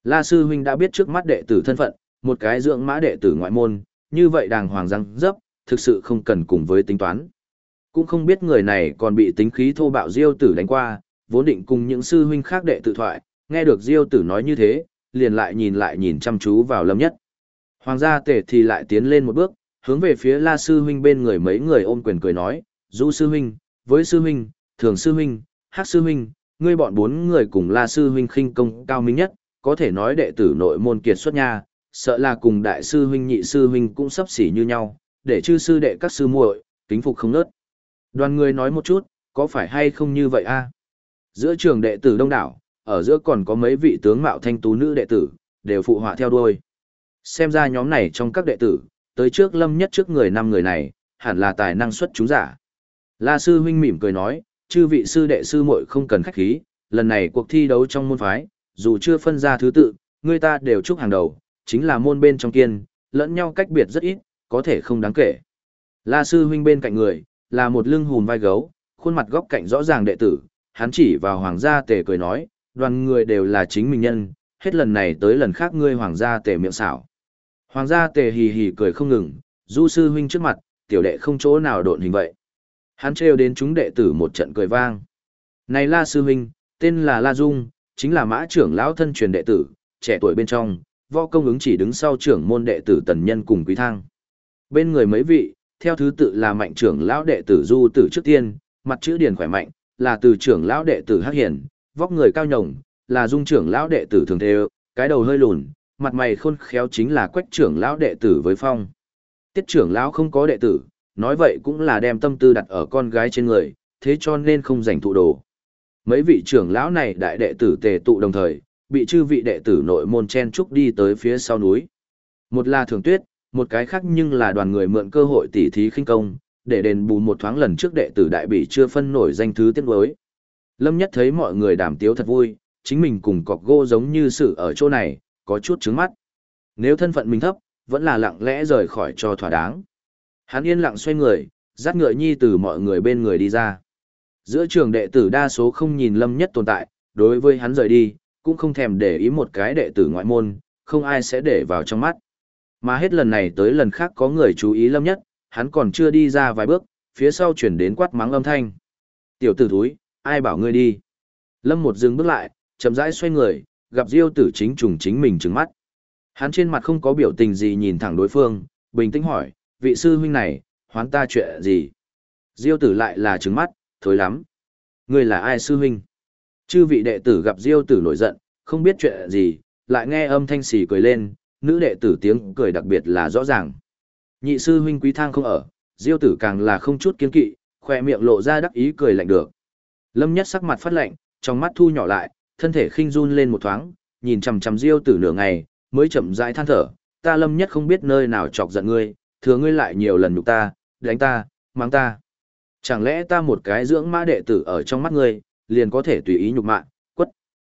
La sư huynh đã biết trước mắt đệ tử thân phận, một cái dưỡng mã đệ tử ngoại môn, như vậy đàng hoàng răng dấp, thực sự không cần cùng với tính toán. Cũng không biết người này còn bị tính khí thô bạo Diêu tử đánh qua, vốn định cùng những sư huynh khác đệ tử thoại, nghe được Diêu tử nói như thế, liền lại nhìn chăm chú vào Lâm Nhất. Hoàng gia Tề thì lại tiến lên một bước, hướng về phía La sư huynh bên người mấy người ôm quyền cười nói, Du sư huynh, với sư huynh, Thường sư huynh, Hắc sư huynh, ngươi bọn bốn người cùng La sư huynh khinh công cao minh nhất, có thể nói đệ tử nội môn kiệt xuất nha, sợ là cùng đại sư huynh nhị sư huynh cũng sắp xỉ như nhau, để chư sư đệ các sư muội kính phục không nớt. Đoàn người nói một chút, có phải hay không như vậy a? Giữa trường đệ tử đông đảo, ở giữa còn có mấy vị tướng mạo thanh tú nữ đệ tử, đều phụ họa theo đuôi. Xem ra nhóm này trong các đệ tử, tới trước Lâm Nhất trước người 5 người này, hẳn là tài năng xuất chúng giả. La sư huynh mỉm cười nói, chư vị sư đệ sư muội không cần khách khí, lần này cuộc thi đấu trong môn phái, dù chưa phân ra thứ tự, người ta đều chúc hàng đầu, chính là môn bên trong kiên, lẫn nhau cách biệt rất ít, có thể không đáng kể. La sư huynh bên cạnh người, là một lưng hùn vai gấu, khuôn mặt góc cạnh rõ ràng đệ tử, hắn chỉ vào Hoàng gia Tề cười nói, đoàn người đều là chính mình nhân, hết lần này tới lần khác ngươi Hoàng gia Tề miệng xảo. Hoàng gia Tề hì hì cười không ngừng, Du sư huynh trước mặt, tiểu đệ không chỗ nào độn hình vậy. Hắn trêu đến chúng đệ tử một trận cười vang. Này La sư huynh, tên là La Dung, chính là mã trưởng lão thân truyền đệ tử, trẻ tuổi bên trong, võ công ứng chỉ đứng sau trưởng môn đệ tử Tần Nhân cùng Quý Thang. Bên người mấy vị, theo thứ tự là mạnh trưởng lão đệ tử Du Tử trước tiên, mặt chữ điển khỏe mạnh, là từ trưởng lão đệ tử Hắc Hiển, vóc người cao nhồng, là Dung trưởng lão đệ tử Thường Thề, cái đầu hơi lùn, mặt mày khôn khéo chính là Quách trưởng lão đệ tử với Phong. Tiết trưởng lão không có đệ tử, nói vậy cũng là đem tâm tư đặt ở con gái trên người, thế cho nên không dành thụ đồ. Mấy vị trưởng lão này đại đệ tử tề tụ đồng thời, bị chư vị đệ tử nội môn chen trúc đi tới phía sau núi. Một là Thường Tuyết, một cái khác nhưng là đoàn người mượn cơ hội tỉ thí khinh công, để đền bù một thoáng lần trước đệ tử đại bỉ chưa phân nổi danh thứ tiếc nuối. Lâm Nhất thấy mọi người đàm tiếu thật vui, chính mình cùng cọc gỗ giống như sự ở chỗ này, có chút trướng mắt. Nếu thân phận mình thấp, vẫn là lặng lẽ rời khỏi cho thỏa đáng. Hắn yên lặng xoay người, dắt ngựa nhi từ mọi người bên người đi ra. Giữa trường đệ tử đa số không nhìn Lâm Nhất tồn tại, đối với hắn rời đi, cũng không thèm để ý một cái đệ tử ngoại môn, không ai sẽ để vào trong mắt. Mà hết lần này tới lần khác có người chú ý Lâm Nhất, hắn còn chưa đi ra vài bước, phía sau chuyển đến quát mắng âm thanh. Tiểu tử thúi, ai bảo ngươi đi? Lâm một dừng bước lại, chậm rãi xoay người, gặp Diêu tử chính trùng chính mình trừng mắt. Hắn trên mặt không có biểu tình gì nhìn thẳng đối phương, bình tĩnh hỏi, vị sư huynh này, hoán ta chuyện gì? Diêu tử lại là trừng mắt, thối lắm. Ngươi là ai sư huynh? Chư vị đệ tử gặp Diêu tử nổi giận, không biết chuyện gì, lại nghe âm thanh xì cười lên, nữ đệ tử tiếng cười đặc biệt là rõ ràng. Nhị sư huynh Quý Thang không ở, Diêu tử càng là không chút kiên kỵ, khoe miệng lộ ra đắc ý cười lạnh được. Lâm Nhất sắc mặt phát lạnh, trong mắt thu nhỏ lại, thân thể khinh run lên một thoáng, nhìn chằm chằm Diêu tử nửa ngày, mới chậm rãi than thở, ta Lâm Nhất không biết nơi nào chọc giận ngươi, thừa ngươi lại nhiều lần nhục ta, đánh ta, mắng ta. Chẳng lẽ ta một cái dưỡng mã đệ tử ở trong mắt ngươi, liền có thể tùy ý nhục mạ, quất.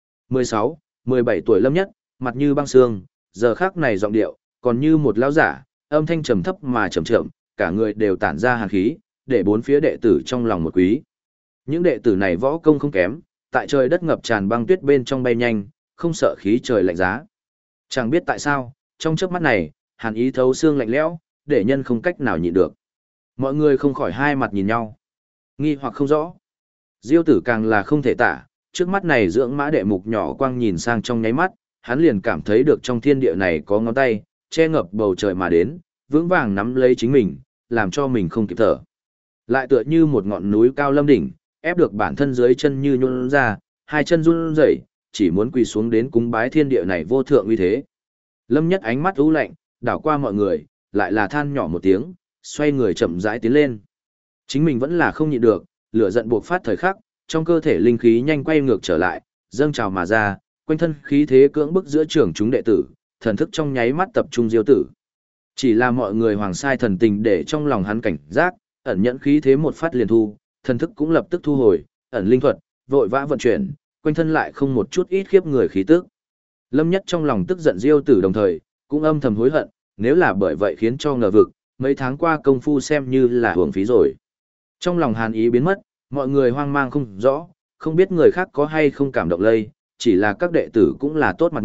16, 17 tuổi Lâm Nhất, mặt như băng xương, giờ khắc này giọng điệu, còn như một lão giả, âm thanh trầm thấp mà trầm trầm, cả người đều tản ra hàn khí, để bốn phía đệ tử trong lòng một quý. Những đệ tử này võ công không kém, tại trời đất ngập tràn băng tuyết bên trong bay nhanh, không sợ khí trời lạnh giá. Chẳng biết tại sao, trong chớp mắt này, hàn ý thấu xương lạnh lẽo, để nhân không cách nào nhịn được. Mọi người không khỏi hai mặt nhìn nhau, nghi hoặc không rõ. Diêu tử càng là không thể tả, trước mắt này dưỡng mã đệ mục nhỏ quang nhìn sang trong nháy mắt, hắn liền cảm thấy được trong thiên địa này có ngón tay, che ngập bầu trời mà đến, vững vàng nắm lấy chính mình, làm cho mình không kịp thở. Lại tựa như một ngọn núi cao lâm đỉnh, ép được bản thân dưới chân như nhũn ra, hai chân run rẩy, chỉ muốn quỳ xuống đến cúng bái thiên địa này vô thượng uy thế. Lâm Nhất ánh mắt u lạnh, đảo qua mọi người, lại là than nhỏ một tiếng, xoay người chậm rãi tiến lên. Chính mình vẫn là không nhịn được, lửa giận buộc phát thời khắc, trong cơ thể linh khí nhanh quay ngược trở lại, dâng trào mà ra, quanh thân khí thế cưỡng bức giữa trưởng chúng đệ tử, thần thức trong nháy mắt tập trung Diêu tử. Chỉ là mọi người hoàng sai thần tình để trong lòng hắn cảnh giác, ẩn nhẫn khí thế một phát liền thu, thần thức cũng lập tức thu hồi, ẩn linh thuật, vội vã vận chuyển, quanh thân lại không một chút ít khiếp người khí tức. Lâm Nhất trong lòng tức giận Diêu tử đồng thời, cũng âm thầm hối hận, nếu là bởi vậy khiến cho ngờ vực, mấy tháng qua công phu xem như là hưởng phí rồi. Trong lòng hàn ý biến mất, mọi người hoang mang không rõ, không biết người khác có hay không cảm động lây, chỉ là các đệ tử cũng là tốt mặt mũi,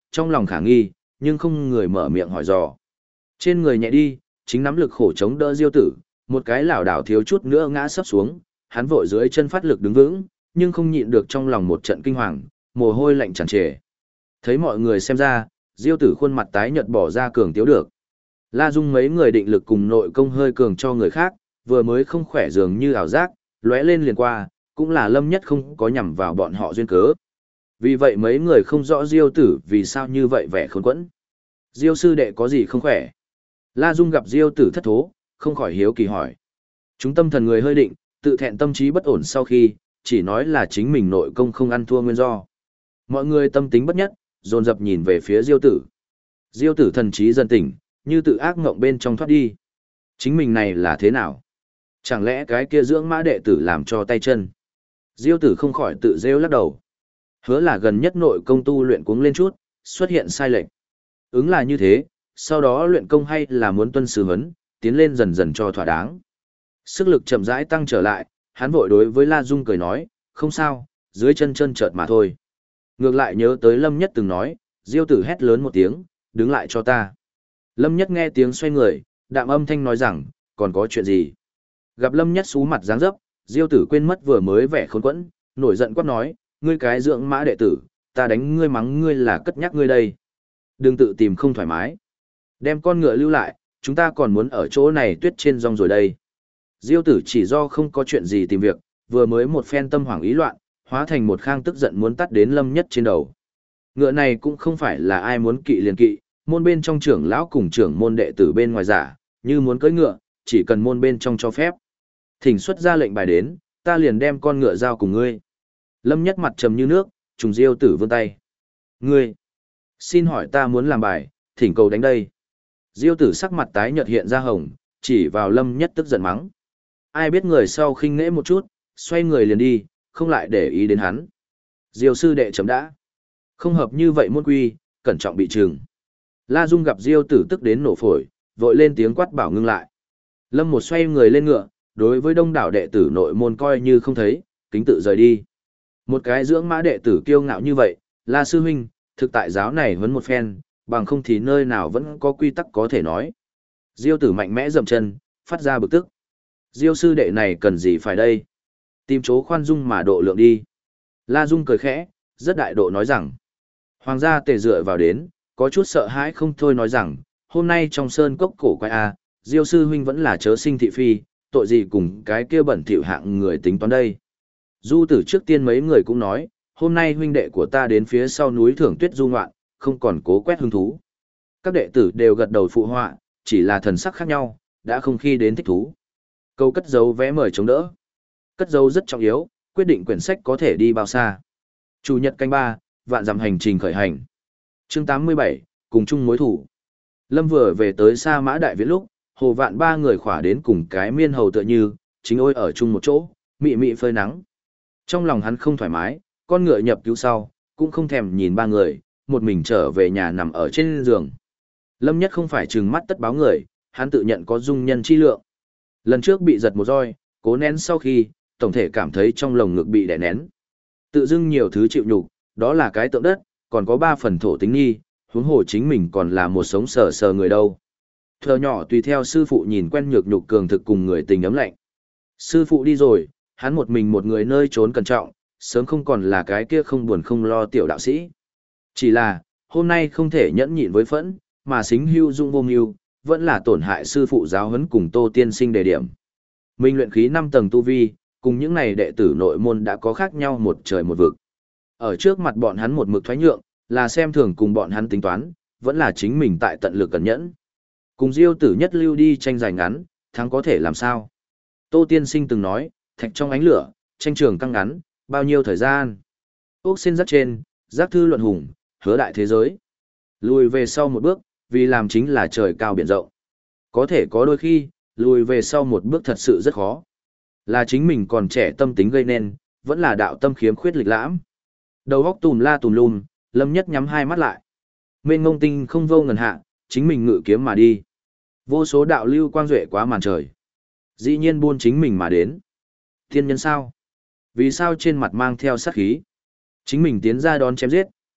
trong lòng khả nghi, nhưng không người mở miệng hỏi dò. Trên người nhẹ đi, chính nắm lực khổ chống đỡ Diêu Tử, một cái lảo đảo thiếu chút nữa ngã sấp xuống, hắn vội dưới chân phát lực đứng vững, nhưng không nhịn được trong lòng một trận kinh hoàng, mồ hôi lạnh tràn trề. Thấy mọi người xem ra, Diêu Tử khuôn mặt tái nhợt bỏ ra cường tiếu được. La Dung mấy người định lực cùng nội công hơi cường cho người khác, vừa mới không khỏe dường như ảo giác, lóe lên liền qua, cũng là Lâm Nhất không có nhằm vào bọn họ duyên cớ. Vì vậy mấy người không rõ Diêu Tử vì sao như vậy vẻ khốn quẫn. Diêu sư đệ có gì không khỏe? La Dung gặp Diêu Tử thất thố, không khỏi hiếu kỳ hỏi. Chúng tâm thần người hơi định, tự thẹn tâm trí bất ổn sau khi, chỉ nói là chính mình nội công không ăn thua nguyên do. Mọi người tâm tính bất nhất, dồn dập nhìn về phía Diêu Tử. Diêu Tử thần trí dần tỉnh, như tự ác ngộng bên trong thoát đi. Chính mình này là thế nào? Chẳng lẽ cái kia dưỡng mã đệ tử làm cho tay chân? Diêu Tử không khỏi tự rêu lắc đầu. Hứa là gần nhất nội công tu luyện cuống lên chút, xuất hiện sai lệch. Ứng là như thế, sau đó luyện công hay là muốn tuân sư huấn, tiến lên dần dần cho thỏa đáng. Sức lực chậm rãi tăng trở lại, hắn vội đối với La Dung cười nói, không sao, dưới chân chân chợt mà thôi. Ngược lại nhớ tới Lâm Nhất từng nói, Diêu Tử hét lớn một tiếng, đứng lại cho ta. Lâm Nhất nghe tiếng xoay người, đạm âm thanh nói rằng, còn có chuyện gì? Gặp Lâm Nhất xú mặt dáng dấp, Diêu Tử quên mất vừa mới vẻ khốn quẫn, nổi giận quát nói, ngươi cái dưỡng mã đệ tử, ta đánh ngươi mắng ngươi là cất nhắc ngươi đây. Đừng tự tìm không thoải mái. Đem con ngựa lưu lại, chúng ta còn muốn ở chỗ này tuyết trên rong rồi đây. Diêu Tử chỉ do không có chuyện gì tìm việc, vừa mới một phen tâm hoảng ý loạn, hóa thành một khang tức giận muốn tắt đến Lâm Nhất trên đầu. Ngựa này cũng không phải là ai muốn kỵ liền kỵ, môn bên trong trưởng lão cùng trưởng môn đệ tử bên ngoài giả, như muốn cưỡi ngựa, chỉ cần môn bên trong cho phép. Thỉnh xuất ra lệnh bài đến, ta liền đem con ngựa giao cùng ngươi. Lâm Nhất mặt trầm như nước, trùng Diêu Tử vươn tay. Ngươi, xin hỏi ta muốn làm bài, thỉnh cầu đánh đây. Diêu Tử sắc mặt tái nhợt hiện ra hồng, chỉ vào Lâm Nhất tức giận mắng. Ai biết người sau khinh nghễ một chút, xoay người liền đi, không lại để ý đến hắn. Diêu sư đệ chấm đã. Không hợp như vậy môn quy, cẩn trọng bị trừng. La Dung gặp Diêu Tử tức đến nổ phổi, vội lên tiếng quát bảo ngưng lại. Lâm một xoay người lên ngựa, đối với đông đảo đệ tử nội môn coi như không thấy, kính tự rời đi. Một cái dưỡng mã đệ tử kiêu ngạo như vậy, La sư huynh, thực tại giáo này huấn một phen, bằng không thì nơi nào vẫn có quy tắc có thể nói. Diêu Tử mạnh mẽ dậm chân, phát ra bực tức. Diêu sư đệ này cần gì phải đây? Tìm chỗ khoan dung mà độ lượng đi. La Dung cười khẽ, rất đại độ nói rằng. Hoàng gia Tề dựa vào đến, có chút sợ hãi không thôi nói rằng, hôm nay trong sơn cốc cổ quái a, Diêu sư huynh vẫn là chớ sinh thị phi, tội gì cùng cái kia bẩn thỉu hạng người tính toán đây. Du Tử trước tiên mấy người cũng nói, hôm nay huynh đệ của ta đến phía sau núi Thưởng Tuyết du ngoạn, không còn cố quét hứng thú. Các đệ tử đều gật đầu phụ họa, chỉ là thần sắc khác nhau, đã không khi đến thích thú. Câu cất dấu vé mời chống đỡ. Cất dấu rất trọng yếu, quyết định quyển sách có thể đi bao xa. Chủ nhật canh 3, vạn dặm hành trình khởi hành. Chương 87, cùng chung mối thủ. Lâm vừa về tới Sa Mã Đại Viễn lúc, Hồ Vạn ba người khỏa đến cùng cái miên hầu tựa như, chính ôi ở chung một chỗ, mị mị phơi nắng. Trong lòng hắn không thoải mái, con ngựa nhập cứu sau, cũng không thèm nhìn ba người, một mình trở về nhà nằm ở trên giường. Lâm Nhất không phải trừng mắt tất báo người, hắn tự nhận có dung nhân chi lượng. Lần trước bị giật một roi, cố nén sau khi, tổng thể cảm thấy trong lồng ngực bị đè nén. Tự dưng nhiều thứ chịu nhục, đó là cái tượng đất, còn có 3 phần thổ tính nghi, huống hồ chính mình còn là một sống sờ sờ người đâu. Thờ nhỏ tùy theo sư phụ nhìn quen nhược nhục cường thực cùng người tình ấm lạnh. Sư phụ đi rồi, hắn một mình một người nơi trốn cẩn trọng, sớm không còn là cái kia không buồn không lo tiểu đạo sĩ. Chỉ là, hôm nay không thể nhẫn nhịn với phẫn, mà xính hưu dung vô mưu, vẫn là tổn hại sư phụ giáo huấn cùng Tô tiên sinh đề điểm. Minh luyện khí 5 tầng tu vi, cùng những này đệ tử nội môn đã có khác nhau một trời một vực. Ở trước mặt bọn hắn một mực thoái nhượng, là xem thường cùng bọn hắn tính toán, vẫn là chính mình tại tận lực cẩn nhẫn. Cùng Diêu Tử nhất lưu đi tranh giành ngắn, thắng có thể làm sao? Tô tiên sinh từng nói, thạch trong ánh lửa, tranh trường căng ngắn, bao nhiêu thời gian? Ốc xin giác trên, giác thư luận hùng, hứa đại thế giới. Lùi về sau một bước, vì làm chính là trời cao biển rộng. Có thể có đôi khi, lùi về sau một bước thật sự rất khó. Là chính mình còn trẻ tâm tính gây nên, vẫn là đạo tâm khiếm khuyết lịch lãm. Đầu óc tùm la tùm lum, Lâm Nhất nhắm hai mắt lại. Mênh ngông tinh không vô ngần hạ, chính mình ngự kiếm mà đi. Vô số đạo lưu quang duệ quá màn trời. Dĩ nhiên buôn chính mình mà đến. Thiên nhân sao? Vì sao trên mặt mang theo sát khí? Chính mình tiến ra đón chém giết,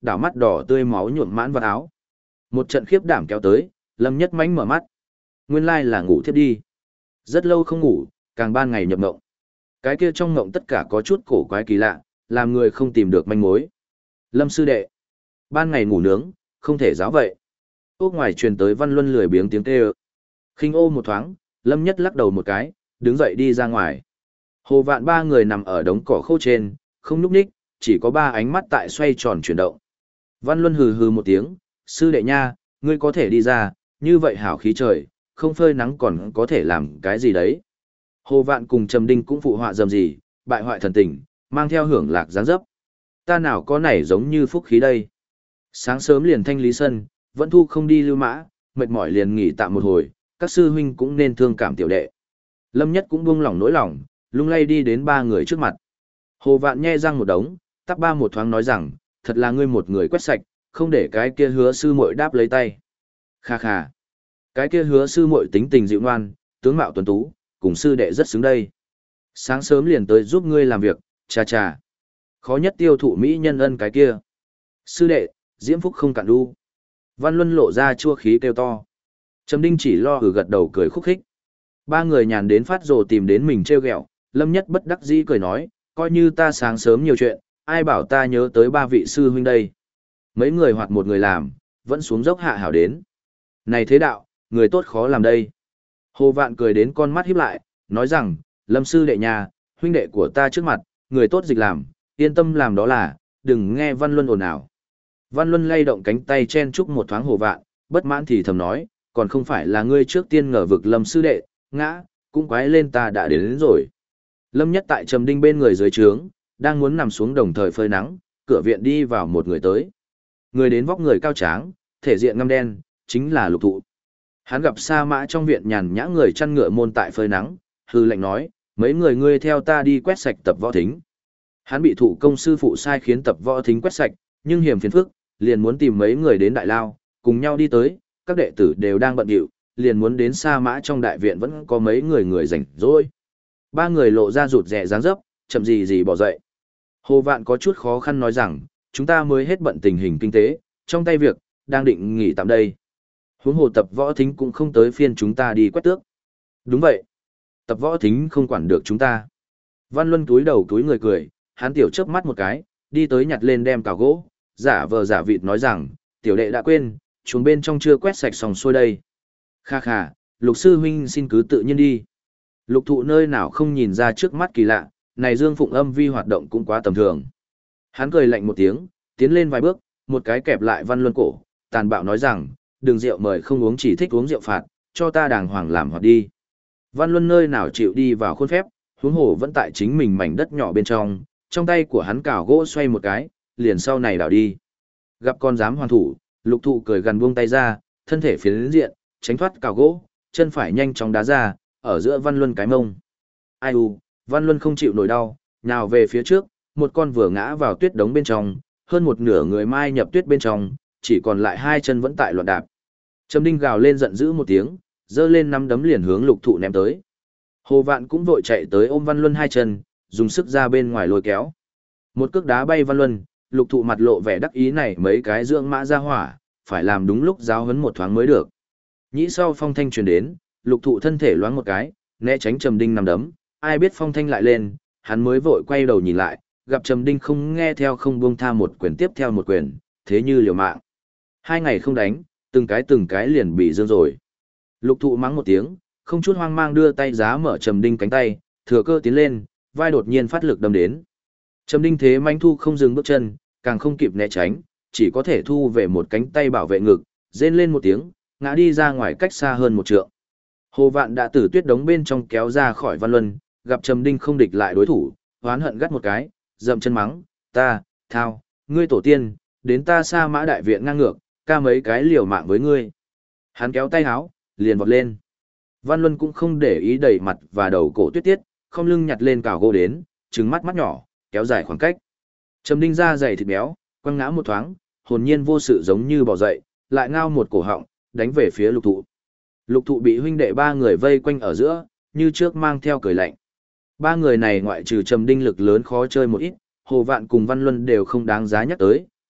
đảo mắt đỏ tươi máu nhuộm mãn vào áo. Một trận khiếp đảm kéo tới, Lâm Nhất Mánh mở mắt. Nguyên lai là ngủ thiếp đi. Rất lâu không ngủ, càng ban ngày nhập ngộng. Cái kia trong ngộng tất cả có chút cổ quái kỳ lạ, làm người không tìm được manh mối. Lâm sư đệ. Ban ngày ngủ nướng, không thể giáo vậy. Ốc ngoài truyền tới Văn Luân lười biếng tiếng kêu. Khinh ô một thoáng, Lâm Nhất lắc đầu một cái, đứng dậy đi ra ngoài. Hồ Vạn ba người nằm ở đống cỏ khô trên, không nhúc nhích, chỉ có ba ánh mắt tại xoay tròn chuyển động. Văn Luân hừ hừ một tiếng, sư đệ nha, ngươi có thể đi ra, như vậy hảo khí trời, không phơi nắng còn có thể làm cái gì đấy. Hồ Vạn cùng Trầm Đinh cũng phụ họa dầm gì, bại hoại thần tình, mang theo hưởng lạc dáng dấp. Ta nào có nảy giống như phúc khí đây. Sáng sớm liền thanh lý sân, vẫn thu không đi lưu mã, mệt mỏi liền nghỉ tạm một hồi, các sư huynh cũng nên thương cảm tiểu đệ. Lâm Nhất cũng buông lỏng nỗi lòng, lung lay đi đến ba người trước mặt. Hồ Vạn nhe răng một đống, tắp ba một thoáng nói rằng, thật là ngươi một người quét sạch, không để cái kia hứa sư muội đáp lấy tay. Kha kha. Cái kia hứa sư muội tính tình dịu ngoan, tướng mạo tuấn tú, cùng sư đệ rất xứng đây. Sáng sớm liền tới giúp ngươi làm việc, cha cha. Khó nhất tiêu thụ mỹ nhân ân cái kia. Sư đệ, diễm phúc không cạn đu. Văn Luân lộ ra chua khí kêu to. Trầm Đinh chỉ lo gật đầu cười khúc khích. Ba người nhàn đến phát rồ tìm đến mình trêu ghẹo, Lâm Nhất bất đắc dĩ cười nói, coi như ta sáng sớm nhiều chuyện, ai bảo ta nhớ tới ba vị sư huynh đây. Mấy người hoặc một người làm, vẫn xuống dốc hạ hảo đến. Này thế đạo, người tốt khó làm đây. Hồ Vạn cười đến con mắt híp lại, nói rằng, Lâm sư đệ nhà, huynh đệ của ta trước mặt, người tốt dịch làm, yên tâm làm đó là, đừng nghe Văn Luân ồn ào. Văn Luân lay động cánh tay chen chúc một thoáng Hồ Vạn, bất mãn thì thầm nói, còn không phải là ngươi trước tiên ngờ vực Lâm sư đệ, ngã, cũng quái lên ta đã đến rồi. Lâm Nhất tại Trầm Đinh bên người dưới trướng, đang muốn nằm xuống đồng thời phơi nắng, cửa viện đi vào một người tới. Người đến vóc người cao tráng, thể diện ngăm đen, chính là Lục Thụ. Hắn gặp Sa Mã trong viện nhàn nhã người chăn ngựa môn tại phơi nắng, hư lệnh nói, mấy người ngươi theo ta đi quét sạch tập võ thính. Hắn bị thụ công sư phụ sai khiến tập võ thính quét sạch, nhưng hiểm phiền phức, liền muốn tìm mấy người đến đại lao, cùng nhau đi tới, các đệ tử đều đang bận rộn, liền muốn đến Sa Mã trong đại viện vẫn có mấy người rảnh rỗi. Ba người lộ ra rụt rè dáng dấp, chậm gì bỏ dậy. Hồ Vạn có chút khó khăn nói rằng, chúng ta mới hết bận tình hình kinh tế, trong tay việc, đang định nghỉ tạm đây. Huống hồ tập võ thính cũng không tới phiên chúng ta đi quét tước. Đúng vậy. Tập võ thính không quản được chúng ta. Văn Luân túi đầu túi người cười, hắn tiểu chớp mắt một cái, đi tới nhặt lên đem cào gỗ, giả vờ giả vịt nói rằng, tiểu đệ đã quên, chuồng bên trong chưa quét sạch xong xuôi đây. Kha kha, Lục sư huynh xin cứ tự nhiên đi. Lục Thụ nơi nào không nhìn ra trước mắt kỳ lạ, này Dương Phụng âm vi hoạt động cũng quá tầm thường. Hắn cười lạnh một tiếng, tiến lên vài bước, một cái kẹp lại Văn Luân cổ, tàn bạo nói rằng, đừng rượu mời không uống chỉ thích uống rượu phạt, cho ta đàng hoàng làm hoạt đi. Văn Luân nơi nào chịu đi vào khuôn phép, huống hồ vẫn tại chính mình mảnh đất nhỏ bên trong tay của hắn cào gỗ xoay một cái, liền sau này đảo đi. Gặp con dám hoàn thủ, Lục Thụ cười gần buông tay ra, thân thể phiến diện, tránh thoát cào gỗ, chân phải nhanh chóng đá ra, ở giữa Văn Luân cái mông. Ai u, Văn Luân không chịu nổi đau, nhào về phía trước, một con vừa ngã vào tuyết đống bên trong, hơn một nửa người mai nhập tuyết bên trong, chỉ còn lại hai chân vẫn tại loạn đạp. Trầm Đinh gào lên giận dữ một tiếng, giơ lên nắm đấm liền hướng Lục Thụ ném tới. Hồ Vạn cũng vội chạy tới ôm Văn Luân hai chân, dùng sức ra bên ngoài lôi kéo. Một cước đá bay Văn Luân, Lục Thụ mặt lộ vẻ đắc ý này mấy cái dưỡng mã ra hỏa, phải làm đúng lúc giáo huấn một thoáng mới được. Nhĩ sau phong thanh truyền đến, Lục Thụ thân thể loáng một cái, né tránh Trầm Đinh nắm đấm, ai biết phong thanh lại lên, hắn mới vội quay đầu nhìn lại, gặp Trầm Đinh không nghe theo không buông tha một quyền tiếp theo một quyền, thế như liều mạng. Hai ngày không đánh, từng cái liền bị dương rồi. Lục Thụ mắng một tiếng, không chút hoang mang đưa tay giá mở Trầm Đinh cánh tay, thừa cơ tiến lên, vai đột nhiên phát lực đâm đến. Trầm Đinh thế manh thu không dừng bước chân, càng không kịp né tránh, chỉ có thể thu về một cánh tay bảo vệ ngực, rên lên một tiếng, ngã đi ra ngoài cách xa hơn một trượng. Hồ Vạn đã từ tuyết đống bên trong kéo ra khỏi Văn Luân, gặp Trầm Đinh không địch lại đối thủ, oán hận gắt một cái, dậm chân mắng, ta, thao, ngươi tổ tiên, đến ta Sa Mã đại viện ngang ngược, ca mấy cái liều mạng với ngươi. Hắn kéo tay háo, liền vọt lên. Văn Luân cũng không để ý đẩy mặt và đầu cổ tuyết tiết, không lưng nhặt lên cào gỗ đến, trừng mắt mắt nhỏ, kéo dài khoảng cách. Trầm Đinh da dày thịt béo, quăng ngã một thoáng, hồn nhiên vô sự giống như bò dậy, lại ngao một cổ họng, đánh về phía Lục Thụ. Lục Thụ bị huynh đệ ba người vây quanh ở giữa, như trước mang theo cười lạnh. Ba người này ngoại trừ Trầm Đinh lực lớn khó chơi một ít, Hồ Vạn cùng Văn Luân đều không đáng giá nhắc tới,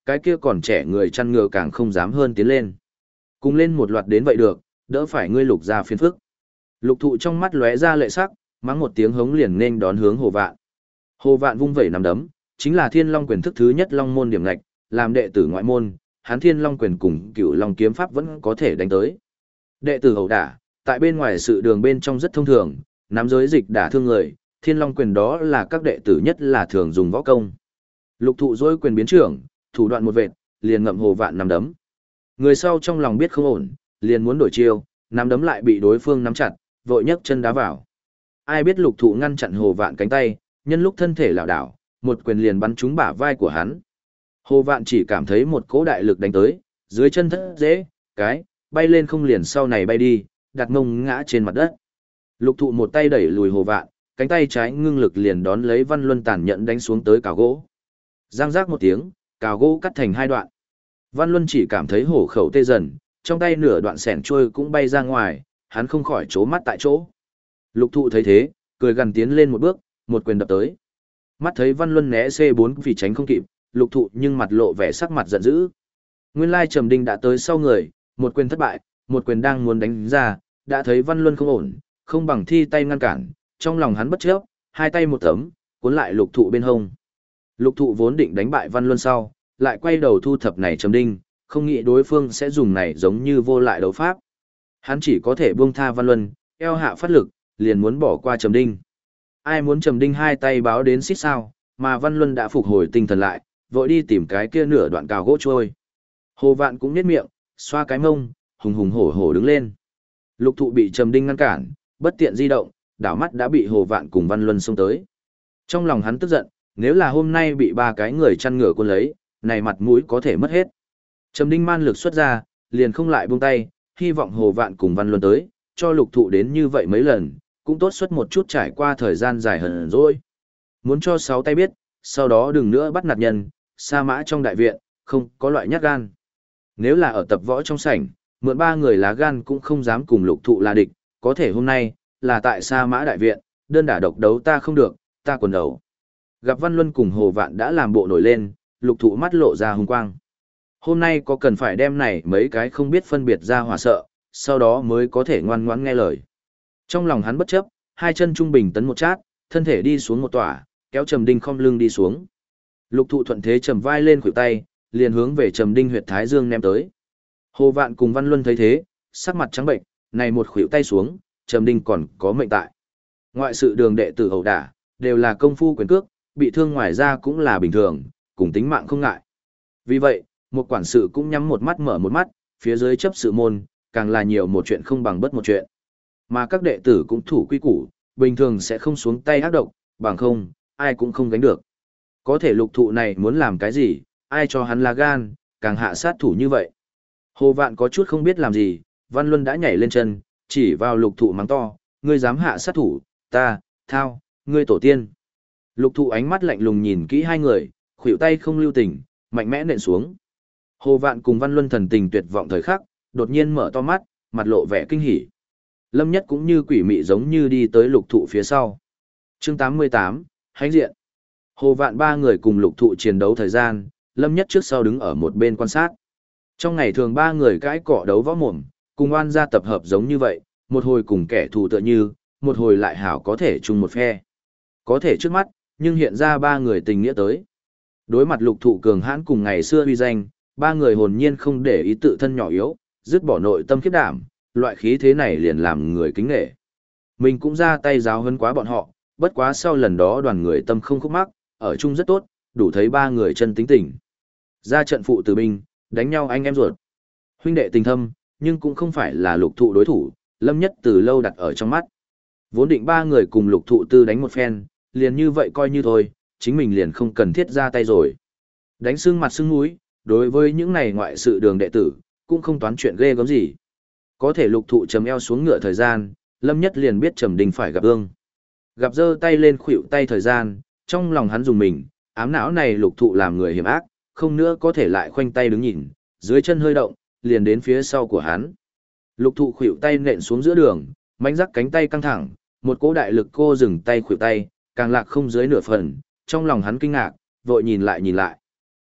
cái kia còn trẻ người chăn ngựa càng không dám hơn tiến lên. Cùng lên một loạt đến vậy được, đỡ phải ngươi Lục ra phiền phức. Lục thụ trong mắt lóe ra lệ sắc, mắng một tiếng hống liền nên đón hướng Hồ Vạn. Hồ Vạn vung vẩy nắm đấm, chính là Thiên Long quyền thức thứ nhất Long môn điểm ngạch, làm đệ tử ngoại môn, hắn Thiên Long quyền cùng Cửu Long kiếm pháp vẫn có thể đánh tới. Đệ tử ẩu đả, tại bên ngoài sự đường bên trong rất thông thường, nắm giới dịch đả thương người, Thiên Long quyền đó là các đệ tử nhất là thường dùng võ công. Lục thụ dối quyền biến trưởng, thủ đoạn một vệt, liền ngậm Hồ Vạn nắm đấm. Người sau trong lòng biết không ổn, liền muốn đổi chiêu, nắm đấm lại bị đối phương nắm chặt, vội nhấc chân đá vào. Ai biết Lục thụ ngăn chặn Hồ Vạn cánh tay, nhân lúc thân thể lảo đảo, một quyền liền bắn trúng bả vai của hắn. Hồ Vạn chỉ cảm thấy một cỗ đại lực đánh tới, dưới chân thất dễ, bay lên không liền sau này bay đi, đặt mông ngã trên mặt đất. Lục thụ một tay đẩy lùi Hồ Vạn, cánh tay trái ngưng lực liền đón lấy Văn Luân tàn nhẫn đánh xuống tới cào gỗ. Giang giác một tiếng, cào gỗ cắt thành hai đoạn. Văn Luân chỉ cảm thấy hổ khẩu tê dần, trong tay nửa đoạn xẻng trôi cũng bay ra ngoài, hắn không khỏi trố mắt tại chỗ. Lục thụ thấy thế, cười gần tiến lên một bước, một quyền đập tới. Mắt thấy Văn Luân né C4 vì tránh không kịp, lục thụ nhưng mặt lộ vẻ sắc mặt giận dữ. Nguyên lai Trầm Đinh đã tới sau người, một quyền thất bại, một quyền đang muốn đánh ra, đã thấy Văn Luân không ổn, không bằng thi tay ngăn cản, trong lòng hắn bất chấp, hai tay một tấm, cuốn lại lục thụ bên hông. Lục thụ vốn định đánh bại Văn Luân sau, lại quay đầu thu thập này Trầm Đinh, không nghĩ đối phương sẽ dùng này giống như vô lại đấu pháp. Hắn chỉ có thể buông tha Văn Luân, eo hạ phát lực, liền muốn bỏ qua Trầm Đinh. Ai muốn Trầm Đinh hai tay báo đến xít sao, mà Văn Luân đã phục hồi tinh thần lại, vội đi tìm cái kia nửa đoạn cào gỗ trôi. Hồ Vạn cũng nhếch miệng, xoa cái mông, hùng hùng hổ hổ đứng lên. Lục thụ bị Trầm Đinh ngăn cản, bất tiện di động, đảo mắt đã bị Hồ Vạn cùng Văn Luân xông tới. Trong lòng hắn tức giận, nếu là hôm nay bị ba cái người chăn ngựa cuốn lấy, này mặt mũi có thể mất hết. Trầm Đinh man lực xuất ra, liền không lại buông tay, hy vọng Hồ Vạn cùng Văn Luân tới, cho lục thụ đến như vậy mấy lần, cũng tốt suốt một chút trải qua thời gian dài hờn rồi. Muốn cho sáu tay biết, sau đó đừng nữa bắt nạt nhân, sa mã trong đại viện, không có loại nhát gan. Nếu là ở tập võ trong sảnh, mượn ba người lá gan cũng không dám cùng lục thụ là địch, có thể hôm nay, là tại sa mã đại viện, đơn đả độc đấu ta không được, ta quần đầu. Gặp Văn Luân cùng Hồ Vạn đã làm bộ nổi lên, lục thụ mắt lộ ra hung quang. Hôm nay có cần phải đem này mấy cái không biết phân biệt ra hỏa sợ, sau đó mới có thể ngoan ngoãn nghe lời. Trong lòng hắn bất chấp, hai chân trung bình tấn một chát, thân thể đi xuống một tỏa, kéo Trầm Đinh khom lưng đi xuống. Lục thụ thuận thế trầm vai lên khuỷu tay, liền hướng về Trầm Đinh huyệt thái dương ném tới. Hồ Vạn cùng Văn Luân thấy thế, sắc mặt trắng bệnh, này một khuỷu tay xuống, Trầm Đinh còn có mệnh tại. Ngoại sự đường đệ tử ẩu đả, đều là công phu quyền cước, bị thương ngoài ra cũng là bình thường, cùng tính mạng không ngại. Vì vậy, một quản sự cũng nhắm một mắt mở một mắt, phía dưới chấp sự môn, càng là nhiều một chuyện không bằng bất một chuyện. Mà các đệ tử cũng thủ quy củ, bình thường sẽ không xuống tay ác độc, bằng không, ai cũng không gánh được. Có thể lục thụ này muốn làm cái gì, ai cho hắn là gan, càng hạ sát thủ như vậy. Hồ Vạn có chút không biết làm gì, Văn Luân đã nhảy lên chân, chỉ vào lục thụ mắng to, ngươi dám hạ sát thủ, ta, thao, ngươi tổ tiên. Lục thụ ánh mắt lạnh lùng nhìn kỹ hai người, khuỷu tay không lưu tình, mạnh mẽ nện xuống. Hồ Vạn cùng Văn Luân thần tình tuyệt vọng thời khắc, đột nhiên mở to mắt, mặt lộ vẻ kinh hỉ. Lâm Nhất cũng như quỷ mị giống như đi tới lục thụ phía sau. Chương 88, hãnh diện. Hồ Vạn ba người cùng lục thụ chiến đấu thời gian, Lâm Nhất trước sau đứng ở một bên quan sát. Trong ngày thường ba người cãi cọ đấu võ mồm, cùng oan gia tập hợp giống như vậy, một hồi cùng kẻ thù tựa như, một hồi lại hảo có thể chung một phe. Có thể trước mắt, nhưng hiện ra ba người tình nghĩa tới. Đối mặt lục thụ cường hãn cùng ngày xưa uy danh, ba người hồn nhiên không để ý tự thân nhỏ yếu, dứt bỏ nội tâm khiếp đảm, loại khí thế này liền làm người kính nể. Mình cũng ra tay giáo hơn quá bọn họ, bất quá sau lần đó đoàn người tâm không khúc mắc, ở chung rất tốt, đủ thấy ba người chân tính tình. Ra trận phụ tử binh, đánh nhau anh em ruột. Huynh đệ tình thâm, nhưng cũng không phải là lục thụ đối thủ, Lâm Nhất từ lâu đặt ở trong mắt. Vốn định ba người cùng lục thụ tư đánh một phen, liền như vậy coi như thôi, chính mình liền không cần thiết ra tay rồi. Đánh sưng mặt sưng mũi, đối với những này ngoại sự đường đệ tử, cũng không toán chuyện ghê gớm gì. Có thể lục thụ chầm eo xuống ngựa thời gian, Lâm Nhất liền biết Trầm Đinh phải gặp ương. Gặp giơ tay lên khuỷu tay thời gian, trong lòng hắn dùng mình, ám não này lục thụ làm người hiểm ác, không nữa có thể lại khoanh tay đứng nhìn, dưới chân hơi động, liền đến phía sau của hắn. Lục thụ khuỷu tay nện xuống giữa đường, mánh rắc cánh tay căng thẳng, một cỗ đại lực cô dừng tay khuỷu tay, càng lạc không dưới nửa phần, trong lòng hắn kinh ngạc, vội nhìn lại.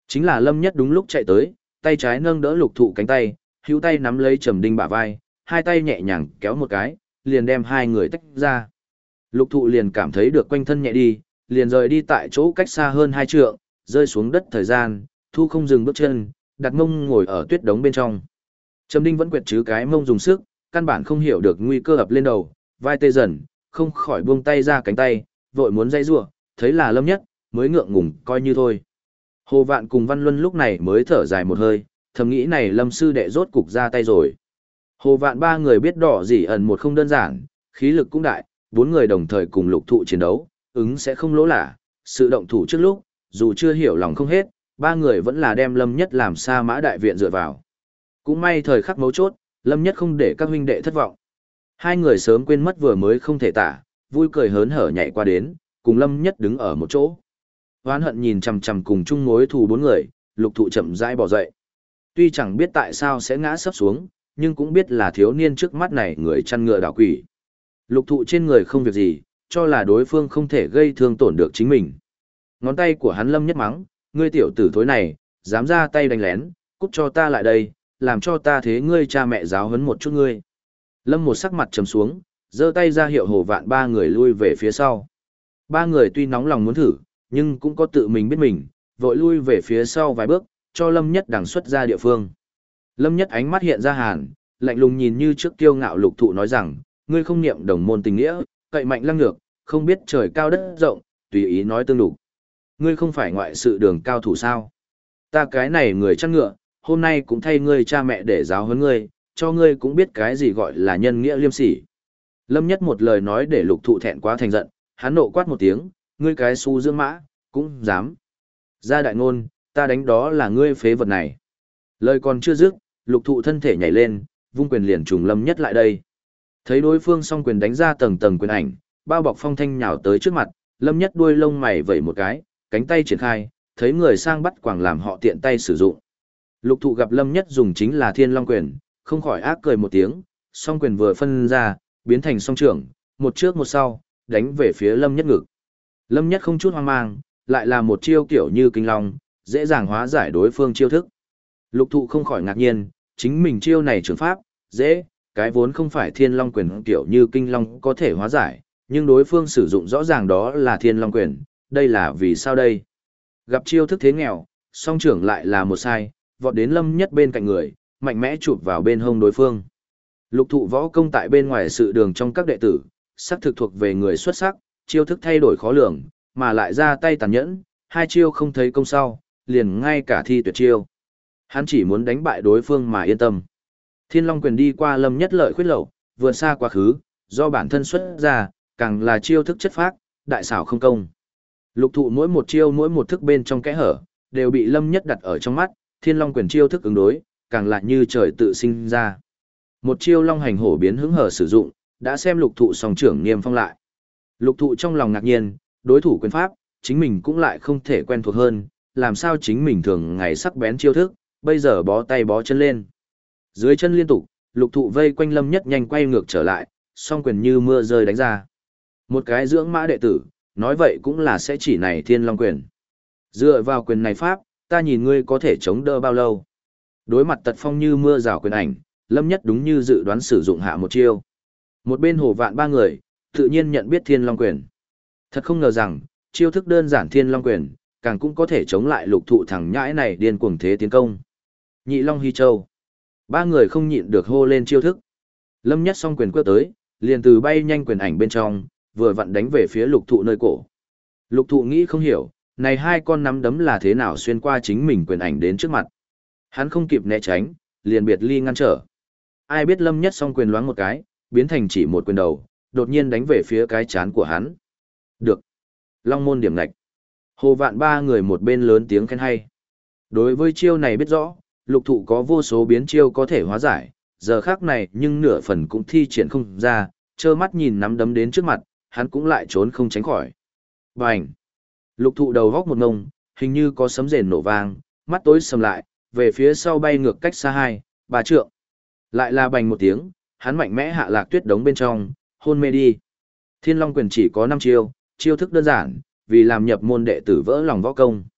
Chính là Lâm Nhất đúng lúc chạy tới, tay trái nâng đỡ lục thụ cánh tay, hữu tay nắm lấy Trầm Đinh bả vai, hai tay nhẹ nhàng kéo một cái, liền đem hai người tách ra. Lục thụ liền cảm thấy được quanh thân nhẹ đi, liền rời đi tại chỗ cách xa hơn 2 trượng, rơi xuống đất thời gian, thu không dừng bước chân, đặt mông ngồi ở tuyết đống bên trong. Trầm Đinh vẫn quẹt chứ cái mông dùng sức, căn bản không hiểu được nguy cơ ập lên đầu, vai tê dần, không khỏi buông tay ra cánh tay, vội muốn dây rủa, thấy là Lâm Nhất, mới ngượng ngùng coi như thôi. Hồ Vạn cùng Văn Luân lúc này mới thở dài một hơi, thầm nghĩ này Lâm sư đệ rốt cục ra tay rồi. Hồ Vạn ba người biết đỏ dỉ ẩn một không đơn giản, khí lực cũng đại, bốn người đồng thời cùng lục thụ chiến đấu, ứng sẽ không lỗ lạ, sự động thủ trước lúc, dù chưa hiểu lòng không hết, ba người vẫn là đem Lâm Nhất làm Sa Mã đại viện dựa vào. Cũng may thời khắc mấu chốt, Lâm Nhất không để các huynh đệ thất vọng. Hai người sớm quên mất vừa mới không thể tả, vui cười hớn hở nhảy qua đến, cùng Lâm Nhất đứng ở một chỗ. Hoán hận nhìn chằm chằm cùng chung mối thù bốn người, lục thụ chậm rãi bỏ dậy. Tuy chẳng biết tại sao sẽ ngã sấp xuống, nhưng cũng biết là thiếu niên trước mắt này người chăn ngựa đảo quỷ. Lục thụ trên người không việc gì, cho là đối phương không thể gây thương tổn được chính mình. Ngón tay của hắn Lâm Nhất mắng, ngươi tiểu tử thối này, dám ra tay đánh lén, cút cho ta lại đây, làm cho ta thế ngươi cha mẹ giáo huấn một chút ngươi. Lâm một sắc mặt trầm xuống, giơ tay ra hiệu Hồ Vạn ba người lui về phía sau. Ba người tuy nóng lòng muốn thử, nhưng cũng có tự mình biết mình, vội lui về phía sau vài bước, cho Lâm Nhất đằng xuất ra địa phương. Lâm Nhất ánh mắt hiện ra hàn, lạnh lùng nhìn như trước kiêu ngạo lục thụ nói rằng, ngươi không niệm đồng môn tình nghĩa, cậy mạnh lăng nhược, không biết trời cao đất rộng, tùy ý nói tương lục. Ngươi không phải ngoại sự đường cao thủ sao? Ta cái này người chăn ngựa, hôm nay cũng thay ngươi cha mẹ để giáo huấn ngươi, cho ngươi cũng biết cái gì gọi là nhân nghĩa liêm sỉ. Lâm Nhất một lời nói để lục thụ thẹn quá thành giận, hắn nộ quát một tiếng, ngươi cái xu dưỡng mã, cũng dám. Ra đại ngôn, ta đánh đó là ngươi phế vật này. Lời còn chưa dứt, lục thụ thân thể nhảy lên, vung quyền liền trùng Lâm Nhất lại đây. Thấy đối phương song quyền đánh ra tầng tầng quyền ảnh, bao bọc phong thanh nhào tới trước mặt, Lâm Nhất đuôi lông mày vẩy một cái, cánh tay triển khai, thấy người sang bắt quàng làm họ tiện tay sử dụng. Lục thụ gặp Lâm Nhất dùng chính là Thiên Long quyền, không khỏi ác cười một tiếng, song quyền vừa phân ra, biến thành song trưởng, một trước một sau, đánh về phía Lâm Nhất ngực. Lâm Nhất không chút hoang mang, lại là một chiêu kiểu như kinh long, dễ dàng hóa giải đối phương chiêu thức. Lục thụ không khỏi ngạc nhiên, chính mình chiêu này trường pháp, dễ, cái vốn không phải Thiên Long quyền kiểu như kinh long có thể hóa giải, nhưng đối phương sử dụng rõ ràng đó là Thiên Long quyền, đây là vì sao đây? Gặp chiêu thức thế nghèo, song trưởng lại là một sai, vọt đến Lâm Nhất bên cạnh người, mạnh mẽ chụp vào bên hông đối phương. Lục thụ võ công tại bên ngoài sự đường trong các đệ tử, sắc thực thuộc về người xuất sắc, chiêu thức thay đổi khó lường, mà lại ra tay tàn nhẫn, hai chiêu không thấy công sau, liền ngay cả thi tuyệt chiêu. Hắn chỉ muốn đánh bại đối phương mà yên tâm. Thiên Long quyền đi qua Lâm Nhất lợi khuyết lậu, vượt xa quá khứ, do bản thân xuất ra, càng là chiêu thức chất phác, đại xảo không công. Lục thụ mỗi một chiêu mỗi một thức bên trong kẽ hở, đều bị Lâm Nhất đặt ở trong mắt, Thiên Long quyền chiêu thức ứng đối, càng lại như trời tự sinh ra. Một chiêu long hành hổ biến hứng hở sử dụng, đã xem lục thụ song trưởng niêm phong lại. Lục thụ trong lòng ngạc nhiên, đối thủ quyền pháp, chính mình cũng lại không thể quen thuộc hơn, làm sao chính mình thường ngày sắc bén chiêu thức, bây giờ bó tay bó chân lên. Dưới chân liên tục, lục thụ vây quanh Lâm Nhất nhanh quay ngược trở lại, song quyền như mưa rơi đánh ra. Một cái dưỡng mã đệ tử, nói vậy cũng là sẽ chỉ này Thiên Long quyền. Dựa vào quyền này pháp, ta nhìn ngươi có thể chống đỡ bao lâu. Đối mặt tật phong như mưa rào quyền ảnh, Lâm Nhất đúng như dự đoán sử dụng hạ một chiêu. Một bên Hồ Vạn ba người, tự nhiên nhận biết Thiên Long quyền. Thật không ngờ rằng, chiêu thức đơn giản Thiên Long quyền, càng cũng có thể chống lại lục thụ thằng nhãi này điên cuồng thế tiến công. Nhị Long Hy Châu. Ba người không nhịn được hô lên chiêu thức. Lâm Nhất song quyền quơ tới, liền từ bay nhanh quyền ảnh bên trong, vừa vặn đánh về phía lục thụ nơi cổ. Lục thụ nghĩ không hiểu, này hai con nắm đấm là thế nào xuyên qua chính mình quyền ảnh đến trước mặt. Hắn không kịp né tránh, liền biệt ly ngăn trở. Ai biết Lâm Nhất song quyền loáng một cái, biến thành chỉ một quyền đầu, đột nhiên đánh về phía cái chán của hắn. Được. Long môn điểm ngạch. Hồ Vạn ba người một bên lớn tiếng khen hay. Đối với chiêu này biết rõ, lục thụ có vô số biến chiêu có thể hóa giải, giờ khác này nhưng nửa phần cũng thi triển không ra, trơ mắt nhìn nắm đấm đến trước mặt, hắn cũng lại trốn không tránh khỏi. Bành! Lục thụ đầu góc một ngông, hình như có sấm rền nổ vang, mắt tối sầm lại, về phía sau bay ngược cách xa 2-3 trượng. Lại là bành một tiếng, hắn mạnh mẽ hạ lạc tuyết đống bên trong, hôn mê đi. Thiên Long quyền chỉ có 5 chiêu, chiêu thức đơn giản, vì làm nhập môn đệ tử vỡ lòng võ công.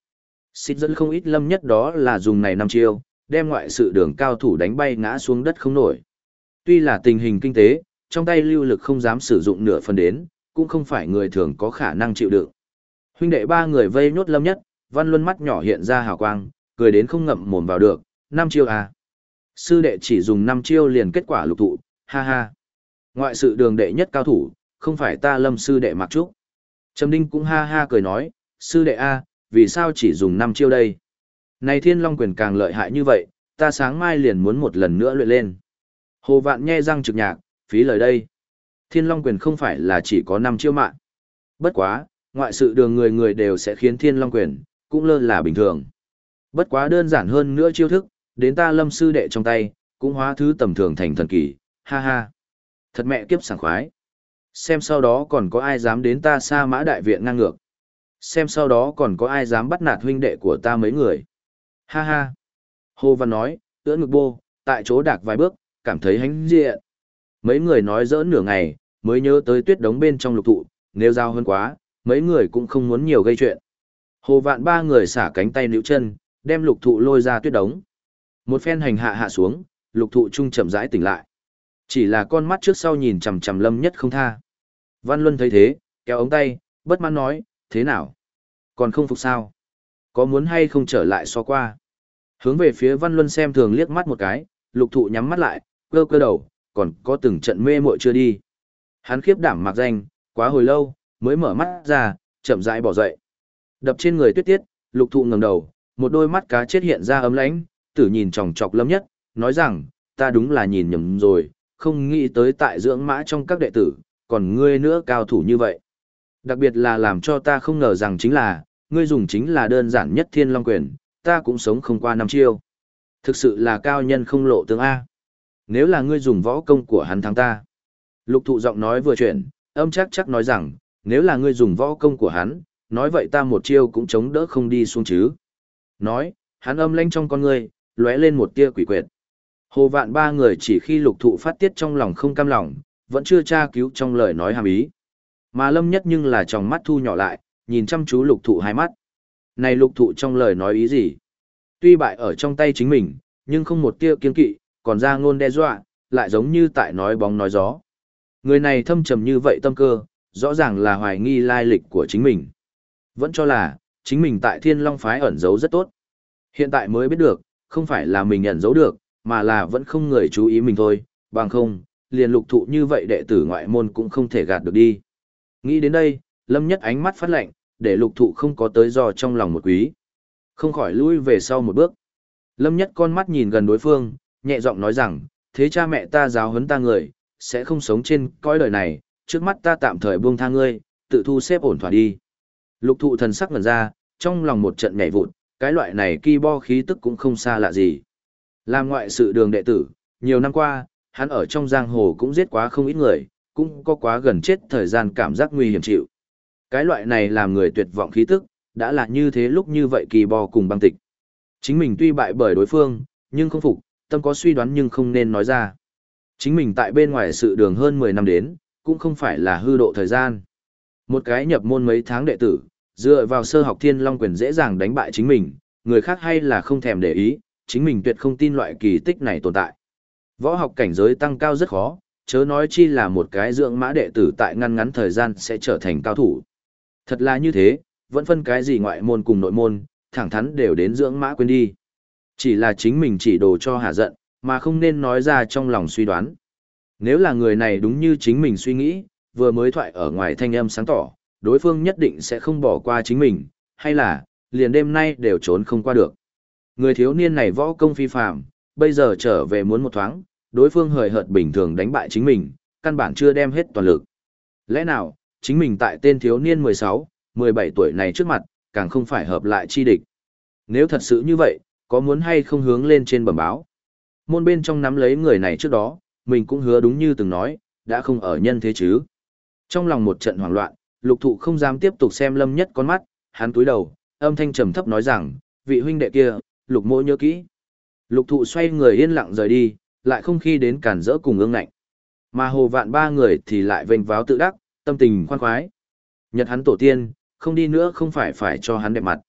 Xích dẫn không ít Lâm Nhất đó là dùng này năm chiêu, đem ngoại sự đường cao thủ đánh bay ngã xuống đất không nổi. Tuy là tình hình kinh tế, trong tay lưu lực không dám sử dụng nửa phần đến, cũng không phải người thường có khả năng chịu đựng. Huynh đệ ba người vây nhốt Lâm Nhất, Văn Luân mắt nhỏ hiện ra hào quang, cười đến không ngậm mồm vào được, 5 chiêu à. Sư đệ chỉ dùng 5 chiêu liền kết quả lục thụ, ha ha. Ngoại sự đường đệ nhất cao thủ, không phải ta Lâm sư đệ Mạc Trúc. Trầm Đinh cũng ha ha cười nói, sư đệ a, vì sao chỉ dùng 5 chiêu đây? Này Thiên Long quyền càng lợi hại như vậy, ta sáng mai liền muốn một lần nữa luyện lên. Hồ Vạn nhe răng trực nhạc, phí lời đây. Thiên Long quyền không phải là chỉ có 5 chiêu mạng. Bất quá, ngoại sự đường người người đều sẽ khiến Thiên Long quyền, cũng lơ là bình thường. Bất quá đơn giản hơn nữa chiêu thức, đến ta Lâm sư đệ trong tay, cũng hóa thứ tầm thường thành thần kỳ, ha ha. Thật mẹ kiếp sảng khoái. Xem sau đó còn có ai dám đến ta Sa Mã đại viện ngang ngược. Xem sau đó còn có ai dám bắt nạt huynh đệ của ta mấy người. Ha ha. Hồ Văn nói, ưỡn ngực bô, tại chỗ đạc vài bước, cảm thấy hãnh diện. Mấy người nói giỡn nửa ngày, mới nhớ tới tuyết đống bên trong lục thụ, nếu giao hơn quá, mấy người cũng không muốn nhiều gây chuyện. Hồ Vạn ba người xả cánh tay níu chân, đem lục thụ lôi ra tuyết đống. Một phen hành hạ hạ xuống, lục thụ trung chậm rãi tỉnh lại. Chỉ là con mắt trước sau nhìn chằm chằm Lâm Nhất không tha. Văn Luân thấy thế, kéo ống tay, bất mãn nói, thế nào? Còn không phục sao? Có muốn hay không trở lại so qua? Hướng về phía Văn Luân xem thường liếc mắt một cái, lục thụ nhắm mắt lại, cơ cơ đầu, còn có từng trận mê muội chưa đi. Hắn khiếp đảm mặc danh, quá hồi lâu, mới mở mắt ra, chậm rãi bỏ dậy. Đập trên người tuyết tiết, lục thụ ngẩng đầu, một đôi mắt cá chết hiện ra ấm lãnh, tử nhìn chòng chọc Lâm Nhất, nói rằng, ta đúng là nhìn nhầm rồi, không nghĩ tới tại dưỡng mã trong các đệ tử, còn ngươi nữa cao thủ như vậy. Đặc biệt là làm cho ta không ngờ rằng chính là, ngươi dùng chính là đơn giản nhất Thiên Long quyền, ta cũng sống không qua 5 chiêu. Thực sự là cao nhân không lộ tướng A. Nếu là ngươi dùng võ công của hắn thắng ta. Lục thụ giọng nói vừa chuyển, âm chắc chắc nói rằng, nếu là ngươi dùng võ công của hắn, nói vậy ta một chiêu cũng chống đỡ không đi xuống chứ. Nói, hắn âm lãnh trong con ngươi, lóe lên một tia quỷ quyệt. Hồ Vạn ba người chỉ khi lục thụ phát tiết trong lòng không cam lòng, vẫn chưa tra cứu trong lời nói hàm ý. Mà Lâm Nhất nhưng là tròng mắt thu nhỏ lại, nhìn chăm chú lục thụ hai mắt. Này lục thụ trong lời nói ý gì? Tuy bại ở trong tay chính mình, nhưng không một tia kiên kỵ, còn ra ngôn đe dọa, lại giống như tại nói bóng nói gió. Người này thâm trầm như vậy tâm cơ, rõ ràng là hoài nghi lai lịch của chính mình. Vẫn cho là, chính mình tại Thiên Long phái ẩn giấu rất tốt. Hiện tại mới biết được, không phải là mình ẩn giấu được, mà là vẫn không người chú ý mình thôi, bằng không, liền lục thụ như vậy đệ tử ngoại môn cũng không thể gạt được đi. Nghĩ đến đây, Lâm Nhất ánh mắt phát lạnh, để lục thụ không có tới do trong lòng một quý. Không khỏi lui về sau một bước. Lâm Nhất con mắt nhìn gần đối phương, nhẹ giọng nói rằng, thế cha mẹ ta giáo huấn ta người, sẽ không sống trên cõi đời này, trước mắt ta tạm thời buông tha ngươi, tự thu xếp ổn thỏa đi. Lục thụ thần sắc ngẩn ra, trong lòng một trận nhảy vụt, cái loại này ki bo khí tức cũng không xa lạ gì. Làm ngoại sự đường đệ tử, nhiều năm qua, hắn ở trong giang hồ cũng giết quá không ít người, cũng có quá gần chết thời gian cảm giác nguy hiểm chịu. Cái loại này làm người tuyệt vọng khí tức, đã là như thế lúc như vậy kỳ bò cùng băng tịch. Chính mình tuy bại bởi đối phương, nhưng không phục, tâm có suy đoán nhưng không nên nói ra. Chính mình tại bên ngoài sự đường hơn 10 năm đến, cũng không phải là hư độ thời gian. Một cái nhập môn mấy tháng đệ tử, dựa vào sơ học Thiên Long quyền dễ dàng đánh bại chính mình, người khác hay là không thèm để ý, chính mình tuyệt không tin loại kỳ tích này tồn tại. Võ học cảnh giới tăng cao rất khó, chớ nói chi là một cái dưỡng mã đệ tử tại ngăn ngắn thời gian sẽ trở thành cao thủ. Thật là như thế, vẫn phân cái gì ngoại môn cùng nội môn, thẳng thắn đều đến dưỡng mã quên đi. Chỉ là chính mình chỉ đồ cho hạ giận, mà không nên nói ra trong lòng suy đoán. Nếu là người này đúng như chính mình suy nghĩ, vừa mới thoại ở ngoài thanh âm sáng tỏ, đối phương nhất định sẽ không bỏ qua chính mình, hay là, liền đêm nay đều trốn không qua được. Người thiếu niên này võ công phi phàm, bây giờ trở về muốn một thoáng, đối phương hời hợt bình thường đánh bại chính mình, căn bản chưa đem hết toàn lực. Lẽ nào, chính mình tại tên thiếu niên 16, 17 tuổi này trước mặt, càng không phải hợp lại chi địch. Nếu thật sự như vậy, có muốn hay không hướng lên trên bẩm báo. Môn bên trong nắm lấy người này trước đó, mình cũng hứa đúng như từng nói, đã không ở nhân thế chứ. Trong lòng một trận hoảng loạn, lục thụ không dám tiếp tục xem Lâm Nhất con mắt, hắn túi đầu, âm thanh trầm thấp nói rằng, vị huynh đệ kia, lục mỗ nhớ kỹ. Lục thụ xoay người yên lặng rời đi, lại không khi đến cản rỡ cùng ương ngạnh. Mà Hồ Vạn ba người thì lại vênh váo tự đắc, tâm tình khoan khoái. Nhật hắn tổ tiên, không đi nữa không phải cho hắn đẹp mặt.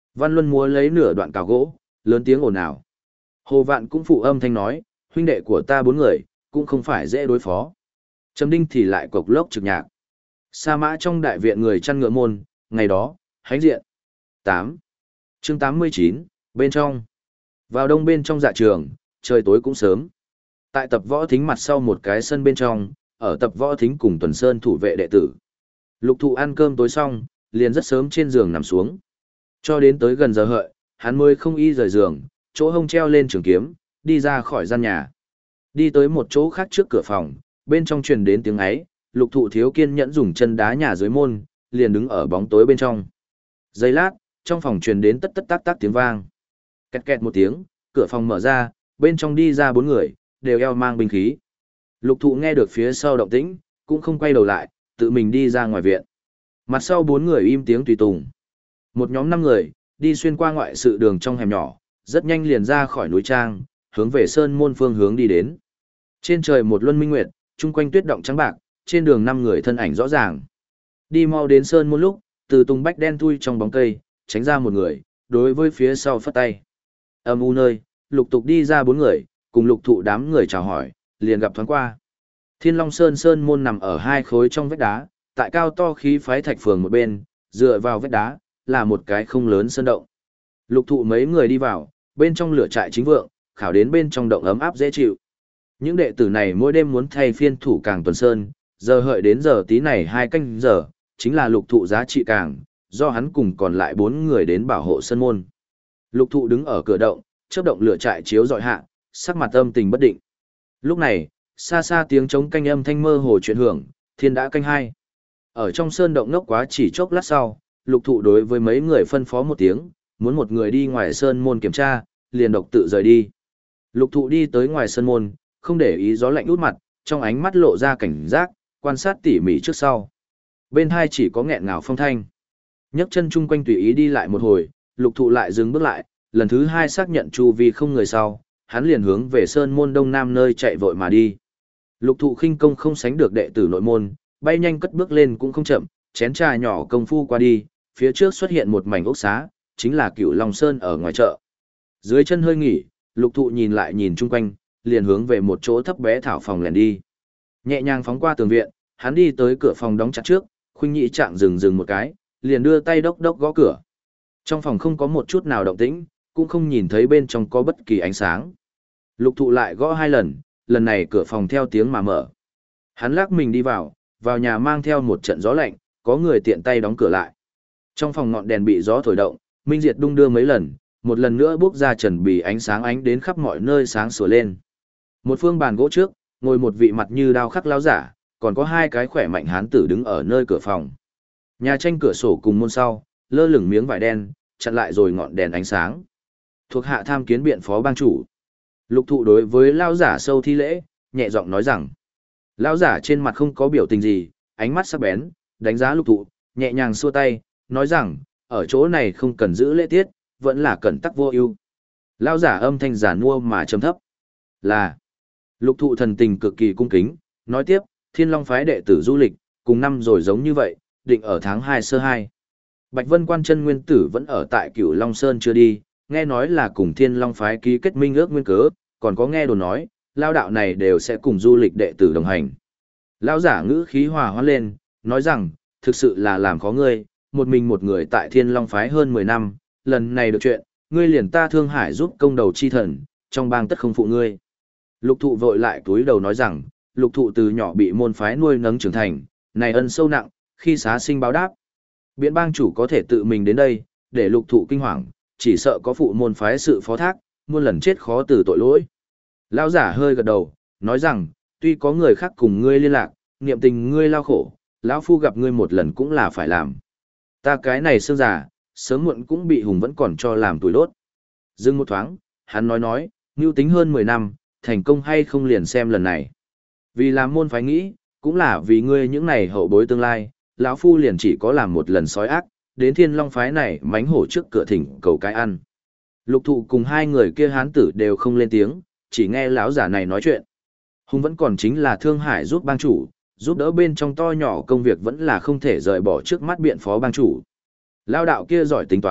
Văn Luân múa lấy nửa đoạn cào gỗ, lớn tiếng ồn ào. Hồ Vạn cũng phụ âm thanh nói, huynh đệ của ta 4 người, cũng không phải dễ đối phó. Trầm Đinh thì lại cộc lốc trực nhạc. Sa mã trong đại viện người chăn ngựa môn, ngày đó, hánh diện. 8. Chương 89, bên trong. Vào đông bên trong dạ trường, trời tối cũng sớm. Tại tập võ thính mặt sau một cái sân bên trong, ở tập võ thính cùng Tuần Sơn thủ vệ đệ tử. Lục Thụ ăn cơm tối xong, liền rất sớm trên giường nằm xuống. Cho đến tới gần giờ hợi, hắn mới không y rời giường, chỗ hông treo lên trường kiếm, đi ra khỏi gian nhà. Đi tới một chỗ khác trước cửa phòng, bên trong truyền đến tiếng ấy, Lục Thụ thiếu kiên nhẫn dùng chân đá nhà dưới môn, liền đứng ở bóng tối bên trong. Giây lát, trong phòng truyền đến tất tất tác tác tiếng vang. Kẹt kẹt một tiếng, cửa phòng mở ra, bên trong đi ra 4 người, đều eo mang binh khí. Lục Thụ nghe được phía sau động tĩnh, cũng không quay đầu lại, tự mình đi ra ngoài viện. Mặt sau 4 người im tiếng tùy tùng. Một nhóm 5 người, đi xuyên qua ngoại sự đường trong hẻm nhỏ, rất nhanh liền ra khỏi núi trang, hướng về sơn môn phương hướng đi đến. Trên trời một luân minh nguyệt, chung quanh tuyết động trắng bạc, trên đường 5 người thân ảnh rõ ràng. Đi mau đến sơn môn lúc, từ tùng bách đen thui trong bóng cây, tránh ra một người, đối với phía sau phất tay. Âm u nơi, lục tục đi ra 4 người, cùng Lục Thụ đám người chào hỏi, liền gặp thoáng qua. Thiên Long Sơn sơn môn nằm ở 2 khối trong vách đá, tại cao to khí phái thạch phường một bên, dựa vào vách đá, là một cái không lớn sơn động. Lục Thụ mấy người đi vào, bên trong lửa trại chính vượng, khảo đến bên trong động ấm áp dễ chịu. Những đệ tử này mỗi đêm muốn thay phiên thủ càng tuần sơn, giờ hợi đến giờ tí này 2 canh giờ, chính là Lục Thụ giá trị càng, do hắn cùng còn lại 4 người đến bảo hộ sơn môn. Lục Thụ đứng ở cửa động, chớp động lửa trại chiếu dọi hạ, sắc mặt âm tình bất định. Lúc này, xa xa tiếng trống canh âm thanh mơ hồ chuyển hưởng, thiên đã canh 2. Ở trong sơn động ngốc quá chỉ chốc lát sau, Lục Thụ đối với mấy người phân phó một tiếng, muốn một người đi ngoài sơn môn kiểm tra, liền độc tự rời đi. Lục Thụ đi tới ngoài sơn môn, không để ý gió lạnh út mặt, trong ánh mắt lộ ra cảnh giác, quan sát tỉ mỉ trước sau. Bên hai chỉ có nghẹn ngào phong thanh. Nhấc chân chung quanh tùy ý đi lại một hồi, Lục Thụ lại dừng bước lại, lần thứ 2 xác nhận chu vi không người sau, hắn liền hướng về sơn môn đông nam nơi chạy vội mà đi. Lục Thụ khinh công không sánh được đệ tử nội môn, bay nhanh cất bước lên cũng không chậm, chén trà nhỏ công phu qua đi, phía trước xuất hiện một mảnh ốc xá, chính là Cửu Long Sơn ở ngoài chợ. Dưới chân hơi nghỉ, Lục Thụ nhìn lại nhìn chung quanh, liền hướng về một chỗ thấp bé thảo phòng lẻn đi. Nhẹ nhàng phóng qua tường viện, hắn đi tới cửa phòng đóng chặt trước, khuynh nhĩ trạng dừng một cái, liền đưa tay đốc đốc gõ cửa. Trong phòng không có một chút nào động tĩnh, cũng không nhìn thấy bên trong có bất kỳ ánh sáng. Lục Thụ lại gõ 2 lần, lần này cửa phòng theo tiếng mà mở. Hắn lắc mình đi vào nhà mang theo một trận gió lạnh, có người tiện tay đóng cửa lại. Trong phòng ngọn đèn bị gió thổi động, minh diệt đung đưa mấy lần, một lần nữa bốc ra trần bì ánh sáng ánh đến khắp mọi nơi sáng sủa lên. Một phương bàn gỗ trước, ngồi một vị mặt như đao khắc lão giả, còn có 2 cái khỏe mạnh hán tử đứng ở nơi cửa phòng. Nhà tranh cửa sổ cùng môn sau, lơ lửng miếng vải đen, chặn lại rồi ngọn đèn ánh sáng. Thuộc hạ tham kiến biện phó bang chủ. Lục Thụ đối với lão giả sâu thi lễ, nhẹ giọng nói rằng. Lão giả trên mặt không có biểu tình gì, ánh mắt sắc bén, đánh giá Lục Thụ, nhẹ nhàng xua tay, nói rằng, ở chỗ này không cần giữ lễ tiết, vẫn là cẩn tắc vô ưu. Lão giả âm thanh giản mua mà trầm thấp. Là. Lục Thụ thần tình cực kỳ cung kính, nói tiếp, Thiên Long phái đệ tử du lịch, cùng năm rồi giống như vậy, định ở tháng 2 sơ 2. Bạch Vân Quan chân nguyên tử vẫn ở tại Cửu Long Sơn chưa đi, nghe nói là cùng Thiên Long phái ký kết minh ước nguyên cớ, còn có nghe đồn nói, lao đạo này đều sẽ cùng du lịch đệ tử đồng hành. Lão giả ngữ khí hòa hoãn lên, nói rằng, thực sự là làm khó ngươi, một mình một người tại Thiên Long phái hơn 10 năm, lần này được chuyện, ngươi liền ta Thương Hải giúp công đầu chi thần, trong bang tất không phụ ngươi. Lục Thụ vội lại túi đầu nói rằng, Lục Thụ từ nhỏ bị môn phái nuôi nấng trưởng thành, này ân sâu nặng, khi xá sinh báo đáp. Biện bang chủ có thể tự mình đến đây, để Lục Thụ kinh hoàng, chỉ sợ có phụ môn phái sự phó thác, muôn lần chết khó từ tội lỗi. Lão giả hơi gật đầu, nói rằng, tuy có người khác cùng ngươi liên lạc, niệm tình ngươi lao khổ, lão phu gặp ngươi một lần cũng là phải làm. Ta cái này xương già, sớm muộn cũng bị hùng vẫn còn cho làm tuổi đốt. Dừng một thoáng, hắn nói, mưu tính hơn 10 năm, thành công hay không liền xem lần này. Vì làm môn phái nghĩ, cũng là vì ngươi những này hậu bối tương lai, lão phu liền chỉ có làm một lần sói ác, đến Thiên Long phái này mánh hổ trước cửa thỉnh cầu cái ăn. Lục Thụ cùng 2 người kia hán tử đều không lên tiếng, chỉ nghe lão giả này nói chuyện. Hùng vẫn còn chính là Thương Hải giúp bang chủ, giúp đỡ bên trong to nhỏ công việc vẫn là không thể rời bỏ trước mắt biện phó bang chủ. Lao đạo kia giỏi tính toán,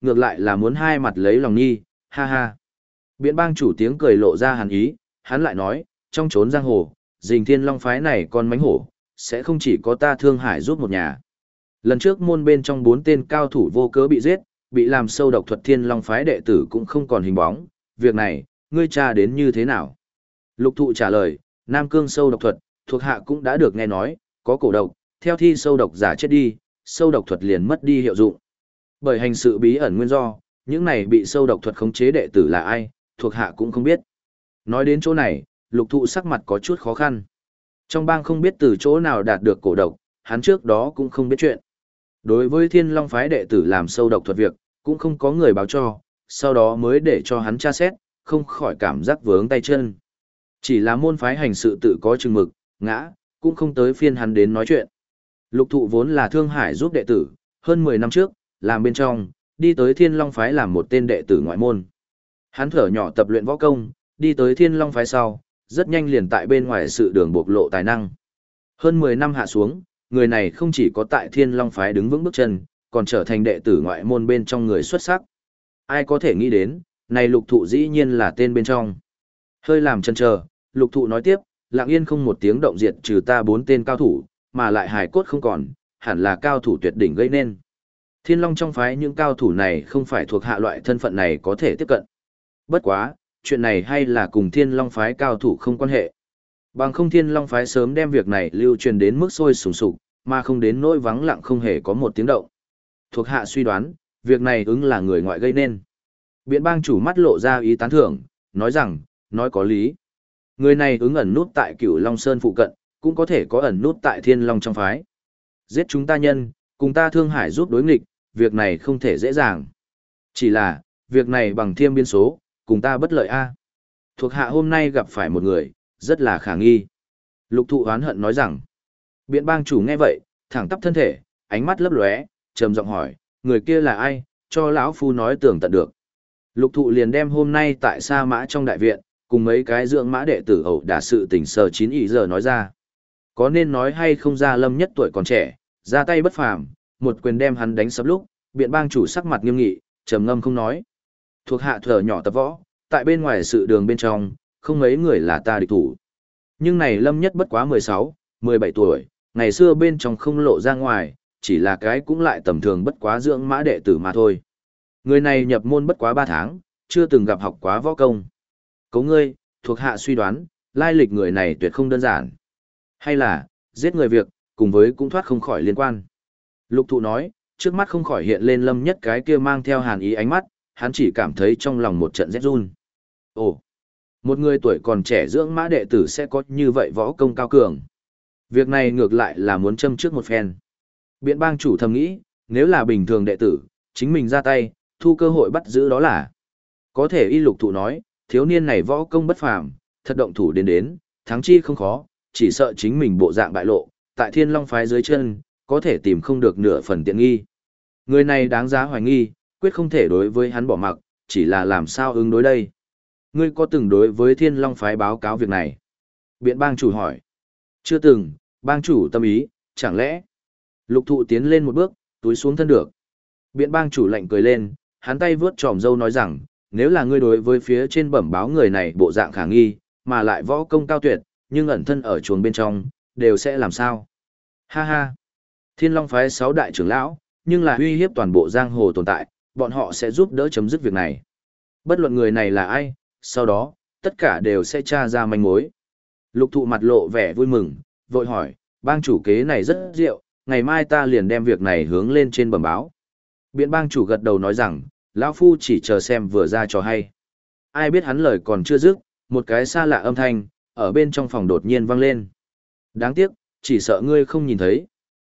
ngược lại là muốn hai mặt lấy lòng nhi, ha ha. Biện bang chủ tiếng cười lộ ra hàn ý, hắn lại nói, trong chốn giang hồ, Dình Thiên Long phái này con mánh hổ, sẽ không chỉ có ta Thương Hải giúp một nhà. Lần trước môn bên trong 4 tên cao thủ vô cớ bị giết, bị làm sâu độc thuật Thiên Long phái đệ tử cũng không còn hình bóng, việc này, ngươi tra đến như thế nào? Lục Thụ trả lời, Nam Cương sâu độc thuật, thuộc hạ cũng đã được nghe nói, có cổ độc, theo thi sâu độc giả chết đi, sâu độc thuật liền mất đi hiệu dụng. Bởi hành sự bí ẩn nguyên do, những này bị sâu độc thuật khống chế đệ tử là ai, thuộc hạ cũng không biết. Nói đến chỗ này, Lục Thụ sắc mặt có chút khó khăn. Trong bang không biết từ chỗ nào đạt được cổ độc, hắn trước đó cũng không biết chuyện. Đối với Thiên Long phái đệ tử làm sâu độc thuật việc, cũng không có người báo cho, sau đó mới để cho hắn tra xét, không khỏi cảm giác vướng tay chân. Chỉ là môn phái hành sự tự có chừng mực, ngã, cũng không tới phiên hắn đến nói chuyện. Lục Thụ vốn là Thương Hải giúp đệ tử, hơn 10 năm trước, làm bên trong, đi tới Thiên Long phái làm một tên đệ tử ngoại môn. Hắn thở nhỏ tập luyện võ công, đi tới Thiên Long phái sau, rất nhanh liền tại bên ngoài sự đường bộc lộ tài năng. Hơn 10 năm hạ xuống, người này không chỉ có tại Thiên Long phái đứng vững bước chân, còn trở thành đệ tử ngoại môn bên trong người xuất sắc. Ai có thể nghĩ đến, này Lục Thụ dĩ nhiên là tên bên trong. Hơi làm chần chờ, Lục Thụ nói tiếp, lặng yên không một tiếng động diệt trừ ta 4 tên cao thủ, mà lại hài cốt không còn, hẳn là cao thủ tuyệt đỉnh gây nên. Thiên Long trong phái những cao thủ này không phải thuộc hạ loại thân phận này có thể tiếp cận. Bất quá, chuyện này hay là cùng Thiên Long phái cao thủ không quan hệ. Bằng không Thiên Long phái sớm đem việc này lưu truyền đến mức sôi sùng sục, mà không đến nỗi vắng lặng không hề có một tiếng động. Thuộc hạ suy đoán, việc này ứng là người ngoại gây nên. Biện bang chủ mắt lộ ra ý tán thưởng, nói rằng, nói có lý. Người này ứng ẩn nút tại Cửu Long Sơn phụ cận, cũng có thể có ẩn nút tại Thiên Long trong phái. Giết chúng ta nhân, cùng ta Thương Hải giúp đối nghịch, việc này không thể dễ dàng. Chỉ là, việc này bằng thiêm biên số, cùng ta bất lợi a. Thuộc hạ hôm nay gặp phải một người, rất là khả nghi. Lục Thụ oán hận nói rằng, biện bang chủ nghe vậy, thẳng tắp thân thể, ánh mắt lấp lóe, trầm giọng hỏi, người kia là ai, cho lão phu nói tường tận được. Lục Thụ liền đem hôm nay tại Sa Mã trong đại viện, cùng mấy cái dưỡng mã đệ tử ẩu đả sự tình sờ 9 ý giờ nói ra. Có nên nói hay không ra Lâm Nhất tuổi còn trẻ, ra tay bất phàm, một quyền đem hắn đánh sắp lúc, biện bang chủ sắc mặt nghiêm nghị, trầm ngâm không nói. Thuộc hạ thở nhỏ tập võ, tại bên ngoài sự đường bên trong, không mấy người là ta địch thủ. Nhưng này Lâm Nhất bất quá 16, 17 tuổi, ngày xưa bên trong không lộ ra ngoài, chỉ là cái cũng lại tầm thường bất quá dưỡng mã đệ tử mà thôi. Người này nhập môn bất quá 3 tháng, chưa từng gặp học quá võ công. Cấu ngươi, thuộc hạ suy đoán, lai lịch người này tuyệt không đơn giản. Hay là, giết người việc, cùng với cũng thoát không khỏi liên quan. Lục Thụ nói, trước mắt không khỏi hiện lên Lâm Nhất cái kia mang theo hàn ý ánh mắt, hắn chỉ cảm thấy trong lòng một trận rét run. Ồ, một người tuổi còn trẻ dưỡng mã đệ tử sẽ có như vậy võ công cao cường. Việc này ngược lại là muốn châm trước một phen. Biện bang chủ thầm nghĩ, nếu là bình thường đệ tử, chính mình ra tay, thu cơ hội bắt giữ đó là. Có thể y Lục Thụ nói, thiếu niên này võ công bất phàm, thật động thủ đến, thắng chi không khó, chỉ sợ chính mình bộ dạng bại lộ, tại Thiên Long phái dưới chân, có thể tìm không được nửa phần tiện nghi. Người này đáng giá hoài nghi, quyết không thể đối với hắn bỏ mặc, chỉ là làm sao ứng đối đây. Ngươi có từng đối với Thiên Long phái báo cáo việc này? Biện bang chủ hỏi. Chưa từng, bang chủ tâm ý, chẳng lẽ? Lục Thụ tiến lên một bước, túi xuống thân được. Biện bang chủ lạnh cười lên, hắn tay vướt tròm râu nói rằng, nếu là ngươi đối với phía trên bẩm báo người này bộ dạng khả nghi, mà lại võ công cao tuyệt, nhưng ẩn thân ở chuồng bên trong, đều sẽ làm sao? Ha ha! Thiên Long phái 6 đại trưởng lão, nhưng là uy hiếp toàn bộ giang hồ tồn tại, bọn họ sẽ giúp đỡ chấm dứt việc này. Bất luận người này là ai, sau đó, tất cả đều sẽ tra ra manh mối. Lục Thụ mặt lộ vẻ vui mừng, vội hỏi, bang chủ kế này rất diệu, ngày mai ta liền đem việc này hướng lên trên bẩm báo. Biện bang chủ gật đầu nói rằng, lão phu chỉ chờ xem vừa ra trò hay. Ai biết hắn lời còn chưa dứt, một cái xa lạ âm thanh, ở bên trong phòng đột nhiên vang lên. Đáng tiếc, chỉ sợ ngươi không nhìn thấy.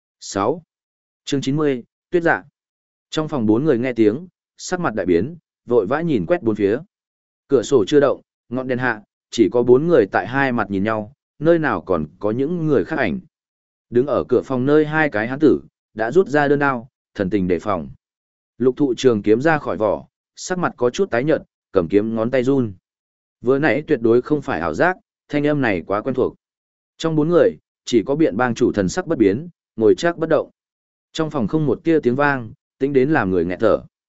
6. Chương 90, Tuyết Dạ. Trong phòng 4 người nghe tiếng, sắc mặt đại biến, vội vã nhìn quét bốn phía. Cửa sổ chưa động, ngọn đèn hạ, chỉ có 4 người tại hai mặt nhìn nhau, nơi nào còn có những người khác ảnh. Đứng ở cửa phòng nơi hai cái hán tử, đã rút ra đơn đao, thần tình đề phòng. Lục Thụ trường kiếm ra khỏi vỏ, sắc mặt có chút tái nhợt, cầm kiếm ngón tay run. Vừa nãy tuyệt đối không phải ảo giác, thanh âm này quá quen thuộc. Trong 4 người, chỉ có biện bang chủ thần sắc bất biến, ngồi chắc bất động. Trong phòng không một tia tiếng vang, tính đến làm người nghẹt thở.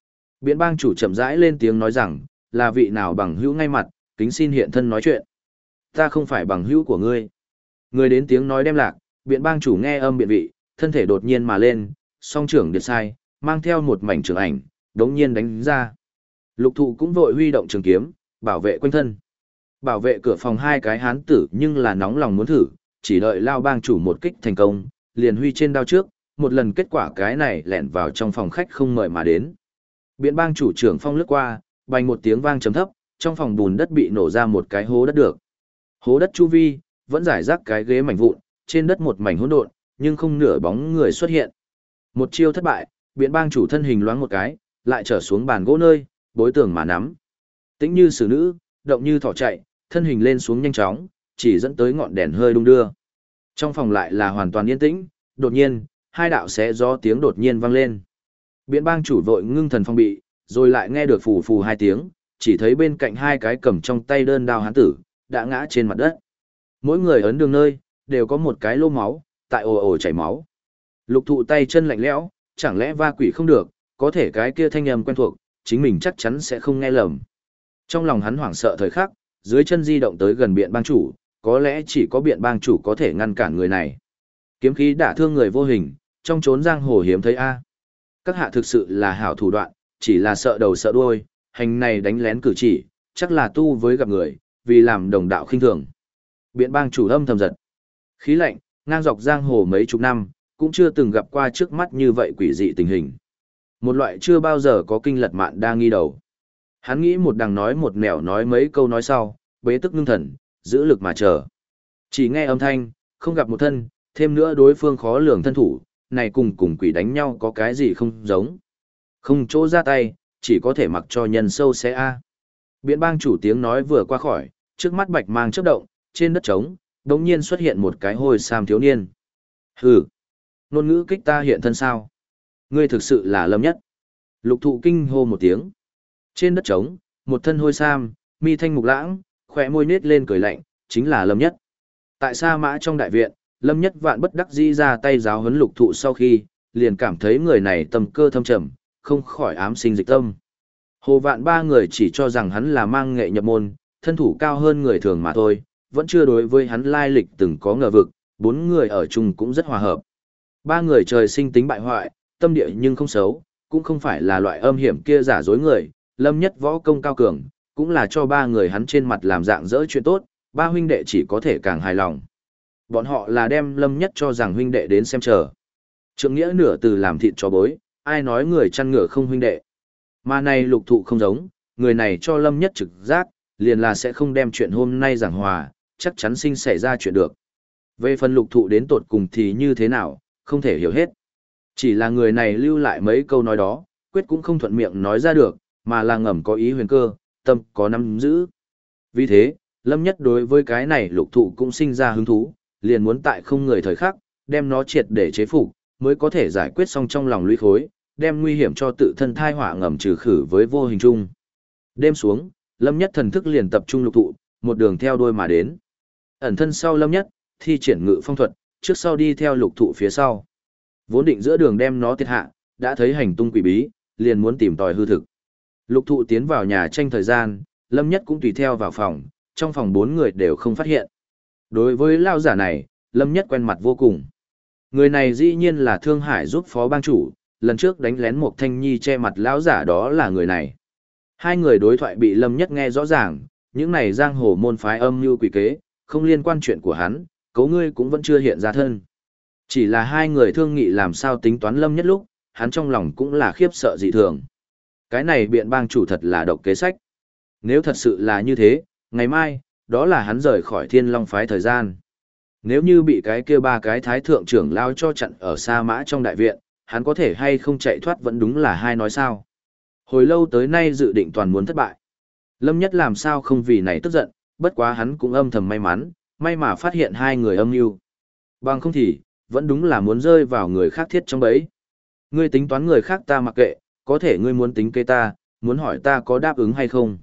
Biện bang chủ chậm rãi lên tiếng nói rằng, là vị nào bằng hữu ngay mặt, kính xin hiện thân nói chuyện. Ta không phải bằng hữu của ngươi. Người đến tiếng nói đem lạc, biện bang chủ nghe âm biện vị, thân thể đột nhiên mà lên, song trưởng điệt sai, mang theo một mảnh trường ảnh, đống nhiên đánh ra. Lục thụ cũng vội huy động trường kiếm, bảo vệ quanh thân. Bảo vệ cửa phòng hai cái hán tử nhưng là nóng lòng muốn thử, chỉ đợi lao bang chủ một kích thành công, liền huy trên đao trước, một lần kết quả cái này lẻn vào trong phòng khách không mời mà đến. Biện bang chủ trưởng phong lướt qua, bành một tiếng vang trầm thấp, trong phòng bùn đất bị nổ ra một cái hố đất được. Hố đất chu vi, vẫn rải rác cái ghế mảnh vụn, trên đất một mảnh hỗn độn, nhưng không nửa bóng người xuất hiện. Một chiêu thất bại, biện bang chủ thân hình loáng một cái, lại trở xuống bàn gỗ nơi, bối tường mà nắm. Tĩnh như xử nữ, động như thỏ chạy, thân hình lên xuống nhanh chóng, chỉ dẫn tới ngọn đèn hơi đung đưa. Trong phòng lại là hoàn toàn yên tĩnh, đột nhiên, hai đạo xé gió tiếng đột nhiên vang lên. Biện bang chủ vội ngưng thần phong bị, rồi lại nghe được phù phù hai tiếng, chỉ thấy bên cạnh hai cái cầm trong tay đơn đao hán tử, đã ngã trên mặt đất. Mỗi người ấn đường nơi, đều có một cái lô máu, tại ồ ồ chảy máu. Lục thụ tay chân lạnh lẽo, chẳng lẽ va quỷ không được, có thể cái kia thanh âm quen thuộc, chính mình chắc chắn sẽ không nghe lầm. Trong lòng hắn hoảng sợ thời khắc, dưới chân di động tới gần biện bang chủ, có lẽ chỉ có biện bang chủ có thể ngăn cản người này. Kiếm khí đả thương người vô hình, trong chốn giang hồ hiếm thấy a. Các hạ thực sự là hảo thủ đoạn, chỉ là sợ đầu sợ đuôi, hành này đánh lén cử chỉ, chắc là tu với gặp người, vì làm đồng đạo khinh thường. Biện bang chủ âm thầm giật. Khí lạnh, ngang dọc giang hồ mấy chục năm, cũng chưa từng gặp qua trước mắt như vậy quỷ dị tình hình. Một loại chưa bao giờ có kinh lật mạn đang nghi đầu. Hắn nghĩ một đằng nói một nẻo nói mấy câu nói sau, bế tức ngưng thần, giữ lực mà chờ. Chỉ nghe âm thanh, không gặp một thân, thêm nữa đối phương khó lường thân thủ, này cùng quỷ đánh nhau có cái gì không giống. Không chỗ ra tay, chỉ có thể mặc cho nhân sâu xé a. Biện bang chủ tiếng nói vừa qua khỏi, trước mắt bạch mang chớp động, trên đất trống, đống nhiên xuất hiện một cái hôi sam thiếu niên. Hừ, ngôn ngữ kích ta hiện thân sao? Ngươi thực sự là Lâm Nhất. Lục thụ kinh hô một tiếng. Trên đất trống, một thân hôi sam, mi thanh mục lãng, khỏe môi nết lên cười lạnh, chính là Lâm Nhất. Tại Sa Mã trong đại viện, Lâm Nhất vạn bất đắc dĩ ra tay giáo huấn lục thụ sau khi, liền cảm thấy người này tâm cơ thâm trầm, không khỏi ám sinh dịch tâm. Hồ Vạn ba người chỉ cho rằng hắn là mang nghệ nhập môn, thân thủ cao hơn người thường mà thôi, vẫn chưa đối với hắn lai lịch từng có ngờ vực, bốn người ở chung cũng rất hòa hợp. Ba người trời sinh tính bại hoại, tâm địa nhưng không xấu, cũng không phải là loại âm hiểm kia giả dối người, Lâm Nhất võ công cao cường, cũng là cho ba người hắn trên mặt làm dạng dỡ chuyện tốt, ba huynh đệ chỉ có thể càng hài lòng. Bọn họ là đem Lâm Nhất cho rằng huynh đệ đến xem chờ. Trượng nghĩa nửa từ làm thịt cho bối, ai nói người chăn ngựa không huynh đệ. Mà này lục thụ không giống, người này cho Lâm Nhất trực giác, liền là sẽ không đem chuyện hôm nay giảng hòa, chắc chắn sinh xảy ra chuyện được. Về phần lục thụ đến tột cùng thì như thế nào, không thể hiểu hết. Chỉ là người này lưu lại mấy câu nói đó, quyết cũng không thuận miệng nói ra được, mà là ngầm có ý huyền cơ, tâm có nắm giữ. Vì thế, Lâm Nhất đối với cái này lục thụ cũng sinh ra hứng thú, liền muốn tại không người thời khắc, đem nó triệt để chế phục, mới có thể giải quyết xong trong lòng lũy khối, đem nguy hiểm cho tự thân thai họa ngầm trừ khử với vô hình chung. Đêm xuống, Lâm Nhất thần thức liền tập trung lục thụ, một đường theo đuôi mà đến. Ẩn thân sau Lâm Nhất, thi triển ngự phong thuật, trước sau đi theo lục thụ phía sau. Vốn định giữa đường đem nó tiệt hạ, đã thấy hành tung quỷ bí, liền muốn tìm tòi hư thực. Lục thụ tiến vào nhà tranh thời gian, Lâm Nhất cũng tùy theo vào phòng, trong phòng bốn người đều không phát hiện. Đối với lao giả này, Lâm Nhất quen mặt vô cùng. Người này dĩ nhiên là Thương Hải giúp phó bang chủ, lần trước đánh lén một thanh nhi che mặt lão giả đó là người này. Hai người đối thoại bị Lâm Nhất nghe rõ ràng, những này giang hồ môn phái âm mưu quỷ kế, không liên quan chuyện của hắn, cấu ngươi cũng vẫn chưa hiện ra thân. Chỉ là hai người thương nghị làm sao tính toán Lâm Nhất lúc, hắn trong lòng cũng là khiếp sợ dị thường. Cái này biện bang chủ thật là độc kế sách. Nếu thật sự là như thế, ngày mai, đó là hắn rời khỏi Thiên Long phái thời gian. Nếu như bị cái kia ba cái thái thượng trưởng lao cho chặn ở Sa Mã trong đại viện, hắn có thể hay không chạy thoát vẫn đúng là hai nói sao. Hồi lâu tới nay dự định toàn muốn thất bại. Lâm Nhất làm sao không vì này tức giận, bất quá hắn cũng âm thầm may mắn, may mà phát hiện hai người âm mưu. Bằng không thì, vẫn đúng là muốn rơi vào người khác thiết trong bẫy. Ngươi tính toán người khác ta mặc kệ, có thể ngươi muốn tính kế ta, muốn hỏi ta có đáp ứng hay không.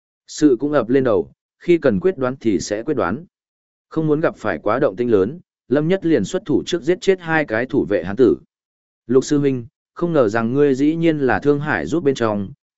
Sự cũng ập lên đầu, khi cần quyết đoán thì sẽ quyết đoán. Không muốn gặp phải quá động tĩnh lớn, Lâm Nhất liền xuất thủ trước giết chết hai cái thủ vệ hán tử. Lục sư huynh, không ngờ rằng ngươi dĩ nhiên là Thương Hải giúp bên trong,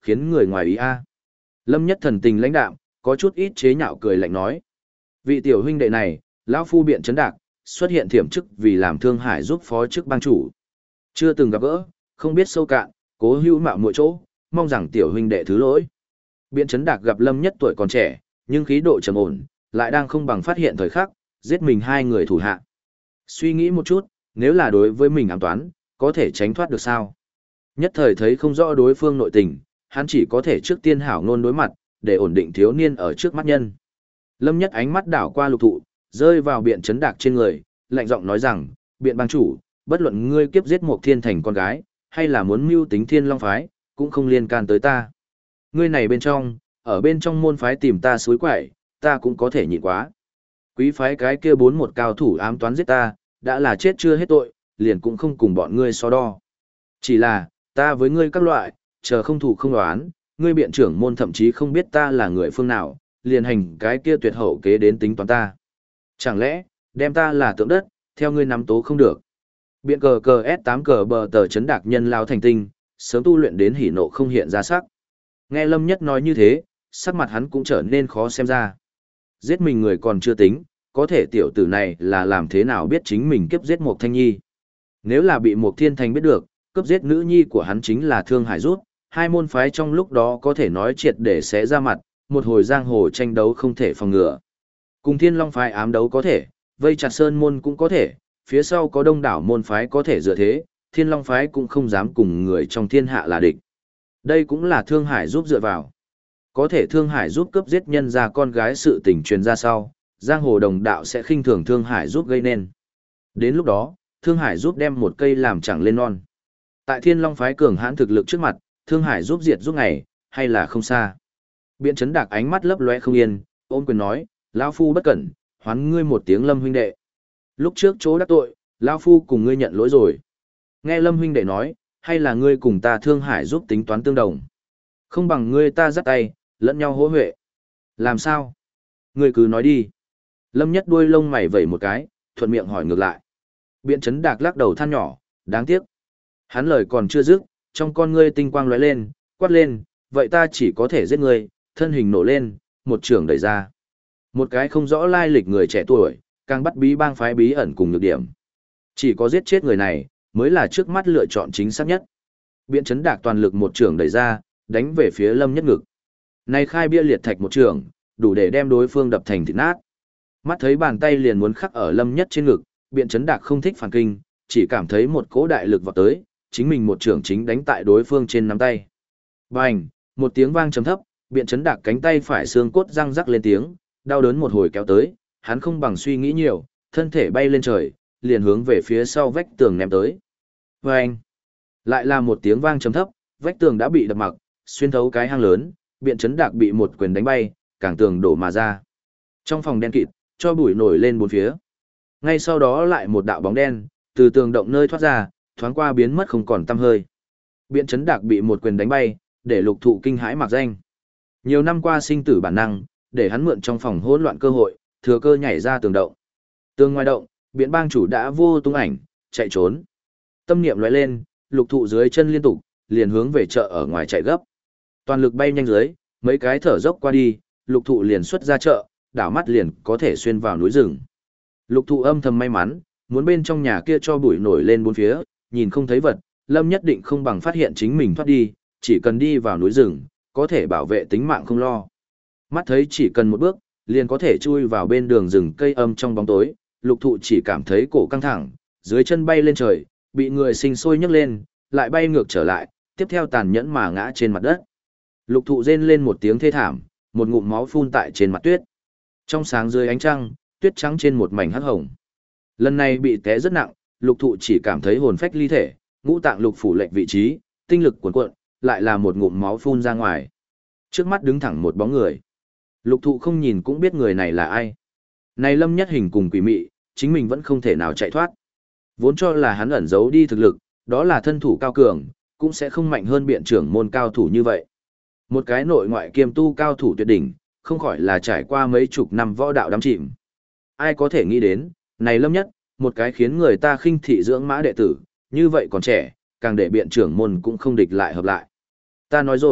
khiến người ngoài ý a. Lâm Nhất thần tình lãnh đạm, có chút ít chế nhạo cười lạnh nói. Vị tiểu huynh đệ này, lão phu biện trấn đạc, xuất hiện thiểm chức vì làm Thương Hải giúp phó chức bang chủ. Chưa từng gặp gỡ, không biết sâu cạn, cố hữu mạo mỗi chỗ, mong rằng tiểu huynh đệ thứ lỗi. Biện trấn đạc gặp Lâm Nhất tuổi còn trẻ, nhưng khí độ trầm ổn, lại đang không bằng phát hiện thời khắc, giết mình hai người thủ hạ. Suy nghĩ một chút, nếu là đối với mình ám toán, có thể tránh thoát được sao? Nhất thời thấy không rõ đối phương nội tình, hắn chỉ có thể trước tiên hảo ngôn đối mặt, để ổn định thiếu niên ở trước mắt nhân. Lâm Nhất ánh mắt đảo qua Lục Thụ, rơi vào biện trấn đạc trên người, lạnh giọng nói rằng, biện bang chủ, bất luận ngươi kiếp giết một thiên thành con gái, hay là muốn mưu tính thiên long phái, cũng không liên can tới ta. Ngươi này bên trong, ở bên trong môn phái tìm ta suối quậy, ta cũng có thể nhịn quá. Quý phái cái kia 41 cao thủ ám toán giết ta, đã là chết chưa hết tội, liền cũng không cùng bọn ngươi so đo. Chỉ là, ta với ngươi các loại, chờ không thủ không đoán, ngươi biện trưởng môn thậm chí không biết ta là người phương nào, liền hành cái kia tuyệt hậu kế đến tính toán ta. Chẳng lẽ, đem ta là tượng đất, theo ngươi nắm tố không được. Biện cờ cờ S8 cờ bờ tờ chấn đạc nhân lao thành tinh, sớm tu luyện đến hỉ nộ không hiện ra sắc. Nghe Lâm Nhất nói như thế, sắc mặt hắn cũng trở nên khó xem ra. Giết mình người còn chưa tính, có thể tiểu tử này là làm thế nào biết chính mình kiếp giết một thanh nhi. Nếu là bị một thiên thành biết được, cướp giết nữ nhi của hắn chính là Thương Hải rút, hai môn phái trong lúc đó có thể nói triệt để xé ra mặt, một hồi giang hồ tranh đấu không thể phòng ngừa. Cùng Thiên Long phái ám đấu có thể, vây chặt Sơn môn cũng có thể, phía sau có đông đảo môn phái có thể dựa thế, Thiên Long phái cũng không dám cùng người trong thiên hạ là địch. Đây cũng là Thương Hải giúp dựa vào. Có thể Thương Hải giúp cướp giết nhân ra con gái sự tình truyền ra sau, giang hồ đồng đạo sẽ khinh thường Thương Hải giúp gây nên. Đến lúc đó, Thương Hải giúp đem một cây làm chẳng lên non. Tại Thiên Long phái cường hãn thực lực trước mặt, Thương Hải giúp diệt giúp ngày, hay là không xa. Biện Trấn Đạc ánh mắt lấp lóe không yên, ôm quyền nói, lão phu bất cẩn, hoán ngươi một tiếng Lâm huynh đệ. Lúc trước chỗ đắc tội, lão phu cùng ngươi nhận lỗi rồi. Nghe Lâm huynh đệ nói, hay là ngươi cùng ta Thương Hải giúp tính toán tương đồng. Không bằng ngươi ta dắt tay, lẫn nhau hỗ huệ. Làm sao? Ngươi cứ nói đi. Lâm Nhất đuôi lông mày vẩy một cái, thuận miệng hỏi ngược lại. Biện Trấn Đạc lắc đầu than nhỏ, đáng tiếc. Hắn lời còn chưa dứt, trong con ngươi tinh quang lóe lên, quát lên, vậy ta chỉ có thể giết ngươi, thân hình nổ lên, một trường đẩy ra. Một cái không rõ lai lịch người trẻ tuổi, càng bắt bí bang phái bí ẩn cùng nhược điểm. Chỉ có giết chết người này, mới là trước mắt lựa chọn chính xác nhất. Biện Trấn Đạc toàn lực một trường đẩy ra, đánh về phía Lâm Nhất ngực. Này khai bia liệt thạch một trường, đủ để đem đối phương đập thành thịt nát. Mắt thấy bàn tay liền muốn khắc ở Lâm Nhất trên ngực, Biện Trấn Đạc không thích phản kinh, chỉ cảm thấy một cỗ đại lực vọt tới, chính mình một trường chính đánh tại đối phương trên nắm tay. Bành, một tiếng vang trầm thấp, Biện Trấn Đạc cánh tay phải xương cốt răng rắc lên tiếng, đau đớn một hồi kéo tới, hắn không bằng suy nghĩ nhiều, thân thể bay lên trời, liền hướng về phía sau vách tường ném tới. Bành, lại là một tiếng vang trầm thấp, vách tường đã bị đập mặc, xuyên thấu cái hang lớn, Biện Trấn Đạc bị một quyền đánh bay, càng tường đổ mà ra. Trong phòng đen kịt, cho bụi nổi lên bốn phía. Ngay sau đó lại một đạo bóng đen, từ tường động nơi thoát ra, thoáng qua biến mất không còn tăm hơi. Biện Trấn Đạc bị một quyền đánh bay, để Lục Thụ kinh hãi mặc danh. Nhiều năm qua sinh tử bản năng, để hắn mượn trong phòng hỗn loạn cơ hội, thừa cơ nhảy ra tường động. Tường ngoài động, Biện bang chủ đã vô tung ảnh, chạy trốn. Tâm niệm lóe lên, Lục Thụ dưới chân liên tục, liền hướng về chợ ở ngoài chạy gấp. Toàn lực bay nhanh dưới, mấy cái thở dốc qua đi, Lục Thụ liền xuất ra chợ, đảo mắt liền có thể xuyên vào núi rừng. Lục Thụ âm thầm may mắn, muốn bên trong nhà kia cho bụi nổi lên bốn phía, nhìn không thấy vật, Lâm nhất định không bằng phát hiện chính mình thoát đi, chỉ cần đi vào núi rừng, có thể bảo vệ tính mạng không lo. Mắt thấy chỉ cần một bước, liền có thể chui vào bên đường rừng cây âm trong bóng tối, Lục Thụ chỉ cảm thấy cổ căng thẳng, dưới chân bay lên trời, bị người sinh sôi nhấc lên, lại bay ngược trở lại, tiếp theo tàn nhẫn mà ngã trên mặt đất. Lục Thụ rên lên một tiếng thê thảm, một ngụm máu phun tại trên mặt tuyết. Trong sáng dưới ánh trăng, tuyết trắng trên một mảnh hắc hồng. Lần này bị té rất nặng, Lục Thụ chỉ cảm thấy hồn phách ly thể, ngũ tạng lục phủ lệch vị trí, tinh lực cuồn cuộn, lại là một ngụm máu phun ra ngoài. Trước mắt đứng thẳng một bóng người. Lục Thụ không nhìn cũng biết người này là ai. Này Lâm Nhất Hình cùng quỷ mị, chính mình vẫn không thể nào chạy thoát. Vốn cho là hắn ẩn giấu đi thực lực, đó là thân thủ cao cường, cũng sẽ không mạnh hơn biện trưởng môn cao thủ như vậy. Một cái nội ngoại kiêm tu cao thủ tuyệt đỉnh, không khỏi là trải qua mấy chục năm võ đạo đắm chìm. Ai có thể nghĩ đến, này Lâm Nhất, một cái khiến người ta khinh thị dưỡng mã đệ tử, như vậy còn trẻ, càng để biện trưởng môn cũng không địch lại hợp lại. Ta nói rồi,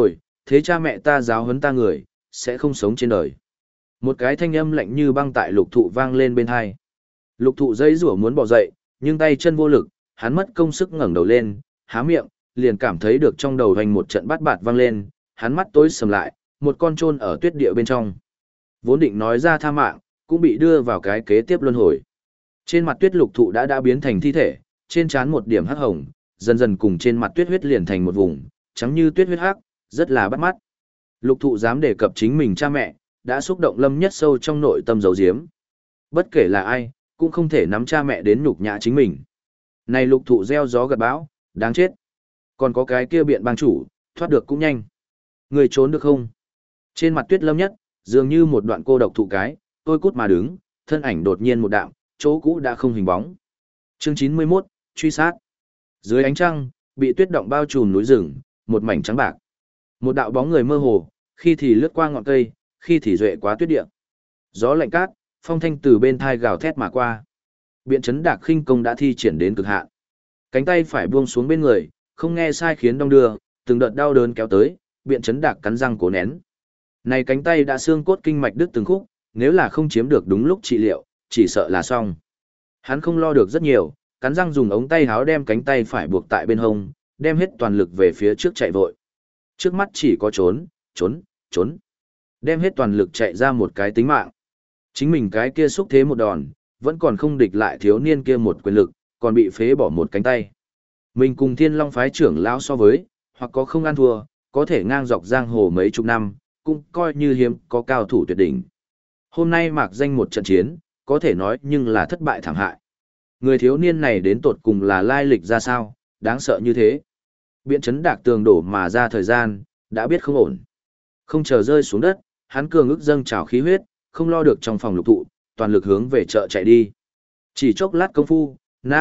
thế cha mẹ ta giáo huấn ta người, sẽ không sống trên đời. Một cái thanh âm lạnh như băng tại lục thụ vang lên bên hai. Lục thụ dây rủa muốn bỏ dậy, nhưng tay chân vô lực, hắn mất công sức ngẩng đầu lên, há miệng, liền cảm thấy được trong đầu hoành một trận bát bạt vang lên, hắn mắt tối sầm lại, một con trôn ở tuyết địa bên trong. Vốn định nói ra tha mạng, cũng bị đưa vào cái kế tiếp luân hồi. Trên mặt tuyết lục thụ đã biến thành thi thể, trên trán một điểm hắc hồng, dần dần cùng trên mặt tuyết huyết liền thành một vùng, trắng như tuyết huyết hắc, rất là bắt mắt. Lục thụ dám đề cập chính mình cha mẹ, đã xúc động Lâm Nhất sâu trong nội tâm giấu giếm. Bất kể là ai, cũng không thể nắm cha mẹ đến nhục nhã chính mình. Này lục thụ gieo gió gặt bão, đáng chết. Còn có cái kia biện bang chủ, thoát được cũng nhanh. Người trốn được không? Trên mặt tuyết Lâm Nhất, dường như một đoạn cô độc thụ cái, tôi cút mà đứng, thân ảnh đột nhiên một đạm, chỗ cũ đã không hình bóng. Chương 91, truy sát. Dưới ánh trăng, bị tuyết động bao trùm núi rừng, một mảnh trắng bạc. Một đạo bóng người mơ hồ, khi thì lướt qua ngọn cây, khi thì duệ qua tuyết địa. Gió lạnh cát, phong thanh từ bên thai gào thét mà qua. Biện chấn đạc khinh công đã thi triển đến cực hạn. Cánh tay phải buông xuống bên người, không nghe sai khiến đong đưa, từng đợt đau đớn kéo tới, biện chấn đạc cắn răng cố nén. Này cánh tay đã xương cốt kinh mạch đứt từng khúc, nếu là không chiếm được đúng lúc trị liệu, chỉ sợ là xong. Hắn không lo được rất nhiều, cắn răng dùng ống tay háo đem cánh tay phải buộc tại bên hông, đem hết toàn lực về phía trước chạy vội. Trước mắt chỉ có trốn, trốn, trốn. Đem hết toàn lực chạy ra một cái tính mạng. Chính mình cái kia xúc thế một đòn, vẫn còn không địch lại thiếu niên kia một quyền lực, còn bị phế bỏ một cánh tay. Mình cùng Thiên Long phái trưởng lão so với, hoặc có không ăn thua, có thể ngang dọc giang hồ mấy chục năm, cũng coi như hiếm có cao thủ tuyệt đỉnh. Hôm nay mạc danh một trận chiến, có thể nói nhưng là thất bại thảm hại. Người thiếu niên này đến tột cùng là lai lịch ra sao, đáng sợ như thế. Biện chấn đạc tường đổ mà ra thời gian, đã biết không ổn. Không chờ rơi xuống đất, hắn cường ức dâng trào khí huyết, không lo được trong phòng lục thụ, toàn lực hướng về chợ chạy đi. Chỉ chốc lát công phu,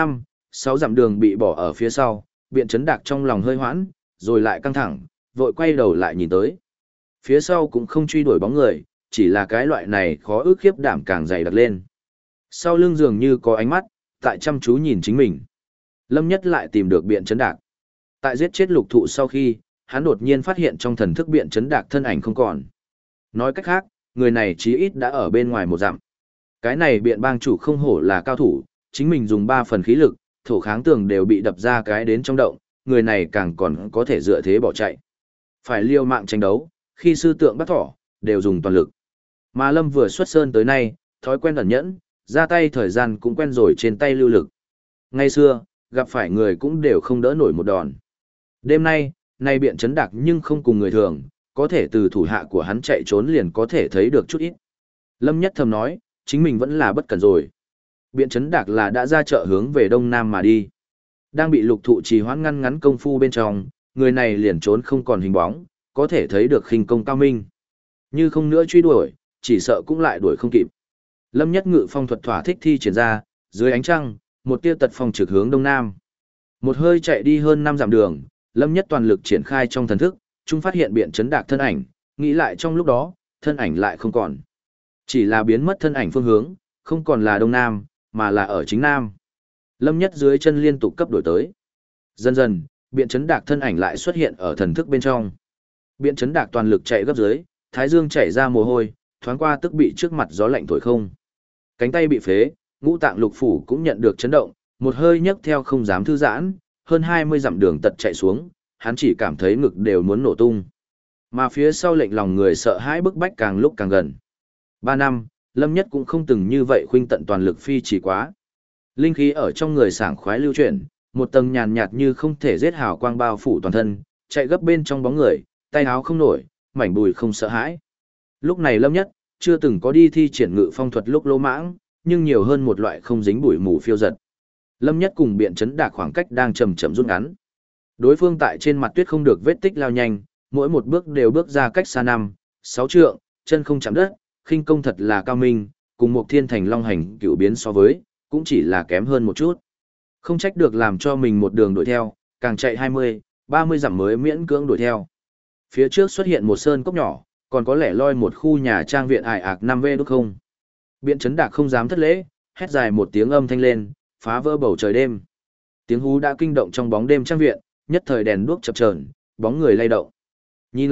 6 dặm đường bị bỏ ở phía sau, biện chấn đạc trong lòng hơi hoãn, rồi lại căng thẳng, vội quay đầu lại nhìn tới. Phía sau cũng không truy đuổi bóng người, chỉ là cái loại này khó ức khiếp đảm càng dày đặc lên. Sau lưng dường như có ánh mắt, tại chăm chú nhìn chính mình. Lâm Nhất lại tìm được biện chấn đạc. Tại giết chết lục thụ sau khi, hắn đột nhiên phát hiện trong thần thức biện chấn đạc thân ảnh không còn. Nói cách khác, người này chí ít đã ở bên ngoài một dặm. Cái này biện bang chủ không hổ là cao thủ, chính mình dùng 3 phần khí lực, thổ kháng tường đều bị đập ra cái đến trong động, người này càng còn có thể dựa thế bỏ chạy. Phải liều mạng tranh đấu, khi sư tượng bắt thỏ, đều dùng toàn lực. Mà Lâm vừa xuất sơn tới nay, thói quen ẩn nhẫn, ra tay thời gian cũng quen rồi trên tay lưu lực. Ngày xưa, gặp phải người cũng đều không đỡ nổi một đòn. Đêm nay, nay biện chấn đạc nhưng không cùng người thường, có thể từ thủ hạ của hắn chạy trốn liền có thể thấy được chút ít. Lâm Nhất thầm nói, chính mình vẫn là bất cẩn rồi. Biện chấn đạc là đã ra chợ hướng về đông nam mà đi. Đang bị lục thụ trì hoãn ngăn ngắn công phu bên trong, người này liền trốn không còn hình bóng, có thể thấy được khinh công cao minh. Như không nữa truy đuổi, chỉ sợ cũng lại đuổi không kịp. Lâm Nhất ngự phong thuật thỏa thích thi triển ra, dưới ánh trăng, một tia tật phong trực hướng đông nam. Một hơi chạy đi hơn 5 dặm đường, Lâm Nhất toàn lực triển khai trong thần thức, chúng phát hiện biện chấn đạc thân ảnh, nghĩ lại trong lúc đó, thân ảnh lại không còn. Chỉ là biến mất thân ảnh phương hướng, không còn là đông nam, mà là ở chính nam. Lâm Nhất dưới chân liên tục cấp đổi tới. Dần dần, biện chấn đạc thân ảnh lại xuất hiện ở thần thức bên trong. Biện chấn đạc toàn lực chạy gấp dưới, thái dương chảy ra mồ hôi, thoáng qua tức bị trước mặt gió lạnh thổi không. Cánh tay bị phế, ngũ tạng lục phủ cũng nhận được chấn động, một hơi nhấc theo không dám thư giãn, hơn 20 dặm đường tật chạy xuống, hắn chỉ cảm thấy ngực đều muốn nổ tung. Mà phía sau lệnh lòng người sợ hãi bức bách càng lúc càng gần. 3 năm, Lâm Nhất cũng không từng như vậy khuynh tận toàn lực phi chỉ quá. Linh khí ở trong người sảng khoái lưu chuyển, một tầng nhàn nhạt như không thể giết hào quang bao phủ toàn thân, chạy gấp bên trong bóng người, tay áo không nổi, mảnh bùi không sợ hãi. Lúc này Lâm Nhất, chưa từng có đi thi triển ngự phong thuật lúc lỗ mãng, nhưng nhiều hơn một loại không dính bụi mù phiêu giật. Lâm Nhất cùng biện chấn đạc khoảng cách đang chậm chậm rút ngắn. Đối phương tại trên mặt tuyết không được vết tích lao nhanh, mỗi một bước đều bước ra cách xa 5-6 trượng, chân không chạm đất, khinh công thật là cao minh, cùng một thiên thành long hành cựu biến so với, cũng chỉ là kém hơn một chút. Không trách được làm cho mình một đường đuổi theo, càng chạy 20-30 dặm mới miễn cưỡng đuổi theo. Phía trước xuất hiện một sơn cốc nhỏ, còn có lẻ loi một khu nhà trang viện ải ạc 5V đúng không? Biện chấn đạc không dám thất lễ, hét dài một tiếng âm thanh lên, phá vỡ bầu trời đêm. Tiếng hú đã kinh động trong bóng đêm trang viện, nhất thời đèn đuốc chập chờn, bóng người lay động. Nhìn lại,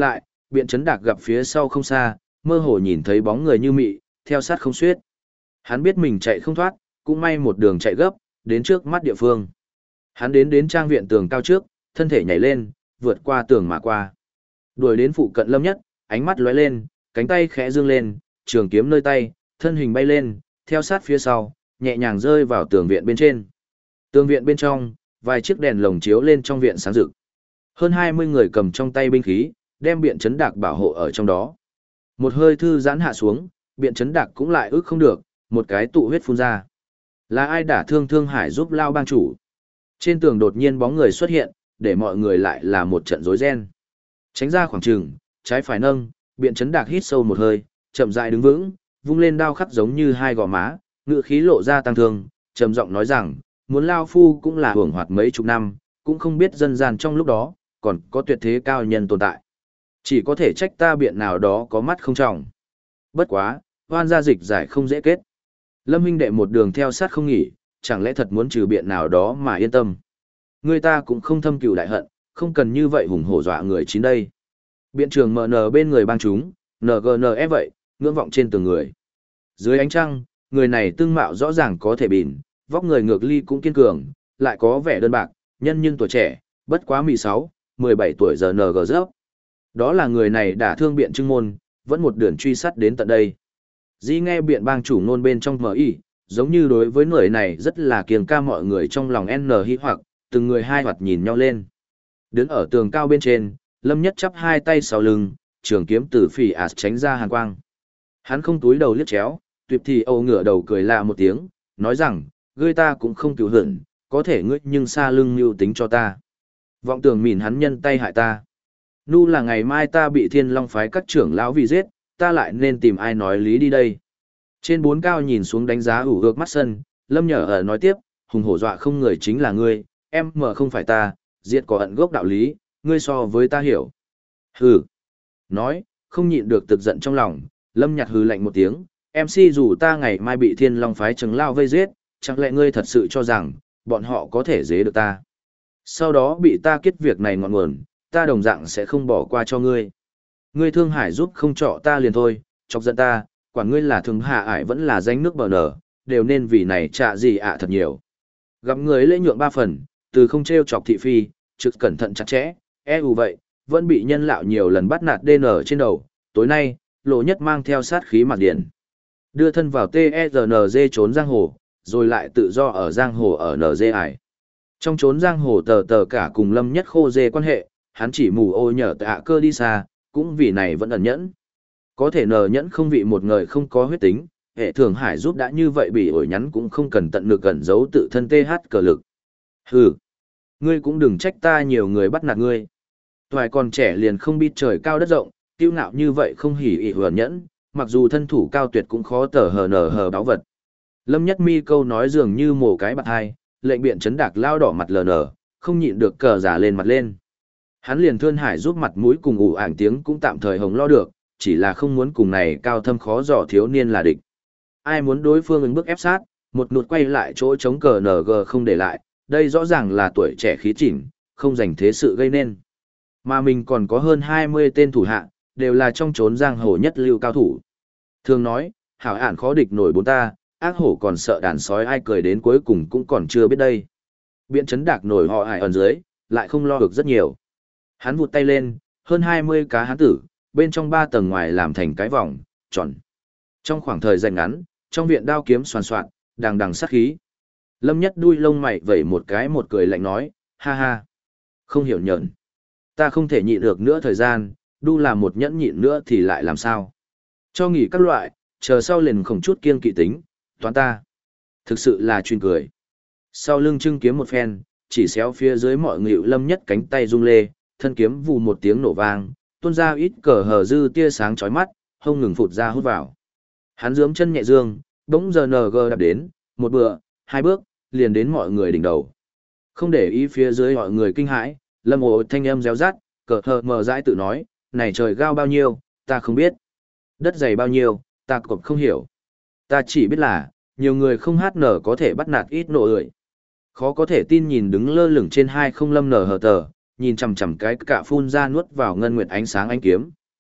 Biện Chấn Đạc gặp phía sau không xa, mơ hồ nhìn thấy bóng người như mị, theo sát không xuyết. Hắn biết mình chạy không thoát, cũng may một đường chạy gấp, đến trước mắt địa phương. Hắn đến trang viện tường cao trước, thân thể nhảy lên, vượt qua tường mà qua. Đuổi đến phụ cận Lâm Nhất, ánh mắt lóe lên, cánh tay khẽ dương lên, trường kiếm nơi tay, thân hình bay lên, theo sát phía sau, nhẹ nhàng rơi vào tường viện bên trên. Tường viện bên trong, vài chiếc đèn lồng chiếu lên trong viện sáng rực. Hơn 20 người cầm trong tay binh khí, đem Biện Chấn Đạc bảo hộ ở trong đó. Một hơi thư giãn hạ xuống, Biện Chấn Đạc cũng lại ức không được, một cái tụ huyết phun ra. Là ai đả thương Thương Hải giúp Lao bang chủ? Trên tường đột nhiên bóng người xuất hiện, để mọi người lại là một trận rối ren. Tránh ra khoảng trường, trái phải nâng, Biện Chấn Đạc hít sâu một hơi, chậm rãi đứng vững, vung lên đao khắc giống như hai gò má, ngự khí lộ ra tăng thương, trầm giọng nói rằng, muốn Lao phu cũng là hưởng hoạt mấy chục năm, cũng không biết dân gian trong lúc đó, còn có tuyệt thế cao nhân tồn tại. Chỉ có thể trách ta Biện nào đó có mắt không trọng. Bất quá, hoan gia dịch giải không dễ kết. Lâm huynh đệ một đường theo sát không nghỉ, chẳng lẽ thật muốn trừ Biện nào đó mà yên tâm. Người ta cũng không thâm cừu đại hận, không cần như vậy hùng hổ dọa người chín đây. Biện trường MN bên người bang chúng, NGNE vậy, ngưỡng vọng trên từng người. Dưới ánh trăng, người này tương mạo rõ ràng có thể bìn, vóc người ngược ly cũng kiên cường, lại có vẻ đơn bạc, nhân nhưng tuổi trẻ, bất quá 16, 17 tuổi giờ NG rớp. Đó là người này đã thương Biện Trưng Môn, vẫn một đường truy sát đến tận đây. Di nghe Biện bang chủ ngôn bên trong MI, giống như đối với người này rất là kiêng ca mọi người trong lòng N hí hoặc, từng người hai mặt nhìn nhau lên. Đứng ở tường cao bên trên, Lâm Nhất chắp hai tay sau lưng, trường kiếm từ phỉ tránh ra hàn quang. Hắn không túi đầu liếc chéo, tuyệt thì âu ngửa đầu cười lạ một tiếng, nói rằng, ngươi ta cũng không cứu hận, có thể ngươi nhưng xa lưng mưu tính cho ta. Vọng tưởng mỉn hắn nhân tay hại ta. Nu là ngày mai ta bị Thiên Long phái các trưởng lão vì giết, ta lại nên tìm ai nói lý đi đây. Trên bốn cao nhìn xuống đánh giá ủ ước mắt sân, Lâm Nhở ở nói tiếp, hùng hổ dọa không người chính là ngươi, em mở không phải ta, diệt có ẩn gốc đạo lý, ngươi so với ta hiểu. Hừ. Nói, không nhịn được tức giận trong lòng, Lâm Nhạt hừ lạnh một tiếng, MC dù ta ngày mai bị Thiên Long phái trừng lao vây giết, chẳng lẽ ngươi thật sự cho rằng, bọn họ có thể dễ được ta. Sau đó bị ta kết việc này ngọn nguồn, ta đồng dạng sẽ không bỏ qua cho ngươi. Ngươi Thương Hải giúp không trọ ta liền thôi, chọc giận ta, quả ngươi là Thương Hạ ải vẫn là danh nước bờ nở, đều nên vì này trả gì ạ thật nhiều. Gặp người lễ nhượng 3 phần, từ không treo chọc thị phi, trực cẩn thận chặt chẽ, vậy, vẫn bị nhân lạo nhiều lần bắt nạt DN trên đầu, tối nay, Lộ Nhất mang theo sát khí mặc điện. Đưa thân vào TERNG trốn giang hồ, rồi lại tự do ở giang hồ ở NG ải. Trong trốn giang hồ tờ tờ cả cùng Lâm Nhất khô dê quan hệ, hắn chỉ mù ô nhờ tạ cơ đi xa, cũng vì này vẫn ẩn nhẫn. Có thể nờ nhẫn không vị một người không có huyết tính, hệ thường hải giúp đã như vậy bị ổi nhắn cũng không cần tận lực gần giấu tự thân TH cờ lực. Hừ, ngươi cũng đừng trách ta nhiều người bắt nạt ngươi. Toài còn trẻ liền không biết trời cao đất rộng, kiêu ngạo như vậy không hỉ ỉ hờn nhẫn, mặc dù thân thủ cao tuyệt cũng khó tở hờ nở hờ báo vật. Lâm Nhất mi câu nói dường như mổ cái bạc hai, lệnh Biện Chấn Đạc lao đỏ mặt lờ nở, không nhịn được cờ giả lên mặt lên. Hắn liền Thươn Hải giúp mặt mũi cùng ủ ảng tiếng cũng tạm thời hồng lo được, chỉ là không muốn cùng này cao thâm khó dò thiếu niên là địch. Ai muốn đối phương ứng bước ép sát, một nụt quay lại chỗ chống cờ NG không để lại, đây rõ ràng là tuổi trẻ khí chỉnh, không dành thế sự gây nên. Mà mình còn có hơn 20 tên thủ hạ, đều là trong chốn giang hồ nhất lưu cao thủ. Thường nói, hảo ản khó địch nổi bốn ta, ác hổ còn sợ đàn sói ai cười đến cuối cùng cũng còn chưa biết đây. Biện Chấn Đạc nổi họ ải ẩn dưới, lại không lo được rất nhiều. Hắn vụt tay lên, hơn 20 cá hán tử, bên trong 3 tầng ngoài làm thành cái vòng, tròn. Trong khoảng thời gian ngắn, trong viện đao kiếm xoàn xoạn, đằng đằng sát khí. Lâm Nhất đuôi lông mày vẩy một cái một cười lạnh nói, ha ha. Không hiểu nhẫn. Ta không thể nhịn được nữa thời gian, đu làm một nhẫn nhịn nữa thì lại làm sao. Cho nghỉ các loại, chờ sau liền không chút kiêng kỵ tính, toán ta. Thực sự là chuyên cười. Sau lưng trưng kiếm một phen, chỉ xéo phía dưới mọi ngự Lâm Nhất cánh tay rung lê, thân kiếm vù một tiếng nổ vang, tuôn ra ít cờ hờ dư tia sáng chói mắt, không ngừng phụt ra hút vào. Hắn giẫm chân nhẹ dương, bỗng giờ NG đạp đến, một bữa, 2 bước, liền đến mọi người đỉnh đầu. Không để ý phía dưới mọi người kinh hãi, Lâm ồ thanh âm réo rát, cờ thờ mờ dãi tự nói, này trời cao bao nhiêu, ta không biết. Đất dày bao nhiêu, ta cũng không hiểu. Ta chỉ biết là, nhiều người không hát nở có thể bắt nạt ít nộ ưỡi. Khó có thể tin nhìn đứng lơ lửng trên hai không Lâm nở hờ tờ, nhìn chằm chằm cái cả phun ra nuốt vào ngân nguyệt ánh sáng ánh kiếm,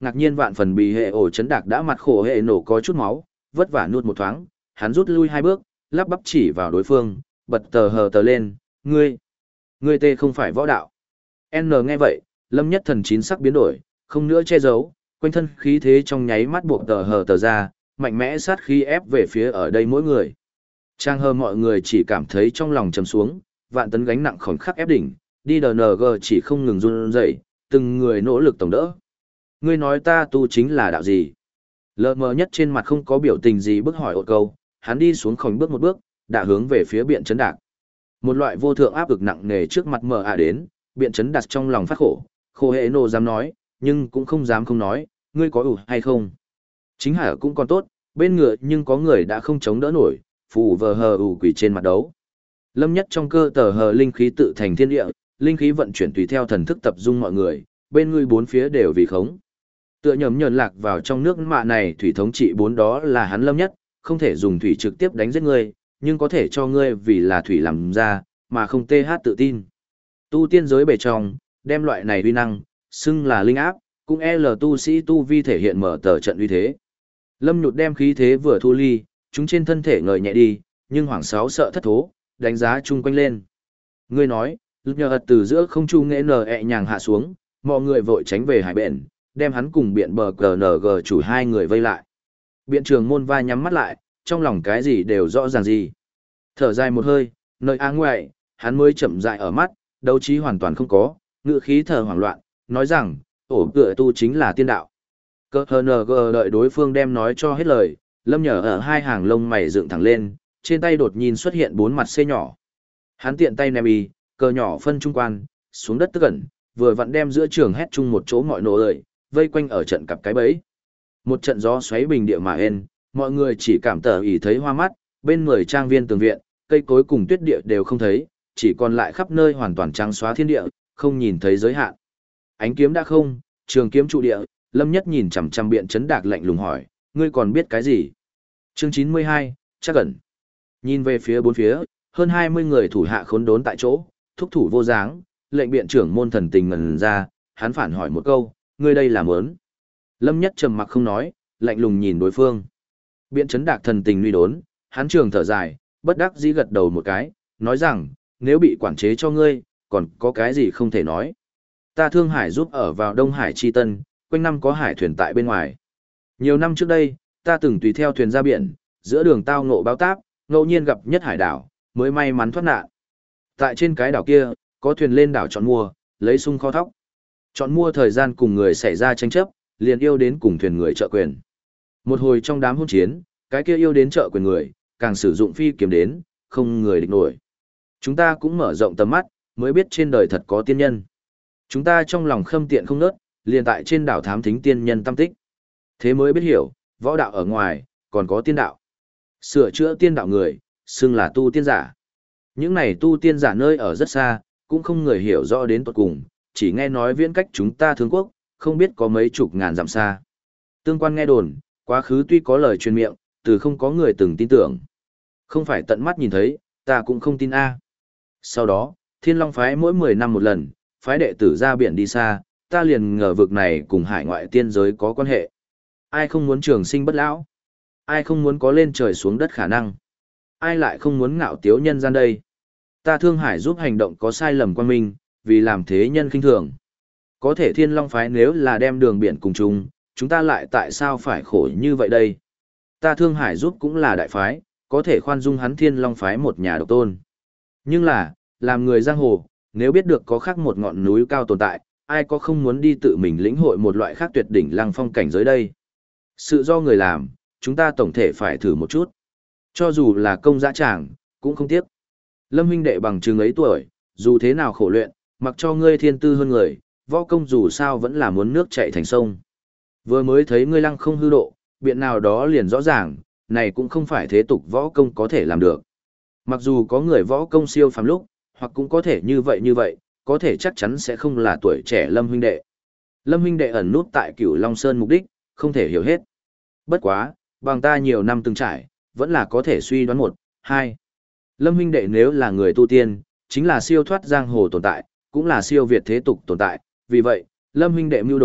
Ngạc nhiên vạn phần bị hệ ổ chấn đạc đã mặt khổ hệ nổ có chút máu, vất vả nuốt một thoáng, hắn rút lui 2 bước, lắp bắp chỉ vào đối phương, bật tờ hờ tờ lên, ngươi tê không phải võ đạo. N nghe vậy, Lâm Nhất Thần chín sắc biến đổi, không nữa che giấu, quanh thân khí thế trong nháy mắt buộc tờ hờ tờ ra, mạnh mẽ sát khí ép về phía ở đây mỗi người. Trang hờ mọi người chỉ cảm thấy trong lòng trầm xuống, vạn tấn gánh nặng khổng khắc ép đỉnh, đi DNG chỉ không ngừng run rẩy, từng người nỗ lực tổng đỡ. Ngươi nói ta tu chính là đạo gì? Lờ mờ nhất trên mặt không có biểu tình gì bức hỏi một câu, hắn đi xuống khổng bước một bước, đã hướng về phía biện chấn đạc. Một loại vô thượng áp lực nặng nề trước mặt mờ đến, biện chấn đặt trong lòng phát khổ hệ nô dám nói, nhưng cũng không dám không nói, ngươi có ủ hay không? Chính hả cũng còn tốt, bên ngựa nhưng có người đã không chống đỡ nổi, phù vờ hờ ủ quỷ trên mặt đấu. Lâm Nhất trong cơ tờ hờ linh khí tự thành thiên địa, linh khí vận chuyển tùy theo thần thức tập trung mọi người, bên ngươi bốn phía đều vì khống. Tựa nhầm nhờn lạc vào trong nước mạ này thủy thống trị 4 đó là hắn Lâm Nhất, không thể dùng thủy trực tiếp đánh giết ngươi, nhưng có thể cho ngươi vì là thủy làm ra, mà không tê hát tự tin. Tu tiên giới bề trong, đem loại này uy năng, xưng là linh áp, cũng L tu sĩ tu vi thể hiện mở tờ trận uy thế. Lâm Nhụt đem khí thế vừa thu ly, chúng trên thân thể ngời nhẹ đi, nhưng hoảng sáu sợ thất thố, đánh giá chung quanh lên. Ngươi nói, lực nhờ ật từ giữa không trung nghệ nở nhàng hạ xuống, mọi người vội tránh về hải bển, đem hắn cùng biện bờ GNG chủ 2 người vây lại. Biện trường môn vai nhắm mắt lại, trong lòng cái gì đều rõ ràng gì. Thở dài một hơi, nơi á ngoại, hắn mới chậm dại ở mắt, đấu trí hoàn toàn không có, ngự khí thở hoảng loạn, nói rằng, ổ tựa tu chính là tiên đạo. GNG đợi đối phương đem nói cho hết lời, Lâm Nhở ở 2 hàng lông mày dựng thẳng lên, trên tay đột nhiên xuất hiện 4 mặt C nhỏ. Hắn tiện tay ném y, cờ nhỏ phân trung quan, xuống đất tức ẩn, vừa vặn đem giữa trường hét chung một chỗ mọi nổ lợi, vây quanh ở trận cặp cái bẫy. Một trận gió xoáy bình địa mà ên, mọi người chỉ cảm tờ ý thấy hoa mắt, bên 10 trang viên tường viện, cây cối cùng tuyết địa đều không thấy, chỉ còn lại khắp nơi hoàn toàn trắng xóa thiên địa, không nhìn thấy giới hạn. Ánh kiếm đã không, trường kiếm trụ địa, Lâm Nhất nhìn chằm chằm biện chấn đạc lạnh lùng hỏi, ngươi còn biết cái gì? Chương 92, chắc ẩn. Nhìn về phía bốn phía, hơn 20 người thủ hạ khốn đốn tại chỗ, thúc thủ vô dáng, lệnh biện trưởng môn thần tình ngần ra, hắn phản hỏi một câu, ngươi đây làm ớn. Lâm Nhất trầm mặc không nói, lạnh lùng nhìn đối phương. Biện chấn đạc thần tình nguy đốn, hắn trường thở dài, bất đắc dĩ gật đầu một cái, nói rằng, nếu bị quản chế cho ngươi, còn có cái gì không thể nói. Ta Thương Hải giúp ở vào Đông Hải Chi Tân, quanh năm có hải thuyền tại bên ngoài. Nhiều năm trước đây, ta từng tùy theo thuyền ra biển, giữa đường tao ngộ báo táp, ngẫu nhiên gặp nhất hải đảo, mới may mắn thoát nạn. Tại trên cái đảo kia, có thuyền lên đảo chọn mua, lấy sung kho thóc. Chọn mua thời gian cùng người xảy ra tranh chấp, liền yêu đến cùng thuyền người trợ quyền. Một hồi trong đám hôn chiến, cái kia yêu đến trợ quyền người, càng sử dụng phi kiếm đến, không người địch nổi. Chúng ta cũng mở rộng tầm mắt, mới biết trên đời thật có tiên nhân. Chúng ta trong lòng khâm tiện không nớt, liền tại trên đảo thám thính tiên nhân tâm tích. Thế mới biết hiểu, võ đạo ở ngoài, còn có tiên đạo. Sửa chữa tiên đạo người, xưng là tu tiên giả. Những này tu tiên giả nơi ở rất xa, cũng không người hiểu rõ đến tuột cùng, chỉ nghe nói viễn cách chúng ta Thương Quốc, không biết có mấy chục ngàn dặm xa. Tương quan nghe đồn, quá khứ tuy có lời truyền miệng, từ không có người từng tin tưởng. Không phải tận mắt nhìn thấy, ta cũng không tin a. Sau đó, Thiên Long phái mỗi 10 năm một lần, phái đệ tử ra biển đi xa, ta liền ngờ vực này cùng hải ngoại tiên giới có quan hệ. Ai không muốn trường sinh bất lão? Ai không muốn có lên trời xuống đất khả năng? Ai lại không muốn ngạo tiếu nhân gian đây? Ta Thương Hải giúp hành động có sai lầm quan minh, vì làm thế nhân khinh thường. Có thể Thiên Long phái nếu là đem đường biển cùng chung, chúng ta lại tại sao phải khổ như vậy đây? Ta Thương Hải giúp cũng là đại phái, có thể khoan dung hắn Thiên Long phái một nhà độc tôn. Nhưng là, làm người giang hồ, nếu biết được có khác một ngọn núi cao tồn tại, ai có không muốn đi tự mình lĩnh hội một loại khác tuyệt đỉnh lăng phong cảnh giới đây? Sự do người làm, chúng ta tổng thể phải thử một chút. Cho dù là công dã tràng, cũng không tiếc. Lâm huynh đệ bằng chừng ấy tuổi, dù thế nào khổ luyện, mặc cho ngươi thiên tư hơn người, võ công dù sao vẫn là muốn nước chảy thành sông. Vừa mới thấy ngươi lăng không hư độ, biện nào đó liền rõ ràng, này cũng không phải thế tục võ công có thể làm được. Mặc dù có người võ công siêu phàm lúc, hoặc cũng có thể như vậy, có thể chắc chắn sẽ không là tuổi trẻ Lâm huynh đệ. Lâm huynh đệ ẩn nút tại Cửu Long Sơn mục đích, không thể hiểu hết. Bất quá, bằng ta nhiều năm từng trải, vẫn là có thể suy đoán 1, 2. Lâm huynh đệ nếu là người tu tiên, chính là siêu thoát giang hồ tồn tại, cũng là siêu việt thế tục tồn tại, vì vậy, Lâm huynh đệ mưu đồ,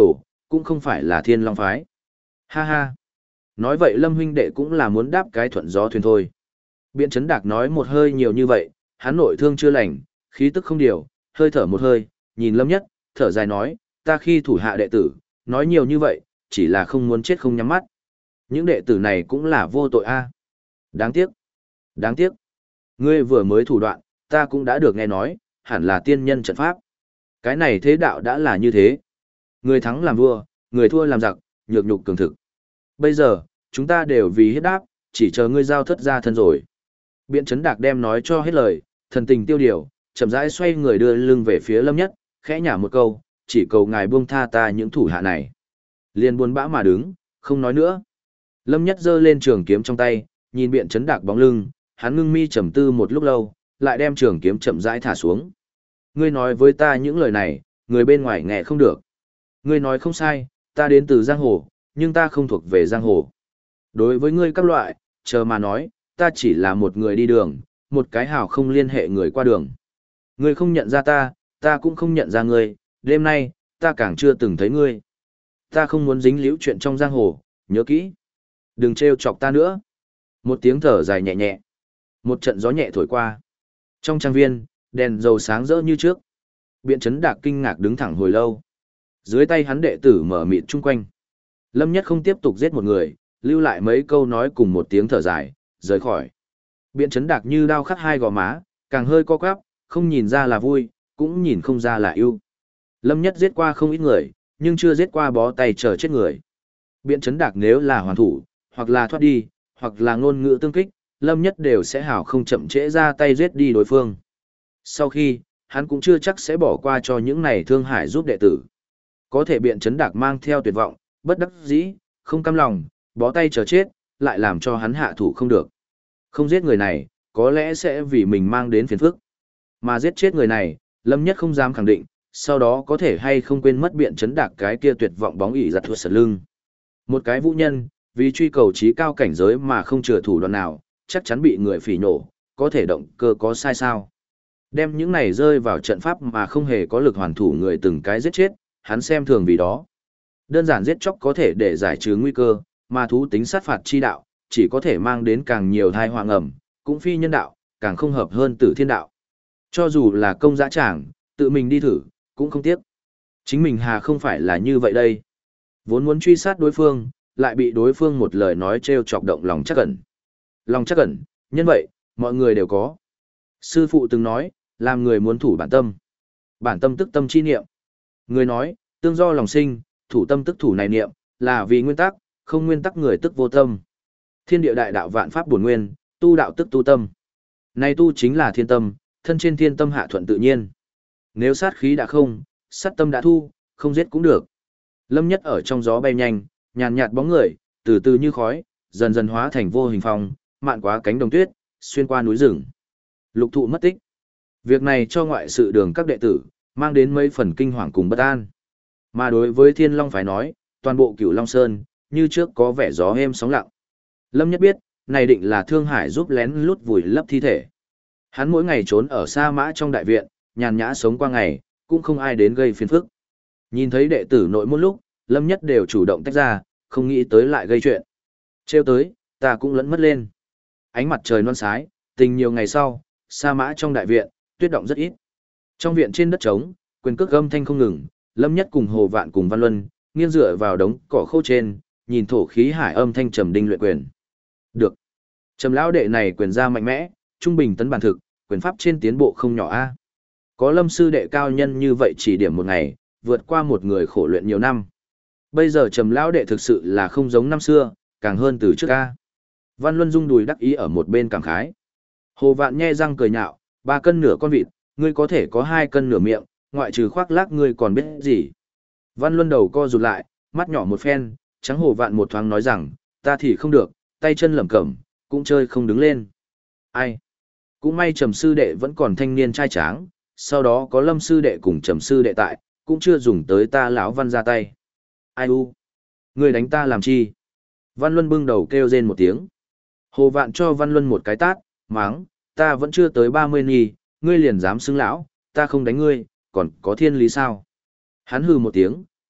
cũng không phải là Thiên Long phái. Ha ha. Nói vậy Lâm huynh đệ cũng là muốn đáp cái thuận gió thuyền thôi. Biện Chấn Đạc nói một hơi nhiều như vậy, hắn nội thương chưa lành, khí tức không điều, hơi thở một hơi, nhìn Lâm Nhất, thở dài nói, ta khi thủ hạ đệ tử, nói nhiều như vậy, chỉ là không muốn chết không nhắm mắt. Những đệ tử này cũng là vô tội a. Đáng tiếc. Đáng tiếc. Ngươi vừa mới thủ đoạn, ta cũng đã được nghe nói, hẳn là tiên nhân trận pháp. Cái này thế đạo đã là như thế. Người thắng làm vua, người thua làm giặc, nhược nhục cường thực. Bây giờ, chúng ta đều vì hiếp đáp, chỉ chờ ngươi giao thất ra thân rồi. Biện Chấn Đạc đem nói cho hết lời, thần tình tiêu điều, chậm rãi xoay người đưa lưng về phía Lâm Nhất, khẽ nhả một câu, chỉ cầu ngài buông tha ta những thủ hạ này. Liền buồn bã mà đứng, không nói nữa. Lâm Nhất giơ lên trường kiếm trong tay, nhìn Biện Chấn Đạc bóng lưng, hắn ngưng mi trầm tư một lúc lâu, lại đem trường kiếm chậm rãi thả xuống. Ngươi nói với ta những lời này, người bên ngoài nghe không được. Ngươi nói không sai, ta đến từ giang hồ, nhưng ta không thuộc về giang hồ. Đối với ngươi các loại, chờ mà nói, ta chỉ là một người đi đường, một cái hào không liên hệ người qua đường. Ngươi không nhận ra ta, ta cũng không nhận ra ngươi, đêm nay, ta càng chưa từng thấy ngươi. Ta không muốn dính líu chuyện trong giang hồ, nhớ kỹ. Đừng trêu chọc ta nữa. Một tiếng thở dài nhẹ nhẹ. Một trận gió nhẹ thổi qua. Trong trang viên, đèn dầu sáng rỡ như trước. Biện Chấn Đạc kinh ngạc đứng thẳng hồi lâu. Dưới tay hắn đệ tử mở mịt chung quanh. Lâm Nhất không tiếp tục giết một người, lưu lại mấy câu nói cùng một tiếng thở dài, rời khỏi. Biện Chấn Đạc như đao khắc hai gò má, càng hơi co quắp, không nhìn ra là vui, cũng nhìn không ra là yêu. Lâm Nhất giết qua không ít người, nhưng chưa giết qua bó tay chờ chết người. Biện Chấn Đạc nếu là hoàn thủ, hoặc là thoát đi, hoặc là ngôn ngữ tương kích, Lâm Nhất đều sẽ hảo không chậm trễ ra tay giết đi đối phương. Sau khi, hắn cũng chưa chắc sẽ bỏ qua cho những này thương hại giúp đệ tử. Có thể Biện Chấn Đạc mang theo tuyệt vọng, bất đắc dĩ, không cam lòng, bó tay chờ chết, lại làm cho hắn hạ thủ không được. Không giết người này, có lẽ sẽ vì mình mang đến phiền phức. Mà giết chết người này, Lâm Nhất không dám khẳng định, sau đó có thể hay không quên mất Biện Chấn Đạc cái kia tuyệt vọng bóng ỉ giặt thua sật lưng. Một cái vũ nhân, vì truy cầu trí cao cảnh giới mà không chừa thủ đoạn nào, chắc chắn bị người phỉ nhổ, có thể động cơ có sai sao. Đem những này rơi vào trận pháp mà không hề có lực hoàn thủ người từng cái giết chết, hắn xem thường vì đó. Đơn giản giết chóc có thể để giải trừ nguy cơ, mà thú tính sát phạt chi đạo, chỉ có thể mang đến càng nhiều thai hoang ẩm, cũng phi nhân đạo, càng không hợp hơn tử thiên đạo. Cho dù là công dã tràng, tự mình đi thử, cũng không tiếc. Chính mình hà không phải là như vậy đây. Vốn muốn truy sát đối phương, lại bị đối phương một lời nói trêu chọc động lòng chắc ẩn. Lòng chắc ẩn, nhân vậy, mọi người đều có. Sư phụ từng nói, làm người muốn thủ bản tâm. Bản tâm tức tâm chi niệm. Người nói, tương do lòng sinh, thủ tâm tức thủ này niệm, là vì nguyên tắc, không nguyên tắc người tức vô tâm. Thiên địa đại đạo vạn pháp bổn nguyên, tu đạo tức tu tâm. Này tu chính là thiên tâm, thân trên thiên tâm hạ thuận tự nhiên. Nếu sát khí đã không, sát tâm đã thu, không giết cũng được. Lâm Nhất ở trong gió bay nhanh, nhàn nhạt bóng người, từ từ như khói, dần dần hóa thành vô hình phong, mạn quá cánh đồng tuyết, xuyên qua núi rừng. Lục thụ mất tích. Việc này cho ngoại sự đường các đệ tử, mang đến mấy phần kinh hoàng cùng bất an. Mà đối với Thiên Long phải nói, toàn bộ Cửu Long Sơn, như trước có vẻ gió êm sóng lặng. Lâm Nhất biết, này định là Thương Hải giúp lén lút vùi lấp thi thể. Hắn mỗi ngày trốn ở Sa Mã trong đại viện, nhàn nhã sống qua ngày, cũng không ai đến gây phiền phức. Nhìn thấy đệ tử nội môn lúc, Lâm Nhất đều chủ động tách ra, không nghĩ tới lại gây chuyện. Trêu tới, ta cũng lẫn mất lên. Ánh mặt trời non sái, tình nhiều ngày sau, Sa Mã trong đại viện, tuyết động rất ít. Trong viện trên đất trống, quyền cước âm thanh không ngừng, Lâm Nhất cùng Hồ Vạn cùng Văn Luân, nghiêng dựa vào đống cỏ khô trên, nhìn thổ khí hải âm thanh trầm đinh luyện quyền. Được. Trầm lão đệ này quyền ra mạnh mẽ, trung bình tấn bản thực, quyền pháp trên tiến bộ không nhỏ a. Có Lâm sư đệ cao nhân như vậy chỉ điểm một ngày, vượt qua một người khổ luyện nhiều năm. Bây giờ Trầm lão đệ thực sự là không giống năm xưa, càng hơn từ trước a. Văn Luân rung đùi đắc ý ở một bên cảm khái. Hồ Vạn nhe răng cười nhạo, 3 cân nửa con vịt, ngươi có thể có 2 cân nửa miệng, ngoại trừ khoác lác ngươi còn biết gì. Văn Luân đầu co rụt lại, mắt nhỏ một phen, trắng Hồ Vạn một thoáng nói rằng, ta thì không được, tay chân lẩm cẩm, cũng chơi không đứng lên. Ai? Cũng may Trầm sư đệ vẫn còn thanh niên trai tráng, sau đó có Lâm sư đệ cùng Trầm sư đệ tại, cũng chưa dùng tới ta lão Văn ra tay. Ai u? Ngươi đánh ta làm chi? Văn Luân bưng đầu kêu rên một tiếng. Hồ Vạn cho Văn Luân một cái tát, máng, ta vẫn chưa tới 30 nhì, ngươi liền dám xưng lão, ta không đánh ngươi, còn có thiên lý sao? Hắn hừ một tiếng,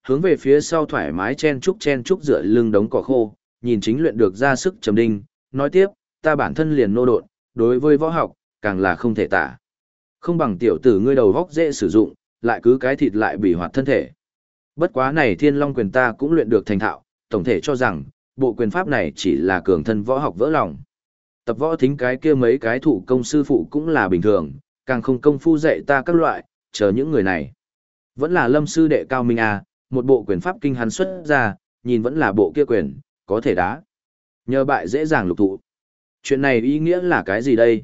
hướng về phía sau thoải mái chen chúc dựa lưng đống cỏ khô, nhìn chính luyện được ra sức trầm đinh, nói tiếp, ta bản thân liền nô độn, đối với võ học, càng là không thể tả. Không bằng tiểu tử ngươi đầu góc dễ sử dụng, lại cứ cái thịt lại bị hoạt thân thể. Bất quá này Thiên Long quyền ta cũng luyện được thành thạo, tổng thể cho rằng, bộ quyền pháp này chỉ là cường thân võ học vỡ lòng. Tập võ thính cái kia mấy cái thủ công sư phụ cũng là bình thường, càng không công phu dạy ta các loại, chờ những người này. Vẫn là Lâm sư đệ cao minh à, một bộ quyền pháp kinh hắn xuất ra, nhìn vẫn là bộ kia quyền, có thể đá. Nhờ bại dễ dàng lục thụ. Chuyện này ý nghĩa là cái gì đây?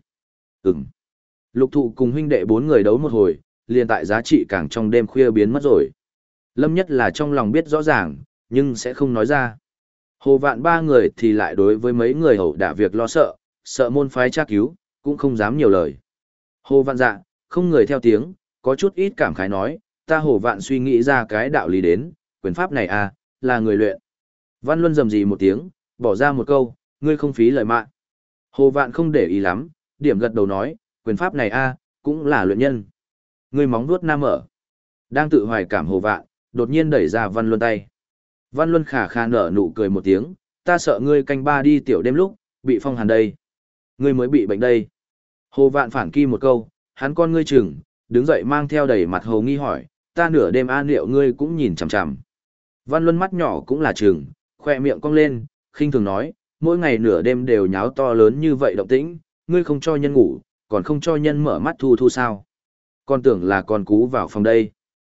Lục thụ cùng huynh đệ 4 người đấu một hồi, liền tại giá trị càng trong đêm khuya biến mất rồi. Lâm Nhất là trong lòng biết rõ ràng, nhưng sẽ không nói ra. Hồ Vạn 3 người thì lại đối với mấy người hậu đả việc lo sợ, sợ môn phái tra cứu, cũng không dám nhiều lời. Hồ Vạn dạ, không người theo tiếng, có chút ít cảm khái nói, ta Hồ Vạn suy nghĩ ra cái đạo lý đến, quyền pháp này à, là người luyện. Văn Luân rầm rì một tiếng, bỏ ra một câu, ngươi không phí lời mạng. Hồ Vạn không để ý lắm, điểm gật đầu nói, quyền pháp này a cũng là luyện nhân. Ngươi móng vuốt nam ở. Đang tự hoài cảm Hồ Vạn, đột nhiên đẩy ra Văn Luân tay. Văn Luân khả khả nở nụ cười một tiếng, ta sợ ngươi canh ba đi tiểu đêm lúc, bị phong hàn đây. Ngươi mới bị bệnh đây. Hồ Vạn phản kỳ một câu, hắn con ngươi chừng, đứng dậy mang theo đầy mặt hồ nghi hỏi, ta nửa đêm an liệu ngươi cũng nhìn chằm chằm. Văn Luân mắt nhỏ cũng là chừng, khoe miệng cong lên, khinh thường nói, mỗi ngày nửa đêm đều nháo to lớn như vậy động tĩnh, ngươi không cho nhân ngủ, còn không cho nhân mở mắt thu thu sao. Con tưởng là con cú vào phòng đây.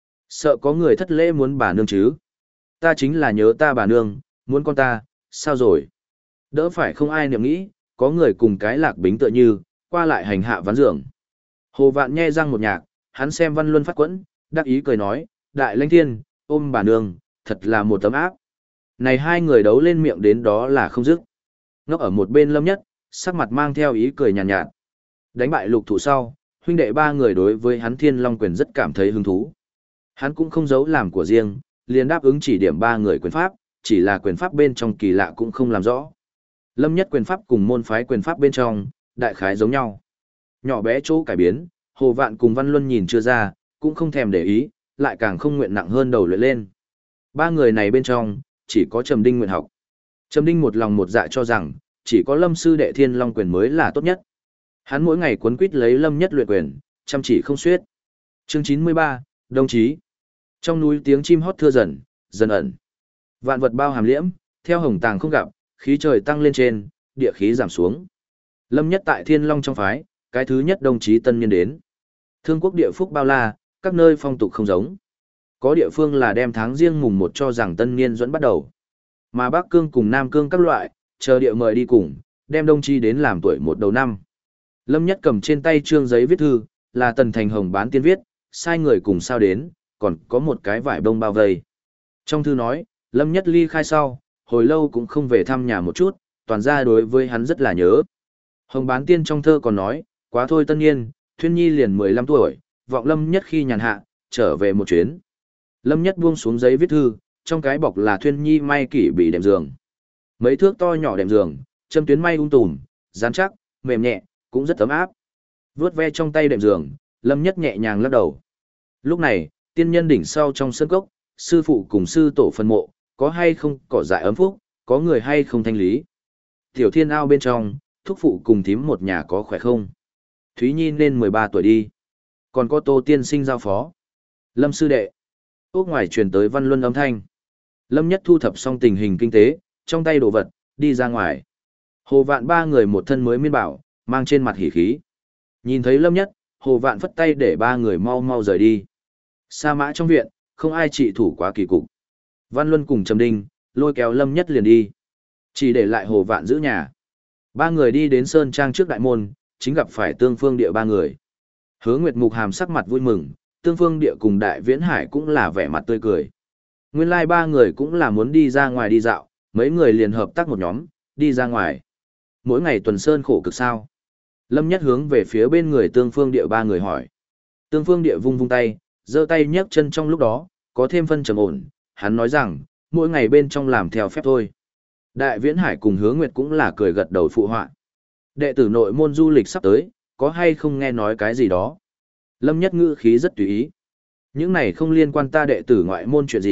Sợ có người thất lễ muốn bà nương chứ. Ta chính là nhớ ta bà nương, muốn con ta, sao rồi? Đỡ phải không ai niệm nghĩ, có người cùng cái lạc bính tựa như, qua lại hành hạ ván giường. Hồ Vạn nhe răng một nhạc, hắn xem Văn Luân phát quẫn, đắc ý cười nói, đại lãnh thiên, ôm bà nương, thật là một tấm áp. Này hai người đấu lên miệng đến đó là không dứt. Ngốc ở một bên Lâm Nhất, sắc mặt mang theo ý cười nhàn nhạt. Đánh bại lục thủ sau, huynh đệ 3 người đối với hắn Thiên Long quyền rất cảm thấy hứng thú. Hắn cũng không giấu làm của riêng, liền đáp ứng chỉ điểm 3 người quyền pháp, chỉ là quyền pháp bên trong kỳ lạ cũng không làm rõ. Lâm Nhất quyền pháp cùng môn phái quyền pháp bên trong, đại khái giống nhau. Nhỏ bé chỗ cải biến, Hồ Vạn cùng Văn Luân nhìn chưa ra, cũng không thèm để ý, lại càng không nguyện nặng hơn đầu luyện lên. 3 người này bên trong, chỉ có Trầm Đinh nguyện học. Trầm Đinh một lòng một dạ cho rằng, chỉ có Lâm sư đệ Thiên Long quyền mới là tốt nhất. Hắn mỗi ngày cuốn quýt lấy Lâm Nhất luyện quyền, chăm chỉ không suyết. Chương 93, đồng chí. Trong núi tiếng chim hót thưa dần, dần ẩn. Vạn vật bao hàm liễm, theo hồng tàng không gặp, khí trời tăng lên trên, địa khí giảm xuống. Lâm Nhất tại Thiên Long trong phái, cái thứ nhất đồng chí tân nhân đến. Thương quốc địa phúc bao la, các nơi phong tục không giống. Có địa phương là đem tháng riêng mùng 1 cho rằng tân niên dẫn bắt đầu. Mà Bắc Cương cùng Nam Cương các loại, chờ địa mời đi cùng, đem đồng chí đến làm tuổi 1 đầu năm. Lâm Nhất cầm trên tay trương giấy viết thư, là Tần Thành Hồng bán tiên viết, sai người cùng sao đến, còn có một cái vải bông bao vây. Trong thư nói, Lâm Nhất ly khai sau, hồi lâu cũng không về thăm nhà một chút, toàn ra đối với hắn rất là nhớ. Hồng bán tiên trong thơ còn nói, quá thôi tân niên, Thuyên Nhi liền 15 tuổi, vọng Lâm Nhất khi nhàn hạ, trở về một chuyến. Lâm Nhất buông xuống giấy viết thư, trong cái bọc là Thuyên Nhi may kỷ bị đệm giường. Mấy thước to nhỏ đệm giường, châm tuyến may tùm, rắn chắc, mềm nhẹ, cũng rất ấm áp. Vuốt ve trong tay đệm giường, Lâm Nhất nhẹ nhàng lắc đầu. Lúc này, tiên nhân đỉnh sau trong sân cốc, sư phụ cùng sư tổ phân mộ, có hay không cỏ dại ấm phúc, có người hay không thanh lý. Tiểu thiên ao bên trong, thúc phụ cùng thím một nhà có khỏe không? Thúy Nhi nên 13 tuổi đi. Còn có Tô tiên sinh giao phó. Lâm sư đệ. Ốc ngoài truyền tới Văn Luân âm thanh. Lâm Nhất thu thập xong tình hình kinh tế, trong tay đồ vật, đi ra ngoài. Hồ Vạn 3 người một thân mới miên bảo, mang trên mặt hỉ khí. Nhìn thấy Lâm Nhất, Hồ Vạn phất tay để 3 người mau mau rời đi. Sa mã trong viện, không ai trị thủ quá kỳ cục. Văn Luân cùng Trầm Đinh, lôi kéo Lâm Nhất liền đi. Chỉ để lại Hồ Vạn giữ nhà. 3 người đi đến Sơn Trang trước đại môn, chính gặp phải Tương Phương Địa 3 người. Hứa Nguyệt Mục Hàm sắc mặt vui mừng, Tương Phương Địa cùng Đại Viễn Hải cũng là vẻ mặt tươi cười. Nguyên lai 3 người cũng là muốn đi ra ngoài đi dạo, mấy người liền hợp tác một nhóm, đi ra ngoài. Mỗi ngày tuần sơn khổ cực sao? Lâm Nhất hướng về phía bên người Tương Phương Địa 3 người hỏi. Tương Phương Địa vung vung tay, giơ tay nhấc chân trong lúc đó, có thêm phân trầm ổn, hắn nói rằng, mỗi ngày bên trong làm theo phép thôi. Đại Viễn Hải cùng Hứa Nguyệt cũng là cười gật đầu phụ họa. Đệ tử nội môn du lịch sắp tới, có hay không nghe nói cái gì đó? Lâm Nhất ngữ khí rất tùy ý. Những này không liên quan ta đệ tử ngoại môn chuyện gì,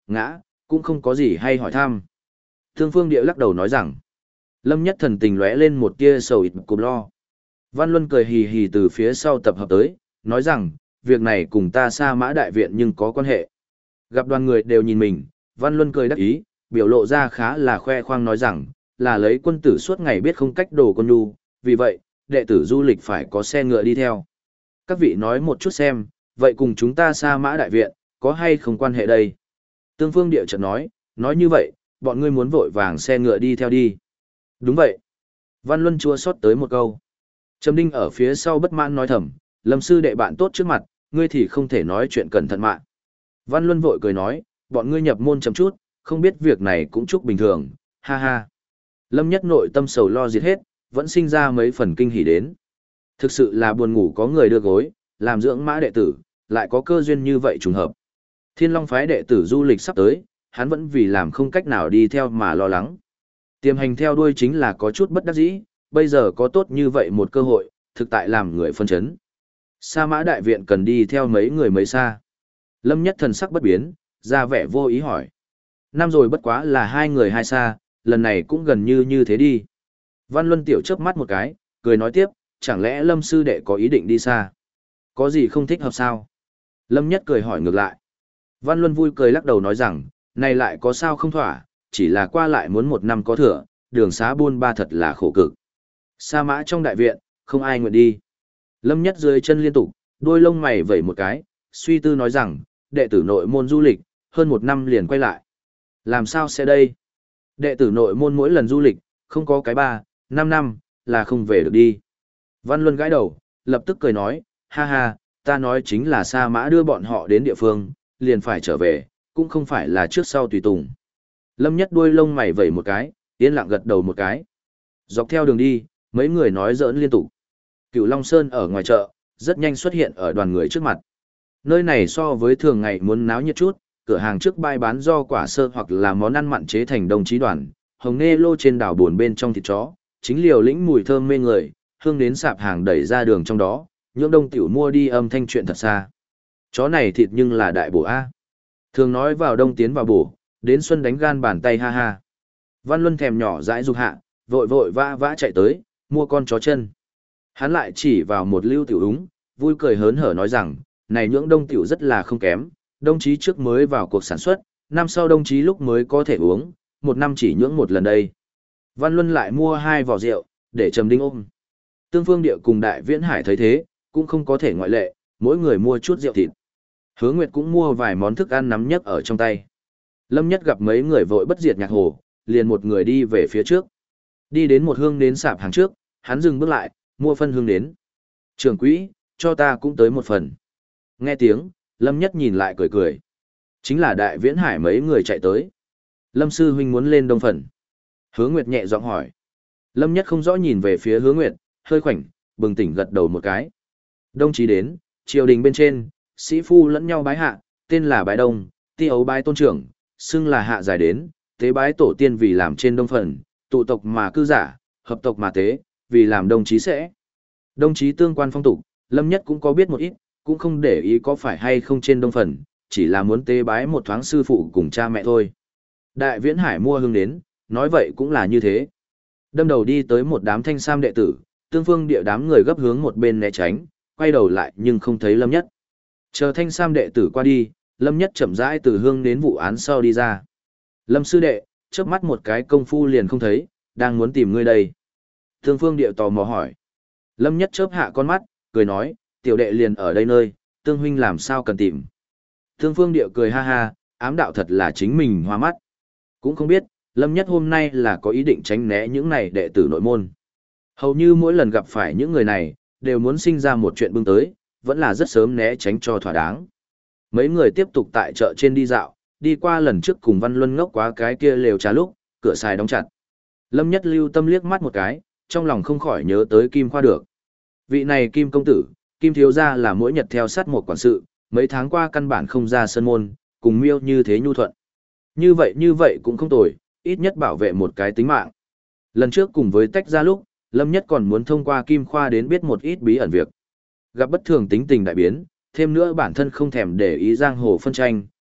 ngã, cũng không có gì hay hỏi thăm. Thương Phương Địa lắc đầu nói rằng, Lâm Nhất Thần tình lóe lên một tia sầu ít cụm lo. Văn Luân cười hì hì từ phía sau tập hợp tới, nói rằng, việc này cùng ta Sa Mã Đại Viện nhưng có quan hệ. Gặp đoàn người đều nhìn mình, Văn Luân cười đắc ý, biểu lộ ra khá là khoe khoang nói rằng, là lấy quân tử suốt ngày biết không cách đồ con nhu, vì vậy, đệ tử du lịch phải có xe ngựa đi theo. Các vị nói một chút xem, vậy cùng chúng ta Sa Mã Đại Viện, có hay không quan hệ đây? Tương Phương Điệu chợt nói như vậy, bọn ngươi muốn vội vàng xe ngựa đi theo đi. Đúng vậy. Văn Luân chua xót tới một câu. Trầm Đinh ở phía sau bất mãn nói thầm, Lâm sư đệ bạn tốt trước mặt, ngươi thì không thể nói chuyện cẩn thận mạng. Văn Luân vội cười nói, bọn ngươi nhập môn chậm chút, không biết việc này cũng chúc bình thường, ha ha. Lâm Nhất nội tâm sầu lo diệt hết, vẫn sinh ra mấy phần kinh hỉ đến. Thực sự là buồn ngủ có người đưa gối, làm dưỡng mã đệ tử, lại có cơ duyên như vậy trùng hợp. Thiên Long phái đệ tử du lịch sắp tới, hắn vẫn vì làm không cách nào đi theo mà lo lắng. Tiềm hành theo đuôi chính là có chút bất đắc dĩ, bây giờ có tốt như vậy một cơ hội, thực tại làm người phân chấn. Sa Mã Đại Viện cần đi theo mấy người mấy xa. Lâm Nhất thần sắc bất biến, ra vẻ vô ý hỏi. Năm rồi bất quá là hai người hai xa, lần này cũng gần như thế đi. Văn Luân tiểu chớp mắt một cái, cười nói tiếp, chẳng lẽ Lâm sư đệ có ý định đi xa? Có gì không thích hợp sao? Lâm Nhất cười hỏi ngược lại. Văn Luân vui cười lắc đầu nói rằng, này lại có sao không thỏa, chỉ là qua lại muốn một năm có thừa, đường xá buôn ba thật là khổ cực. Sa Mã trong đại viện, không ai nguyện đi. Lâm Nhất dưới chân liên tục, đôi lông mày vẩy một cái, suy tư nói rằng, đệ tử nội môn du lịch, hơn một năm liền quay lại. Làm sao sẽ đây? Đệ tử nội môn mỗi lần du lịch, không có cái 3, 5 năm, là không về được đi. Văn Luân gãi đầu, lập tức cười nói, ha ha, ta nói chính là Sa Mã đưa bọn họ đến địa phương, liền phải trở về, cũng không phải là trước sau tùy tùng. Lâm Nhất đuôi lông mày vẩy một cái, yên lặng gật đầu một cái. Dọc theo đường đi, mấy người nói giỡn liên tục. Cửu Long Sơn ở ngoài chợ, rất nhanh xuất hiện ở đoàn người trước mặt. Nơi này so với thường ngày muốn náo nhiệt chút, cửa hàng trước bày bán do quả sơ hoặc là món ăn mặn chế thành đồng chí đoàn, hồng nê lô trên đảo buồn bên trong thịt chó, chính liều lĩnh mùi thơm mê người, hương đến sạp hàng đẩy ra đường trong đó, những đông tiểu mua đi âm thanh chuyện thật xa. Chó này thịt nhưng là đại bổ A. Thường nói vào đông tiến vào bổ, đến xuân đánh gan bàn tay ha ha. Văn Luân thèm nhỏ dãi dục hạ, vội vội vã vã chạy tới, mua con chó chân. Hắn lại chỉ vào một lưu tiểu úng, vui cười hớn hở nói rằng, này nhưỡng đông tiểu rất là không kém, đồng chí trước mới vào cuộc sản xuất, năm sau đồng chí lúc mới có thể uống, một năm chỉ nhưỡng một lần đây. Văn Luân lại mua 2 vỏ rượu, để Trầm Đinh ôm. Tương Phương Địa cùng Đại Viễn Hải thấy thế, cũng không có thể ngoại lệ, mỗi người mua chút rượu thịt. Hứa Nguyệt cũng mua vài món thức ăn nắm nhấc ở trong tay. Lâm Nhất gặp mấy người vội bất diệt nhạc hồ, liền một người đi về phía trước. Đi đến một hương đến sạp hàng trước, hắn dừng bước lại, mua phân hương đến. Trưởng quỹ, cho ta cũng tới một phần. Nghe tiếng, Lâm Nhất nhìn lại cười cười. Chính là Đại Viễn Hải mấy người chạy tới. Lâm sư huynh muốn lên đông phần. Hứa Nguyệt nhẹ giọng hỏi. Lâm Nhất không rõ nhìn về phía Hứa Nguyệt, hơi khoảnh, bừng tỉnh gật đầu một cái. Đông chí đến, triều đình bên trên, sĩ phu lẫn nhau bái hạ, tên là bái đông, ti ấu bái tôn trưởng, xưng là hạ giải đến, tế bái tổ tiên vì làm trên đông phần, tụ tộc mà cư giả, hợp tộc mà tế, vì làm đông chí sẽ. Đông chí tương quan phong tục, Lâm Nhất cũng có biết một ít, cũng không để ý có phải hay không trên đông phần, chỉ là muốn tế bái một thoáng sư phụ cùng cha mẹ thôi. Đại Viễn Hải mua hương đến, nói vậy cũng là như thế. Đâm đầu đi tới một đám thanh sam đệ tử, Tương Phương Địa đám người gấp hướng một bên né tránh, quay đầu lại nhưng không thấy Lâm Nhất. Chờ thanh sam đệ tử qua đi, Lâm Nhất chậm rãi từ hương đến vụ án sau đi ra. Lâm sư đệ, chớp mắt một cái công phu liền không thấy, đang muốn tìm ngươi đây. Tương Phương Địa tò mò hỏi. Lâm Nhất chớp hạ con mắt, cười nói, tiểu đệ liền ở đây nơi, Tương huynh làm sao cần tìm. Tương Phương Địa cười ha ha, ám đạo thật là chính mình hoa mắt. Cũng không biết, Lâm Nhất hôm nay là có ý định tránh né những này đệ tử nội môn. Hầu như mỗi lần gặp phải những người này, đều muốn sinh ra một chuyện bưng tới, vẫn là rất sớm né tránh cho thỏa đáng. Mấy người tiếp tục tại chợ trên đi dạo, đi qua lần trước cùng Văn Luân ngốc quá cái kia lều trà lúc, cửa xài đóng chặt. Lâm Nhất lưu tâm liếc mắt một cái, trong lòng không khỏi nhớ tới Kim Khoa được. Vị này Kim công tử, Kim thiếu gia là mỗi nhật theo sát một quản sự, mấy tháng qua căn bản không ra sân môn, cùng Miêu như thế nhu thuận. Như vậy cũng không tồi, ít nhất bảo vệ một cái tính mạng. Lần trước cùng với tách ra lúc, Lâm Nhất còn muốn thông qua Kim Khoa đến biết một ít bí ẩn việc. Gặp bất thường tính tình đại biến, thêm nữa bản thân không thèm để ý giang hồ phân tranh,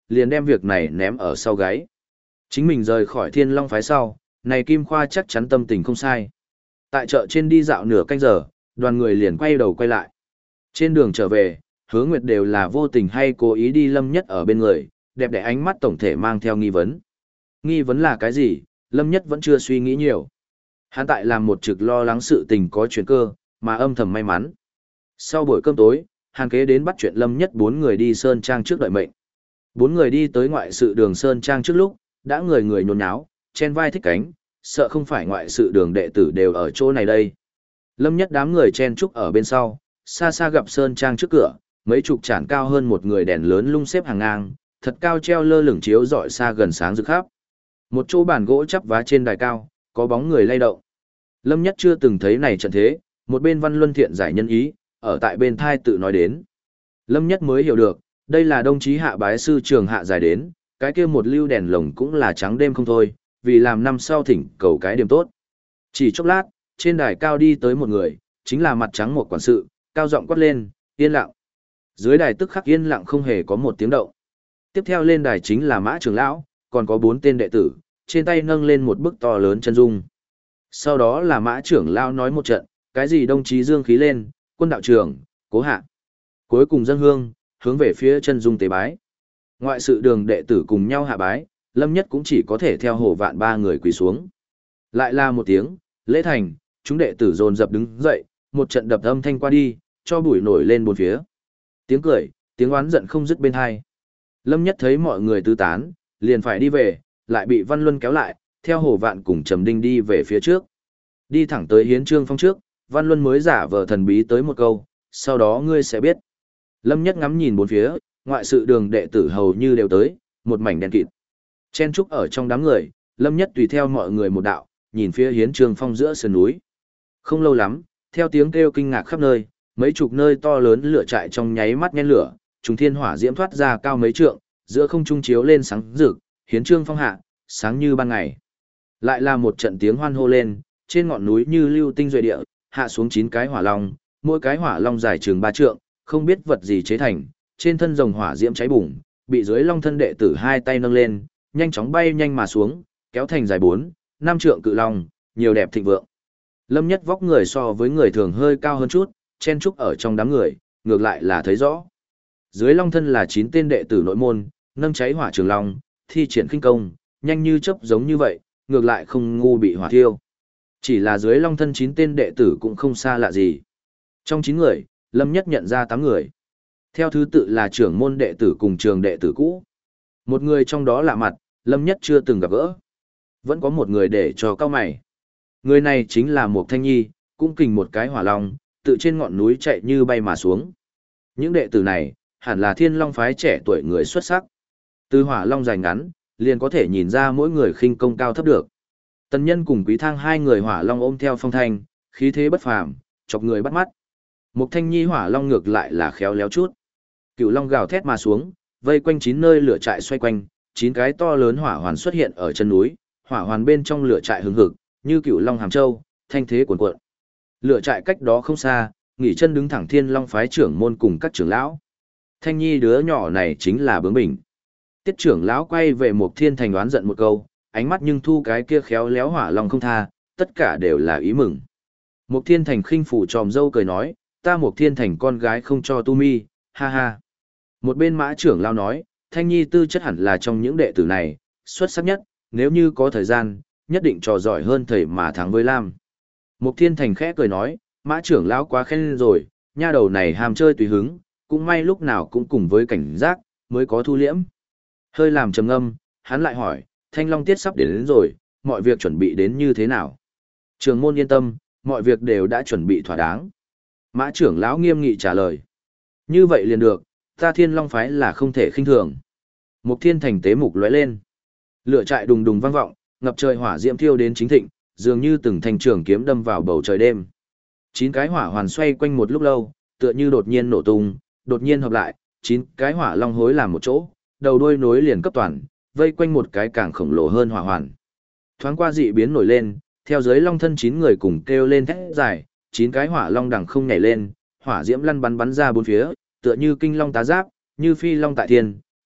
liền đem việc này ném ở sau gáy. Chính mình rời khỏi Thiên Long phái sau, này Kim Khoa chắc chắn tâm tình không sai. Tại chợ trên đi dạo nửa canh giờ, đoàn người liền quay đầu quay lại. Trên đường trở về, Hứa Nguyệt đều là vô tình hay cố ý đi Lâm Nhất ở bên người, đẹp đẽ ánh mắt tổng thể mang theo nghi vấn. Nghi vấn là cái gì, Lâm Nhất vẫn chưa suy nghĩ nhiều. Hắn tại làm một trực lo lắng sự tình có chuyển cơ, mà âm thầm may mắn. Sau buổi cơm tối, Hàn Kế đến bắt chuyện Lâm Nhất 4 người đi Sơn Trang trước đợi mệnh. 4 người đi tới ngoại sự đường Sơn Trang trước lúc, đã người người nhốn nháo, chen vai thích cánh, sợ không phải ngoại sự đường đệ tử đều ở chỗ này đây. Lâm Nhất đám người chen chúc ở bên sau, xa xa gặp Sơn Trang trước cửa, mấy chục chản cao hơn một người đèn lớn lung xếp hàng ngang, thật cao treo lơ lửng chiếu rọi xa gần sáng rực khắp. Một chỗ bàn gỗ chắp vá trên đài cao, có bóng người lay động. Lâm Nhất chưa từng thấy này trận thế, một bên Văn Luân Thiện giải nhân ý, ở tại bên thai tự nói đến. Lâm Nhất mới hiểu được, đây là đồng chí hạ bái sư trường hạ giải đến, cái kia một lưu đèn lồng cũng là trắng đêm không thôi, vì làm năm sau thỉnh cầu cái điểm tốt. Chỉ chốc lát, trên đài cao đi tới một người, chính là mặt trắng một quản sự, cao giọng quát lên, yên lặng. Dưới đài tức khắc yên lặng không hề có một tiếng động. Tiếp theo lên đài chính là Mã trưởng lão, còn có 4 tên đệ tử, trên tay nâng lên một bức to lớn chân dung. Sau đó là Mã trưởng lão nói một trận, cái gì đồng chí dương khí lên, quân đạo trưởng, cố hạ. Cuối cùng dâng hương, hướng về phía chân dung tế bái. Ngoại sự đường đệ tử cùng nhau hạ bái, Lâm Nhất cũng chỉ có thể theo Hồ Vạn 3 người quỳ xuống. Lại là một tiếng, lễ thành, chúng đệ tử dồn dập đứng dậy, một trận đập âm thanh qua đi, cho bụi nổi lên bốn phía. Tiếng cười, tiếng oán giận không dứt bên hai. Lâm Nhất thấy mọi người tứ tán, liền phải đi về, lại bị Văn Luân kéo lại, theo Hồ Vạn cùng Trầm Đinh đi về phía trước. Đi thẳng tới Hiến Trương Phong trước, Văn Luân mới giả vờ thần bí tới một câu, sau đó ngươi sẽ biết. Lâm Nhất ngắm nhìn bốn phía, ngoại sự đường đệ tử hầu như đều tới, một mảnh đen kịt. Chen trúc ở trong đám người, Lâm Nhất tùy theo mọi người một đạo, nhìn phía Hiến Trương Phong giữa sườn núi. Không lâu lắm, theo tiếng kêu kinh ngạc khắp nơi, mấy chục nơi to lớn lửa trại trong nháy mắt nhen lửa, trùng thiên hỏa diễm thoát ra cao mấy trượng, giữa không trung chiếu lên sáng rực, Hiến Trương Phong hạ, sáng như ban ngày. Lại là một trận tiếng hoan hô lên, trên ngọn núi như lưu tinh duệ địa, hạ xuống 9 cái hỏa long, mỗi cái hỏa long dài chừng 3 trượng, không biết vật gì chế thành, trên thân rồng hỏa diễm cháy bùng, bị dưới long thân đệ tử hai tay nâng lên, nhanh chóng bay nhanh mà xuống, kéo thành dài 4, 5 trượng cự long, nhiều đẹp thịnh vượng. Lâm Nhất vóc người so với người thường hơi cao hơn chút, chen trúc ở trong đám người, ngược lại là thấy rõ. Dưới long thân là 9 tên đệ tử nội môn, nâng cháy hỏa trường long, thi triển khinh công, nhanh như chớp giống như vậy, ngược lại không ngu bị hỏa thiêu. Chỉ là dưới long thân 9 tên đệ tử cũng không xa lạ gì. Trong 9 người, Lâm Nhất nhận ra 8 người. Theo thứ tự là trưởng môn đệ tử cùng trường đệ tử cũ. Một người trong đó lạ mặt, Lâm Nhất chưa từng gặp gỡ. Vẫn có một người để cho cao mày. Người này chính là một Thanh Nhi, cũng kình một cái hỏa long, tự trên ngọn núi chạy như bay mà xuống. Những đệ tử này, hẳn là Thiên Long phái trẻ tuổi người xuất sắc. Từ hỏa long dài ngắn, liền có thể nhìn ra mỗi người khinh công cao thấp được. Tần Nhân cùng Quý Thang hai người hỏa long ôm theo phong thanh, khí thế bất phàm, chọc người bắt mắt. Một Thanh Nhi hỏa long ngược lại là khéo léo chút. Cựu long gào thét mà xuống, vây quanh 9 nơi lửa trại xoay quanh, 9 cái to lớn hỏa hoàn xuất hiện ở chân núi, hỏa hoàn bên trong lửa trại hừng hực, như cựu long hàm châu, thanh thế cuồn cuộn. Lửa trại cách đó không xa, nghỉ chân đứng thẳng Thiên Long phái trưởng môn cùng các trưởng lão. Thanh Nhi đứa nhỏ này chính là bướng bỉnh. Tiết trưởng lão quay về Mục Thiên Thành đoán giận một câu, ánh mắt nhưng thu cái kia khéo léo hỏa long không tha, tất cả đều là ý mừng. Mục Thiên Thành khinh phủ tròm dâu cười nói, ta Mục Thiên Thành con gái không cho tu mi, ha ha. Một bên Mã trưởng lão nói, Thanh Nhi tư chất hẳn là trong những đệ tử này, xuất sắc nhất, nếu như có thời gian, nhất định trò giỏi hơn thầy mà thắng với Lam. Mục Thiên Thành khẽ cười nói, Mã trưởng lão quá khen rồi, nha đầu này ham chơi tùy hứng, cũng may lúc nào cũng cùng với cảnh giác, mới có thu liễm. Hơi làm trầm ngâm, hắn lại hỏi, Thanh Long tiết sắp đến rồi, mọi việc chuẩn bị đến như thế nào? Trường môn yên tâm, mọi việc đều đã chuẩn bị thỏa đáng. Mã trưởng lão nghiêm nghị trả lời. Như vậy liền được, ta Thiên Long phái là không thể khinh thường. Mục Thiên Thành tế mục lóe lên. Lửa trại đùng đùng vang vọng, ngập trời hỏa diễm thiêu đến chính thịnh, dường như từng thanh trường kiếm đâm vào bầu trời đêm. 9 cái hỏa hoàn xoay quanh một lúc lâu, tựa như đột nhiên nổ tung, đột nhiên hợp lại, 9 cái hỏa long hối làm một chỗ, đầu đuôi nối liền cấp toàn, vây quanh một cái càng khổng lồ hơn hỏa hoàn. Thoáng qua dị biến nổi lên, theo dưới long thân 9 người cùng kêu lên thét dài, 9 cái hỏa long đằng không nhảy lên, hỏa diễm lăn bắn bắn ra bốn phía, tựa như kinh long tá giáp, như phi long tại thiên,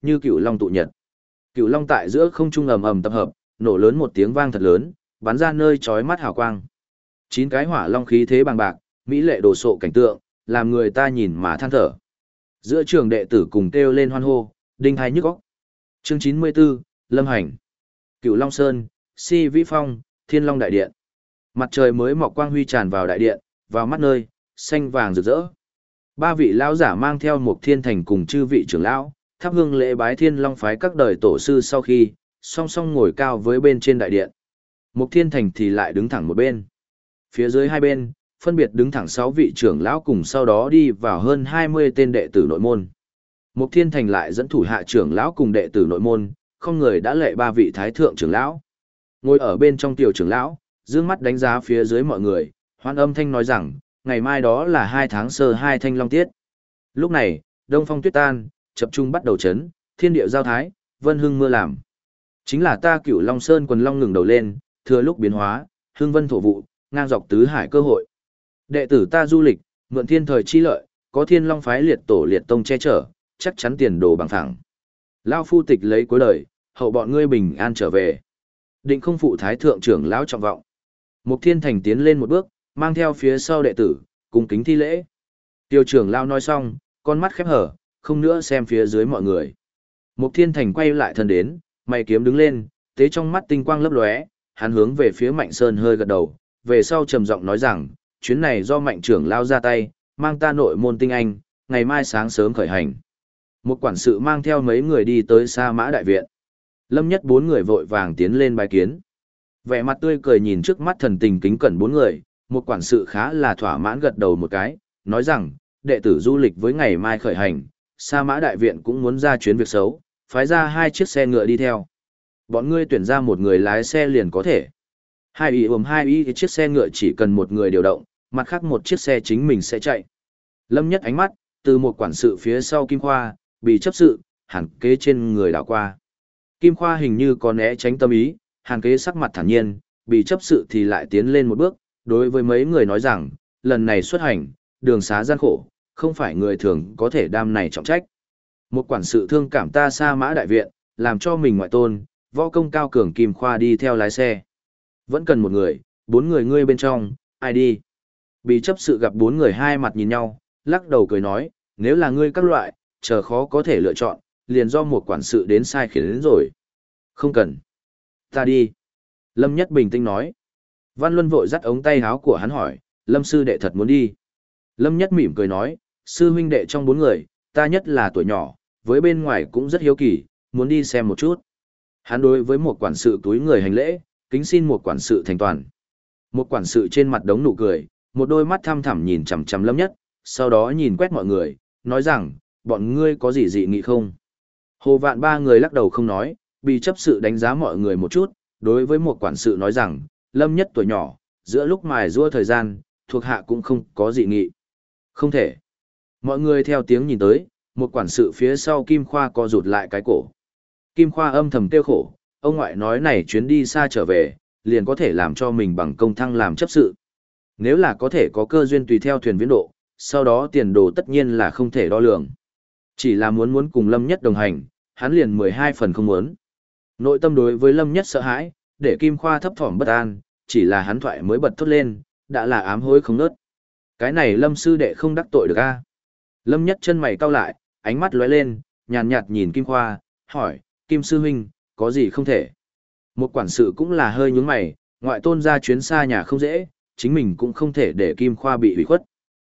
như cựu long tụ nhật. Cựu long tại giữa không trung ầm ầm tập hợp, nổ lớn một tiếng vang thật lớn, bắn ra nơi chói mắt hào quang. 9 cái hỏa long khí thế bằng bạc, mỹ lệ đồ sộ cảnh tượng, làm người ta nhìn mà than thở. Giữa trường đệ tử cùng kêu lên hoan hô, đinh hai nhức óc. Chương 94, Lâm Hành. Cựu Long Sơn, Si Vĩ Phong, Thiên Long Đại Điện. Mặt trời mới mọc quang huy tràn vào đại điện, vào mắt nơi, xanh vàng rực rỡ. 3 vị lão giả mang theo một thiên thành cùng chư vị trưởng lão, thắp hương lễ bái Thiên Long phái các đời tổ sư sau khi, song song ngồi cao với bên trên đại điện. Mục Thiên Thành thì lại đứng thẳng một bên. Phía dưới hai bên, phân biệt đứng thẳng 6 vị trưởng lão cùng sau đó đi vào hơn 20 tên đệ tử nội môn. Mục Thiên Thành lại dẫn thủ hạ trưởng lão cùng đệ tử nội môn, không người đã lệ 3 vị thái thượng trưởng lão. Ngồi ở bên trong tiểu trưởng lão, dương mắt đánh giá phía dưới mọi người, hoan âm thanh nói rằng, ngày mai đó là 2 tháng sơ 2 thanh long tiết. Lúc này, đông phong tuyết tan, chập trung bắt đầu chấn, thiên địa giao thái, vân hưng mưa làm. Chính là ta Cửu Long Sơn quần long ngừng đầu lên, thừa lúc biến hóa, hưng vân thổ vụ, ngang dọc tứ hải cơ hội. Đệ tử ta du lịch, mượn thiên thời chi lợi, có Thiên Long phái liệt tổ liệt tông che chở, chắc chắn tiền đồ bằng thẳng. Lao phu tịch lấy cuối đời, hậu bọn ngươi bình an trở về. Định không phụ thái thượng trưởng lão trọng vọng. Mục Thiên Thành tiến lên một bước, mang theo phía sau đệ tử, cùng kính thi lễ. Tiêu trưởng lão nói xong, con mắt khép hở, không nữa xem phía dưới mọi người. Mục Thiên Thành quay lại thân đến, mày kiếm đứng lên, tế trong mắt tinh quang lấp lóe, hắn hướng về phía Mạnh Sơn hơi gật đầu, về sau trầm giọng nói rằng, chuyến này do Mạnh trưởng lão ra tay, mang ta nội môn tinh anh, ngày mai sáng sớm khởi hành. Một quản sự mang theo mấy người đi tới Sa Mã Đại Viện. Lâm Nhất 4 người vội vàng tiến lên bái kiến. Vẻ mặt tươi cười nhìn trước mắt thần tình kính cẩn 4 người, một quản sự khá là thỏa mãn gật đầu một cái, nói rằng, đệ tử du lịch với ngày mai khởi hành, Sa Mã Đại Viện cũng muốn ra chuyến việc xấu, phái ra 2 chiếc xe ngựa đi theo. Bọn ngươi tuyển ra một người lái xe liền có thể. 2 ý chiếc xe ngựa chỉ cần một người điều động, mặt khác một chiếc xe chính mình sẽ chạy. Lâm Nhất ánh mắt, từ một quản sự phía sau Kim Khoa, bị chấp sự, hàn kế trên người đảo qua. Kim Khoa hình như có né tránh tâm ý, hàn kế sắc mặt thản nhiên, bị chấp sự thì lại tiến lên một bước, đối với mấy người nói rằng, lần này xuất hành, đường xá gian khổ, không phải người thường có thể đam này trọng trách. Một quản sự thương cảm ta Sa Mã Đại Viện, làm cho mình ngoại tôn, võ công cao cường Kim Khoa đi theo lái xe. Vẫn cần một người, 4 người ngươi bên trong, ai đi? Bị chấp sự gặp 4 người hai mặt nhìn nhau, lắc đầu cười nói, nếu là ngươi các loại, chờ khó có thể lựa chọn, liền do một quản sự đến sai khiến đến rồi. Không cần. Ta đi. Lâm Nhất bình tĩnh nói. Văn Luân vội dắt ống tay áo của hắn hỏi, Lâm sư đệ thật muốn đi. Lâm Nhất mỉm cười nói, sư huynh đệ trong 4 người, ta nhất là tuổi nhỏ, với bên ngoài cũng rất hiếu kỳ, muốn đi xem một chút. Hắn đối với một quản sự túi người hành lễ, kính xin một quản sự thành toàn. Một quản sự trên mặt đống nụ cười, một đôi mắt thăm thẳm nhìn chằm chằm Lâm Nhất, sau đó nhìn quét mọi người, nói rằng, bọn ngươi có gì dị nghị không? Hồ Vạn 3 người lắc đầu không nói, bị chấp sự đánh giá mọi người một chút, đối với một quản sự nói rằng, Lâm Nhất tuổi nhỏ, giữa lúc mài giũa thời gian, thuộc hạ cũng không có dị nghị. Không thể. Mọi người theo tiếng nhìn tới, một quản sự phía sau Kim Khoa co rụt lại cái cổ. Kim Khoa âm thầm tiêu khổ, ông ngoại nói này chuyến đi xa trở về, liền có thể làm cho mình bằng công thăng làm chấp sự. Nếu là có thể có cơ duyên tùy theo thuyền viễn độ, sau đó tiền đồ tất nhiên là không thể đo lường. Chỉ là muốn cùng Lâm Nhất đồng hành, hắn liền 12 phần không muốn. Nội tâm đối với Lâm Nhất sợ hãi, để Kim Khoa thấp thỏm bất an, chỉ là hắn thoại mới bật thốt lên, đã là ám hối không nớt. Cái này Lâm sư đệ không đắc tội được a. Lâm Nhất chân mày cau lại, ánh mắt lóe lên, nhàn nhạt nhìn Kim Khoa, hỏi, Kim sư huynh, có gì không thể? Một quản sự cũng là hơi nhướng mày, ngoại tôn ra chuyến xa nhà không dễ, chính mình cũng không thể để Kim Khoa bị hủy khuất.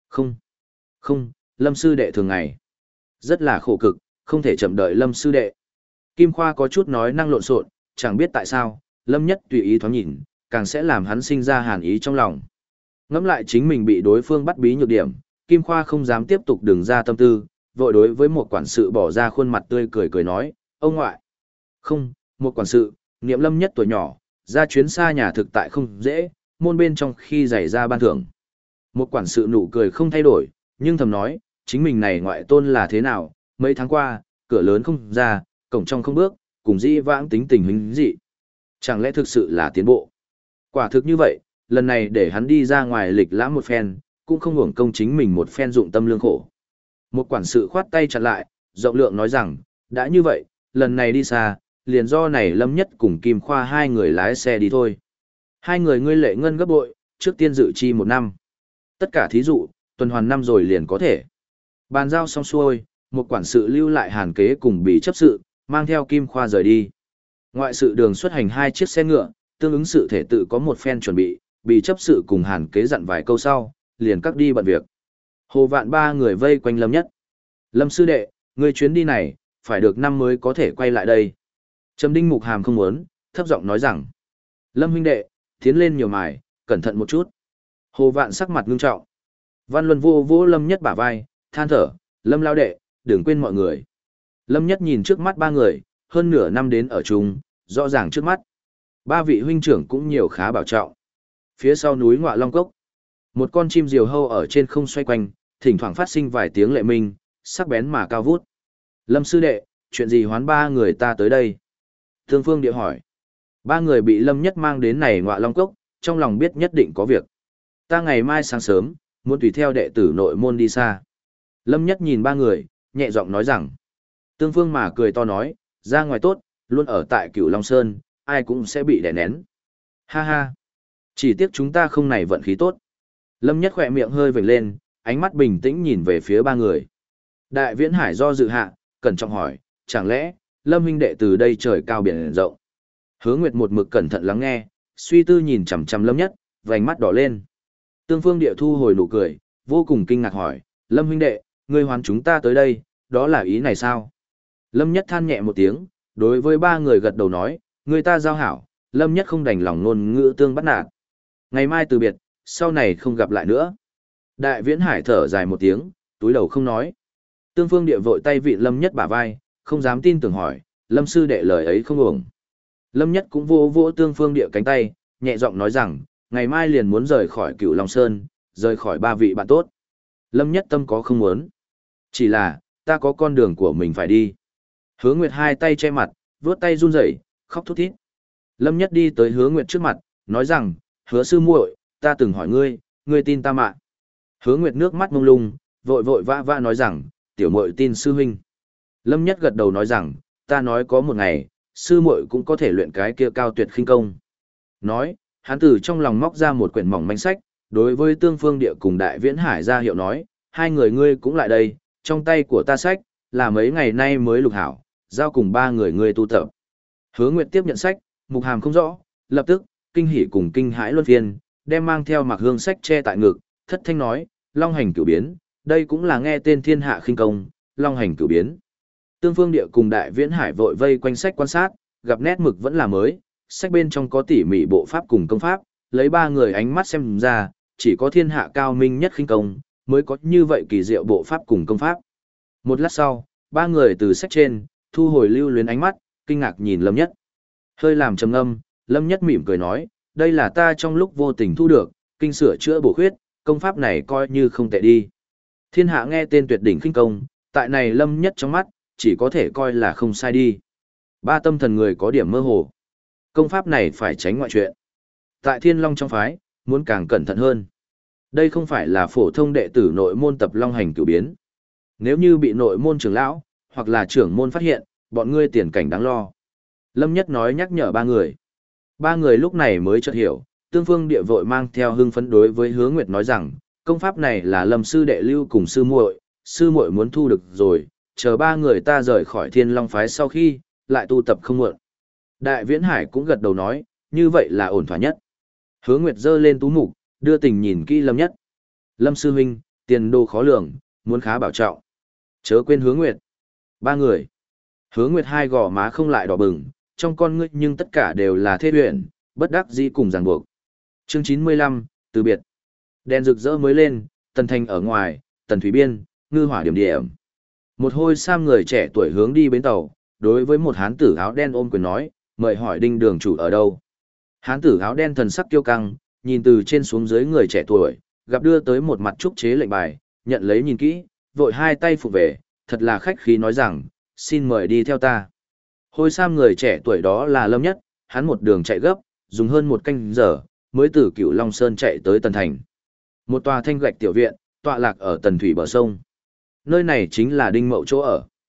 Không, Lâm sư đệ thường ngày. Rất là khổ cực, không thể chậm đợi Lâm sư đệ. Kim Khoa có chút nói năng lộn xộn, chẳng biết tại sao, Lâm Nhất tùy ý thoáng nhìn, càng sẽ làm hắn sinh ra hàn ý trong lòng. Ngẫm lại chính mình bị đối phương bắt bí nhược điểm, Kim Khoa không dám tiếp tục đường ra tâm tư, vội đối với một quản sự bỏ ra khuôn mặt tươi cười nói, ông ngoại. Không, một quản sự, niệm Lâm Nhất tuổi nhỏ, ra chuyến xa nhà thực tại không dễ, môn bên trong khi giày ra ban thưởng. Một quản sự nụ cười không thay đổi, nhưng thầm nói, chính mình này ngoại tôn là thế nào, mấy tháng qua, cửa lớn không ra, cổng trong không bước, cùng dĩ vãng tính tình hình dị. Chẳng lẽ thực sự là tiến bộ? Quả thực như vậy, lần này để hắn đi ra ngoài lịch lãm một phen, cũng không hưởng công chính mình một phen dụng tâm lương khổ. Một quản sự khoát tay chặn lại, rộng lượng nói rằng, Đã như vậy, lần này đi xa, liền do này Lâm Nhất cùng Kim Khoa hai người lái xe đi thôi. Hai người ngươi lệ ngân gấp bội, trước tiên dự chi 1 năm. Tất cả thí dụ, tuần hoàn năm rồi liền có thể. Bàn giao xong xuôi, một quản sự lưu lại Hàn Kế cùng bị chấp sự, mang theo Kim Khoa rời đi. Ngoại sự đường xuất hành 2 chiếc xe ngựa, tương ứng sự thể tự có một phen chuẩn bị chấp sự cùng Hàn Kế dặn vài câu sau, liền cắt đi bận việc. Hồ Vạn ba người vây quanh Lâm Nhất. Lâm sư đệ, người chuyến đi này, phải được năm mới có thể quay lại đây. Trầm Đinh Mục Hàm không muốn, thấp giọng nói rằng. Lâm huynh đệ, tiến lên nhiều mài, cẩn thận một chút. Hồ Vạn sắc mặt ngưng trọng. Văn Luân vô vỗ Lâm Nhất bả vai, than thở, Lâm lao đệ, đừng quên mọi người. Lâm Nhất nhìn trước mắt ba người, hơn nửa năm đến ở chung, rõ ràng trước mắt. Ba vị huynh trưởng cũng nhiều khá bảo trọng. Phía sau núi Ngọa Long Cốc, một con chim diều hâu ở trên không xoay quanh, thỉnh thoảng phát sinh vài tiếng lệ minh, sắc bén mà cao vút. Lâm sư đệ, chuyện gì hoán ba người ta tới đây? Thương Phương Địa hỏi. Ba người bị Lâm Nhất mang đến này Ngọa Long Cốc, trong lòng biết nhất định có việc. Ta ngày mai sáng sớm, muốn tùy theo đệ tử nội môn đi xa. Lâm Nhất nhìn ba người, nhẹ giọng nói rằng. Tương Phương mà cười to nói, ra ngoài tốt, luôn ở tại Cửu Long Sơn, ai cũng sẽ bị đè nén. Ha ha, chỉ tiếc chúng ta không này vận khí tốt. Lâm Nhất khỏe miệng hơi vểnh lên, ánh mắt bình tĩnh nhìn về phía ba người. Đại Viễn Hải do dự hạ, cẩn trọng hỏi, chẳng lẽ, Lâm huynh đệ từ đây trời cao biển rộng. Hứa Nguyệt một mực cẩn thận lắng nghe, suy tư nhìn chằm chằm Lâm Nhất, vành mắt đỏ lên. Tương Phương Địa thu hồi nụ cười, vô cùng kinh ngạc hỏi, Lâm huynh đệ, ngươi hoán chúng ta tới đây, đó là ý này sao? Lâm Nhất than nhẹ một tiếng, đối với ba người gật đầu nói, người ta giao hảo, Lâm Nhất không đành lòng ngôn ngữ tương bắt nạt. Ngày mai từ biệt, sau này không gặp lại nữa. Đại Viễn Hải thở dài một tiếng, túi đầu không nói. Tương Phương Địa vội tay vịn Lâm Nhất bả vai, không dám tin tưởng hỏi, Lâm sư đệ lời ấy không ổng. Lâm Nhất cũng vô vỗ Tương Phương Địa cánh tay, nhẹ giọng nói rằng, ngày mai liền muốn rời khỏi Cửu Long Sơn, rời khỏi ba vị bạn tốt. Lâm Nhất tâm có không muốn. Chỉ là, ta có con đường của mình phải đi. Hứa Nguyệt hai tay che mặt, vuốt tay run rẩy, khóc thút thít. Lâm Nhất đi tới Hứa Nguyệt trước mặt, nói rằng, Hứa sư muội, ta từng hỏi ngươi, ngươi tin ta mà. Hứa Nguyệt nước mắt mông lung, vội vội vã vã nói rằng, tiểu muội tin sư huynh. Lâm Nhất gật đầu nói rằng, ta nói có một ngày, sư muội cũng có thể luyện cái kia cao tuyệt khinh công. Nói, hắn từ trong lòng móc ra một quyển mỏng manh sách, đối với Tương Phương Địa cùng Đại Viễn Hải ra hiệu nói, hai người ngươi cũng lại đây, trong tay của ta sách, là mấy ngày nay mới lục hảo, giao cùng ba người ngươi tu tập. Hứa Nguyệt tiếp nhận sách, mục hàm không rõ, lập tức, kinh hỉ cùng kinh hãi luân phiên, đem mang theo mặc hương sách che tại ngực, thất thanh nói, Long hành cửu biến, đây cũng là nghe tên thiên hạ khinh công, Long hành cửu biến. Tương Phương Địa cùng Đại Viễn Hải vội vây quanh sách quan sát, gặp nét mực vẫn là mới, sách bên trong có tỉ mỉ bộ pháp cùng công pháp, lấy ba người ánh mắt xem ra, chỉ có thiên hạ cao minh nhất khinh công, mới có như vậy kỳ diệu bộ pháp cùng công pháp. Một lát sau, ba người từ sách trên, thu hồi lưu luyến ánh mắt, kinh ngạc nhìn Lâm Nhất. Hơi làm trầm ngâm, Lâm Nhất mỉm cười nói, đây là ta trong lúc vô tình thu được, kinh sửa chữa bổ khuyết, công pháp này coi như không tệ đi. Thiên hạ nghe tên tuyệt đỉnh khinh công, tại này Lâm Nhất trong mắt, chỉ có thể coi là không sai đi. Ba tâm thần người có điểm mơ hồ. Công pháp này phải tránh ngoại chuyện. Tại Thiên Long trong phái, muốn càng cẩn thận hơn. Đây không phải là phổ thông đệ tử nội môn tập long hành cửu biến. Nếu như bị nội môn trưởng lão, hoặc là trưởng môn phát hiện, bọn ngươi tiền cảnh đáng lo. Lâm Nhất nói nhắc nhở ba người. Ba người lúc này mới chợt hiểu, Tương Phương Địa vội mang theo hưng phấn đối với Hứa Nguyệt nói rằng, công pháp này là Lâm sư đệ lưu cùng sư muội muốn thu được rồi, chờ ba người ta rời khỏi Thiên Long phái sau khi, lại tu tập không muộn. Đại Viễn Hải cũng gật đầu nói, như vậy là ổn thỏa nhất. Hứa Nguyệt giơ lên tú mục, đưa tình nhìn kỹ Lâm Nhất. Lâm sư huynh, tiền đồ khó lường, muốn khá bảo trọng. Chớ quên Hứa Nguyệt. Ba người. Hứa Nguyệt hai gò má không lại đỏ bừng, trong con ngươi nhưng tất cả đều là thê luyện, bất đắc dĩ cùng ràng buộc. Chương 95, từ biệt. Đèn rực rỡ mới lên, Tần Thành ở ngoài, Tần Thủy Biên, ngư hỏa điểm điểm. Một hôi sam người trẻ tuổi hướng đi bến tàu, đối với một hán tử áo đen ôm quyền nói, mời hỏi Đinh đường chủ ở đâu. Hán tử áo đen thần sắc kiêu căng, nhìn từ trên xuống dưới người trẻ tuổi, gặp đưa tới một mặt trúc chế lệnh bài, nhận lấy nhìn kỹ, vội hai tay phụ về, thật là khách khí nói rằng, xin mời đi theo ta. Hôi sam người trẻ tuổi đó là Lâm Nhất, hắn một đường chạy gấp, dùng hơn một canh giờ, mới từ Cửu Long Sơn chạy tới Tần Thành. Một tòa thanh gạch tiểu viện, tọa lạc ở Tần Thủy bờ sông. Nơi này chính là Đinh Mậu chỗ ở.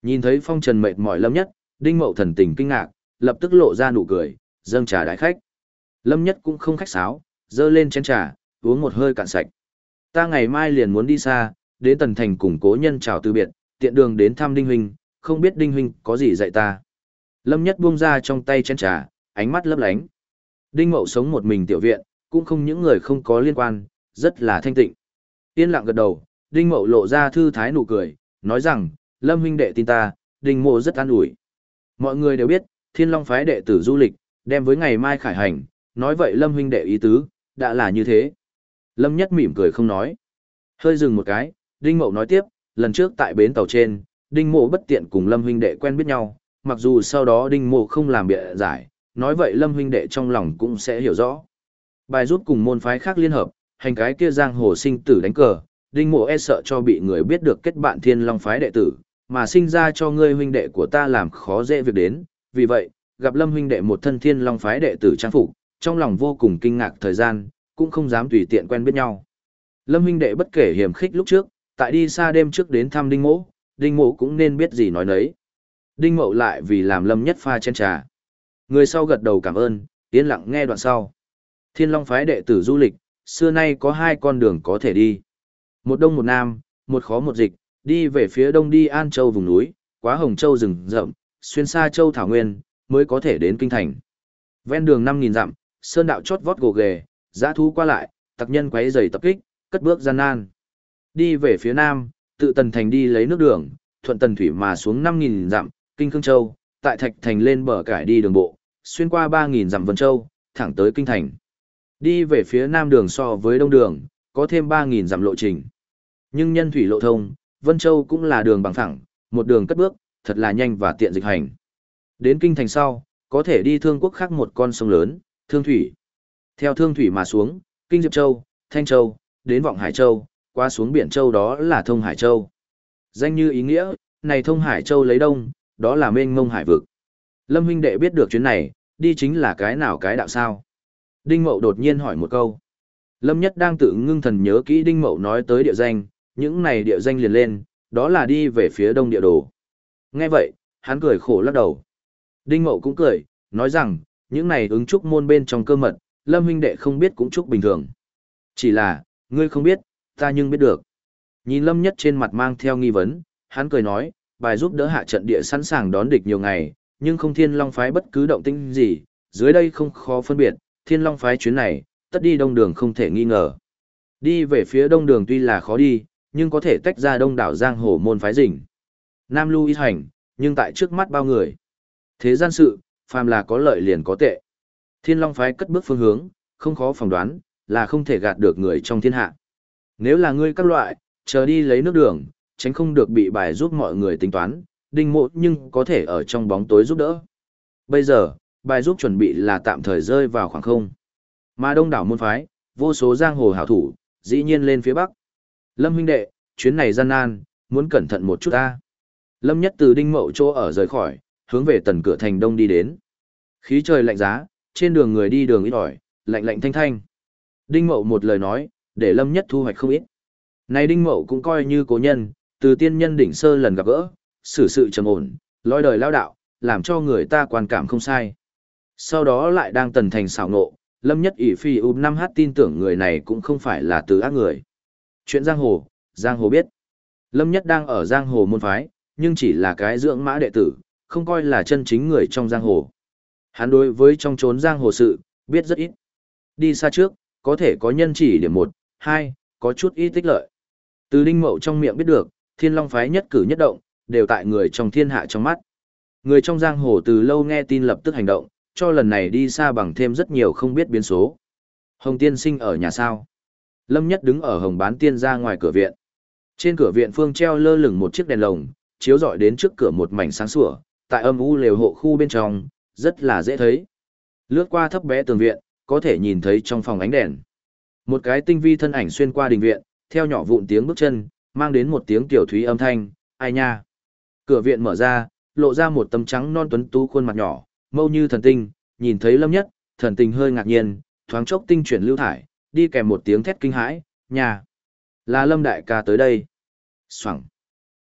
Nhìn thấy phong trần mệt mỏi Lâm Nhất, Đinh Mậu thần tình kinh ngạc, lập tức lộ ra nụ cười, dâng trà đái khách. Lâm Nhất cũng không khách sáo, dơ lên chén trà, uống một hơi cạn sạch. Ta ngày mai liền muốn đi xa, đến Tần Thành cùng cố nhân chào từ biệt, tiện đường đến thăm Đinh Huynh, không biết Đinh Huynh có gì dạy ta. Lâm Nhất buông ra trong tay chén trà, ánh mắt lấp lánh. Đinh Mậu sống một mình tiểu viện, cũng không những người không có liên quan, rất là thanh tịnh. Yên lặng gật đầu, Đinh Mậu lộ ra thư thái nụ cười, nói rằng, Lâm huynh đệ tin ta, Đinh Mộ rất an ủi. Mọi người đều biết, Thiên Long phái đệ tử du lịch, đem với ngày mai khải hành, nói vậy Lâm huynh đệ ý tứ, đã là như thế. Lâm Nhất mỉm cười không nói. Hơi dừng một cái, Đinh Mậu nói tiếp, lần trước tại bến tàu trên, Đinh Mộ bất tiện cùng Lâm huynh đệ quen biết nhau, mặc dù sau đó Đinh Mộ không làm bịa giải, nói vậy Lâm huynh đệ trong lòng cũng sẽ hiểu rõ. Bài rút cùng môn phái khác liên hợp, hành cái kia giang hồ sinh tử đánh cờ, Đinh Mộ e sợ cho bị người biết được kết bạn Thiên Long phái đệ tử, mà sinh ra cho ngươi huynh đệ của ta làm khó dễ việc đến, vì vậy, gặp Lâm huynh đệ một thân Thiên Long phái đệ tử trang phục, trong lòng vô cùng kinh ngạc thời gian, cũng không dám tùy tiện quen biết nhau. Lâm huynh đệ bất kể hiểm khích lúc trước, tại đi xa đêm trước đến thăm Đinh Mộ cũng nên biết gì nói nấy. Đinh Mậu lại vì làm Lâm Nhất pha chén trà. Người sau gật đầu cảm ơn, yên lặng nghe đoạn sau. Thiên Long phái đệ tử du lịch, xưa nay có hai con đường có thể đi. Một đông một nam, một khó một dịch, đi về phía đông đi An Châu vùng núi, quá Hồng Châu rừng rậm, xuyên xa Châu Thảo Nguyên, mới có thể đến Kinh Thành. Ven đường 5.000 dặm, sơn đạo chót vót gồ ghề, dã thú qua lại, tặc nhân quấy rầy tập kích, cất bước gian nan. Đi về phía nam, tự Tần Thành đi lấy nước đường, thuận Tần Thủy mà xuống 5.000 dặm, Kinh Khương Châu, tại Thạch Thành lên bờ cải đi đường bộ, xuyên qua 3.000 dặm Vân Châu, thẳng tới Kinh Thành. Đi về phía nam đường so với đông đường, có thêm 3.000 dặm lộ trình. Nhưng nhân thủy lộ thông, Vân Châu cũng là đường bằng phẳng, một đường cất bước, thật là nhanh và tiện dịch hành. Đến Kinh Thành sau, có thể đi Thương Quốc khác một con sông lớn, Thương Thủy. Theo Thương Thủy mà xuống, Kinh Diệp Châu, Thanh Châu, đến Vọng Hải Châu, qua xuống Biển Châu đó là Thông Hải Châu. Danh như ý nghĩa, này Thông Hải Châu lấy đông, đó là mênh mông hải vực. Lâm huynh đệ biết được chuyến này, đi chính là cái nào cái đạo sao? Đinh Mậu đột nhiên hỏi một câu. Lâm Nhất đang tự ngưng thần nhớ kỹ Đinh Mậu nói tới địa danh, những này địa danh liền lên, đó là đi về phía đông địa đồ. Nghe vậy, hắn cười khổ lắc đầu. Đinh Mậu cũng cười, nói rằng, những này ứng trúc môn bên trong cơ mật, Lâm huynh đệ không biết cũng trúc bình thường. Chỉ là, ngươi không biết, ta nhưng biết được. Nhìn Lâm Nhất trên mặt mang theo nghi vấn, hắn cười nói, bài giúp đỡ hạ trận địa sẵn sàng đón địch nhiều ngày, nhưng không Thiên Long phái bất cứ động tĩnh gì, dưới đây không khó phân biệt, Thiên Long phái chuyến này, tất đi đông đường không thể nghi ngờ. Đi về phía đông đường tuy là khó đi, nhưng có thể tách ra đông đảo giang hồ môn phái rình. Nam lưu ít hành, nhưng tại trước mắt bao người. Thế gian sự, phàm là có lợi liền có tệ. Thiên Long phái cất bước phương hướng, không khó phỏng đoán, là không thể gạt được người trong thiên hạ. Nếu là ngươi các loại, chờ đi lấy nước đường, tránh không được bị bài giúp mọi người tính toán, Đinh Mộ nhưng có thể ở trong bóng tối giúp đỡ. Bây giờ, bài giúp chuẩn bị là tạm thời rơi vào khoảng không. Mà đông đảo môn phái, vô số giang hồ hảo thủ, dĩ nhiên lên phía bắc. Lâm huynh đệ, chuyến này gian nan, muốn cẩn thận một chút ta. Lâm Nhất từ Đinh Mậu chỗ ở rời khỏi, hướng về tần cửa thành đông đi đến. Khí trời lạnh giá, trên đường người đi đường ít ỏi, lạnh lạnh thanh thanh. Đinh Mậu một lời nói, để Lâm Nhất thu hoạch không ít. Này Đinh Mậu cũng coi như cố nhân, từ tiên nhân đỉnh sơ lần gặp gỡ, xử sự trầm ổn, lối đời lao đạo, làm cho người ta quan cảm không sai. Sau đó lại đang tần thành xảo nộ, Lâm Nhất ỷ phi năm h tin tưởng người này cũng không phải là từ ác người. Chuyện giang hồ biết. Lâm Nhất đang ở giang hồ môn phái, nhưng chỉ là cái dưỡng mã đệ tử, không coi là chân chính người trong giang hồ. Hắn đối với trong chốn giang hồ sự, biết rất ít. Đi xa trước, có thể có nhân chỉ điểm 1, 2, có chút ít tích lợi. Từ Đinh Mậu trong miệng biết được, Thiên Long phái nhất cử nhất động, đều tại người trong thiên hạ trong mắt. Người trong giang hồ từ lâu nghe tin lập tức hành động, cho lần này đi xa bằng thêm rất nhiều không biết biến số. Hồng tiên sinh ở nhà sao? Lâm Nhất đứng ở Hồng Bán Tiên ra ngoài cửa viện. Trên cửa viện phương treo lơ lửng một chiếc đèn lồng, chiếu rọi đến trước cửa một mảnh sáng sủa, tại âm u lều hộ khu bên trong, rất là dễ thấy. Lướt qua thấp bé tường viện, có thể nhìn thấy trong phòng ánh đèn. Một cái tinh vi thân ảnh xuyên qua đình viện, theo nhỏ vụn tiếng bước chân, mang đến một tiếng tiểu thúy âm thanh, ai nha. Cửa viện mở ra, lộ ra một tấm trắng non tuấn tú khuôn mặt nhỏ, mâu như thần tinh, nhìn thấy Lâm Nhất, thần tình hơi ngạc nhiên, thoáng chốc tinh chuyển lưu thải, đi kèm một tiếng thét kinh hãi, nhà. Là Lâm đại ca tới đây. Xoẳng.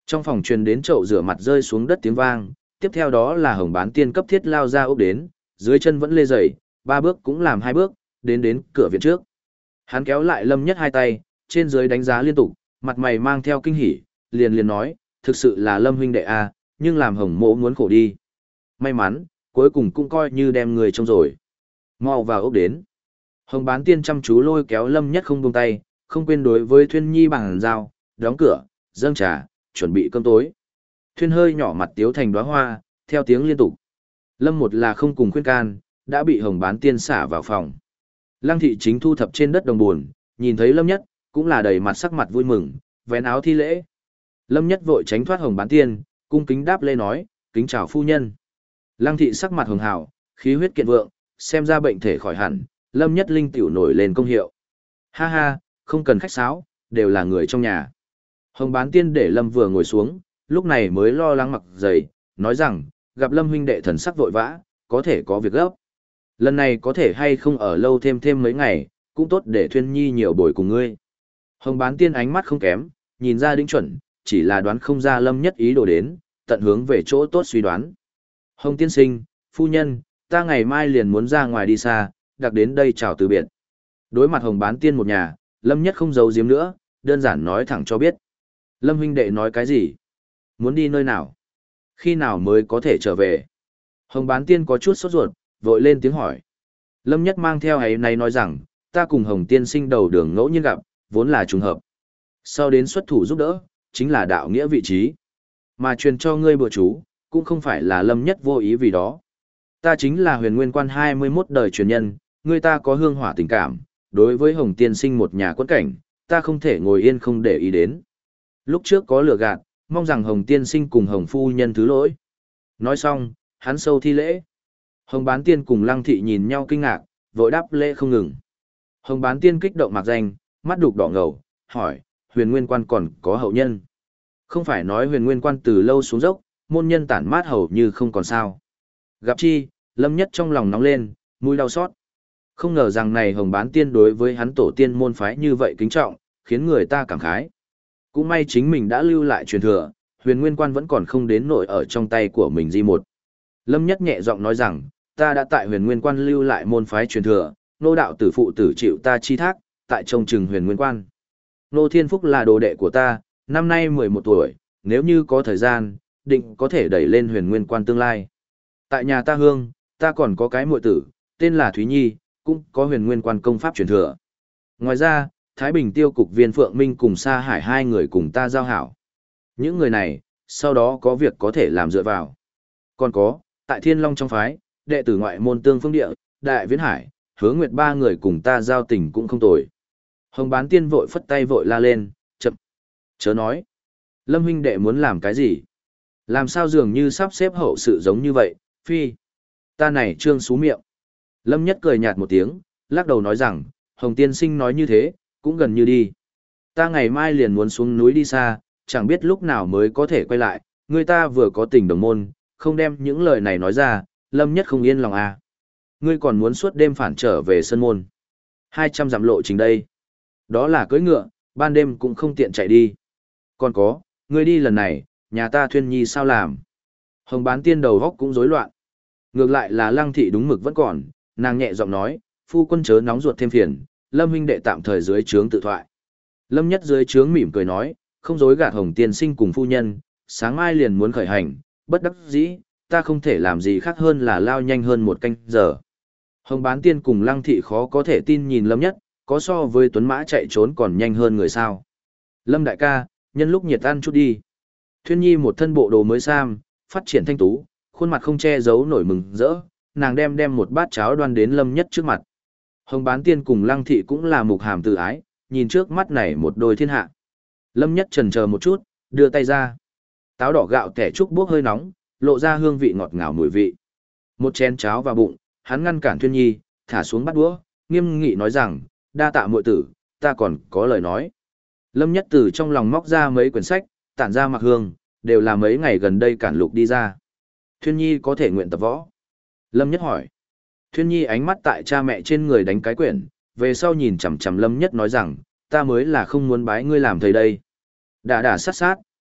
Trong phòng truyền đến chậu rửa mặt rơi xuống đất tiếng vang, tiếp theo đó là Hồng Bán Tiên cấp thiết lao ra ốc đến, dưới chân vẫn lê dày, 3 bước cũng làm 2 bước, đến cửa viện trước. Hắn kéo lại Lâm Nhất hai tay, trên dưới đánh giá liên tục, mặt mày mang theo kinh hỉ, liền nói, thực sự là Lâm huynh đệ a, nhưng làm Hồng mỗ muốn khổ đi. May mắn, cuối cùng cũng coi như đem người trông rồi. Mau vào ốc đến. Hồng Bán Tiên chăm chú lôi kéo Lâm Nhất không buông tay, không quên đối với Thuyên Nhi bằng dao, đóng cửa, dâng trà, chuẩn bị cơm tối. Thuyên hơi nhỏ mặt tiếu thành đóa hoa, theo tiếng liên tục. Lâm một là không cùng khuyên can, đã bị Hồng Bán Tiên xả vào phòng. Lăng thị chính thu thập trên đất đồng buồn, nhìn thấy Lâm Nhất, cũng là đầy mặt sắc mặt vui mừng, vén áo thi lễ. Lâm Nhất vội tránh thoát Hồng Bán Tiên, cung kính đáp lễ nói, kính chào phu nhân. Lăng thị sắc mặt hường hào, khí huyết kiện vượng, xem ra bệnh thể khỏi hẳn, Lâm Nhất linh tiểu nổi lên công hiệu. Ha ha, không cần khách sáo, đều là người trong nhà. Hồng Bán Tiên để Lâm vừa ngồi xuống, lúc này mới lo lắng mặc giày, nói rằng, gặp Lâm huynh đệ thần sắc vội vã, có thể có việc gấp. Lần này có thể hay không ở lâu thêm mấy ngày, cũng tốt để Thuyên Nhi nhiều bồi cùng ngươi. Hồng Bán Tiên ánh mắt không kém, nhìn ra đính chuẩn, chỉ là đoán không ra Lâm Nhất ý đồ đến, tận hướng về chỗ tốt suy đoán. Hồng tiên sinh, phu nhân, ta ngày mai liền muốn ra ngoài đi xa, đặc đến đây chào từ biệt. Đối mặt Hồng Bán Tiên một nhà, Lâm Nhất không giấu giếm nữa, đơn giản nói thẳng cho biết. Lâm huynh đệ nói cái gì? Muốn đi nơi nào? Khi nào mới có thể trở về? Hồng Bán Tiên có chút sốt ruột, vội lên tiếng hỏi. Lâm Nhất mang theo ấy này nói rằng, ta cùng Hồng tiên sinh đầu đường ngẫu nhiên gặp, vốn là trùng hợp. Sau đến xuất thủ giúp đỡ, chính là đạo nghĩa vị trí. Mà truyền cho ngươi bữa chú, cũng không phải là Lâm Nhất vô ý vì đó. Ta chính là Huyền Nguyên Quan 21 đời truyền nhân, ngươi ta có hương hỏa tình cảm, đối với Hồng tiên sinh một nhà quẫn cảnh, ta không thể ngồi yên không để ý đến. Lúc trước có lừa gạt, mong rằng Hồng tiên sinh cùng Hồng phu nhân thứ lỗi. Nói xong, hắn sâu thi lễ. Hồng Bán Tiên cùng Lăng Thị nhìn nhau kinh ngạc, vội đáp lễ không ngừng. Hồng Bán Tiên kích động mạc danh, mắt đục đỏ ngầu, hỏi, Huyền Nguyên Quan còn có hậu nhân. Không phải nói Huyền Nguyên Quan từ lâu xuống dốc, môn nhân tản mát hầu như không còn sao. Gặp chi, Lâm Nhất trong lòng nóng lên, mũi đau xót. Không ngờ rằng này Hồng Bán Tiên đối với hắn tổ tiên môn phái như vậy kính trọng, khiến người ta cảm khái. Cũng may chính mình đã lưu lại truyền thừa, Huyền Nguyên Quan vẫn còn không đến nỗi ở trong tay của mình di một. Lâm Nhất nhẹ giọng nói rằng, ta đã tại Huyền Nguyên Quan lưu lại môn phái truyền thừa, nô đạo tử phụ tử chịu ta chi thác, tại trông chừng Huyền Nguyên Quan. Nô Thiên Phúc là đồ đệ của ta, năm nay 11 tuổi, nếu như có thời gian, định có thể đẩy lên Huyền Nguyên Quan tương lai. Tại nhà ta hương, ta còn có cái muội tử, tên là Thúy Nhi, cũng có Huyền Nguyên Quan công pháp truyền thừa. Ngoài ra, Thái Bình Tiêu cục viên Phượng Minh cùng Sa Hải hai người cùng ta giao hảo. Những người này, sau đó có việc có thể làm dựa vào. Còn có, tại Thiên Long trong phái, đệ tử ngoại môn Tương Phương Địa, Đại Viễn Hải, Hứa Nguyệt ba người cùng ta giao tình cũng không tồi. Hồng Bán Tiên vội phất tay vội la lên, chậm. Chớ nói. Lâm huynh đệ muốn làm cái gì? Làm sao dường như sắp xếp hậu sự giống như vậy, phi. Ta này trương xú miệng. Lâm Nhất cười nhạt một tiếng, lắc đầu nói rằng, Hồng tiên sinh nói như thế, cũng gần như đi. Ta ngày mai liền muốn xuống núi đi xa, chẳng biết lúc nào mới có thể quay lại, người ta vừa có tình đồng môn, không đem những lời này nói ra, Lâm Nhất không yên lòng à. Ngươi còn muốn suốt đêm phản trở về sân môn. 200 dặm lộ trình đây. Đó là cưỡi ngựa, ban đêm cũng không tiện chạy đi. Còn có, ngươi đi lần này, nhà ta Thuyên Nhi sao làm? Hồng Bán Tiên đầu góc cũng rối loạn. Ngược lại là Lăng Thị đúng mực vẫn còn, nàng nhẹ giọng nói, phu quân chớ nóng ruột thêm phiền, Lâm huynh đệ tạm thời dưới trướng tự thoại. Lâm Nhất dưới trướng mỉm cười nói, không dối gạt Hồng tiên sinh cùng phu nhân, sáng mai liền muốn khởi hành, bất đắc dĩ, ta không thể làm gì khác hơn là lao nhanh hơn một canh giờ. Hồng Bán Tiên cùng Lăng Thị khó có thể tin nhìn Lâm Nhất, có so với tuấn mã chạy trốn còn nhanh hơn người sao. Lâm đại ca, nhân lúc nhiệt ăn chút đi. Thuyên Nhi một thân bộ đồ mới sam, phát triển thanh tú, khuôn mặt không che giấu nổi mừng rỡ, nàng đem một bát cháo đoan đến Lâm Nhất trước mặt. Hồng Bán Tiên cùng Lăng Thị cũng là mục hàm tự ái, nhìn trước mắt này một đôi thiên hạ. Lâm Nhất chần chờ một chút, đưa tay ra. Táo đỏ gạo tẻ trúc bốc hơi nóng, lộ ra hương vị ngọt ngào mùi vị. Một chén cháo vào bụng, hắn ngăn cản Thuyên Nhi, thả xuống bát đũa, nghiêm nghị nói rằng, đa tạ muội tử, ta còn có lời nói. Lâm Nhất từ trong lòng móc ra mấy quyển sách, tản ra mặc hương, đều là mấy ngày gần đây cản lục đi ra. Thuyên Nhi có thể nguyện tập võ. Lâm Nhất hỏi. Thuyên Nhi ánh mắt tại cha mẹ trên người đánh cái quyển, về sau nhìn chằm chằm Lâm Nhất nói rằng, ta mới là không muốn bái ngươi làm thầy đây. Đả đả sát sát,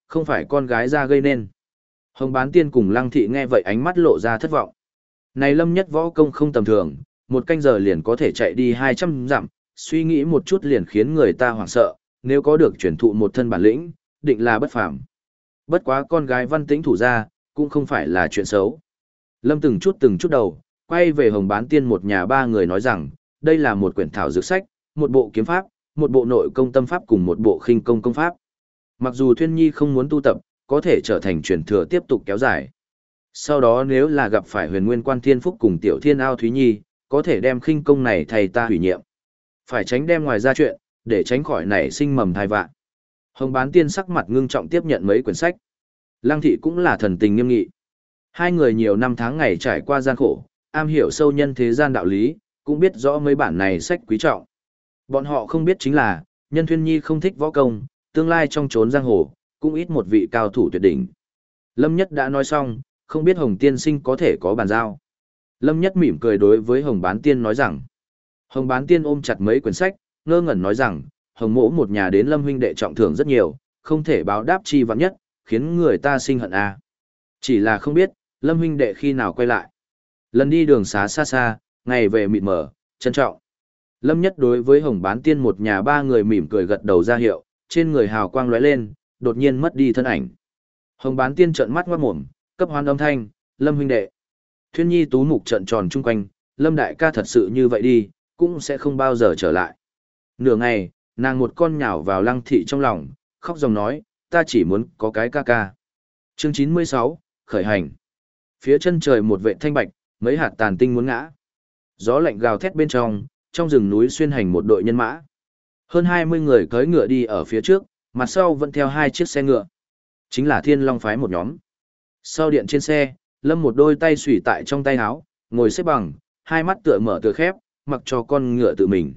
không phải con gái ra gây nên. Hồng Bán Tiên cùng Lăng Thị nghe vậy ánh mắt lộ ra thất vọng. Này Lâm Nhất võ công không tầm thường, một canh giờ liền có thể chạy đi 200 dặm, suy nghĩ một chút liền khiến người ta hoảng sợ, nếu có được truyền thụ một thân bản lĩnh, định là bất phàm. Bất quá con gái Văn Tĩnh thủ ra, cũng không phải là chuyện xấu. Lâm từng chút đầu, quay về Hồng Bán Tiên một nhà ba người nói rằng, đây là một quyển thảo dược sách, một bộ kiếm pháp, một bộ nội công tâm pháp cùng một bộ khinh công công pháp. Mặc dù Thuyên Nhi không muốn tu tập, có thể trở thành truyền thừa tiếp tục kéo dài. Sau đó nếu là gặp phải Huyền Nguyên Quan Thiên Phúc cùng Tiểu Thiên Ao Thúy Nhi, có thể đem khinh công này thầy ta hủy nhiệm. Phải tránh đem ngoài ra chuyện, để tránh khỏi nảy sinh mầm thai vạn. Hồng Bán Tiên sắc mặt ngưng trọng tiếp nhận mấy quyển sách. Lăng Thị cũng là thần tình nghiêm nghị. Hai người nhiều năm tháng ngày trải qua gian khổ, am hiểu sâu nhân thế gian đạo lý, cũng biết rõ mấy bản này sách quý trọng. Bọn họ không biết chính là, nhân Thuyên Nhi không thích võ công, tương lai trong chốn giang hồ, cũng ít một vị cao thủ tuyệt đỉnh. Lâm Nhất đã nói xong, không biết Hồng Tiên Sinh có thể có bàn giao. Lâm Nhất mỉm cười đối với Hồng Bán Tiên nói rằng. Hồng Bán Tiên ôm chặt mấy quyển sách, ngơ ngẩn nói rằng, Hồng mỗ một nhà đến Lâm huynh đệ trọng thưởng rất nhiều, không thể báo đáp chi vạn nhất, khiến người ta sinh hận à. Chỉ là không biết, Lâm huynh đệ khi nào quay lại. Lần đi đường xá xa xa, ngày về mịt mờ, trân trọng. Lâm Nhất đối với Hồng Bán Tiên một nhà ba người mỉm cười gật đầu ra hiệu, trên người hào quang lóe lên, đột nhiên mất đi thân ảnh. Hồng Bán Tiên trợn mắt ngoát mồm, cấp hoan âm thanh, Lâm huynh đệ. Thuyên Nhi tú mục trợn tròn chung quanh, Lâm đại ca thật sự như vậy đi, cũng sẽ không bao giờ trở lại. Nửa ngày, nàng một con nhào vào Lăng Thị trong lòng, khóc dòng nói, ta chỉ muốn có cái ca ca. Chương 96, khởi hành. Phía chân trời một vệ thanh bạch, mấy hạt tàn tinh muốn ngã. Gió lạnh gào thét bên trong rừng núi xuyên hành một đội nhân mã. Hơn 20 người cưỡi ngựa đi ở phía trước, mặt sau vẫn theo hai chiếc xe ngựa. Chính là Thiên Long phái một nhóm. Sau điện trên xe, Lâm một đôi tay xủy tại trong tay áo, ngồi xếp bằng, hai mắt tựa mở tựa khép, mặc cho con ngựa tự mình.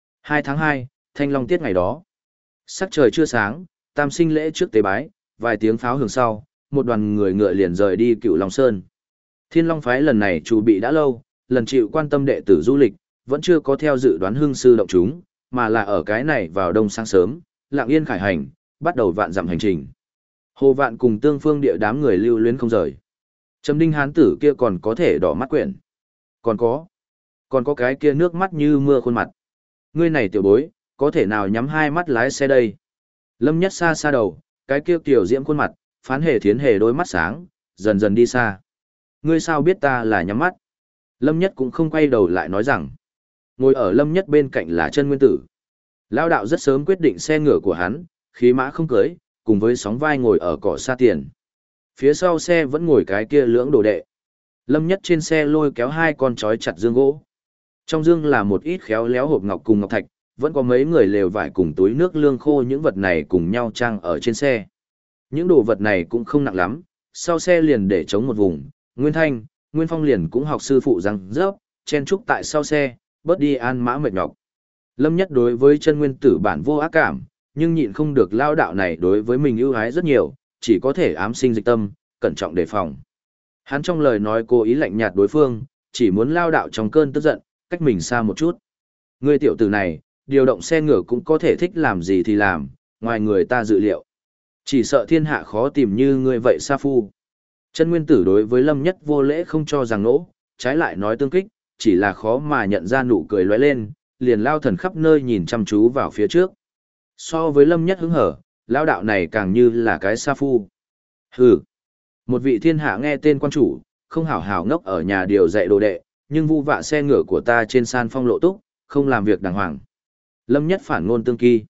2 tháng 2, Thanh Long tiết ngày đó. Sắc trời chưa sáng, tam sinh lễ trước tế bái, vài tiếng pháo hưởng sau, một đoàn người ngựa liền rời đi Cựu Long Sơn. Thiên Long phái lần này chuẩn bị đã lâu, lần chịu quan tâm đệ tử du lịch, vẫn chưa có theo dự đoán hương sư động chúng, mà là ở cái này vào đông sáng sớm, lặng yên khải hành, bắt đầu vạn dặm hành trình. Hồ Vạn cùng Tương Phương địa đám người lưu luyến không rời. Trầm Đinh hán tử kia còn có thể đỏ mắt quyển. Còn có cái kia nước mắt như mưa khuôn mặt. Ngươi này tiểu bối, có thể nào nhắm hai mắt lái xe đây? Lâm Nhất xa xa đầu, cái kia tiểu diễm khuôn mặt, Phán Hề Thiến Hề đôi mắt sáng, dần dần đi xa. Ngươi sao biết ta là nhắm mắt? Lâm Nhất cũng không quay đầu lại nói rằng. Ngồi ở Lâm Nhất bên cạnh là Chân Nguyên Tử. Lao đạo rất sớm quyết định xe ngựa của hắn, khí mã không cưới, cùng với sóng vai ngồi ở cỏ xa tiền. Phía sau xe vẫn ngồi cái kia lưỡng đồ đệ. Lâm Nhất trên xe lôi kéo hai con trói chặt dương gỗ. Trong dương là một ít khéo léo hộp ngọc cùng ngọc thạch, vẫn có mấy người lều vải cùng túi nước lương khô, những vật này cùng nhau trang ở trên xe. Những đồ vật này cũng không nặng lắm, sau xe liền để chống một vùng, Nguyên Thanh, Nguyên Phong liền cũng học sư phụ răng rớp, chen trúc tại sau xe, bớt đi an mã mệt nhọc. Lâm Nhất đối với Chân Nguyên Tử bản vô ác cảm, nhưng nhịn không được lao đạo này đối với mình ưu ái rất nhiều, chỉ có thể ám sinh dịch tâm, cẩn trọng đề phòng. Hắn trong lời nói cố ý lạnh nhạt đối phương, chỉ muốn lao đạo trong cơn tức giận, cách mình xa một chút. Người tiểu tử này, điều động xe ngựa cũng có thể thích làm gì thì làm, ngoài người ta dự liệu. Chỉ sợ thiên hạ khó tìm như người vậy sa phu. Chân Nguyên Tử đối với Lâm Nhất vô lễ không cho rằng nỗ, trái lại nói tương kích, chỉ là khó mà nhận ra nụ cười lóe lên, liền lao thần khắp nơi nhìn chăm chú vào phía trước. So với Lâm Nhất hứng hở, lao đạo này càng như là cái sa phu. Hừ, một vị thiên hạ nghe tên quan chủ, không hảo hảo ngốc ở nhà điều dạy đồ đệ, nhưng vu vạ xe ngựa của ta trên san phong lộ túc, không làm việc đàng hoàng. Lâm Nhất phản ngôn tương kỳ.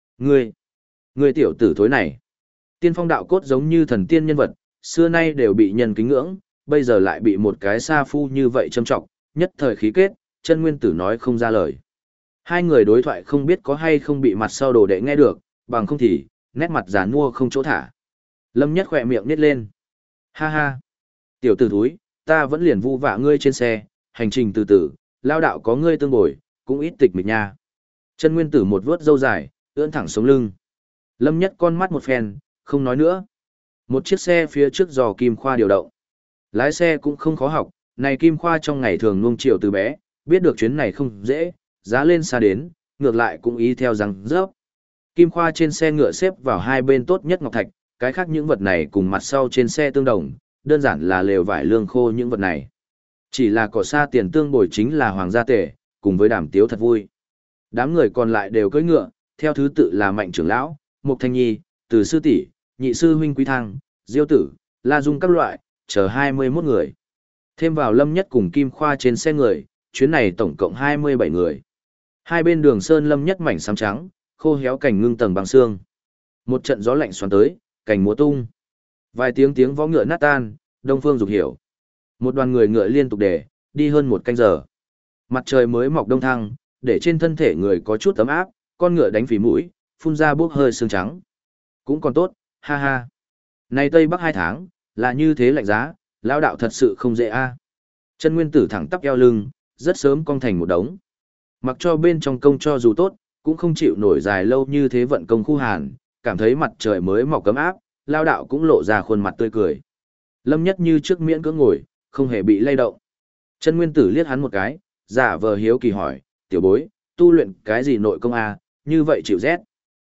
Ngươi tiểu tử thối này. Tiên phong đạo cốt giống như thần tiên nhân vật, xưa nay đều bị nhân kính ngưỡng, bây giờ lại bị một cái sa phu như vậy châm trọng, nhất thời khí kết, Chân Nguyên Tử nói không ra lời. Hai người đối thoại không biết có hay không bị mặt sau đồ đệ nghe được, bằng không thì, nét mặt giàn mua không chỗ thả. Lâm Nhất khỏe miệng nít lên. Ha ha. Tiểu tử thúi, ta vẫn liền vu vạ ngươi trên xe, hành trình từ từ, lao đạo có ngươi tương bồi, cũng ít tịch mịch nha. Chân Nguyên Tử một vuốt râu dài, ưỡn thẳng sống lưng. Lâm Nhất con mắt một phen, không nói nữa. Một chiếc xe phía trước dò Kim Khoa điều động. Lái xe cũng không khó học, này Kim Khoa trong ngày thường nuông chiều từ bé, biết được chuyến này không dễ, giá lên xa đến, ngược lại cũng ý theo rằng rớp. Kim Khoa trên xe ngựa xếp vào hai bên tốt nhất ngọc thạch, cái khác những vật này cùng mặt sau trên xe tương đồng, đơn giản là lều vải lương khô những vật này. Chỉ là cỏ xa tiền tương bồi chính là hoàng gia tể, cùng với đàm tiếu thật vui. Đám người còn lại đều cưỡi ngựa, theo thứ tự là Mạnh trưởng lão, Mục Thanh Nhi, Từ sư tỷ, Nhị sư huynh Quý Thăng, Diêu tử, La Dung các loại, chờ 21 người. Thêm vào Lâm Nhất cùng Kim Khoa trên xe người, chuyến này tổng cộng 27 người. Hai bên đường sơn Lâm Nhất mảnh xám trắng, khô héo cảnh ngưng tầng bằng xương. Một trận gió lạnh xoắn tới, cảnh múa tung. Vài tiếng vó ngựa nát tan, Đông Phương Dục hiểu. Một đoàn người ngựa liên tục đi hơn một canh giờ. Mặt trời mới mọc đông thăng, để trên thân thể người có chút ấm áp, con ngựa đánh phì mũi, phun ra bốc hơi sương trắng. Cũng còn tốt, ha ha. Này Tây Bắc 2 tháng, là như thế lạnh giá, lao đạo thật sự không dễ a. Chân Nguyên Tử thẳng tắp eo lưng, rất sớm cong thành một đống. Mặc cho bên trong công cho dù tốt, cũng không chịu nổi dài lâu như thế vận công khu hàn, cảm thấy mặt trời mới mọc cấm áp, lao đạo cũng lộ ra khuôn mặt tươi cười. Lâm Nhất như trước miễn cưỡng ngồi, không hề bị lay động. Chân Nguyên Tử liếc hắn một cái, giả vờ hiếu kỳ hỏi, tiểu bối, tu luyện cái gì nội công a, như vậy chịu rét.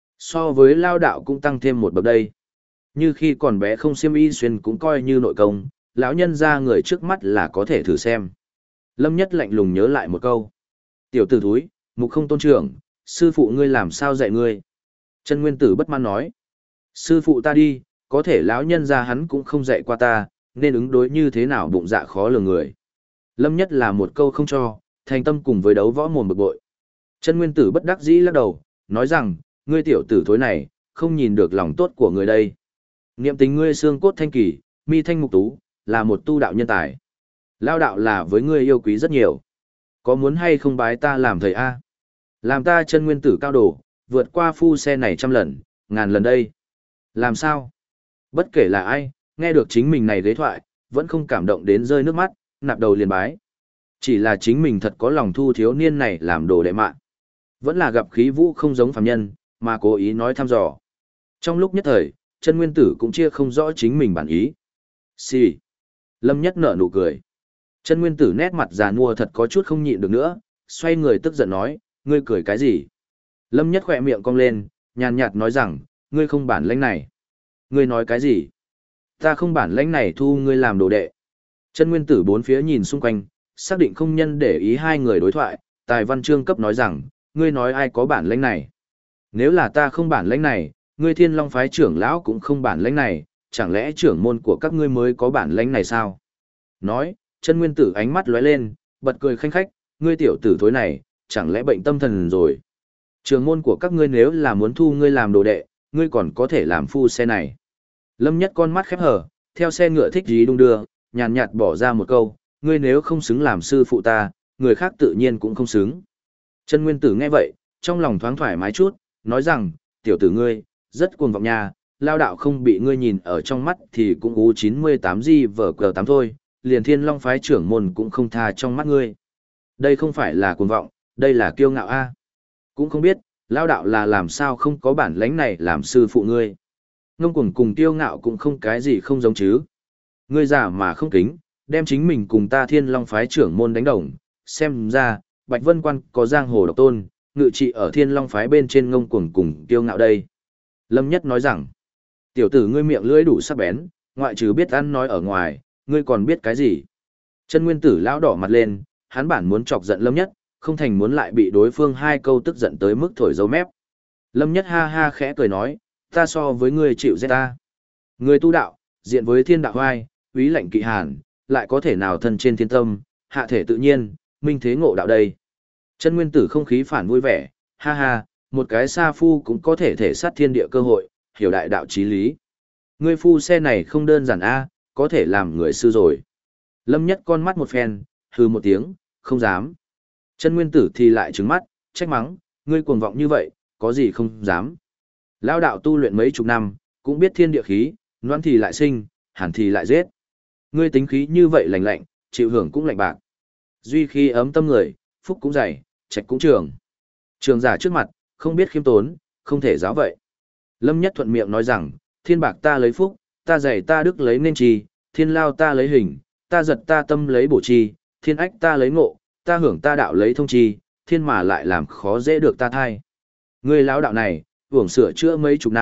So với lao đạo cũng tăng thêm một bậc đây. Như khi còn bé không xiêm y xuyên cũng coi như nội công, lão nhân ra người trước mắt là có thể thử xem. Lâm Nhất lạnh lùng nhớ lại một câu. Tiểu tử thúi, Mục không tôn trưởng, sư phụ ngươi làm sao dạy ngươi? Chân Nguyên Tử bất mãn nói. Sư phụ ta đi, có thể lão nhân ra hắn cũng không dạy qua ta, nên ứng đối như thế nào bụng dạ khó lường người. Lâm Nhất là một câu không cho, thành tâm cùng với đấu võ mồm bực bội. Chân Nguyên Tử bất đắc dĩ lắc đầu, nói rằng, ngươi tiểu tử thối này, không nhìn được lòng tốt của người đây. Niệm tình ngươi xương cốt thanh kỳ, mi thanh mục tú, là một tu đạo nhân tài. Lao đạo là với ngươi yêu quý rất nhiều. Có muốn hay không bái ta làm thầy A? Làm ta Chân Nguyên Tử cao đồ, vượt qua phu xe này 100 lần, ngàn lần đây. Làm sao? Bất kể là ai, nghe được chính mình này đối thoại, vẫn không cảm động đến rơi nước mắt, nạp đầu liền bái. Chỉ là chính mình thật có lòng thu thiếu niên này làm đồ đệ mạng. Vẫn là gặp khí vũ không giống phàm nhân, mà cố ý nói thăm dò. Trong lúc nhất thời, Chân Nguyên Tử cũng chia không rõ chính mình bản ý. Xì. Lâm Nhất nở nụ cười. Chân Nguyên Tử nét mặt già nua thật có chút không nhịn được nữa, xoay người tức giận nói, ngươi cười cái gì? Lâm Nhất khỏe miệng cong lên, nhàn nhạt nói rằng, ngươi không bản lãnh này. Ngươi nói cái gì? Ta không bản lãnh này thu ngươi làm đồ đệ. Chân Nguyên Tử bốn phía nhìn xung quanh, xác định không nhân để ý hai người đối thoại, Tài Văn Trương cấp nói rằng, ngươi nói ai có bản lãnh này? Nếu là ta không bản lãnh này, ngươi Thiên Long phái trưởng lão cũng không bản lãnh này, chẳng lẽ trưởng môn của các ngươi mới có bản lãnh này sao? Nói, Chân Nguyên Tử ánh mắt lóe lên, bật cười khanh khách, ngươi tiểu tử thối này, chẳng lẽ bệnh tâm thần rồi? Trưởng môn của các ngươi nếu là muốn thu ngươi làm đồ đệ, ngươi còn có thể làm phu xe này. Lâm Nhất con mắt khép hờ, theo xe ngựa thích dí đung đưa, nhàn nhạt bỏ ra một câu, ngươi nếu không xứng làm sư phụ ta, người khác tự nhiên cũng không xứng. Chân Nguyên Tử nghe vậy, trong lòng thoáng thoải mái chút, nói rằng, tiểu tử ngươi, rất cuồng vọng nha, lao đạo không bị ngươi nhìn ở trong mắt thì cũng U98G vở cờ 8 thôi, liền Thiên Long phái trưởng môn cũng không tha trong mắt ngươi. Đây không phải là cuồng vọng, đây là kiêu ngạo a. Cũng không biết, lao đạo là làm sao không có bản lãnh này làm sư phụ ngươi. Ngông cuồng cùng kiêu ngạo cũng không cái gì không giống chứ. Ngươi giả mà không kính, đem chính mình cùng ta Thiên Long phái trưởng môn đánh đồng, xem ra, Bạch Vân Quan có giang hồ độc tôn, ngự trị ở Thiên Long phái bên trên ngông cuồng cùng kiêu ngạo đây. Lâm Nhất nói rằng, tiểu tử ngươi miệng lưỡi đủ sắc bén, ngoại trừ biết ăn nói ở ngoài, ngươi còn biết cái gì? Chân Nguyên Tử lão đỏ mặt lên, hắn bản muốn chọc giận Lâm Nhất, không thành muốn lại bị đối phương hai câu tức giận tới mức thổi dấu mép. Lâm Nhất ha ha khẽ cười nói, ta so với ngươi chịu giết ta. Ngươi tu đạo, diện với thiên đạo hoai, úy lạnh kỵ hàn, lại có thể nào thân trên thiên tâm, hạ thể tự nhiên, minh thế ngộ đạo đây. Chân Nguyên Tử không khí phản vui vẻ, ha ha, một cái sa phu cũng có thể sát thiên địa cơ hội, hiểu đại đạo chí lý. Ngươi phu xe này không đơn giản a, có thể làm người sư rồi. Lâm Nhất con mắt một phen, hừ một tiếng, không dám. Chân Nguyên Tử thì lại trừng mắt, trách mắng, ngươi cuồng vọng như vậy, có gì không dám. Lao đạo tu luyện mấy chục năm, cũng biết thiên địa khí, noan thì lại sinh, hàn thì lại giết. Ngươi tính khí như vậy lạnh lạnh, chịu hưởng cũng lạnh bạc. Duy khí ấm tâm người, phúc cũng dày, trạch cũng trường. Trường giả trước mặt, không biết khiêm tốn, không thể giáo vậy. Lâm Nhất thuận miệng nói rằng, thiên bạc ta lấy phúc, ta dày ta đức lấy nên trì, thiên lao ta lấy hình, ta giật ta tâm lấy bổ trì, thiên ách ta lấy ngộ, ta hưởng ta đạo lấy thông trì, thiên mà lại làm khó dễ được ta thai. Ngươi lão đạo này, hưởng sửa chữa mấy chục năm,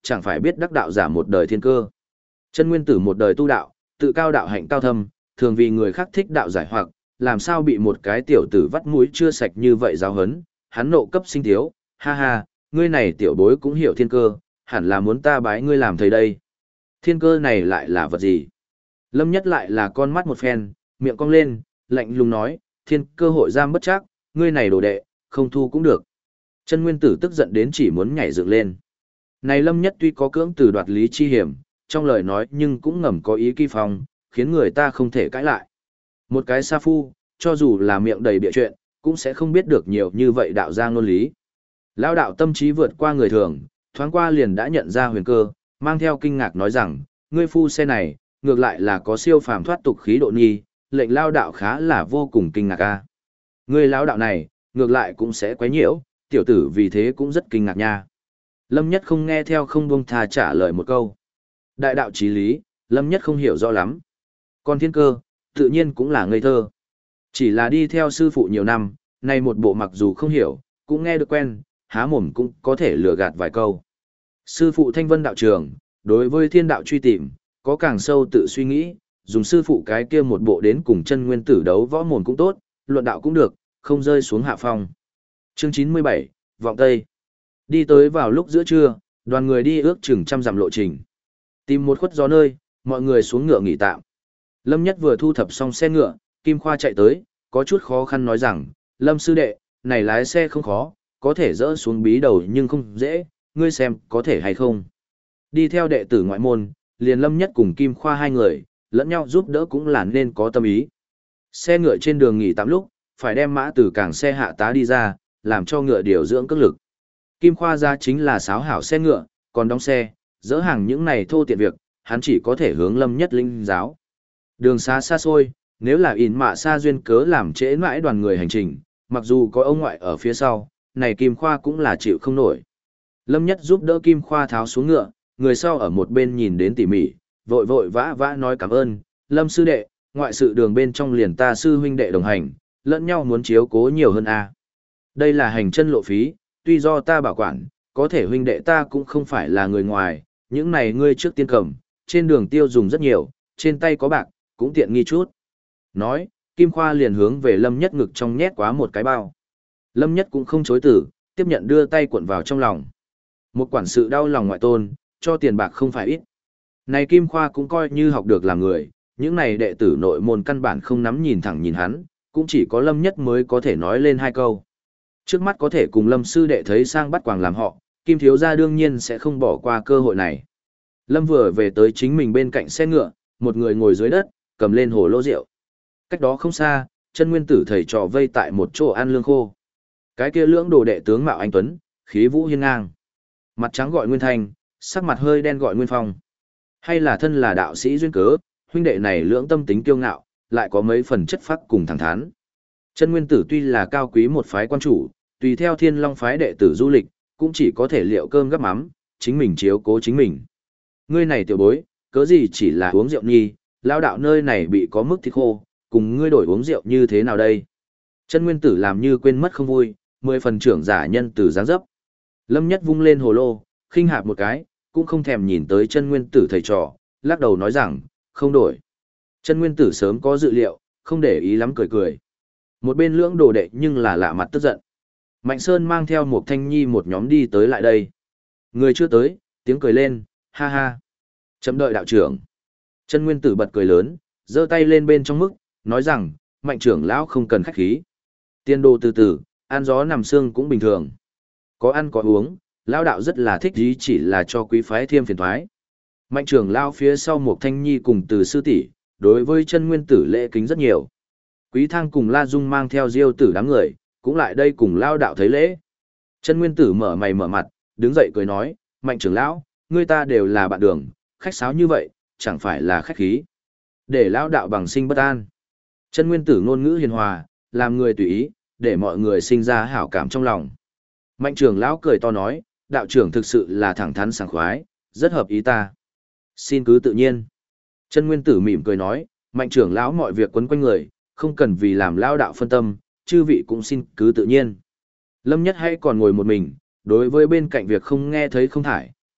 chẳng phải biết đắc đạo giả một đời thiên cơ. Chân nguyên tử một đời tu đạo, tự cao đạo hạnh cao thâm, thường vì người khác thích đạo giải hoặc, làm sao bị một cái tiểu tử vắt mũi chưa sạch như vậy giáo hấn, hắn nộ cấp sinh thiếu, ha ha, ngươi này tiểu bối cũng hiểu thiên cơ, hẳn là muốn ta bái ngươi làm thầy đây. Thiên cơ này lại là vật gì? Lâm Nhất lại là con mắt một phen, miệng cong lên, lạnh lùng nói, thiên cơ hội giam bất chắc, ngươi này đồ đệ, không thu cũng được. Chân nguyên tử tức giận đến chỉ muốn nhảy dựng lên. Này Lâm Nhất tuy có cưỡng từ đoạt lý chi hiểm, trong lời nói nhưng cũng ngầm có ý kỳ phong, khiến người ta không thể cãi lại. Một cái sa phu, cho dù là miệng đầy bịa chuyện, cũng sẽ không biết được nhiều như vậy đạo ra ngôn lý. Lão đạo tâm trí vượt qua người thường, thoáng qua liền đã nhận ra huyền cơ, mang theo kinh ngạc nói rằng, ngươi phu xe này, ngược lại là có siêu phàm thoát tục khí độ nghi, lệnh lao đạo khá là vô cùng kinh ngạc a. Ngươi lão đạo này, ngược lại cũng sẽ quấy nhiễu, tiểu tử vì thế cũng rất kinh ngạc nha. Lâm Nhất không nghe theo không buông tha trả lời một câu. Đại đạo chí lý, Lâm Nhất không hiểu rõ lắm. Còn thiên cơ, tự nhiên cũng là ngây thơ. Chỉ là đi theo sư phụ nhiều năm, nay một bộ mặc dù không hiểu, cũng nghe được quen, há mồm cũng có thể lừa gạt vài câu. Sư phụ Thanh Vân đạo trường, đối với thiên đạo truy tìm, có càng sâu tự suy nghĩ, dùng sư phụ cái kia một bộ đến cùng chân nguyên tử đấu võ mồm cũng tốt, luận đạo cũng được, không rơi xuống hạ phong. Chương 97, Vọng Tây. Đi tới vào lúc giữa trưa, đoàn người đi ước chừng 100 dặm lộ trình. Tìm một khuất gió nơi, mọi người xuống ngựa nghỉ tạm. Lâm Nhất vừa thu thập xong xe ngựa, Kim Khoa chạy tới, có chút khó khăn nói rằng, Lâm sư đệ, này lái xe không khó, có thể dỡ xuống bí đầu nhưng không dễ, ngươi xem có thể hay không. Đi theo đệ tử ngoại môn, liền Lâm Nhất cùng Kim Khoa hai người, lẫn nhau giúp đỡ cũng là nên có tâm ý. Xe ngựa trên đường nghỉ tạm lúc, phải đem mã từ cảng xe hạ tá đi ra, làm cho ngựa điều dưỡng cước lực. Kim Khoa ra chính là sáo hảo xe ngựa, còn đóng xe, dỡ hàng những này thô tiện việc, hắn chỉ có thể hướng Lâm Nhất linh giáo. Đường xa xa xôi, nếu là ỉn mạ xa duyên cớ làm trễ mãi đoàn người hành trình, mặc dù có ông ngoại ở phía sau, này Kim Khoa cũng là chịu không nổi. Lâm Nhất giúp đỡ Kim Khoa tháo xuống ngựa, người sau ở một bên nhìn đến tỉ mỉ, vội vội vã vã nói cảm ơn, Lâm sư đệ, ngoại sự đường bên trong liền ta sư huynh đệ đồng hành, lẫn nhau muốn chiếu cố nhiều hơn a. Đây là hành chân lộ phí, tuy do ta bảo quản, có thể huynh đệ ta cũng không phải là người ngoài, những này ngươi trước tiên cầm, trên đường tiêu dùng rất nhiều, trên tay có bạc, cũng tiện nghi chút. Nói, Kim Khoa liền hướng về Lâm Nhất ngực trong nhét quá một cái bao. Lâm Nhất cũng không chối từ, tiếp nhận đưa tay cuộn vào trong lòng. Một quản sự đau lòng ngoại tôn, cho tiền bạc không phải ít. Này Kim Khoa cũng coi như học được làm người, những này đệ tử nội môn căn bản không nắm nhìn thẳng nhìn hắn, cũng chỉ có Lâm Nhất mới có thể nói lên hai câu. Trước mắt có thể cùng Lâm sư đệ thấy sang bắt quàng làm họ, Kim thiếu gia đương nhiên sẽ không bỏ qua cơ hội này. Lâm vừa về tới chính mình bên cạnh xe ngựa, một người ngồi dưới đất, cầm lên hồ lô rượu. Cách đó không xa, chân nguyên tử thầy trò vây tại một chỗ ăn lương khô. Cái kia lưỡng đồ đệ tướng mạo anh tuấn, khí vũ hiên ngang. Mặt trắng gọi Nguyên Thanh, sắc mặt hơi đen gọi Nguyên Phong. Hay là thân là đạo sĩ duyên cớ, huynh đệ này lưỡng tâm tính kiêu ngạo, lại có mấy phần chất phác cùng thẳng thắn. Chân nguyên tử tuy là cao quý một phái quan chủ, tùy theo Thiên Long phái đệ tử du lịch, cũng chỉ có thể liệu cơm gắp mắm, chính mình chiếu cố chính mình. Ngươi này tiểu bối, cớ gì chỉ là uống rượu nhi, lao đạo nơi này bị có mức thịt khô, cùng ngươi đổi uống rượu như thế nào đây? Chân nguyên tử làm như quên mất không vui, 10 phần trưởng giả nhân từ dáng dấp. Lâm Nhất vung lên hồ lô, khinh hạp một cái, cũng không thèm nhìn tới chân nguyên tử thầy trò, lắc đầu nói rằng, không đổi. Chân nguyên tử sớm có dự liệu, không để ý lắm cười cười. Một bên lưỡng đồ đệ nhưng là lạ mặt tức giận. Mạnh Sơn mang theo một thanh nhi một nhóm đi tới lại đây. Người chưa tới, tiếng cười lên, ha ha. Chấm đợi đạo trưởng. Chân nguyên tử bật cười lớn, giơ tay lên bên trong mức, nói rằng, mạnh trưởng lão không cần khách khí. Tiên đồ từ từ, ăn gió nằm xương cũng bình thường. Có ăn có uống, lão đạo rất là thích ý chỉ là cho quý phái thêm phiền thoái. Mạnh trưởng lão phía sau một thanh nhi cùng từ sư tỷ, đối với chân nguyên tử lễ kính rất nhiều. Quý thang cùng La Dung mang theo diêu tử đám người, cũng lại đây cùng lao đạo thấy lễ. Chân nguyên tử mở mày mở mặt, đứng dậy cười nói, mạnh trưởng lão, ngươi ta đều là bạn đường, khách sáo như vậy, chẳng phải là khách khí. Để lao đạo bằng sinh bất an. Chân nguyên tử ngôn ngữ hiền hòa, làm người tùy ý, để mọi người sinh ra hảo cảm trong lòng. Mạnh trưởng lão cười to nói, đạo trưởng thực sự là thẳng thắn sảng khoái, rất hợp ý ta. Xin cứ tự nhiên. Chân nguyên tử mỉm cười nói, mạnh trưởng lão mọi việc quấn quanh người, không cần vì làm lao đạo phân tâm, chư vị cũng xin cứ tự nhiên. Lâm Nhất hay còn ngồi một mình, đối với bên cạnh việc không nghe thấy không thải,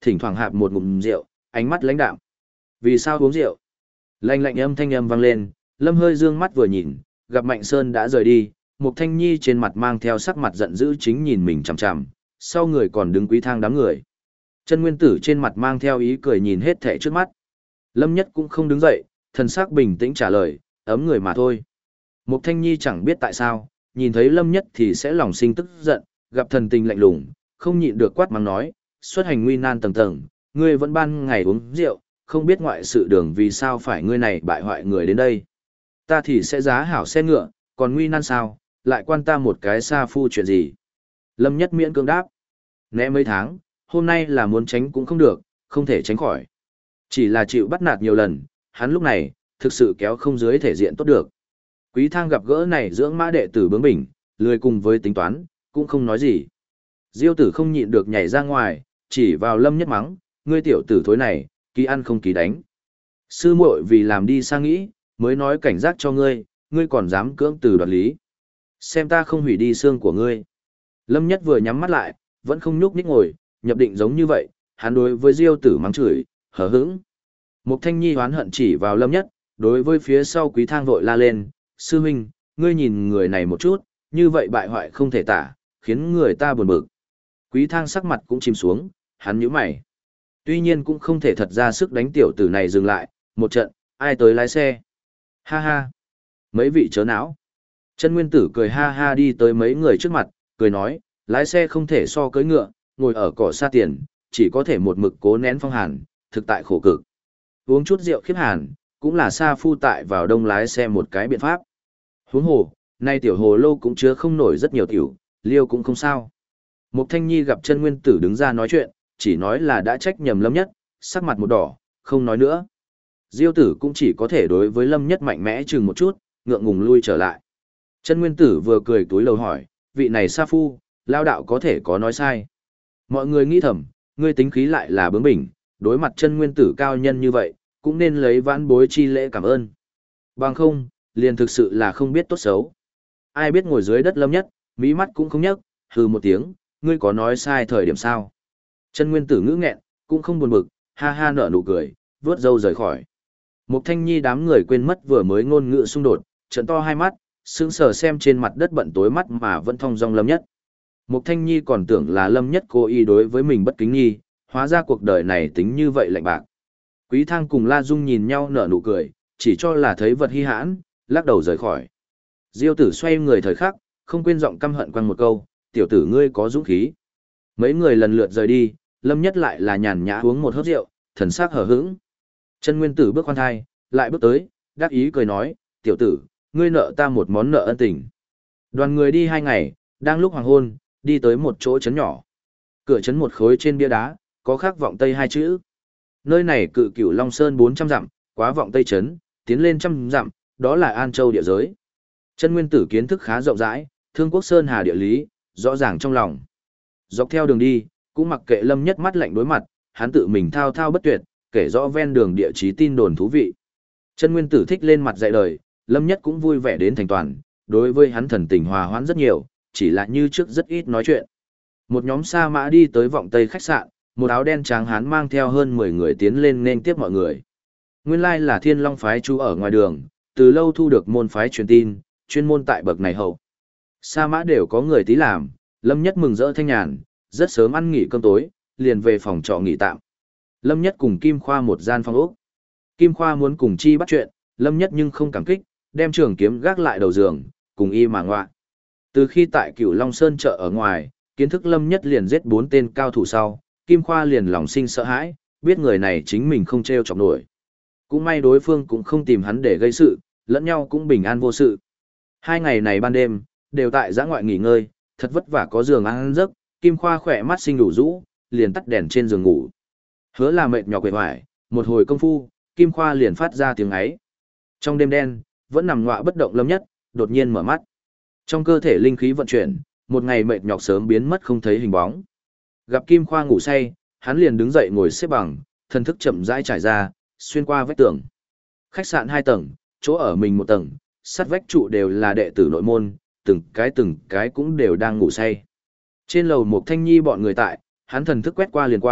thỉnh thoảng hạp một ngụm rượu, ánh mắt lãnh đạm. Vì sao uống rượu? Lạnh lạnh âm thanh âm vang lên, Lâm hơi dương mắt vừa nhìn, gặp Mạnh Sơn đã rời đi, Mục Thanh Nhi trên mặt mang theo sắc mặt giận dữ chính nhìn mình chằm chằm, sau người còn đứng Quý Thang đám người. Chân Nguyên Tử trên mặt mang theo ý cười nhìn hết thảy trước mắt. Lâm Nhất cũng không đứng dậy, thần sắc bình tĩnh trả lời, ấm người mà thôi. Mục Thanh Nhi chẳng biết tại sao, nhìn thấy Lâm Nhất thì sẽ lòng sinh tức giận, gặp thần tình lạnh lùng, không nhịn được quát mắng nói, xuất hành nguy nan tầng tầng, ngươi vẫn ban ngày uống rượu, không biết ngoại sự đường vì sao phải ngươi này bại hoại người đến đây. Ta thì sẽ giá hảo xe ngựa, còn nguy nan sao, lại quan ta một cái sa phu chuyện gì. Lâm Nhất miễn cưỡng đáp, né mấy tháng, hôm nay là muốn tránh cũng không được, không thể tránh khỏi. Chỉ là chịu bắt nạt nhiều lần, hắn lúc này, thực sự kéo không dưới thể diện tốt được. Quý Thang gặp gỡ này dưỡng mã đệ tử bướng bỉnh, lười cùng với tính toán, cũng không nói gì. Diêu tử không nhịn được nhảy ra ngoài, chỉ vào Lâm Nhất mắng, ngươi tiểu tử thối này, ký ăn không ký đánh. Sư muội vì làm đi sang nghĩ, mới nói cảnh giác cho ngươi, ngươi còn dám cưỡng từ đoạt lý. Xem ta không hủy đi xương của ngươi. Lâm Nhất vừa nhắm mắt lại, vẫn không nhúc nhích ngồi, nhập định giống như vậy, hắn đối với Diêu tử mắng chửi, hờ hững. Mục Thanh Nhi hoán hận chỉ vào Lâm Nhất, đối với phía sau Quý Thang vội la lên, sư huynh, ngươi nhìn người này một chút, như vậy bại hoại không thể tả, khiến người ta buồn bực. Quý Thang sắc mặt cũng chìm xuống, hắn nhíu mày. Tuy nhiên cũng không thể thật ra sức đánh tiểu tử này dừng lại, một trận, ai tới lái xe. Ha ha. Mấy vị chớ não. Chân Nguyên Tử cười ha ha đi tới mấy người trước mặt, cười nói, lái xe không thể so cưỡi ngựa, ngồi ở cỏ xa tiền, chỉ có thể một mực cố nén phong hàn, thực tại khổ cực. Uống chút rượu khiếp hàn, cũng là sa phu tại vào đông lái xe một cái biện pháp. Huống hồ, nay tiểu hồ lô cũng chứa không nổi rất nhiều tiểu, liêu cũng không sao. Mục Thanh Nhi gặp Chân Nguyên Tử đứng ra nói chuyện, chỉ nói là đã trách nhầm Lâm Nhất, sắc mặt một đỏ, không nói nữa. Diêu tử cũng chỉ có thể đối với Lâm Nhất mạnh mẽ chừng một chút, ngượng ngùng lui trở lại. Chân Nguyên Tử vừa cười túi lầu hỏi, vị này sa phu, lao đạo có thể có nói sai. Mọi người nghĩ thầm, ngươi tính khí lại là bướng bỉnh, đối mặt Chân Nguyên Tử cao nhân như vậy, cũng nên lấy vãn bối chi lễ cảm ơn. Bằng không, liền thực sự là không biết tốt xấu. Ai biết ngồi dưới đất Lâm Nhất, mí mắt cũng không nhấc, hừ một tiếng, ngươi có nói sai thời điểm sao? Chân Nguyên Tử ngữ nghẹn, cũng không buồn bực, ha ha nở nụ cười, vướt râu rời khỏi. Mục Thanh Nhi đám người quên mất vừa mới ngôn ngữ xung đột, trợn to hai mắt, sững sờ xem trên mặt đất bận tối mắt mà vẫn thong dong Lâm Nhất. Mục Thanh Nhi còn tưởng là Lâm Nhất cố ý đối với mình bất kính nghi, hóa ra cuộc đời này tính như vậy lạnh bạc. Quý Thang cùng La Dung nhìn nhau nở nụ cười, chỉ cho là thấy vật hi hãn, lắc đầu rời khỏi. Diêu tử xoay người thời khắc, không quên giọng căm hận quăng một câu, tiểu tử ngươi có dũng khí. Mấy người lần lượt rời đi, Lâm Nhất lại là nhàn nhã uống một hớp rượu, thần sắc hờ hững. Chân Nguyên Tử bước khoan thai, lại bước tới, đắc ý cười nói, tiểu tử, ngươi nợ ta một món nợ ân tình. Đoàn người đi 2 ngày, đang lúc hoàng hôn, đi tới một chỗ trấn nhỏ. Cửa trấn một khối trên bia đá, có khắc vọng Tây 2 chữ. Nơi này cự Cửu Long Sơn 400 dặm, quá vọng Tây trấn, tiến lên 100 dặm, đó là An Châu địa giới. Chân Nguyên Tử kiến thức khá rộng rãi, thương quốc sơn hà địa lý, rõ ràng trong lòng. Dọc theo đường đi, cũng mặc kệ Lâm Nhất mắt lạnh đối mặt, hắn tự mình thao thao bất tuyệt, kể rõ ven đường địa chí tin đồn thú vị. Chân Nguyên Tử thích lên mặt dạy đời, Lâm Nhất cũng vui vẻ đến thành toàn, đối với hắn thần tình hòa hoãn rất nhiều, chỉ là như trước rất ít nói chuyện. Một nhóm sa mã đi tới vọng Tây khách sạn, một áo đen trắng hán mang theo hơn 10 người tiến lên nên tiếp mọi người. Nguyên lai là Thiên Long phái trú ở ngoài đường, từ lâu thu được môn phái truyền tin, chuyên môn tại bậc này hậu. Sa mã đều có người tí làm, Lâm Nhất mừng rỡ thanh nhàn, rất sớm ăn nghỉ cơm tối, liền về phòng trọ nghỉ tạm. Lâm Nhất cùng Kim Khoa một gian phòng ốc. Kim Khoa muốn cùng chi bắt chuyện, Lâm Nhất nhưng không cảm kích, đem trường kiếm gác lại đầu giường, cùng y mà ngoạ. Từ khi tại Cửu Long Sơn chợ ở ngoài, kiến thức Lâm Nhất liền giết 4 tên cao thủ sau, Kim Khoa liền lòng sinh sợ hãi, biết người này chính mình không treo chọc nổi. Cũng may đối phương cũng không tìm hắn để gây sự, lẫn nhau cũng bình an vô sự. 2 ngày này ban đêm, đều tại giã ngoại nghỉ ngơi, thật vất vả có giường ăn giấc, Kim Khoa khỏe mắt sinh đủ rũ, liền tắt đèn trên giường ngủ. Hứa là mệt nhọc quệt hoài, một hồi công phu, Kim Khoa liền phát ra tiếng ấy. Trong đêm đen, vẫn nằm ngọa bất động Lâm Nhất, đột nhiên mở mắt. Trong cơ thể linh khí vận chuyển, một ngày mệt nhọc sớm biến mất không thấy hình bóng. Gặp Kim Khoa ngủ say, hắn liền đứng dậy ngồi xếp bằng, thân thức chậm rãi trải ra, xuyên qua vách tường. Khách sạn 2 tầng, chỗ ở mình 1 tầng, sát vách trụ đều là đệ tử nội môn, từng cái cũng đều đang ngủ say. Trên lầu một Thanh Nhi bọn người tại, hắn thần thức quét qua liền qua,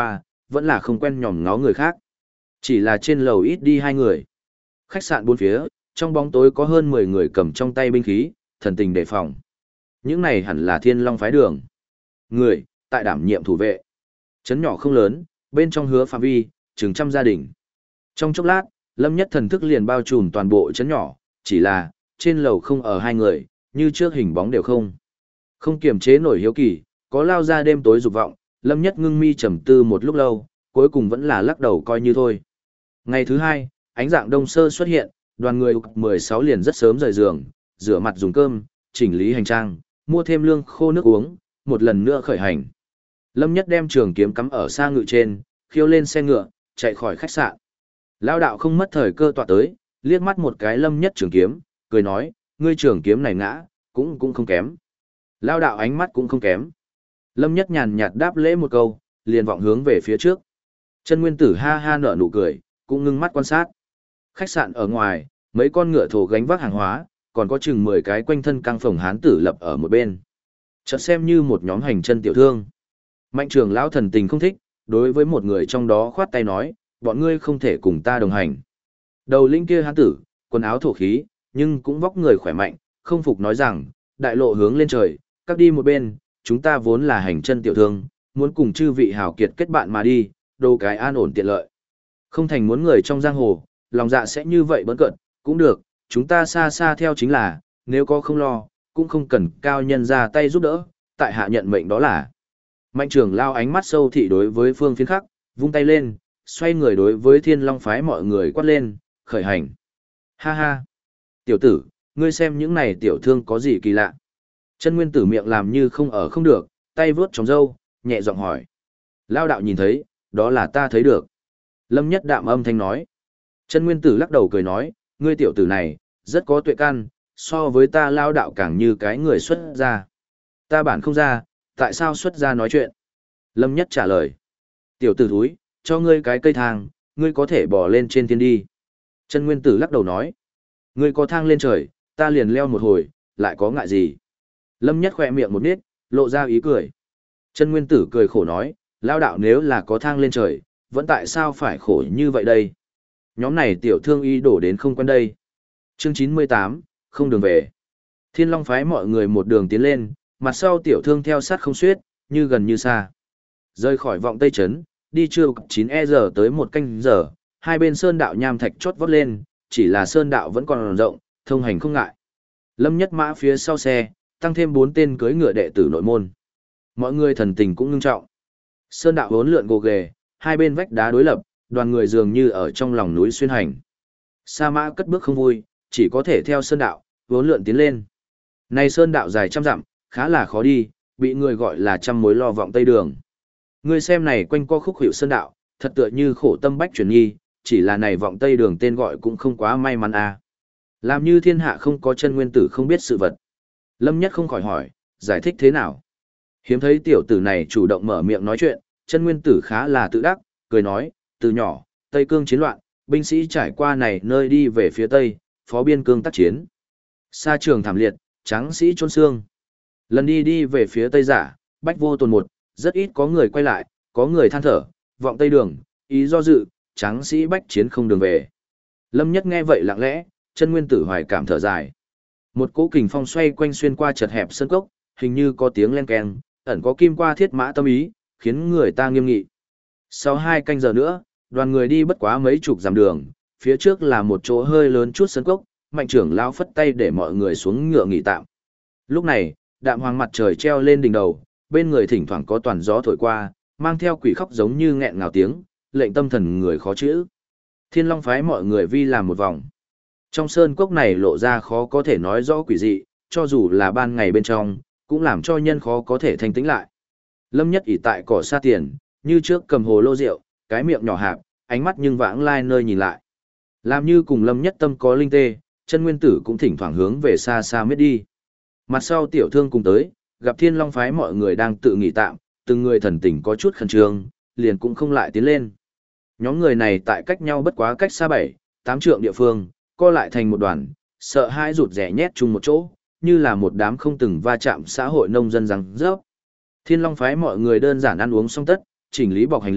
vẫn là không quen nhòm ngó người khác. Chỉ là trên lầu ít đi 2 người. Khách sạn bốn phía, trong bóng tối có hơn 10 người cầm trong tay binh khí, thần tình đề phòng. Những này hẳn là Thiên Long phái đường. Người, tại đảm nhiệm thủ vệ. Trấn nhỏ không lớn, bên trong hứa phạm vi, chừng trăm gia đình. Trong chốc lát, Lâm Nhất thần thức liền bao trùm toàn bộ trấn nhỏ, chỉ là, trên lầu không ở 2 người, như trước hình bóng đều không. Không kiềm chế nổi hiếu kỳ, có lao ra đêm tối dục vọng, Lâm Nhất ngưng mi trầm tư một lúc lâu, cuối cùng vẫn là lắc đầu coi như thôi. Ngày thứ 2, ánh dạng đông sơ xuất hiện, đoàn người 16 liền rất sớm rời giường, rửa mặt dùng cơm, chỉnh lý hành trang, mua thêm lương khô nước uống, một lần nữa khởi hành. Lâm Nhất đem trường kiếm cắm ở xa ngự trên, khiêu lên xe ngựa, chạy khỏi khách sạn. Lao đạo không mất thời cơ tọa tới, liếc mắt một cái Lâm Nhất trường kiếm, cười nói, ngươi trường kiếm này ngã, cũng không kém. Lao đạo ánh mắt cũng không kém. Lâm Nhất nhàn nhạt đáp lễ một câu, liền vọng hướng về phía trước. Chân Nguyên Tử ha ha nở nụ cười, cũng ngưng mắt quan sát. Khách sạn ở ngoài, mấy con ngựa thổ gánh vác hàng hóa, còn có chừng 10 cái quanh thân căng phồng hán tử lập ở một bên. Chợt xem như một nhóm hành chân tiểu thương. Mạnh trưởng lão thần tình không thích, đối với một người trong đó khoát tay nói, bọn ngươi không thể cùng ta đồng hành. Đầu linh kia hán tử, quần áo thổ khí, nhưng cũng vóc người khỏe mạnh, không phục nói rằng, đại lộ hướng lên trời, các đi một bên, chúng ta vốn là hành chân tiểu thương, muốn cùng chư vị hào kiệt kết bạn mà đi, đồ cái an ổn tiện lợi. Không thành muốn người trong giang hồ, lòng dạ sẽ như vậy bỡn cợt, cũng được, chúng ta xa xa theo chính là, nếu có không lo, cũng không cần cao nhân ra tay giúp đỡ, tại hạ nhận mệnh đó là. Mạnh trưởng lao ánh mắt sâu thị đối với phương phiến khắc, vung tay lên, xoay người đối với Thiên Long phái mọi người quát lên, khởi hành. Ha ha! Tiểu tử, ngươi xem những này tiểu thương có gì kỳ lạ. Chân Nguyên Tử miệng làm như không ở không được, tay vướt trong râu, nhẹ giọng hỏi. Lao đạo nhìn thấy, đó là ta thấy được. Lâm Nhất đạm âm thanh nói. Chân Nguyên Tử lắc đầu cười nói, ngươi tiểu tử này, rất có tuệ căn, so với ta lao đạo càng như cái người xuất gia. Ta bản không ra, tại sao xuất gia nói chuyện? Lâm Nhất trả lời. Tiểu tử thúi, cho ngươi cái cây thang, ngươi có thể bỏ lên trên thiên đi. Chân Nguyên Tử lắc đầu nói. Ngươi có thang lên trời, ta liền leo một hồi, lại có ngại gì? Lâm Nhất khỏe miệng một nít, lộ ra ý cười. Chân Nguyên Tử cười khổ nói, lao đạo nếu là có thang lên trời, vẫn tại sao phải khổ như vậy đây? Nhóm này tiểu thương y đổ đến không quen đây. Chương 98, không đường về. Thiên Long phái mọi người một đường tiến lên, mặt sau tiểu thương theo sát không xuyết, như gần như xa. Rơi khỏi vọng Tây Trấn, đi chưa 9 giờ tới 1 canh giờ, hai bên sơn đạo nham thạch chót vót lên, chỉ là sơn đạo vẫn còn rộng, thông hành không ngại. Lâm Nhất mã phía sau xe, tăng thêm 4 tên cưỡi ngựa đệ tử nội môn. Mọi người thần tình cũng ngưng trọng. Sơn đạo hỗn lượn gồ ghề, hai bên vách đá đối lập, đoàn người dường như ở trong lòng núi xuyên hành. Sa mã cất bước không vui, chỉ có thể theo sơn đạo, hỗn lượn tiến lên. Này sơn đạo dài trăm dặm, khá là khó đi, bị người gọi là trăm mối lo vọng tây đường. Người xem này quanh co khúc hiệu sơn đạo, thật tựa như khổ tâm bách chuyển nhi, chỉ là này vọng tây đường tên gọi cũng không quá may mắn à. Làm như thiên hạ không có Chân Nguyên Tử không biết sự vật. Lâm Nhất không khỏi hỏi, giải thích thế nào? Hiếm thấy tiểu tử này chủ động mở miệng nói chuyện, Chân Nguyên Tử khá là tự đắc, cười nói, từ nhỏ, Tây Cương chiến loạn, binh sĩ trải qua này nơi đi về phía Tây, phó biên cương tác chiến. Sa trường thảm liệt, tráng sĩ chôn xương. Lần đi về phía Tây giả, bách vô tồn một, rất ít có người quay lại, có người than thở, vọng Tây đường, ý do dự, tráng sĩ bách chiến không đường về. Lâm Nhất nghe vậy lặng lẽ, Chân Nguyên Tử hoài cảm thở dài. Một cỗ kình phong xoay quanh xuyên qua chật hẹp sân cốc, hình như có tiếng len keng, ẩn có kim qua thiết mã tâm ý, khiến người ta nghiêm nghị. Sau 2 canh giờ nữa, đoàn người đi bất quá mấy chục dặm đường, phía trước là một chỗ hơi lớn chút sân cốc, Mạnh trưởng lão phất tay để mọi người xuống ngựa nghỉ tạm. Lúc này, đạm hoàng mặt trời treo lên đỉnh đầu, bên người thỉnh thoảng có toàn gió thổi qua, mang theo quỷ khóc giống như nghẹn ngào tiếng, lệnh tâm thần người khó chữ. Thiên Long phái mọi người vi làm một vòng. Trong sơn cốc này lộ ra khó có thể nói rõ quỷ dị, cho dù là ban ngày bên trong, cũng làm cho nhân khó có thể thanh tĩnh lại. Lâm Nhất ỷ tại cỏ xa tiền, như trước cầm hồ lô rượu, cái miệng nhỏ hạp, ánh mắt nhưng vãng lai nơi nhìn lại. Làm như cùng Lâm Nhất tâm có linh tê, Chân Nguyên Tử cũng thỉnh thoảng hướng về xa xa miết đi. Mặt sau tiểu thương cùng tới, gặp Thiên Long phái mọi người đang tự nghỉ tạm, từng người thần tình có chút khẩn trương, liền cũng không lại tiến lên. Nhóm người này tại cách nhau bất quá cách xa 7-8 trượng địa phương, co lại thành một đoàn, sợ hãi rụt rẻ nhét chung một chỗ, như là một đám không từng va chạm xã hội nông dân răng rớp. Thiên Long phái mọi người đơn giản ăn uống xong tất, chỉnh lý bọc hành lý,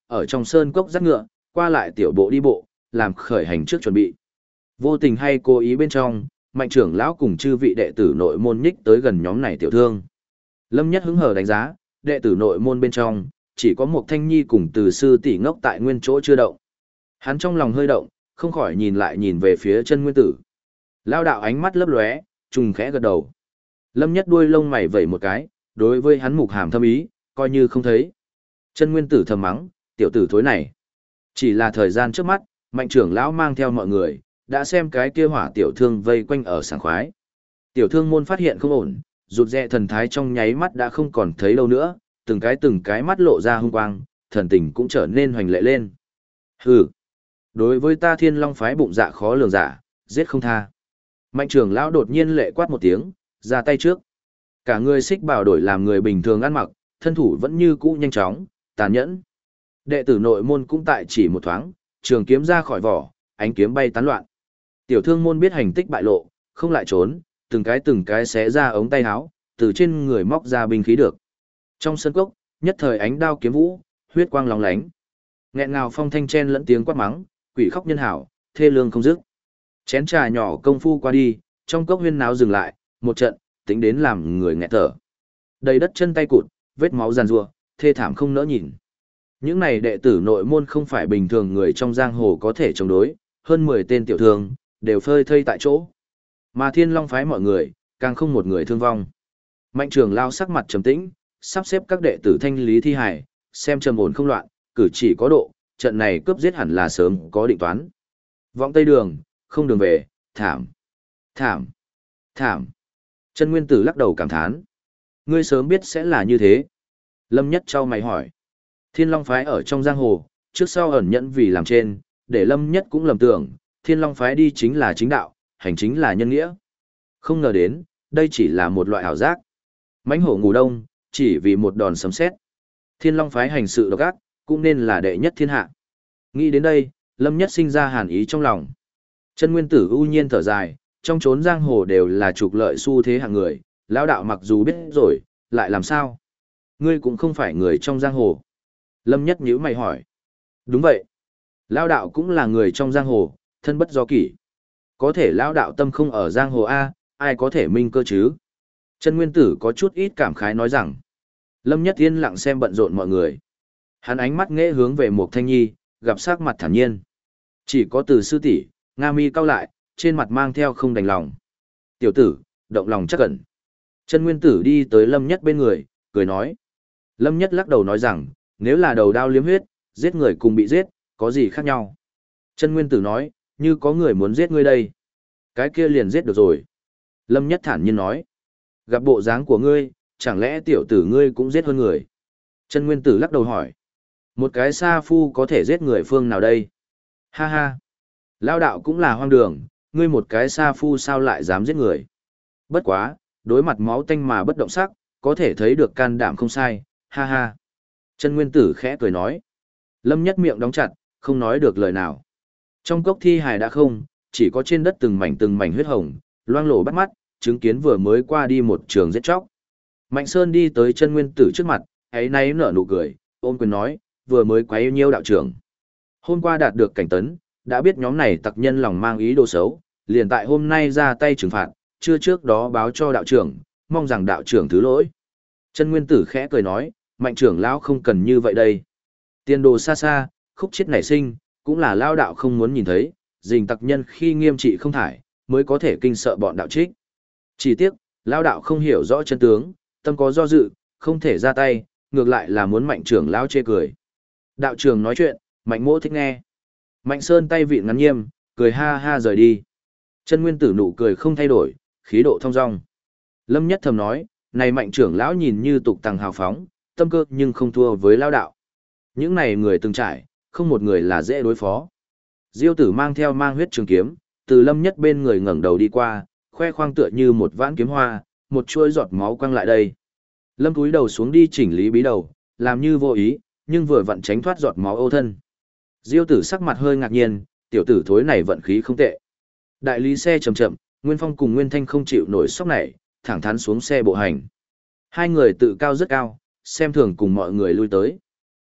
ở trong sơn cốc dắt ngựa, qua lại tiểu bộ đi bộ, làm khởi hành trước chuẩn bị. Vô tình hay cố ý bên trong, Mạnh trưởng lão cùng chư vị đệ tử nội môn nhích tới gần nhóm này tiểu thương. Lâm Nhất hứng hờ đánh giá, đệ tử nội môn bên trong, chỉ có một Thanh Nhi cùng Từ sư tỷ ngốc tại nguyên chỗ chưa động. Hắn trong lòng hơi động, không khỏi nhìn lại nhìn về phía Chân Nguyên Tử. Lao đạo ánh mắt lấp lóe, trùng khẽ gật đầu. Lâm Nhất đuôi lông mày vẩy một cái, đối với hắn mục hàm thâm ý, coi như không thấy. Chân Nguyên Tử thầm mắng, tiểu tử thối này. Chỉ là thời gian trước mắt, Mạnh trưởng lão mang theo mọi người, đã xem cái kia hỏa tiểu thương vây quanh ở sảng khoái. Tiểu thương môn phát hiện không ổn, rụt rè thần thái trong nháy mắt đã không còn thấy đâu nữa, từng cái mắt lộ ra hung quang, thần tình cũng trở nên hoành lệ lên. Hừ, đối với ta Thiên Long phái bụng dạ khó lường giả, giết không tha. Mạnh trưởng lão đột nhiên lệ quát một tiếng, ra tay trước. Cả người xích bảo đổi làm người bình thường ăn mặc, thân thủ vẫn như cũ nhanh chóng, tàn nhẫn. Đệ tử nội môn cũng tại chỉ một thoáng, trường kiếm ra khỏi vỏ, ánh kiếm bay tán loạn. Tiểu thương môn biết hành tích bại lộ, không lại trốn, từng cái xé ra ống tay áo, từ trên người móc ra binh khí được. Trong sân cốc, nhất thời ánh đao kiếm vũ, huyết quang lóng lánh. Nghẹn ngào phong thanh chen lẫn tiếng quát mắng, quỷ khóc nhân hảo, thê lương không dứt. Chén trà nhỏ công phu qua đi, trong cốc huyên náo dừng lại, một trận, tính đến làm người nghẹt thở. Đầy đất chân tay cụt, vết máu giàn rủa, thê thảm không nỡ nhìn. Những này đệ tử nội môn không phải bình thường người trong giang hồ có thể chống đối, hơn 10 tên tiểu thương, đều phơi thây tại chỗ. Mà Thiên Long phái mọi người, càng không một người thương vong. Mạnh trưởng lao sắc mặt trầm tĩnh, sắp xếp các đệ tử thanh lý thi hài, xem trầm ổn không loạn, cử chỉ có độ, trận này cướp giết hẳn là sớm có định toán. Vọng Tây Đường, không đường về, thảm, thảm, thảm. Chân Nguyên Tử lắc đầu cảm thán. Ngươi sớm biết sẽ là như thế. Lâm Nhất trao mày hỏi. Thiên Long phái ở trong giang hồ, trước sau ẩn nhẫn vì làm trên, để Lâm Nhất cũng lầm tưởng, Thiên Long phái đi chính là chính đạo, hành chính là nhân nghĩa. Không ngờ đến, đây chỉ là một loại ảo giác. Mãnh hổ ngủ đông, chỉ vì một đòn sấm sét. Thiên Long phái hành sự độc ác, cũng nên là đệ nhất thiên hạ. Nghĩ đến đây, Lâm Nhất sinh ra hàn ý trong lòng. Chân Nguyên Tử ưu nhiên thở dài, trong chốn giang hồ đều là trục lợi xu thế hạng người, lão đạo mặc dù biết rồi, lại làm sao? Ngươi cũng không phải người trong giang hồ. Lâm Nhất nhíu mày hỏi. Đúng vậy. Lão đạo cũng là người trong giang hồ, thân bất do kỷ. Có thể lão đạo tâm không ở giang hồ A, ai có thể minh cơ chứ? Chân Nguyên Tử có chút ít cảm khái nói rằng. Lâm Nhất yên lặng xem bận rộn mọi người. Hắn ánh mắt nghễ hướng về Mục Thanh Nhi, gặp sắc mặt thản nhiên. Chỉ có Từ sư tỷ, Nga mi cau lại, trên mặt mang theo không đành lòng. Tiểu tử, động lòng chắc cẩn. Chân Nguyên Tử đi tới Lâm Nhất bên người, cười nói. Lâm Nhất lắc đầu nói rằng, nếu là đầu đao liếm huyết, giết người cùng bị giết, có gì khác nhau? Chân Nguyên Tử nói, như có người muốn giết ngươi đây. Cái kia liền giết được rồi. Lâm Nhất thản nhiên nói. Gặp bộ dáng của ngươi, chẳng lẽ tiểu tử ngươi cũng giết hơn người? Chân Nguyên Tử lắc đầu hỏi. Một cái sa phu có thể giết người phương nào đây? Ha ha. Lao đạo cũng là hoang đường, ngươi một cái sa phu sao lại dám giết người? Bất quá, đối mặt máu tanh mà bất động sắc, có thể thấy được can đảm không sai, ha ha. Chân Nguyên Tử khẽ cười nói. Lâm Nhất miệng đóng chặt, không nói được lời nào. Trong cốc thi hài đã không, chỉ có trên đất từng mảnh huyết hồng, loang lổ bắt mắt, chứng kiến vừa mới qua đi một trường giết chóc. Mạnh Sơn đi tới Chân Nguyên Tử trước mặt, ấy nay nở nụ cười, ôm quyền nói, vừa mới quấy nhiêu đạo trưởng. Hôm qua đạt được cảnh tấn, đã biết nhóm này tặc nhân lòng mang ý đồ xấu, liền tại hôm nay ra tay trừng phạt, chưa trước đó báo cho đạo trưởng, mong rằng đạo trưởng thứ lỗi. Chân Nguyên Tử khẽ cười nói, Mạnh trưởng lão không cần như vậy đây. Tiền đồ xa xa, khúc chết nảy sinh, cũng là lao đạo không muốn nhìn thấy, dình tặc nhân khi nghiêm trị không thải, mới có thể kinh sợ bọn đạo trích. Chỉ tiếc, lao đạo không hiểu rõ chân tướng, tâm có do dự, không thể ra tay, ngược lại là muốn Mạnh trưởng lão chê cười. Đạo trưởng nói chuyện, Mạnh Mỗ thích nghe. Mạnh Sơn tay vịn ngắn nghiêm, cười ha ha rời đi. Chân Nguyên Tử nụ cười không thay đổi, khí độ thong dong. Lâm Nhất thầm nói, này Mạnh trưởng lão nhìn như tục tằng hào phóng, tâm cơ nhưng không thua với lao đạo. Những này người từng trải, không một người là dễ đối phó. Diêu Tử mang theo mang huyết trường kiếm, từ Lâm Nhất bên người ngẩng đầu đi qua, khoe khoang tựa như một vãn kiếm hoa, một chuỗi giọt máu quăng lại đây. Lâm cúi đầu xuống đi chỉnh lý bí đầu, làm như vô ý, nhưng vừa vặn tránh thoát giọt máu ô thân. Diêu Tử sắc mặt hơi ngạc nhiên, tiểu tử thối này vận khí không tệ. Đại lý xe chậm chậm, Nguyên Phong cùng Nguyên Thanh không chịu nổi sốc này, thẳng thắn xuống xe bộ hành. Hai người tự cao rất cao, xem thường cùng mọi người lui tới.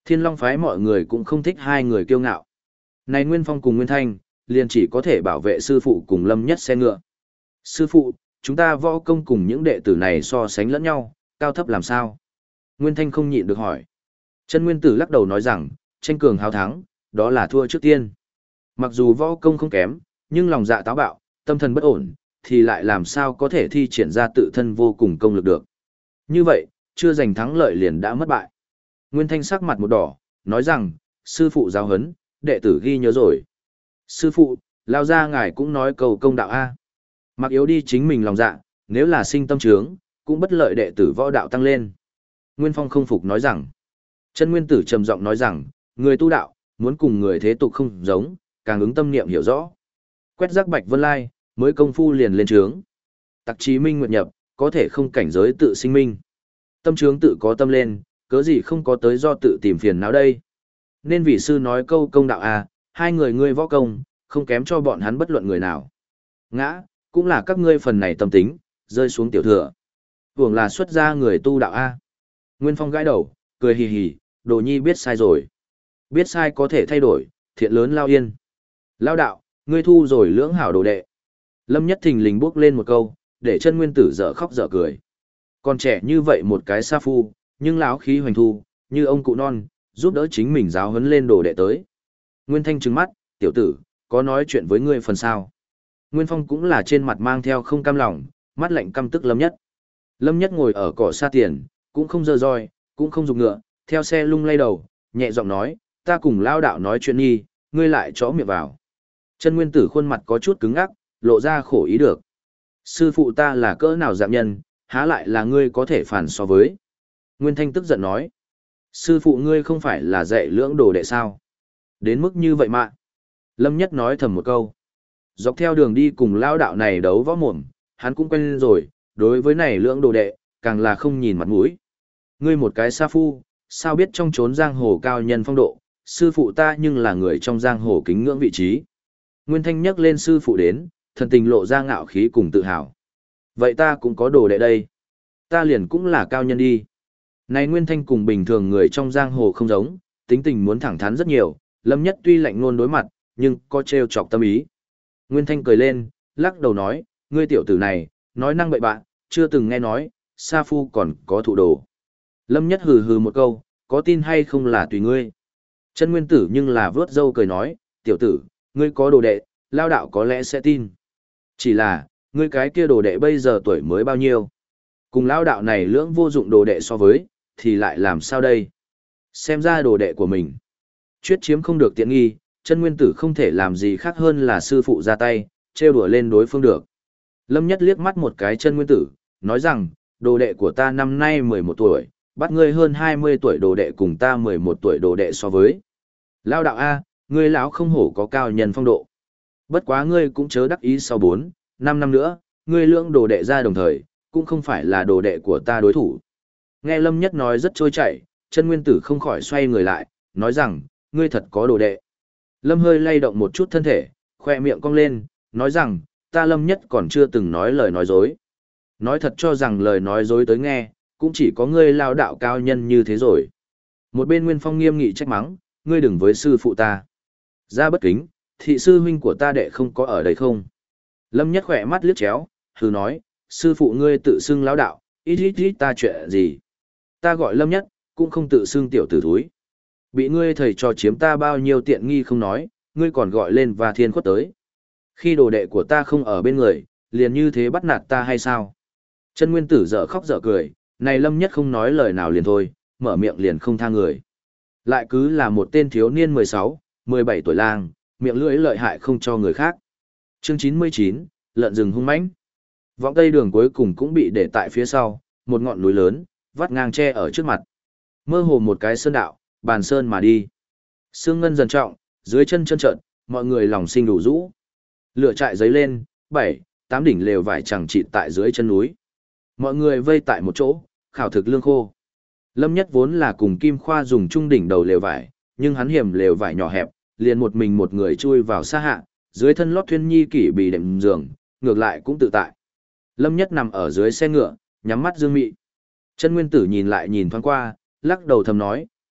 Thiên Long phái mọi người cũng không thích hai người kiêu ngạo. Này Nguyên Phong cùng Nguyên Thanh, liền chỉ có thể bảo vệ sư phụ cùng Lâm Nhất xe ngựa. Sư phụ, chúng ta võ công cùng những đệ tử này so sánh lẫn nhau, cao thấp làm sao? Nguyên Thanh không nhịn được hỏi. Chân Nguyên Tử lắc đầu nói rằng, tranh cường hào thắng, đó là thua trước tiên. Mặc dù võ công không kém, nhưng lòng dạ táo bạo, tâm thần bất ổn, thì lại làm sao có thể thi triển ra tự thân vô cùng công lực được. Như vậy, chưa giành thắng lợi liền đã mất bại. Nguyên Thanh sắc mặt một đỏ, nói rằng, sư phụ giáo huấn, đệ tử ghi nhớ rồi. Sư phụ, lao ra ngài cũng nói cầu công đạo A. Mặc yếu đi chính mình lòng dạ, nếu là sinh tâm trướng, cũng bất lợi đệ tử võ đạo tăng lên. Nguyên Phong không phục nói rằng, Chân Nguyên Tử trầm giọng nói rằng, người tu đạo, muốn cùng người thế tục không giống, càng ứng tâm niệm hiểu rõ. Quét rác bạch vân lai, mới công phu liền lên trướng. Tặc chí minh nguyện nhập, có thể không cảnh giới tự sinh minh. Tâm trướng tự có tâm lên, cớ gì không có tới do tự tìm phiền não đây. Nên vị sư nói câu công đạo à, hai người ngươi võ công, không kém cho bọn hắn bất luận người nào. Ngã, cũng là các ngươi phần này tâm tính, rơi xuống tiểu thừa. Hưởng là xuất gia người tu đạo a. Nguyên Phong gãi đầu, cười hì hì, đồ nhi biết sai rồi. Biết sai có thể thay đổi, thiện lớn lao yên. Lao đạo, ngươi thu rồi lưỡng hảo đồ đệ. Lâm Nhất Thình lình bước lên một câu, để Chân Nguyên Tử dở khóc dở cười. Còn trẻ như vậy một cái sa phu, nhưng lão khí hoành thu, như ông cụ non, giúp đỡ chính mình giáo huấn lên đồ đệ tới. Nguyên Thanh trừng mắt, tiểu tử, có nói chuyện với ngươi phần sao. Nguyên Phong cũng là trên mặt mang theo không cam lòng, mắt lạnh căm tức Lâm Nhất. Lâm Nhất ngồi ở cỏ xa tiền, cũng không dơ roi, cũng không dùng ngựa, theo xe lung lay đầu, nhẹ giọng nói, ta cùng lao đạo nói chuyện nghi, ngươi lại chó miệng vào. Chân Nguyên Tử khuôn mặt có chút cứng ngắc, lộ ra khổ ý được. Sư phụ ta là cỡ nào dạng nhân, há lại là ngươi có thể phản so với. Nguyên Thanh tức giận nói, sư phụ ngươi không phải là dạy lưỡng đồ đệ sao? Đến mức như vậy mà. Lâm Nhất nói thầm một câu. Dọc theo đường đi cùng lao đạo này đấu võ mồm, hắn cũng quen rồi, đối với này lưỡng đồ đệ, càng là không nhìn mặt mũi. Ngươi một cái sa phu, sao biết trong chốn giang hồ cao nhân phong độ, sư phụ ta nhưng là người trong giang hồ kính ngưỡng vị trí. Nguyên Thanh nhắc lên sư phụ đến, thần tình lộ ra ngạo khí cùng tự hào. Vậy ta cũng có đồ đệ đây. Ta liền cũng là cao nhân đi. Này Nguyên Thanh cùng bình thường người trong giang hồ không giống, tính tình muốn thẳng thắn rất nhiều, Lâm Nhất tuy lạnh ngôn đối mặt, nhưng có trêu chọc tâm ý. Nguyên Thanh cười lên, lắc đầu nói, ngươi tiểu tử này, nói năng bậy bạn, chưa từng nghe nói, sa phu còn có thụ đồ. Lâm Nhất hừ hừ một câu, có tin hay không là tùy ngươi. Chân Nguyên Tử nhưng là vớt râu cười nói, tiểu tử, ngươi có đồ đệ, lao đạo có lẽ sẽ tin. Chỉ là, ngươi cái kia đồ đệ bây giờ tuổi mới bao nhiêu? Cùng lao đạo này lưỡng vô dụng đồ đệ so với, thì lại làm sao đây? Xem ra đồ đệ của mình. Chuyết chiếm không được tiện nghi, Chân Nguyên Tử không thể làm gì khác hơn là sư phụ ra tay, trêu đùa lên đối phương được. Lâm Nhất liếc mắt một cái Chân Nguyên Tử, nói rằng, đồ đệ của ta năm nay 11 tuổi, bắt ngươi hơn 20 tuổi đồ đệ cùng ta 11 tuổi đồ đệ so với. Lao đạo A, ngươi lão không hổ có cao nhân phong độ. Bất quá ngươi cũng chớ đắc ý sau 4, 5 năm nữa, ngươi lưỡng đồ đệ ra đồng thời, cũng không phải là đồ đệ của ta đối thủ. Nghe Lâm Nhất nói rất trôi chảy, Chân Nguyên Tử không khỏi xoay người lại, nói rằng, ngươi thật có đồ đệ. Lâm hơi lay động một chút thân thể, khoe miệng cong lên, nói rằng, ta Lâm Nhất còn chưa từng nói lời nói dối. Nói thật cho rằng lời nói dối tới nghe, cũng chỉ có ngươi lao đạo cao nhân như thế rồi. Một bên Nguyên Phong nghiêm nghị trách mắng, ngươi đừng với sư phụ ta. Ra bất kính, thị sư huynh của ta đệ không có ở đây không? Lâm Nhất khỏe mắt liếc chéo, hừ nói, sư phụ ngươi tự xưng lao đạo, ít ta chuyện gì? Ta gọi Lâm Nhất, cũng không tự xưng tiểu tử thúi. Bị ngươi thầy trò chiếm ta bao nhiêu tiện nghi không nói, ngươi còn gọi lên và thiên khuất tới. Khi đồ đệ của ta không ở bên người, liền như thế bắt nạt ta hay sao? Chân Nguyên Tử dở khóc dở cười, này Lâm Nhất không nói lời nào liền thôi, mở miệng liền không tha người. Lại cứ là một tên thiếu niên 16, 17 tuổi lang, miệng lưỡi lợi hại không cho người khác. Chương 99, lợn rừng hung mãnh. Vọng tây đường cuối cùng cũng bị để tại phía sau, một ngọn núi lớn, vắt ngang tre ở trước mặt. Mơ hồ một cái sơn đạo, bàn sơn mà đi. Sương ngân dần trọng, dưới chân trơn trợn, mọi người lòng sinh đủ rũ. Lửa trại giấy lên, 7, 8 đỉnh lều vải chẳng chịt tại dưới chân núi. Mọi người vây tại một chỗ, khảo thực lương khô. Lâm Nhất vốn là cùng Kim Khoa dùng chung đỉnh đầu lều vải, nhưng hắn hiểm lều vải nhỏ hẹp, liền một mình một người chui vào xa hạ, dưới thân lót thuyên nhi kỷ bì đệm giường, ngược lại cũng tự tại. Lâm Nhất nằm ở dưới xe ngựa, nhắm mắt dương mị. Chân Nguyên Tử nhìn lại nhìn thoáng qua, lắc đầu thầm nói,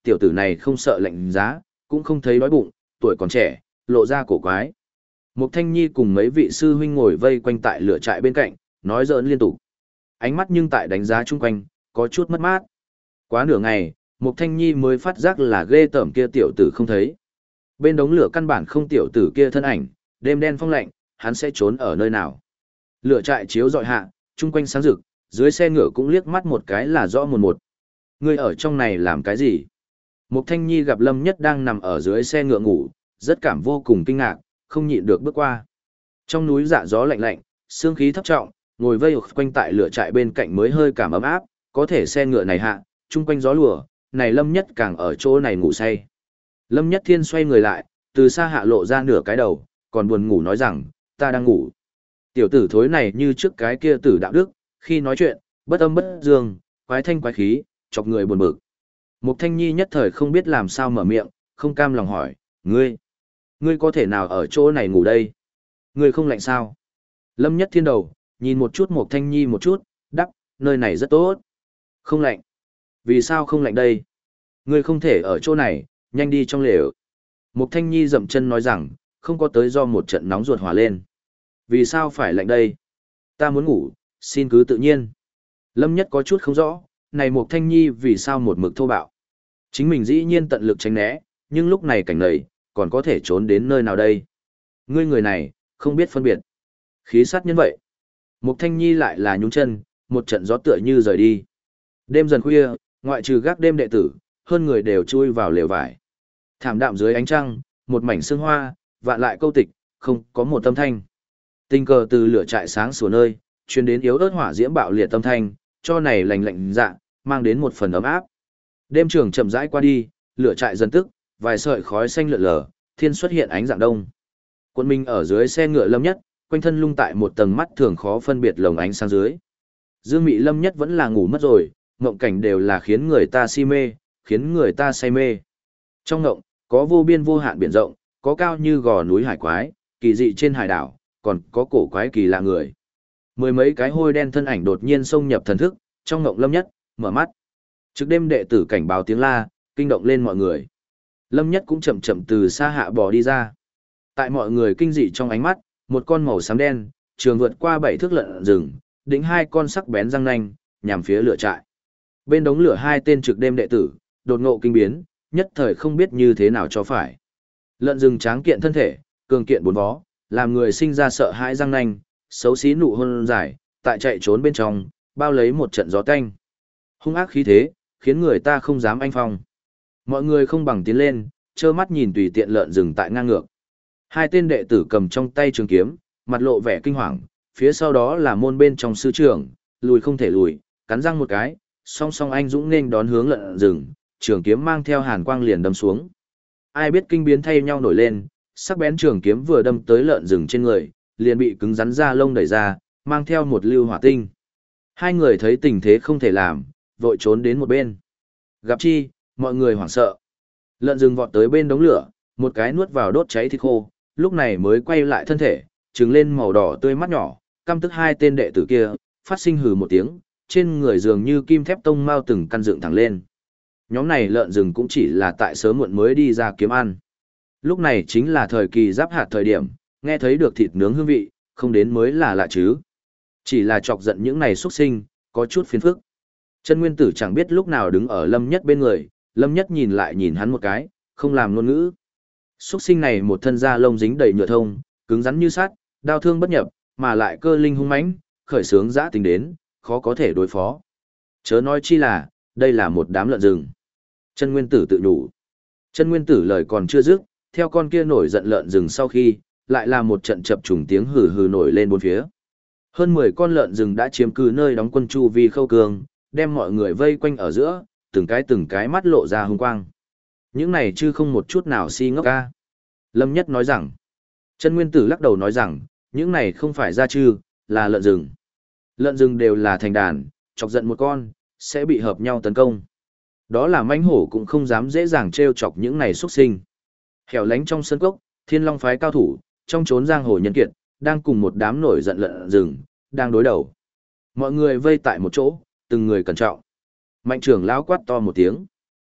tiểu tử này không sợ lạnh giá, cũng không thấy đói bụng, tuổi còn trẻ, lộ ra cổ quái. Mục Thanh Nhi cùng mấy vị sư huynh ngồi vây quanh tại lửa trại bên cạnh, nói giỡn liên tục. Ánh mắt nhưng tại đánh giá chung quanh, có chút mất mát. Quá nửa ngày, Mục Thanh Nhi mới phát giác là ghê tởm kia tiểu tử không thấy. Bên đống lửa căn bản không tiểu tử kia thân ảnh, đêm đen phong lạnh, hắn sẽ trốn ở nơi nào. Lửa trại chiếu dọi hạ, chung quanh sáng rực, dưới xe ngựa cũng liếc mắt một cái là rõ một một. Ngươi ở trong này làm cái gì? Mục Thanh Nhi gặp Lâm Nhất đang nằm ở dưới xe ngựa ngủ, rất cảm vô cùng kinh ngạc, không nhịn được bước qua. Trong núi dạ gió lạnh lạnh, sương khí thấp trọng, ngồi vây quanh tại lửa trại bên cạnh mới hơi cảm ấm áp, có thể xe ngựa này hạ, chung quanh gió lùa, này Lâm Nhất càng ở chỗ này ngủ say. Lâm Nhất Thiên xoay người lại, từ xa hạ lộ ra nửa cái đầu, còn buồn ngủ nói rằng, ta đang ngủ. Tiểu tử thối này như trước cái kia tử đạo đức, khi nói chuyện, bất âm bất dương, quái thanh quái khí, chọc người buồn bực. Mục Thanh Nhi nhất thời không biết làm sao mở miệng, không cam lòng hỏi, ngươi có thể nào ở chỗ này ngủ đây? Ngươi không lạnh sao? Lâm Nhất Thiên đầu, nhìn một chút Mục Thanh Nhi một chút, đắp, nơi này rất tốt. Không lạnh. Vì sao không lạnh đây? Ngươi không thể ở chỗ này, nhanh đi trong lều. Mục Thanh Nhi dậm chân nói rằng, không có tới do một trận nóng ruột hòa lên. Vì sao phải lạnh đây? Ta muốn ngủ, xin cứ tự nhiên. Lâm Nhất có chút không rõ, này Mục Thanh Nhi vì sao một mực thô bạo. Chính mình dĩ nhiên tận lực tránh né, nhưng lúc này cảnh này, còn có thể trốn đến nơi nào đây? Ngươi người này, không biết phân biệt. Khí sát nhân vậy. Mục Thanh Nhi lại là nhún chân, một trận gió tựa như rời đi. Đêm dần khuya, ngoại trừ gác đêm đệ tử, hơn người đều chui vào lều vải. Thảm đạm dưới ánh trăng, một mảnh sương hoa, vạn lại câu tịch, không có một âm thanh. Tình cờ từ lửa trại sáng sủa nơi, truyền đến yếu ớt hỏa diễm bạo liệt âm thanh, cho này lành lạnh dạ, mang đến một phần ấm áp. Đêm trường chậm rãi qua đi, lửa trại dần tức, vài sợi khói xanh lượn lờ, thiên xuất hiện ánh dạng đông. Quân Minh ở dưới xe ngựa Lâm Nhất, quanh thân lung tại một tầng mắt thường khó phân biệt lồng ánh sáng dưới. Dương Mị Lâm Nhất vẫn là ngủ mất rồi, ngộng cảnh đều là khiến người ta si mê, khiến người ta say mê. Trong ngộng, có vô biên vô hạn biển rộng, có cao như gò núi hải quái, kỳ dị trên hải đảo, còn có cổ quái kỳ lạ người. Mười mấy cái hôi đen thân ảnh đột nhiên xông nhập thần thức, trong ngộng Lâm Nhất, mở mắt. Trước đêm đệ tử cảnh báo tiếng la, kinh động lên mọi người. Lâm Nhất cũng chậm chậm từ xa hạ bò đi ra. Tại mọi người kinh dị trong ánh mắt, một con màu xám đen, trường vượt qua 7 thước lợn rừng, đĩnh hai con sắc bén răng nanh, nhằm phía lửa trại. Bên đống lửa hai tên trực đêm đệ tử, đột ngộ kinh biến, nhất thời không biết như thế nào cho phải. Lợn rừng tráng kiện thân thể, cường kiện bốn vó, làm người sinh ra sợ hãi răng nanh, xấu xí nụ hôn dài, tại chạy trốn bên trong, bao lấy một trận gió tanh. Hung ác khí thế, khiến người ta không dám anh phong. Mọi người không bằng tiến lên, trơ mắt nhìn tùy tiện lợn rừng tại ngang ngược. Hai tên đệ tử cầm trong tay trường kiếm, mặt lộ vẻ kinh hoàng, phía sau đó là môn bên trong sư trưởng, lùi không thể lùi, cắn răng một cái, song song anh dũng nên đón hướng lợn rừng, trường kiếm mang theo hàn quang liền đâm xuống. Ai biết kinh biến thay nhau nổi lên, sắc bén trường kiếm vừa đâm tới lợn rừng trên người, liền bị cứng rắn da lông đẩy ra, mang theo một lưu hỏa tinh. Hai người thấy tình thế không thể làm, vội trốn đến một bên. Gặp chi, mọi người hoảng sợ. Lợn rừng vọt tới bên đống lửa, một cái nuốt vào đốt cháy thịt khô, lúc này mới quay lại thân thể, trừng lên màu đỏ tươi mắt nhỏ, căm tức hai tên đệ tử kia, phát sinh hừ một tiếng, trên người dường như kim thép tông mao từng căn dựng thẳng lên. Nhóm này lợn rừng cũng chỉ là tại sớm muộn mới đi ra kiếm ăn. Lúc này chính là thời kỳ giáp hạt thời điểm, nghe thấy được thịt nướng hương vị, không đến mới là lạ chứ. Chỉ là chọc giận những này xuất sinh, có chút phiền phức. Chân Nguyên Tử chẳng biết lúc nào đứng ở Lâm Nhất bên người, Lâm Nhất nhìn lại nhìn hắn một cái, không làm ngôn ngữ. Xuất sinh này một thân da lông dính đầy nhựa thông, cứng rắn như sắt, đao thương bất nhập, mà lại cơ linh hung mãnh, khởi sướng dã tính đến, khó có thể đối phó. Chớ nói chi là, đây là một đám lợn rừng. Chân Nguyên Tử tự nhủ. Chân Nguyên Tử lời còn chưa dứt, theo con kia nổi giận lợn rừng sau khi, lại là một trận chập trùng tiếng hừ hừ nổi lên bốn phía. Hơn 10 con lợn rừng đã chiếm cứ nơi đóng quân chu vi khâu cường, đem mọi người vây quanh ở giữa, từng cái mắt lộ ra hung quang. Những này chứ không một chút nào si ngốc ca. Lâm Nhất nói rằng, Chân Nguyên Tử lắc đầu nói rằng, những này không phải gia chư, là lợn rừng. Lợn rừng đều là thành đàn, chọc giận một con, sẽ bị hợp nhau tấn công. Đó là mãnh hổ cũng không dám dễ dàng trêu chọc những này xuất sinh. Hẻo lánh trong sân cốc, Thiên Long phái cao thủ, trong chốn giang hồ nhân kiệt, đang cùng một đám nổi giận lợn rừng, đang đối đầu. Mọi người vây tại một chỗ, từng người cẩn trọng. Mạnh trưởng lão quát to một tiếng.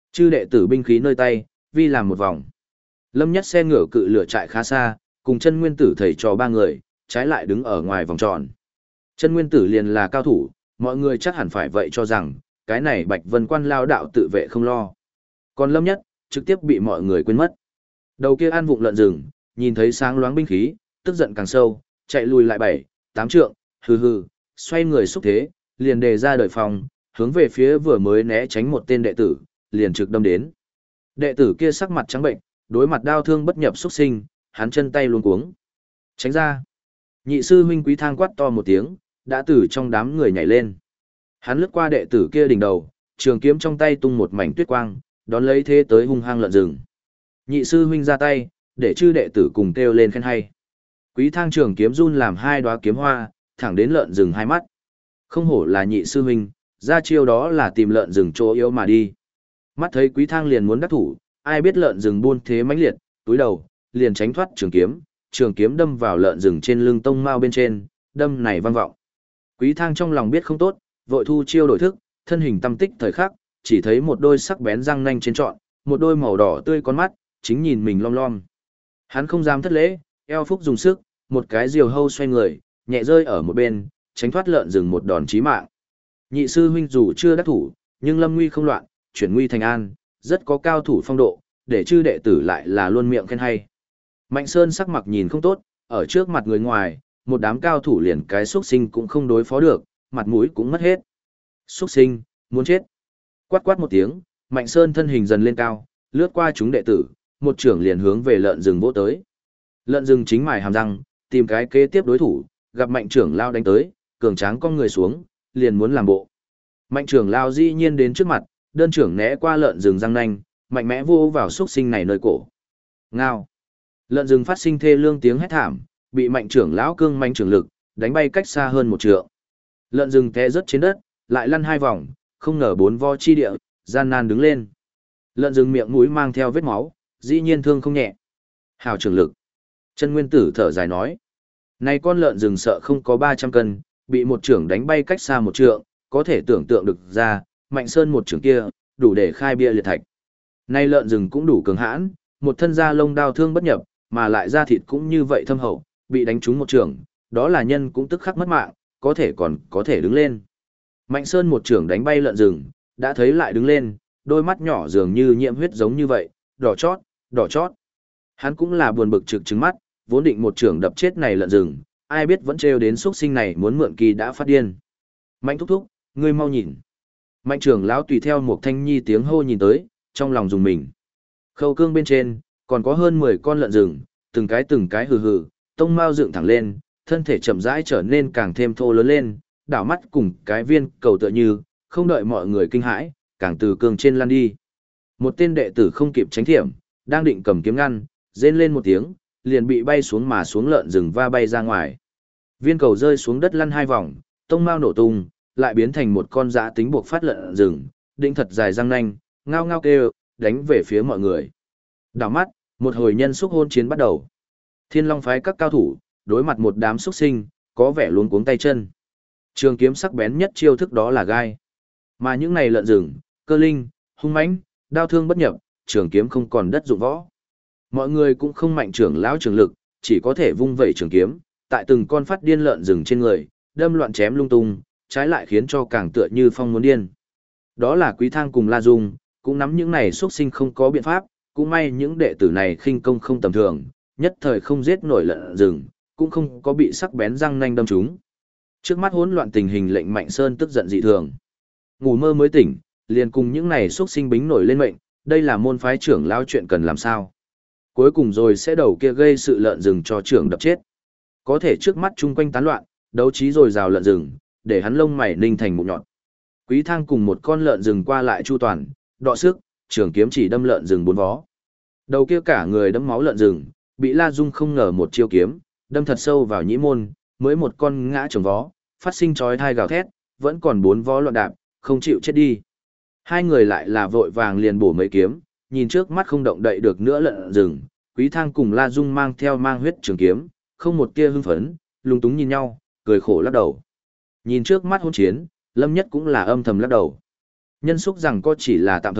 Chư đệ tử binh khí nơi tay, vi làm một vòng. Lâm Nhất xe ngựa cự lửa chạy khá xa, cùng chân nguyên tử thầy trò ba người, trái lại đứng ở ngoài vòng tròn. Chân nguyên tử liền là cao thủ, mọi người chắc hẳn phải vậy cho rằng, cái này Bạch Vân Quan lao đạo tự vệ không lo. Còn Lâm Nhất, trực tiếp bị mọi người quên mất. Đầu kia ăn vụng lợn rừng, nhìn thấy sáng loáng binh khí, tức giận càng sâu, chạy lùi lại 7, 8 trượng, hừ hừ, xoay người xúc thế, liền đề ra đời phòng, hướng về phía vừa mới né tránh một tên đệ tử, liền trực đâm đến. Đệ tử kia sắc mặt trắng bệnh, đối mặt đao thương bất nhập xuất sinh, hắn chân tay luống cuống. Tránh ra. Nhị sư huynh Quý Thang quát to một tiếng, đã từ trong đám người nhảy lên. Hắn lướt qua đệ tử kia đỉnh đầu, trường kiếm trong tay tung một mảnh tuyết quang, đón lấy thế tới hung hăng lợn rừng. Nhị sư huynh ra tay, để chư đệ tử cùng kêu lên khen hay. Quý Thang trường kiếm run làm hai đóa kiếm hoa, thẳng đến lợn rừng hai mắt. Không hổ là nhị sư huynh, ra chiêu đó là tìm lợn rừng chỗ yếu mà đi. Mắt thấy Quý Thang liền muốn đắc thủ, ai biết lợn rừng buôn thế mãnh liệt, túi đầu, liền tránh thoát trường kiếm đâm vào lợn rừng trên lưng tông mao bên trên, đâm này vang vọng. Quý Thang trong lòng biết không tốt, vội thu chiêu đổi thức, thân hình tâm tích thời khắc, chỉ thấy một đôi sắc bén răng nanh trên trọn, một đôi màu đỏ tươi con mắt, chính nhìn mình lom lom. Hắn không dám thất lễ, eo phúc dùng sức, một cái diều hâu xoay người, nhẹ rơi ở một bên, tránh thoát lợn rừng một đòn chí mạng. Nhị sư huynh dù chưa đắc thủ, nhưng lâm nguy không loạn, chuyển nguy thành an, rất có cao thủ phong độ, để chư đệ tử lại là luôn miệng khen hay. Mạnh Sơn sắc mặt nhìn không tốt, ở trước mặt người ngoài, một đám cao thủ liền cái xuất sinh cũng không đối phó được, mặt mũi cũng mất hết. Xuất sinh, muốn chết. Quát quát một tiếng, Mạnh Sơn thân hình dần lên cao, lướt qua chúng đệ tử, một trưởng liền hướng về lợn rừng vỗ tới. Lợn rừng chính mài hàm răng, tìm cái kế tiếp đối thủ, gặp Mạnh trưởng lao đánh tới, cường tráng cong người xuống, liền muốn làm bộ. Mạnh trưởng lao dĩ nhiên đến trước mặt, đơn trưởng né qua lợn rừng răng nanh, mạnh mẽ vô vào xuất sinh này nơi cổ. Ngao. Lợn rừng phát sinh thê lương tiếng hét thảm, bị Mạnh trưởng lão cương manh trưởng lực đánh bay cách xa hơn một trượng. Lợn rừng té rớt trên đất, lại lăn hai vòng, không ngờ bốn vo chi địa, gian nan đứng lên. Lợn rừng miệng mũi mang theo vết máu, dĩ nhiên thương không nhẹ. Hào trưởng lực. Chân nguyên tử thở dài nói. Này con lợn rừng sợ không có 300 cân, bị một trưởng đánh bay cách xa một trượng, có thể tưởng tượng được ra, Mạnh Sơn một trưởng kia, đủ để khai bia liệt thạch. Này lợn rừng cũng đủ cường hãn, một thân da lông đao thương bất nhập, mà lại da thịt cũng như vậy thâm hậu, bị đánh trúng một trưởng, đó là nhân cũng tức khắc mất mạng, có thể còn có thể đứng lên. Mạnh Sơn một trưởng đánh bay lợn rừng, đã thấy lại đứng lên, đôi mắt nhỏ dường như nhiễm huyết giống như vậy, đỏ chót, đỏ chót. Hắn cũng là buồn bực trực trứng mắt, vốn định một trưởng đập chết này lợn rừng, ai biết vẫn trêu đến xuất sinh này muốn mượn kỳ đã phát điên. Mạnh thúc thúc, ngươi mau nhìn. Mạnh trưởng lão tùy theo một thanh nhi tiếng hô nhìn tới, trong lòng dùng mình. Khâu cương bên trên, còn có hơn 10 con lợn rừng, từng cái hừ hừ, tông mao dựng thẳng lên, thân thể chậm rãi trở nên càng thêm thô lớn lên, đảo mắt cùng cái viên cầu tựa như, không đợi mọi người kinh hãi, càng từ cương trên lăn đi. Một tên đệ tử không kịp tránh thiểm, đang định cầm kiếm ngăn, rên lên một tiếng, liền bị bay xuống mà xuống lợn rừng va bay ra ngoài. Viên cầu rơi xuống đất lăn hai vòng, tông mao nổ tung, lại biến thành một con dã tính buộc phát lợn rừng, đĩnh thật dài răng nanh, ngao ngao kêu, đánh về phía mọi người. Đảo mắt, một hồi nhân xúc hôn chiến bắt đầu. Thiên Long phái các cao thủ, đối mặt một đám xúc sinh, có vẻ luống cuống tay chân. Trường kiếm sắc bén nhất chiêu thức đó là gai. Mà những này lợn rừng, cơ linh, hung mãnh, đao thương bất nhập, trường kiếm không còn đất dụng võ. Mọi người cũng không mạnh trưởng lão trường lực, chỉ có thể vung vẩy trường kiếm, tại từng con phát điên lợn rừng trên người, đâm loạn chém lung tung, trái lại khiến cho càng tựa như phong muốn điên. Đó là Quý Thang cùng La Dung, cũng nắm những này xuất sinh không có biện pháp, cũng may những đệ tử này khinh công không tầm thường, nhất thời không giết nổi lợn rừng, cũng không có bị sắc bén răng nanh đâm trúng. Trước mắt hỗn loạn tình hình lệnh Mạnh Sơn tức giận dị thường. Ngủ mơ mới tỉnh, liền cùng những này xuất sinh bính nổi lên mệnh, đây là môn phái trưởng lao chuyện cần làm sao. Cuối cùng rồi sẽ đầu kia gây sự lợn rừng cho trưởng đập chết. Có thể trước mắt chung quanh tán loạn, đấu trí rồi rào lợn rừng, để hắn lông mày ninh thành mụn nhọn. Quý Thang cùng một con lợn rừng qua lại chu toàn, đọ sức, trường kiếm chỉ đâm lợn rừng bốn vó. Đầu kia cả người đẫm máu lợn rừng, bị La Dung không ngờ một chiêu kiếm, đâm thật sâu vào nhĩ môn, mới một con ngã chồng vó, phát sinh chói tai gào thét, vẫn còn bốn vó loạn đạp, không chịu chết đi. Hai người lại là vội vàng liền bổ mấy kiếm, nhìn trước mắt không động đậy được nữa lợn rừng, Quý Thang cùng La Dung mang theo mang huyết trường kiếm, không một tia hưng phấn, lung túng nhìn nhau, cười khổ lắc đầu. Nhìn trước mắt hỗn chiến, Lâm Nhất cũng là âm thầm lắc đầu. Nhân xúc rằng có chỉ là tạm thời,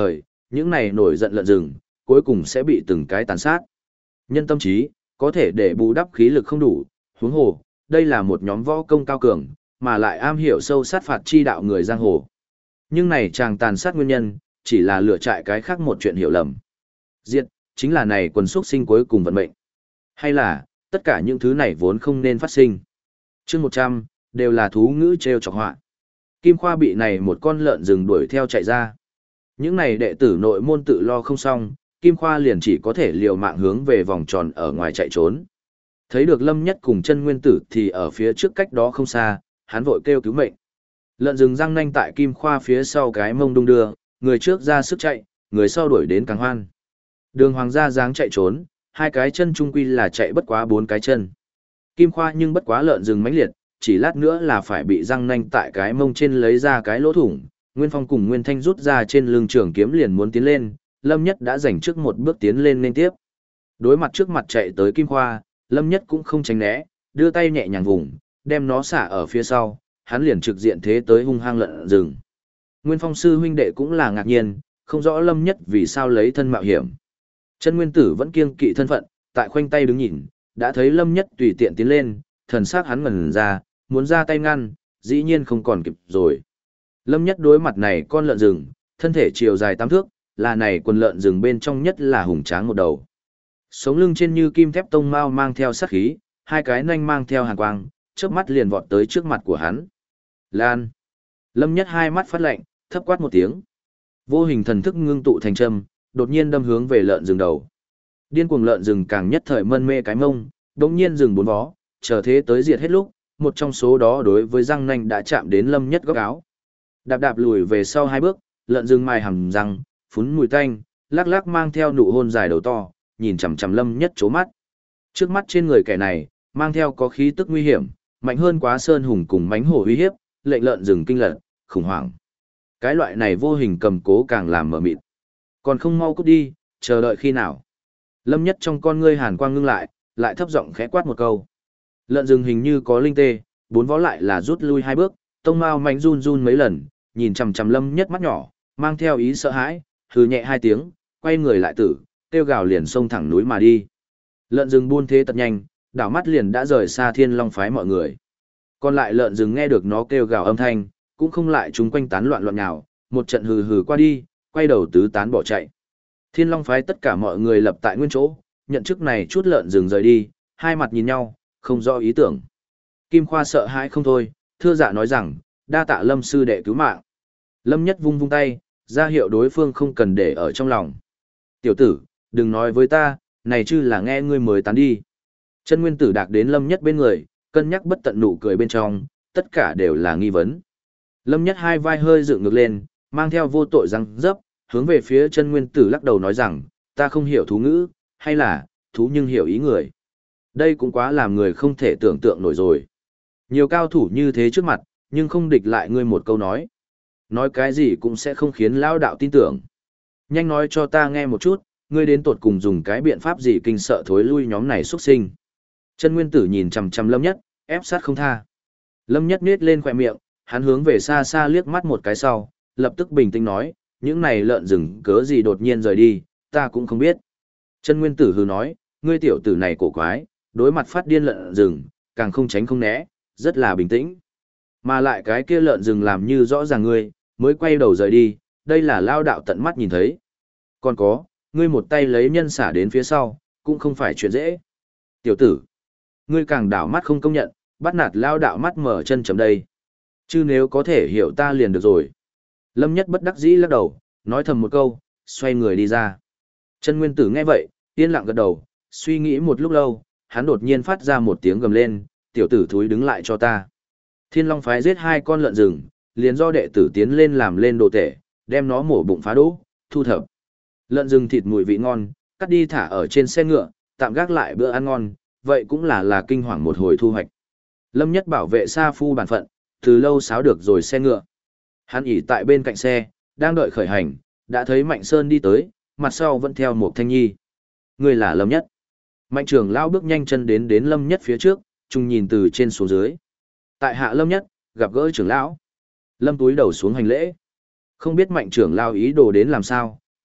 những này nổi giận lợn rừng, cuối cùng sẽ bị từng cái tàn sát. Nhân tâm trí, có thể để bù đắp khí lực không đủ, huống hồ, đây là một nhóm võ công cao cường, mà lại am hiểu sâu sát phạt chi đạo người giang hồ. Nhưng này chàng tàn sát nguyên nhân, chỉ là lựa trại cái khác một chuyện hiểu lầm. Diệt, chính là này quần xuất sinh cuối cùng vận mệnh. Hay là, tất cả những thứ này vốn không nên phát sinh. Chương 100, đều là thú ngữ trêu chọc họa. Kim Khoa bị này một con lợn rừng đuổi theo chạy ra. Những này đệ tử nội môn tự lo không xong, Kim Khoa liền chỉ có thể liều mạng hướng về vòng tròn ở ngoài chạy trốn. Thấy được Lâm Nhất cùng chân nguyên tử thì ở phía trước cách đó không xa, hắn vội kêu cứu mệnh. Lợn rừng răng nanh tại Kim Khoa phía sau cái mông đung đưa, người trước ra sức chạy, người sau đuổi đến càng hoan. Đường Hoàng gia dáng chạy trốn, hai cái chân trung quy là chạy bất quá bốn cái chân. Kim Khoa nhưng bất quá lợn rừng mãnh liệt, chỉ lát nữa là phải bị răng nanh tại cái mông trên lấy ra cái lỗ thủng. Nguyên Phong cùng Nguyên Thanh rút ra trên lưng trường kiếm liền muốn tiến lên, Lâm Nhất đã giành trước một bước tiến lên nên tiếp. Đối mặt trước mặt chạy tới Kim Khoa, Lâm Nhất cũng không tránh né, đưa tay nhẹ nhàng vùng, đem nó xả ở phía sau, hắn liền trực diện thế tới hung hăng lợn rừng. Nguyên Phong sư huynh đệ cũng là ngạc nhiên, không rõ Lâm Nhất vì sao lấy thân mạo hiểm. Chân Nguyên Tử vẫn kiêng kỵ thân phận, tại khoanh tay đứng nhìn, đã thấy Lâm Nhất tùy tiện tiến lên, thần sắc hắn ngẩn ra, muốn ra tay ngăn, dĩ nhiên không còn kịp rồi. Lâm Nhất đối mặt này con lợn rừng, thân thể chiều dài 8 thước, là này quần lợn rừng bên trong nhất là hùng tráng một đầu. Sống lưng trên như kim thép tông mao mang theo sát khí, hai cái nanh mang theo hàn quang, chớp mắt liền vọt tới trước mặt của hắn. Lan! Lâm Nhất hai mắt phát lạnh, thấp quát một tiếng. Vô hình thần thức ngưng tụ thành châm, đột nhiên đâm hướng về lợn rừng đầu. Điên cuồng lợn rừng càng nhất thời mân mê cái mông, đột nhiên dừng bốn vó, chờ thế tới diệt hết lúc, một trong số đó đối với răng nanh đã chạm đến Lâm Nhất góc áo. Đạp đạp lùi về sau hai bước, lợn rừng mài hàm răng, phún mùi tanh, lắc lắc mang theo nụ hôn dài đầu to, nhìn chằm chằm Lâm Nhất chố mắt. Trước mắt trên người kẻ này, mang theo có khí tức nguy hiểm, mạnh hơn quá sơn hùng cùng mánh hổ uy hiếp, lệnh lợn rừng kinh lợn, khủng hoảng. Cái loại này vô hình cầm cố càng làm mờ mịt. Còn không mau cút đi, chờ đợi khi nào. Lâm Nhất trong con ngươi hàn quang ngưng lại thấp giọng khẽ quát một câu. Lợn rừng hình như có linh tê, bốn vó lại là rút lui hai bước, tông mao mạnh run run mấy lần, nhìn chằm chằm Lâm Nhất mắt nhỏ, mang theo ý sợ hãi, hừ nhẹ hai tiếng, quay người lại tử, kêu gào liền xông thẳng núi mà đi. Lợn rừng buôn thế tật nhanh, đảo mắt liền đã rời xa Thiên Long phái mọi người. Còn lại lợn rừng nghe được nó kêu gào âm thanh, cũng không lại chúng quanh tán loạn loạn nào, một trận hừ hừ qua đi, quay đầu tứ tán bỏ chạy. Thiên Long phái tất cả mọi người lập tại nguyên chỗ, nhận chức này chút lợn rừng rời đi, hai mặt nhìn nhau, không rõ ý tưởng. Kim Khoa sợ hãi không thôi, thưa dạ nói rằng, đa tạ Lâm sư đệ cứu mạng. Lâm Nhất vung vung tay, ra hiệu đối phương không cần để ở trong lòng. Tiểu tử, đừng nói với ta, này chứ là nghe ngươi mới tán đi. Chân Nguyên Tử đạc đến Lâm Nhất bên người, cân nhắc bất tận nụ cười bên trong, tất cả đều là nghi vấn. Lâm Nhất hai vai hơi dựng ngược lên, mang theo vô tội răng dấp, hướng về phía Chân Nguyên Tử lắc đầu nói rằng, ta không hiểu thú ngữ, hay là, thú nhưng hiểu ý người. Đây cũng quá làm người không thể tưởng tượng nổi rồi. Nhiều cao thủ như thế trước mặt, nhưng không địch lại ngươi một câu nói. Nói cái gì cũng sẽ không khiến lão đạo tin tưởng. Nhanh nói cho ta nghe một chút, ngươi đến tột cùng dùng cái biện pháp gì kinh sợ thối lui nhóm này xuất sinh. Chân Nguyên Tử nhìn chằm chằm Lâm Nhất, ép sát không tha. Lâm Nhất nhếch lên khóe miệng, hắn hướng về xa xa liếc mắt một cái sau, lập tức bình tĩnh nói, những này lợn rừng cớ gì đột nhiên rời đi, ta cũng không biết. Chân Nguyên Tử hừ nói, ngươi tiểu tử này cổ quái, đối mặt phát điên lợn rừng, càng không tránh không né, rất là bình tĩnh. Mà lại cái kia lợn rừng làm như rõ ràng ngươi, mới quay đầu rời đi, đây là lao đạo tận mắt nhìn thấy. Còn có, ngươi một tay lấy nhân xả đến phía sau, cũng không phải chuyện dễ. Tiểu tử, ngươi càng đảo mắt không công nhận, bắt nạt lao đạo mắt mở chân chấm đây. Chứ nếu có thể hiểu ta liền được rồi. Lâm Nhất bất đắc dĩ lắc đầu, nói thầm một câu, xoay người đi ra. Chân Nguyên Tử nghe vậy, yên lặng gật đầu, suy nghĩ một lúc lâu, hắn đột nhiên phát ra một tiếng gầm lên, tiểu tử thúi đứng lại cho ta. Thiên Long phái giết hai con lợn rừng, liền do đệ tử tiến lên làm lên đồ tể, đem nó mổ bụng phá đỗ, thu thập. Lợn rừng thịt mùi vị ngon, cắt đi thả ở trên xe ngựa, tạm gác lại bữa ăn ngon, vậy cũng là kinh hoàng một hồi thu hoạch. Lâm Nhất bảo vệ Sa Phu bản phận, từ lâu sáo được rồi xe ngựa. Hắn ỉ tại bên cạnh xe, đang đợi khởi hành, đã thấy Mạnh Sơn đi tới, mặt sau vẫn theo một Thanh Nhi. Người là Lâm Nhất. Mạnh trưởng lão bước nhanh chân đến Lâm Nhất phía trước, trùng nhìn từ trên xuống dưới. Tại hạ Lâm Nhất, gặp gỡ trưởng lão. Lâm túi đầu xuống hành lễ. Không biết Mạnh trưởng lão ý đồ đến làm sao,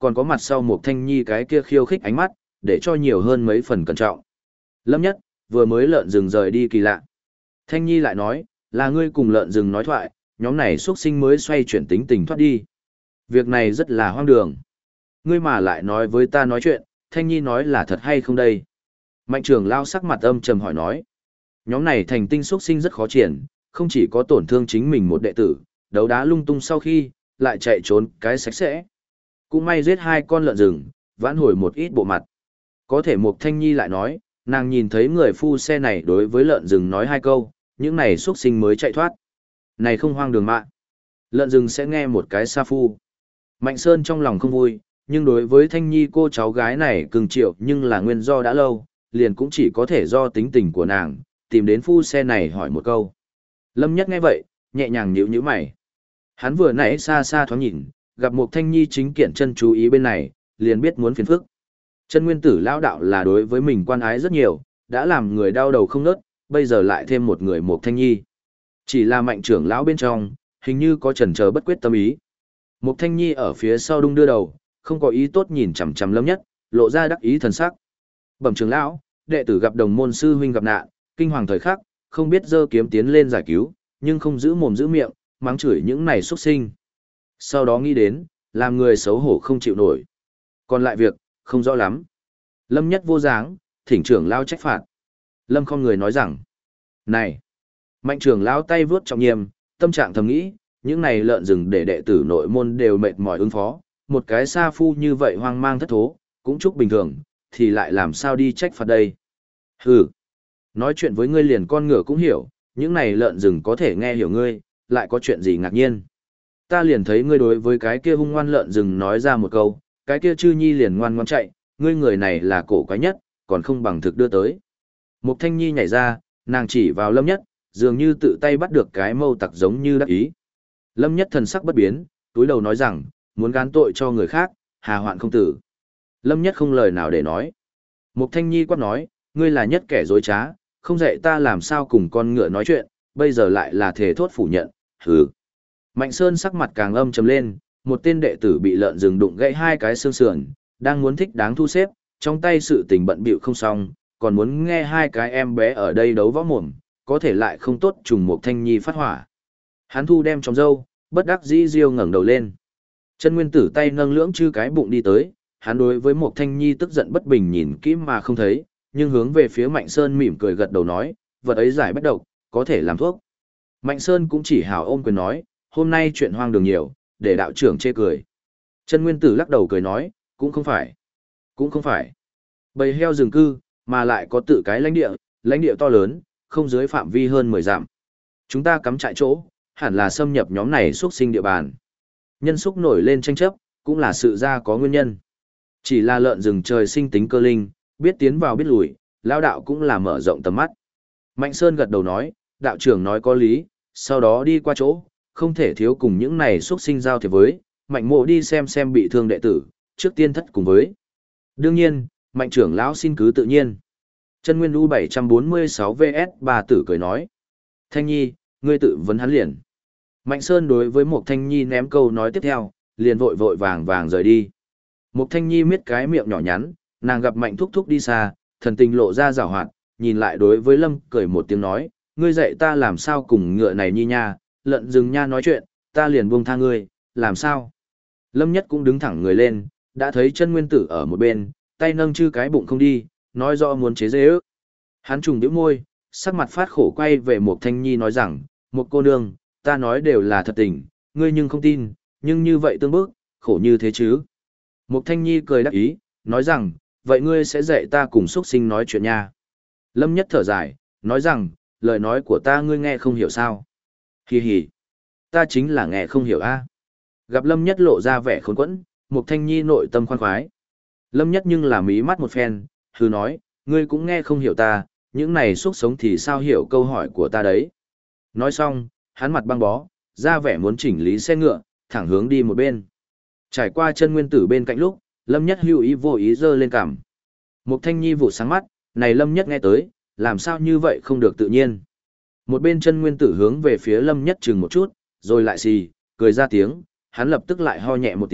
còn có mặt sau một Thanh Nhi cái kia khiêu khích ánh mắt, để cho nhiều hơn mấy phần cẩn trọng. Lâm Nhất, vừa mới lợn rừng rời đi kỳ lạ. Thanh Nhi lại nói, là ngươi cùng lợn rừng nói thoại, nhóm này xuất sinh mới xoay chuyển tính tình thoát đi. Việc này rất là hoang đường. Ngươi mà lại nói với ta nói chuyện, Thanh Nhi nói là thật hay không đây? Mạnh trưởng lao sắc mặt âm trầm hỏi nói. Nhóm này thành tinh xuất sinh rất khó triển, không chỉ có tổn thương chính mình một đệ tử, đấu đá lung tung sau khi, lại chạy trốn cái sạch sẽ. Cũng may giết 2 con lợn rừng, vãn hồi một ít bộ mặt. Có thể Mục Thanh Nhi lại nói, nàng nhìn thấy người phu xe này đối với lợn rừng nói 2 câu, những này xuất sinh mới chạy thoát. Này không hoang đường mà. Lợn rừng sẽ nghe một cái sa phu. Mạnh Sơn trong lòng không vui, nhưng đối với Thanh Nhi cô cháu gái này cưng chịu nhưng là nguyên do đã lâu, liền cũng chỉ có thể do tính tình của nàng, tìm đến phu xe này hỏi một câu. Lâm Nhất nghe vậy, nhẹ nhàng nhíu nhíu mày. Hắn vừa nãy xa xa thoáng nhìn, gặp một Thanh Nhi chính kiện chân chú ý bên này, liền biết muốn phiền phức. Chân nguyên tử lão đạo là đối với mình quan ái rất nhiều, đã làm người đau đầu không nớt, bây giờ lại thêm một người một Thanh Nhi. Chỉ là Mạnh trưởng lão bên trong, hình như có chần chờ bất quyết tâm ý. Một Thanh Nhi ở phía sau đung đưa đầu, không có ý tốt nhìn chằm chằm Lâm Nhất, lộ ra đắc ý thần sắc. Bẩm trưởng lão, đệ tử gặp đồng môn sư huynh gặp nạn, kinh hoàng thời khắc, không biết giơ kiếm tiến lên giải cứu, nhưng không giữ mồm giữ miệng, mắng chửi những này xuất sinh. Sau đó nghĩ đến, làm người xấu hổ không chịu nổi. Còn lại việc, không rõ lắm. Lâm Nhất vô dáng, thỉnh trưởng lão trách phạt. Lâm không người nói rằng, này, Mạnh trưởng lão tay vướt trọng nghiêm, tâm trạng thầm nghĩ, những này lợn rừng để đệ tử nội môn đều mệt mỏi ứng phó, một cái sa phu như vậy hoang mang thất thố, cũng chúc bình thường, thì lại làm sao đi trách phạt đây. Hừ, nói chuyện với ngươi liền con ngựa cũng hiểu, những này lợn rừng có thể nghe hiểu ngươi, lại có chuyện gì ngạc nhiên. Ta liền thấy ngươi đối với cái kia hung ngoan lợn rừng nói ra một câu, cái kia chư nhi liền ngoan ngoãn chạy, ngươi người này là cổ quái nhất, còn không bằng thực đưa tới. Mục Thanh Nhi nhảy ra, nàng chỉ vào Lâm Nhất, dường như tự tay bắt được cái mâu tặc giống như đắc ý. Lâm Nhất thần sắc bất biến, túi đầu nói rằng, muốn gán tội cho người khác, hà hoạn không tử. Lâm Nhất không lời nào để nói. Mục Thanh Nhi quát nói, ngươi là nhất kẻ dối trá, không dạy ta làm sao cùng con ngựa nói chuyện, bây giờ lại là thề thốt phủ nhận, hừ. Mạnh Sơn sắc mặt càng âm trầm lên, một tên đệ tử bị lợn rừng đụng gãy 2 cái xương sườn, đang muốn thích đáng thu xếp, trong tay sự tình bận bịu không xong, còn muốn nghe 2 cái em bé ở đây đấu võ mồm, có thể lại không tốt trùng Mục Thanh Nhi phát hỏa. Hắn thu đem trong râu, bất đắc dĩ riêu ngẩng đầu lên. Chân nguyên tử tay nâng lưỡng chư cái bụng đi tới, hắn đối với Mục Thanh Nhi tức giận bất bình nhìn kỹ mà không thấy, nhưng hướng về phía Mạnh Sơn mỉm cười gật đầu nói, vật ấy giải bất độc, có thể làm thuốc. Mạnh Sơn cũng chỉ hào ôm quyền nói, hôm nay chuyện hoang đường nhiều, để đạo trưởng chê cười. Chân nguyên tử lắc đầu cười nói, cũng không phải. Cũng không phải. Bầy heo rừng cư, mà lại có tự cái lãnh địa to lớn, không dưới phạm vi hơn 10 dặm. Chúng ta cắm trại chỗ, hẳn là xâm nhập nhóm này xuất sinh địa bàn. Nhân xúc nổi lên tranh chấp, cũng là sự ra có nguyên nhân. Chỉ là lợn rừng trời sinh tính cơ linh, biết tiến vào biết lùi, lao đạo cũng là mở rộng tầm mắt. Mạnh Sơn gật đầu nói, đạo trưởng nói có lý, sau đó đi qua chỗ, không thể thiếu cùng những này xuất sinh giao thiệp với, Mạnh Mộ đi xem bị thương đệ tử, trước tiên thất cùng với. Đương nhiên, Mạnh trưởng lão xin cứ tự nhiên. Chân Nguyên U 746 VS 3 tử cười nói. Thanh Nhi, ngươi tự vấn hắn liền. Mạnh Sơn đối với Mục Thanh Nhi ném câu nói tiếp theo, liền vội vội vàng vàng rời đi. Mục Thanh Nhi miết cái miệng nhỏ nhắn, nàng gặp Mạnh thúc thúc đi xa, thần tình lộ ra giảo hoạt, nhìn lại đối với Lâm cười một tiếng nói, ngươi dạy ta làm sao cùng ngựa này nhi nha, lợn rừng nha nói chuyện, ta liền buông tha ngươi, làm sao? Lâm Nhất cũng đứng thẳng người lên, đã thấy Chân Nguyên tử ở một bên, tay nâng chư cái bụng không đi, nói rõ muốn chế dễ ước. Hắn trùng nhíu môi, sắc mặt phát khổ quay về Mục Thanh Nhi nói rằng, Mục cô nương, ta nói đều là thật tình, ngươi nhưng không tin, nhưng như vậy tương bức, khổ như thế chứ. Mục Thanh Nhi cười đắc ý, nói rằng, vậy ngươi sẽ dạy ta cùng xuất sinh nói chuyện nha. Lâm Nhất thở dài, nói rằng, lời nói của ta ngươi nghe không hiểu sao. Hì hì, ta chính là nghe không hiểu a. Gặp Lâm Nhất lộ ra vẻ khốn quẫn, Mục Thanh Nhi nội tâm khoan khoái. Lâm Nhất nhưng là mí mắt một phen, hừ nói, ngươi cũng nghe không hiểu ta, những này xuất sống thì sao hiểu câu hỏi của ta đấy. Nói xong, hắn mặt băng bó, ra vẻ muốn chỉnh lý xe ngựa, thẳng hướng đi một bên. Trải qua Chân Nguyên tử bên cạnh lúc, Lâm Nhất hữu ý vô ý giơ lên cằm. Mục Thanh Nhi vụ sáng mắt, này Lâm Nhất nghe tới, làm sao như vậy không được tự nhiên. Một bên Chân Nguyên tử hướng về phía Lâm Nhất chừng một chút, rồi lại xì, cười ra tiếng, hắn lập tức lại ho nhẹ một tiếng,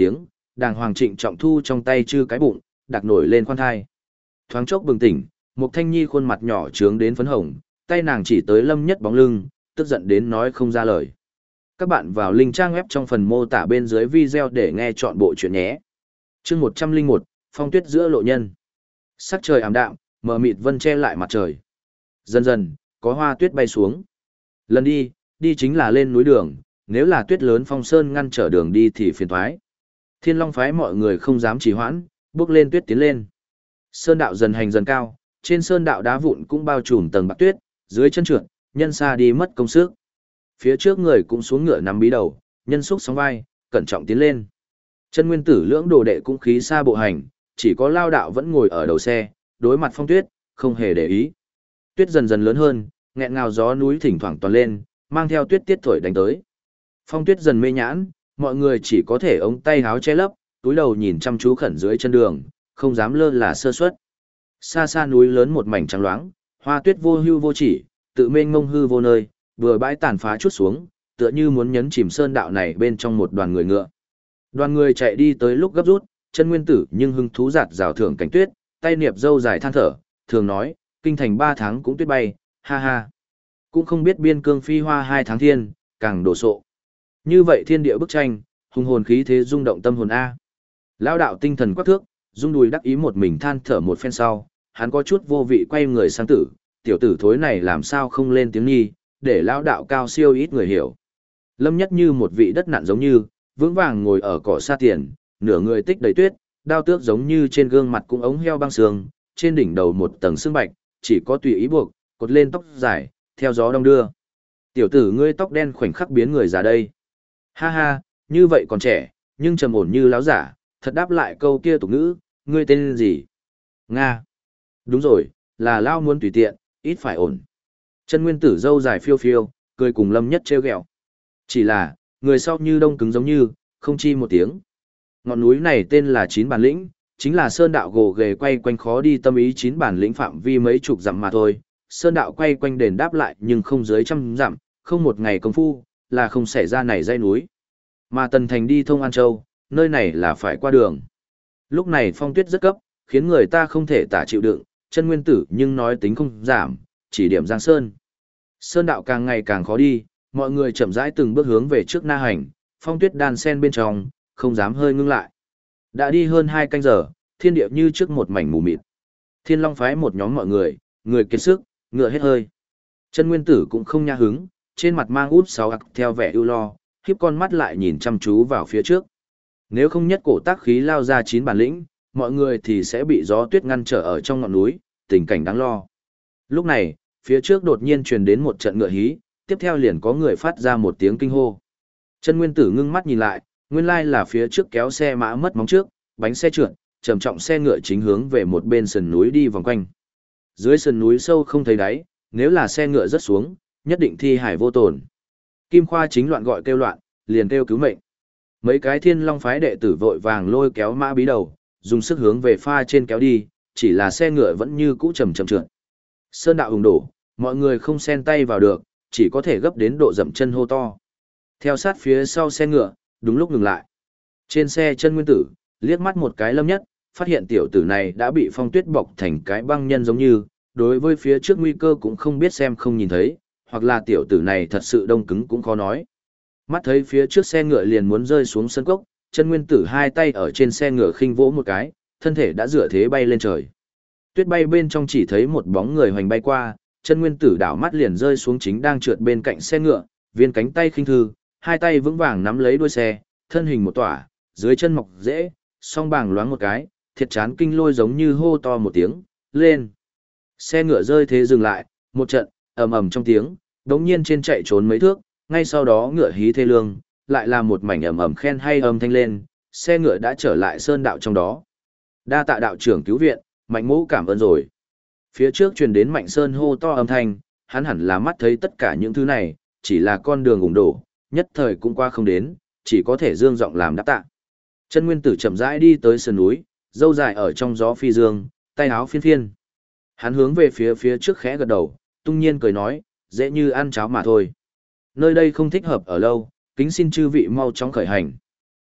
đàng hoàng trịnh trọng thu trong tay chư cái bụng, đặt nổi lên khoan thai. Thoáng chốc bừng tỉnh, Mục Thanh Nhi khuôn mặt nhỏ trướng đến phấn hồng, tay nàng chỉ tới Lâm Nhất bóng lưng, tức giận đến nói không ra lời. Các bạn vào link trang web trong phần mô tả bên dưới video để nghe chọn bộ chuyện nhé. Chương 101, phong tuyết giữa lộ nhân. Sắc trời ảm đạm, mờ mịt vân che lại mặt trời. Dần dần, có hoa tuyết bay xuống. Lần đi chính là lên núi đường, nếu là tuyết lớn phong sơn ngăn trở đường đi thì phiền toái. Thiên Long phái mọi người không dám trì hoãn, bước lên tuyết tiến lên. Sơn đạo dần hành dần cao, trên sơn đạo đá vụn cũng bao trùm tầng bạc tuyết, dưới chân trượt, nhân xa đi mất công sức. Phía trước người cũng xuống ngựa nắm bí đầu, nhân xúc sóng vai, cẩn trọng tiến lên. Chân Nguyên Tử lưỡng đồ đệ cũng khí xa bộ hành, chỉ có Lao đạo vẫn ngồi ở đầu xe, đối mặt phong tuyết, không hề để ý. Tuyết dần dần lớn hơn, nghẹn ngào gió núi thỉnh thoảng toàn lên, mang theo tuyết tiết thổi đánh tới. Phong tuyết dần mê nhãn, mọi người chỉ có thể ống tay háo che lấp, túi đầu nhìn chăm chú khẩn dưới chân đường, không dám lơ là sơ suất. Xa xa núi lớn một mảnh trắng loáng, hoa tuyết vô hưu vô chỉ, tự mênh mông hư vô nơi, vừa bãi tàn phá chút xuống, tựa như muốn nhấn chìm sơn đạo này bên trong một đoàn người ngựa. Đoàn người chạy đi tới lúc gấp rút, Chân Nguyên Tử nhưng hưng thú giạt rào thưởng cảnh tuyết, tay niệp dâu dài than thở, thường nói, kinh thành 3 tháng cũng tuyết bay, ha ha. Cũng không biết biên cương phi hoa 2 tháng thiên, càng đổ sộ. Như vậy thiên địa bức tranh, hùng hồn khí thế rung động tâm hồn A. Lao đạo tinh thần quắc thước, rung đùi đắc ý một mình than thở một phen sau, hắn có chút vô vị quay người sang tử, tiểu tử thối này làm sao không lên tiếng nghi, để lao đạo cao siêu ít người hiểu. Lâm Nhất như một vị đất nặn giống như, vững vàng ngồi ở cỏ xa tiền, nửa người tích đầy tuyết, đao tước giống như trên gương mặt cũng ống heo băng sương, trên đỉnh đầu một tầng sương bạch, chỉ có tùy ý buộc, cột lên tóc dài, theo gió đông đưa. Tiểu tử ngươi tóc đen khoảnh khắc biến người già đây. Ha ha, như vậy còn trẻ, nhưng trầm ổn như láo giả, thật đáp lại câu kia tục ngữ, ngươi tên gì? Nga. Đúng rồi, là lao muốn tùy tiện, ít phải ổn. Chân Nguyên Tử dâu dài phiêu phiêu, cười cùng Lâm Nhất trêu ghẹo. Chỉ là, người sau như đông cứng giống như, không chi một tiếng. Ngọn núi này tên là Chín Bản Lĩnh, chính là sơn đạo gồ ghề quay quanh khó đi tâm ý Chín Bản Lĩnh phạm vi mấy chục dặm mà thôi. Sơn đạo quay quanh đền đáp lại nhưng không dưới 100 dặm, không một ngày công phu, là không xảy ra này dãy núi. Mà Tần Thành đi thông An Châu, nơi này là phải qua đường. Lúc này phong tuyết rất cấp, khiến người ta không thể tả chịu đựng, Chân Nguyên Tử nhưng nói tính không giảm, chỉ điểm Giang Sơn. Sơn đạo càng ngày càng khó đi, mọi người chậm rãi từng bước hướng về trước na hành, phong tuyết đan sen bên trong, không dám hơi ngưng lại. Đã đi hơn 2 canh giờ, thiên địa như trước một mảnh mù mịt. Thiên Long phái một nhóm mọi người kiệt sức, ngựa hết hơi. Chân Nguyên Tử cũng không nha hứng, trên mặt mang út 6 ặc theo vẻ ưu lo, khiếp con mắt lại nhìn chăm chú vào phía trước. Nếu không nhất cổ tác khí lao ra 9 bản lĩnh, mọi người thì sẽ bị gió tuyết ngăn trở ở trong ngọn núi, tình cảnh đáng lo. Lúc này, phía trước đột nhiên truyền đến một trận ngựa hí, tiếp theo liền có người phát ra một tiếng kinh hô. Chân Nguyên Tử ngưng mắt nhìn lại, nguyên lai là phía trước kéo xe mã mất móng trước, bánh xe trượt, trầm trọng xe ngựa chính hướng về một bên sườn núi đi vòng quanh. Dưới sườn núi sâu không thấy đáy, nếu là xe ngựa rớt xuống, nhất định thi hải vô tổn. Kim Khoa chính loạn gọi kêu loạn, liền kêu cứu mệnh. Mấy cái Thiên Long phái đệ tử vội vàng lôi kéo mã bí đầu, dùng sức hướng về pha trên kéo đi, chỉ là xe ngựa vẫn như cũ chậm trượt. Sơn đạo hùng đổ, mọi người không xen tay vào được, chỉ có thể gấp đến độ dậm chân hô to. Theo sát phía sau xe ngựa, đúng lúc ngừng lại. Trên xe Chân Nguyên Tử, liếc mắt một cái Lâm Nhất, phát hiện tiểu tử này đã bị phong tuyết bọc thành cái băng nhân giống như, đối với phía trước nguy cơ cũng không biết xem không nhìn thấy, hoặc là tiểu tử này thật sự đông cứng cũng khó nói. Mắt thấy phía trước xe ngựa liền muốn rơi xuống sân cốc, Chân Nguyên Tử hai tay ở trên xe ngựa khinh vỗ một cái, thân thể đã dựa thế bay lên trời. Tuyết bay bên trong chỉ thấy một bóng người hoành bay qua, Chân Nguyên Tử đảo mắt liền rơi xuống chính đang trượt bên cạnh xe ngựa, viên cánh tay khinh thư, hai tay vững vàng nắm lấy đuôi xe, thân hình một tỏa, dưới chân mọc rễ, song bàng loáng một cái, thiệt chán kinh lôi giống như hô to một tiếng, lên. Xe ngựa rơi thế dừng lại, một trận, ầm ầm trong tiếng, đống nhiên trên chạy trốn mấy thước, ngay sau đó ngựa hí thê lương, lại là một mảnh ầm ầm khen hay âm thanh lên, xe ngựa đã trở lại sơn đạo trong đó. Đa tạ đạo trưởng cứu viện, Mạnh Mỗ cảm ơn rồi. Phía trước truyền đến Mạnh Sơn hô to âm thanh, hắn hẳn là mắt thấy tất cả những thứ này, chỉ là con đường ủng đổ, nhất thời cũng qua không đến, chỉ có thể dương giọng làm đáp tạ. Chân Nguyên Tử chậm rãi đi tới sườn núi, râu dài ở trong gió phi dương, tay áo phiên phiên. Hắn hướng về phía trước khẽ gật đầu, tung nhiên cười nói, dễ như ăn cháo mà thôi. Nơi đây không thích hợp ở lâu, kính xin chư vị mau chóng khởi hành.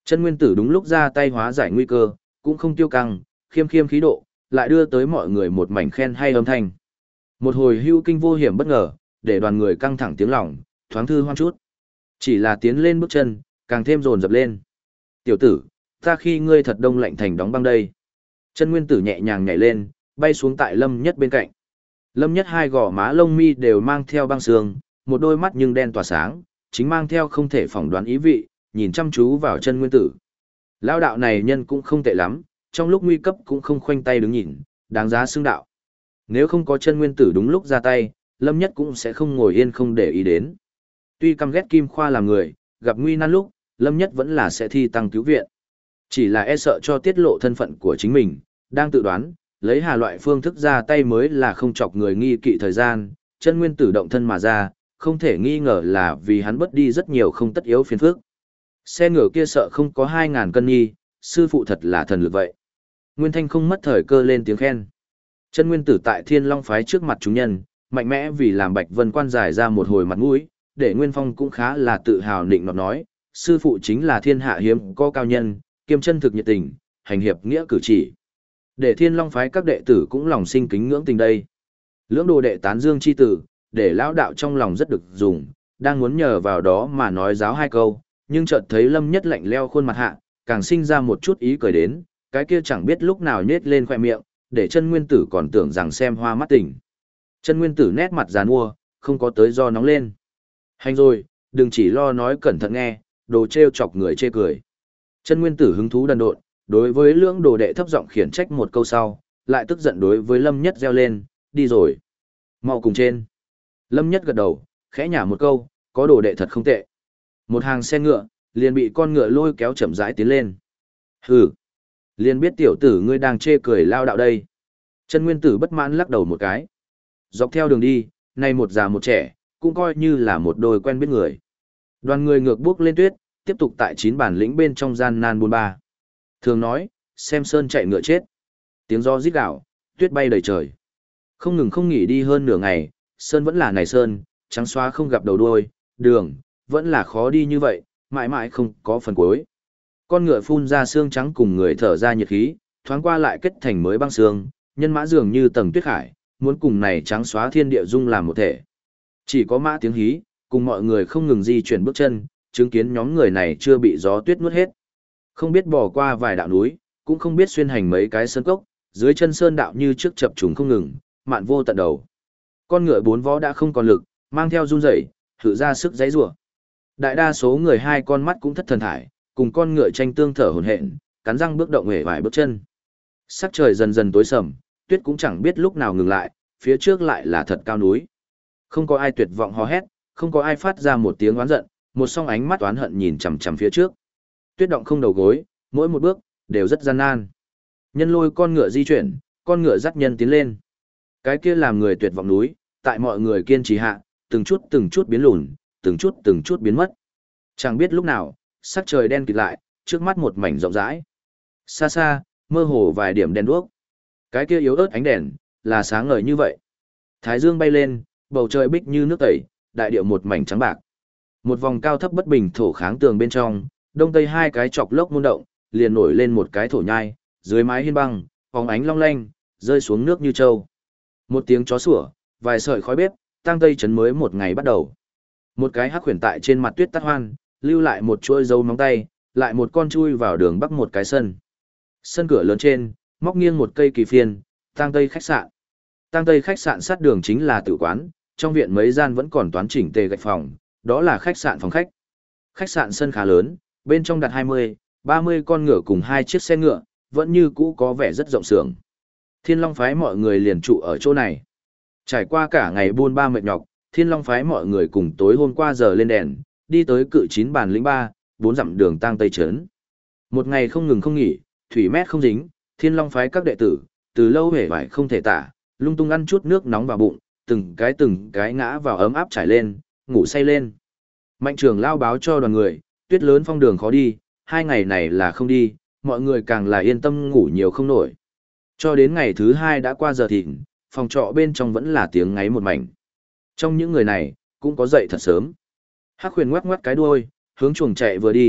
Chân nguyên tử đúng lúc ra tay hóa giải nguy cơ, cũng không tiêu căng, khiêm khiêm khí độ, lại đưa tới mọi người một mảnh khen hay âm thanh. Một hồi hưu kinh vô hiểm bất ngờ, để đoàn người căng thẳng tiếng lòng, thoáng thư hoan chút. Chỉ là tiến lên bước chân, càng thêm dồn dập lên. Tiểu tử, ta khi ngươi thật đông lạnh thành đóng băng đây. Chân nguyên tử nhẹ nhàng nhảy lên, bay xuống tại Lâm Nhất bên cạnh. Lâm Nhất hai gò má lông mi đều mang theo băng sương, một đôi mắt nhưng đen tỏa sáng, chính mang theo không thể phỏng đoán ý vị, nhìn chăm chú vào chân nguyên tử. Lao đạo này nhân cũng không tệ lắm, trong lúc nguy cấp cũng không khoanh tay đứng nhìn, đáng giá xưng đạo. Nếu không có chân nguyên tử đúng lúc ra tay, Lâm Nhất cũng sẽ không ngồi yên không để ý đến. Tuy căm ghét Kim Khoa làm người, gặp nguy nan lúc, Lâm Nhất vẫn là sẽ thi tăng cứu viện. Chỉ là e sợ cho tiết lộ thân phận của chính mình, đang tự đoán, lấy hà loại phương thức ra tay mới là không chọc người nghi kỵ thời gian, chân nguyên tử động thân mà ra, không thể nghi ngờ là vì hắn bất đi rất nhiều không tất yếu phiền phức. Xe ngựa kia sợ không có 2.000 cân nghi, sư phụ thật là thần lực vậy. Nguyên Thanh không mất thời cơ lên tiếng khen. Chân nguyên tử tại Thiên Long phái trước mặt chúng nhân, mạnh mẽ vì làm Bạch Vân Quan giải ra một hồi mặt mũi, để Nguyên Phong cũng khá là tự hào nịnh nọt nói, sư phụ chính là thiên hạ hiếm có cao nhân, kiêm chân thực nhiệt tình, hành hiệp nghĩa cử chỉ. Để Thiên Long phái các đệ tử cũng lòng sinh kính ngưỡng tình đây. Lưỡng đồ đệ tán dương chi tử, để lão đạo trong lòng rất được dùng, đang muốn nhờ vào đó mà nói giáo hai câu, nhưng chợt thấy Lâm Nhất lạnh leo khuôn mặt hạ, càng sinh ra một chút ý cười đến, cái kia chẳng biết lúc nào nhếch lên khoe miệng, để chân nguyên tử còn tưởng rằng xem hoa mắt tỉnh. Chân nguyên tử nét mặt giàn mua, không có tới do nóng lên. Hành rồi, đừng chỉ lo nói cẩn thận nghe, đồ trêu chọc người chê cười. Chân nguyên tử hứng thú đần độn, đối với lưỡng đồ đệ thấp giọng khiển trách một câu sau, lại tức giận đối với Lâm Nhất reo lên, đi rồi. Mau cùng trên. Lâm Nhất gật đầu, khẽ nhả một câu, có đồ đệ thật không tệ. Một hàng xe ngựa, liền bị con ngựa lôi kéo chậm rãi tiến lên. Hừ, liền biết tiểu tử ngươi đang chê cười lao đạo đây. Chân nguyên tử bất mãn lắc đầu một cái. Dọc theo đường đi, nay một già một trẻ, cũng coi như là một đôi quen biết người. Đoàn người ngược bước lên tuyết, tiếp tục tại 9 bản lĩnh bên trong gian nan buôn ba. Thường nói, xem sơn chạy ngựa chết. Tiếng gió rít gào, tuyết bay đầy trời. Không ngừng không nghỉ đi hơn nửa ngày, sơn vẫn là này sơn, trắng xóa không gặp đầu đuôi, đường, vẫn là khó đi như vậy, mãi mãi không có phần cuối. Con ngựa phun ra xương trắng cùng người thở ra nhiệt khí, thoáng qua lại kết thành mới băng xương, nhân mã dường như tầng tuyết khải, muốn cùng này trắng xóa thiên địa dung làm một thể. Chỉ có mã tiếng hí, cùng mọi người không ngừng di chuyển bước chân, chứng kiến nhóm người này chưa bị gió tuyết nuốt hết. Không biết bỏ qua vài đạo núi, cũng không biết xuyên hành mấy cái sơn cốc, dưới chân sơn đạo như trước chập trùng không ngừng, mạn vô tận đầu. Con ngựa 4 vó đã không còn lực, mang theo run rẩy, thử ra sức giãy giụa. Đại đa số người hai con mắt cũng thất thần thải, cùng con ngựa tranh tương thở hổn hển, cắn răng bước động hề vài bước chân. Sắc trời dần dần tối sầm, tuyết cũng chẳng biết lúc nào ngừng lại, phía trước lại là thật cao núi. Không có ai tuyệt vọng hò hét, không có ai phát ra một tiếng oán giận, một song ánh mắt oán hận nhìn chằm chằm phía trước. Tuyết động không đầu gối, mỗi một bước đều rất gian nan. Nhân lôi con ngựa di chuyển, con ngựa dắt nhân tiến lên. Cái kia làm người tuyệt vọng núi, tại mọi người kiên trì hạ, từng chút biến lùn, từng chút biến mất. Chẳng biết lúc nào, sắc trời đen kịt lại, trước mắt một mảnh rộng rãi. Xa xa, mơ hồ vài điểm đèn đuốc. Cái kia yếu ớt ánh đèn, là sáng ngời như vậy. Thái dương bay lên, bầu trời bích như nước tẩy, đại địa một mảnh trắng bạc. Một vòng cao thấp bất bình thổ kháng tường bên trong, đông tây hai cái chọc lốc môn động, liền nổi lên một cái thổ nhai, dưới mái hiên băng, phóng ánh long lanh, rơi xuống nước như trâu. Một tiếng chó sủa, vài sợi khói bếp, tang tây trấn mới một ngày bắt đầu. Một cái hắc huyền tại trên mặt tuyết tắt hoan, lưu lại một chuỗi dấu móng tay, lại một con chui vào đường bắc một cái sân. Sân cửa lớn trên, móc nghiêng một cây kỳ phiên, tang tây khách sạn. Tang tây khách sạn sát đường chính là tử quán, trong viện mấy gian vẫn còn toán chỉnh tề gạch phòng, đó là khách sạn phòng khách. Khách sạn sân khá lớn, bên trong đặt 20, 30 con ngựa cùng 2 chiếc xe ngựa, vẫn như cũ có vẻ rất rộng sưởng. Thiên Long phái mọi người liền trụ ở chỗ này. Trải qua cả ngày buôn ba mệt nhọc, Thiên Long phái mọi người cùng tối hôm qua giờ lên đèn, đi tới cự 9 bản lĩnh 3, 4 dặm đường tang tây trấn. Một ngày không ngừng không nghỉ, thủy mét không dính, Thiên Long phái các đệ tử, từ lâu hề vải không thể tả, lung tung ăn chút nước nóng vào bụng, từng cái ngã vào ấm áp trải lên, ngủ say lên. Mạnh trường lao báo cho đoàn người, tuyết lớn phong đường khó đi, 2 ngày này là không đi, mọi người càng là yên tâm ngủ nhiều không nổi. Cho đến ngày thứ 2 đã qua giờ thịnh, phòng trọ bên trong vẫn là tiếng ngáy một mảnh. Trong những người này, cũng có dậy thật sớm. Hắc huyền ngoắc ngoắc cái đuôi, hướng chuồng chạy vừa đi,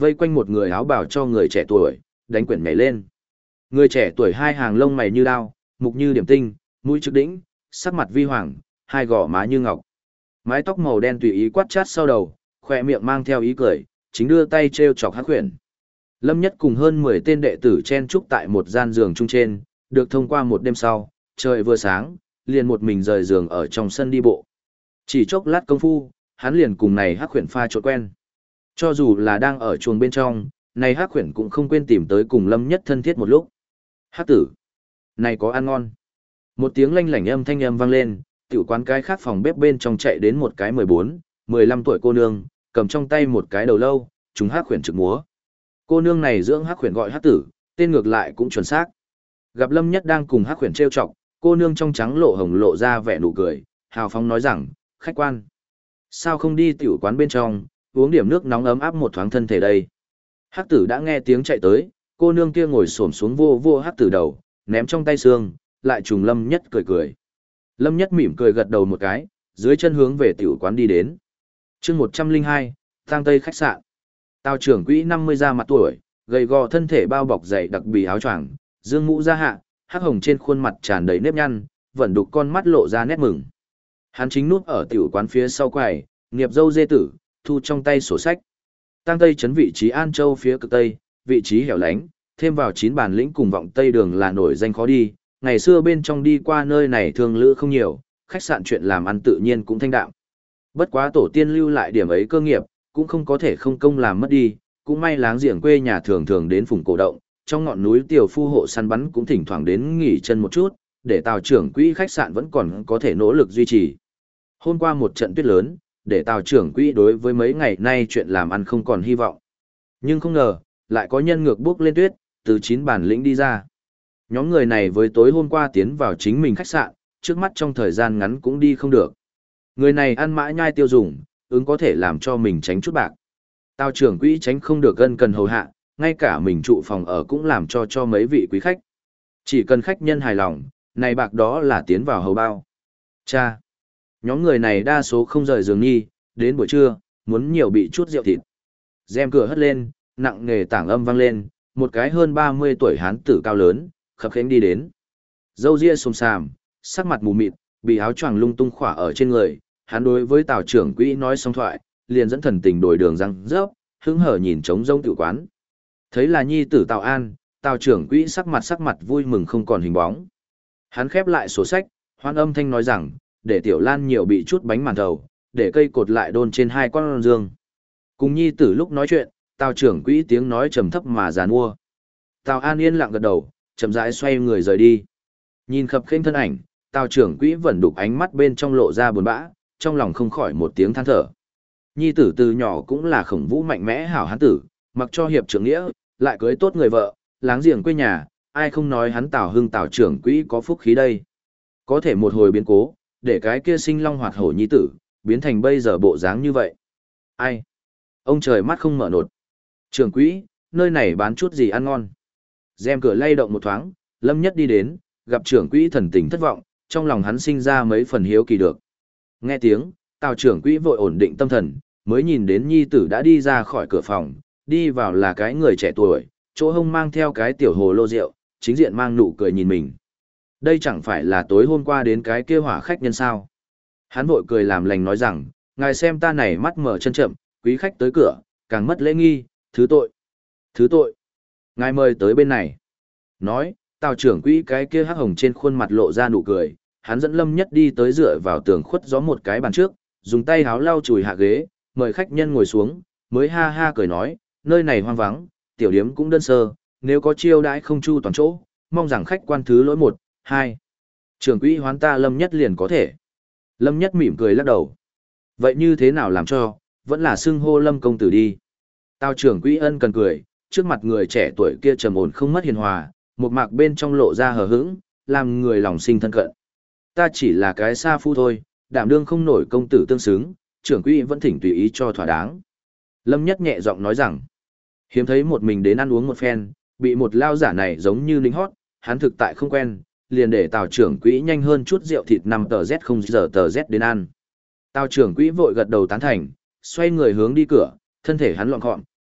vây quanh một người áo bào cho người trẻ tuổi, đánh quyển nhảy lên. Người trẻ tuổi hai hàng lông mày như đao, mục như điểm tinh, mũi trực đỉnh, sắc mặt vi hoàng, hai gò má như ngọc. Mái tóc màu đen tùy ý quát chát sau đầu, khoe miệng mang theo ý cười, chính đưa tay treo chọc Hắc Huyền. Lâm Nhất cùng hơn 10 tên đệ tử chen chúc tại một gian giường chung trên, được thông qua một đêm sau, trời vừa sáng, liền một mình rời giường ở trong sân đi bộ. Chỉ chốc lát công phu, hắn liền cùng này Hắc Huyền pha trộn quen. Cho dù là đang ở chuồng bên trong, này Hắc Huyền cũng không quên tìm tới cùng Lâm Nhất thân thiết một lúc. Hắc tử, này có ăn ngon. Một tiếng lanh lảnh âm thanh âm vang lên, tiểu quán cái khác phòng bếp bên trong chạy đến một cái 14, 15 tuổi cô nương, cầm trong tay một cái đầu lâu, chúng Hắc Huyền trực múa. Cô nương này dưỡng Hắc Huyền gọi Hắc tử, tên ngược lại cũng chuẩn xác. Gặp Lâm Nhất đang cùng Hắc Huyền trêu chọc, cô nương trong trắng lộ hồng lộ ra vẻ nụ cười, hào phóng nói rằng, khách quan, sao không đi tiểu quán bên trong, uống điểm nước nóng ấm áp một thoáng thân thể đây. Hắc tử đã nghe tiếng chạy tới, cô nương kia ngồi xổm xuống vô vô Hắc tử đầu, ném trong tay xương, lại trùng Lâm Nhất cười cười. Lâm Nhất mỉm cười gật đầu một cái, dưới chân hướng về tiểu quán đi đến. chương 102, Tang Tây khách sạn. Tào trưởng quỹ 50 ra mặt tuổi, gầy gò thân thể bao bọc dày đặc bì áo choàng, dương mũ ra hạ, hắc hồng trên khuôn mặt tràn đầy nếp nhăn, vẫn đục con mắt lộ ra nét mừng. Hắn chính núp ở tiểu quán phía sau quầy, nghiệp dâu dê tử, thu trong tay sổ sách. Tang Tây trấn vị trí An Châu phía cực tây, vị trí hẻo lánh, thêm vào 9 bản lĩnh cùng vọng tây đường là nổi danh khó đi. Ngày xưa bên trong đi qua nơi này thường lữ không nhiều, khách sạn chuyện làm ăn tự nhiên cũng thanh đạm. Bất quá tổ tiên lưu lại điểm ấy cơ nghiệp, cũng không có thể không công làm mất đi, cũng may láng giềng quê nhà thường thường đến phùng cổ động, trong ngọn núi tiểu phu hộ săn bắn cũng thỉnh thoảng đến nghỉ chân một chút, để Tào trưởng quỹ khách sạn vẫn còn có thể nỗ lực duy trì. Hôm qua một trận tuyết lớn, để Tào trưởng quỹ đối với mấy ngày nay chuyện làm ăn không còn hy vọng. Nhưng không ngờ, lại có nhân ngược bước lên tuyết, từ 9 bản lĩnh đi ra. Nhóm người này với tối hôm qua tiến vào chính mình khách sạn, trước mắt trong thời gian ngắn cũng đi không được. Người này ăn mã nhai tiêu dùng, ứng có thể làm cho mình tránh chút bạc. Tào trưởng quỹ tránh không được gân cần hầu hạ, ngay cả mình trụ phòng ở cũng làm cho mấy vị quý khách. Chỉ cần khách nhân hài lòng, này bạc đó là tiến vào hầu bao. Cha! Nhóm người này đa số không rời giường nghi, đến buổi trưa, muốn nhiều bị chút rượu thịt. Rèm cửa hất lên, nặng nề tảng âm vang lên, một cái hơn 30 tuổi hán tử cao lớn, khập khiễng đi đến. Râu ria xồm xàm, sắc mặt mù mịt, bị áo choàng lung tung khỏa ở trên người, hắn đối với Tào trưởng quỹ nói xong thoại, liền dẫn thần tình đổi đường răng rớp, hứng hở nhìn trống rông tự quán. Thấy là nhi tử Tào An, Tào trưởng quỹ sắc mặt vui mừng không còn hình bóng. Hắn khép lại sổ sách, hoan âm thanh nói rằng, để Tiểu Lan nhiều bị chút bánh màn thầu, để cây cột lại đôn trên 2 con dương. Cùng nhi tử lúc nói chuyện, Tào trưởng quỹ tiếng nói trầm thấp mà giàn mua. Tào An yên lặng gật đầu, chậm rãi xoay người rời đi. Nhìn khập khênh thân ảnh, Tào trưởng quỹ vẫn đục ánh mắt bên trong lộ ra buồn bã, trong lòng không khỏi một tiếng than thở. Nhi tử từ nhỏ cũng là khổng vũ mạnh mẽ hảo hán tử, mặc cho hiệp trưởng nghĩa, lại cưới tốt người vợ, láng giềng quê nhà, ai không nói hắn Tào Hưng Tào trưởng quỹ có phúc khí đây. Có thể một hồi biến cố, để cái kia sinh long hoạt hổ nhi tử, biến thành bây giờ bộ dáng như vậy. Ai? Ông trời mắt không mở nột. Trưởng quỹ, nơi này bán chút gì ăn ngon. Rèm cửa lay động một thoáng, Lâm Nhất đi đến, gặp trưởng quỹ thần tình thất vọng, trong lòng hắn sinh ra mấy phần hiếu kỳ được. Nghe tiếng, Tào trưởng quỹ vội ổn định tâm thần, mới nhìn đến nhi tử đã đi ra khỏi cửa phòng, đi vào là cái người trẻ tuổi, chỗ hông mang theo cái tiểu hồ lô rượu, chính diện mang nụ cười nhìn mình. Đây chẳng phải là tối hôm qua đến cái kia hỏa khách nhân sao. Hắn vội cười làm lành nói rằng, ngài xem ta này mắt mở chân chậm, quý khách tới cửa, càng mất lễ nghi, thứ tội. Thứ tội. Ngài mời tới bên này. Nói, Tào trưởng quỹ cái kia hắc hồng trên khuôn mặt lộ ra nụ cười, hắn dẫn Lâm Nhất đi tới dựa vào tường khuất gió một cái bàn trước, dùng tay háo lau chùi hạ ghế, mời khách nhân ngồi xuống, mới ha ha cười nói, nơi này hoang vắng, tiểu điếm cũng đơn sơ, nếu có chiêu đãi không chu toàn chỗ, mong rằng khách quan thứ lỗi 1, 2. Trưởng quỹ hoán ta Lâm Nhất liền có thể. Lâm Nhất mỉm cười lắc đầu. Vậy như thế nào làm cho, vẫn là xưng hô Lâm công tử đi. Tào trưởng quỹ ân cần cười, trước mặt người trẻ tuổi kia trầm ổn không mất hiền hòa, một mạc bên trong lộ ra hờ hững, làm người lòng sinh thân cận. Ta chỉ là cái sa phu thôi, đảm đương không nổi công tử tương xứng, trưởng quỹ vẫn thỉnh tùy ý cho thỏa đáng. Lâm Nhất nhẹ giọng nói rằng, hiếm thấy một mình đến ăn uống một phen, bị một lao giả này giống như lính hót, hắn thực tại không quen, liền để Tào trưởng quỹ nhanh hơn chút rượu thịt 5 tờ Z không giờ tờ Z đến ăn. Tào trưởng quỹ vội gật đầu tán thành, xoay người hướng đi cửa, thân thể hắn loạn gọn,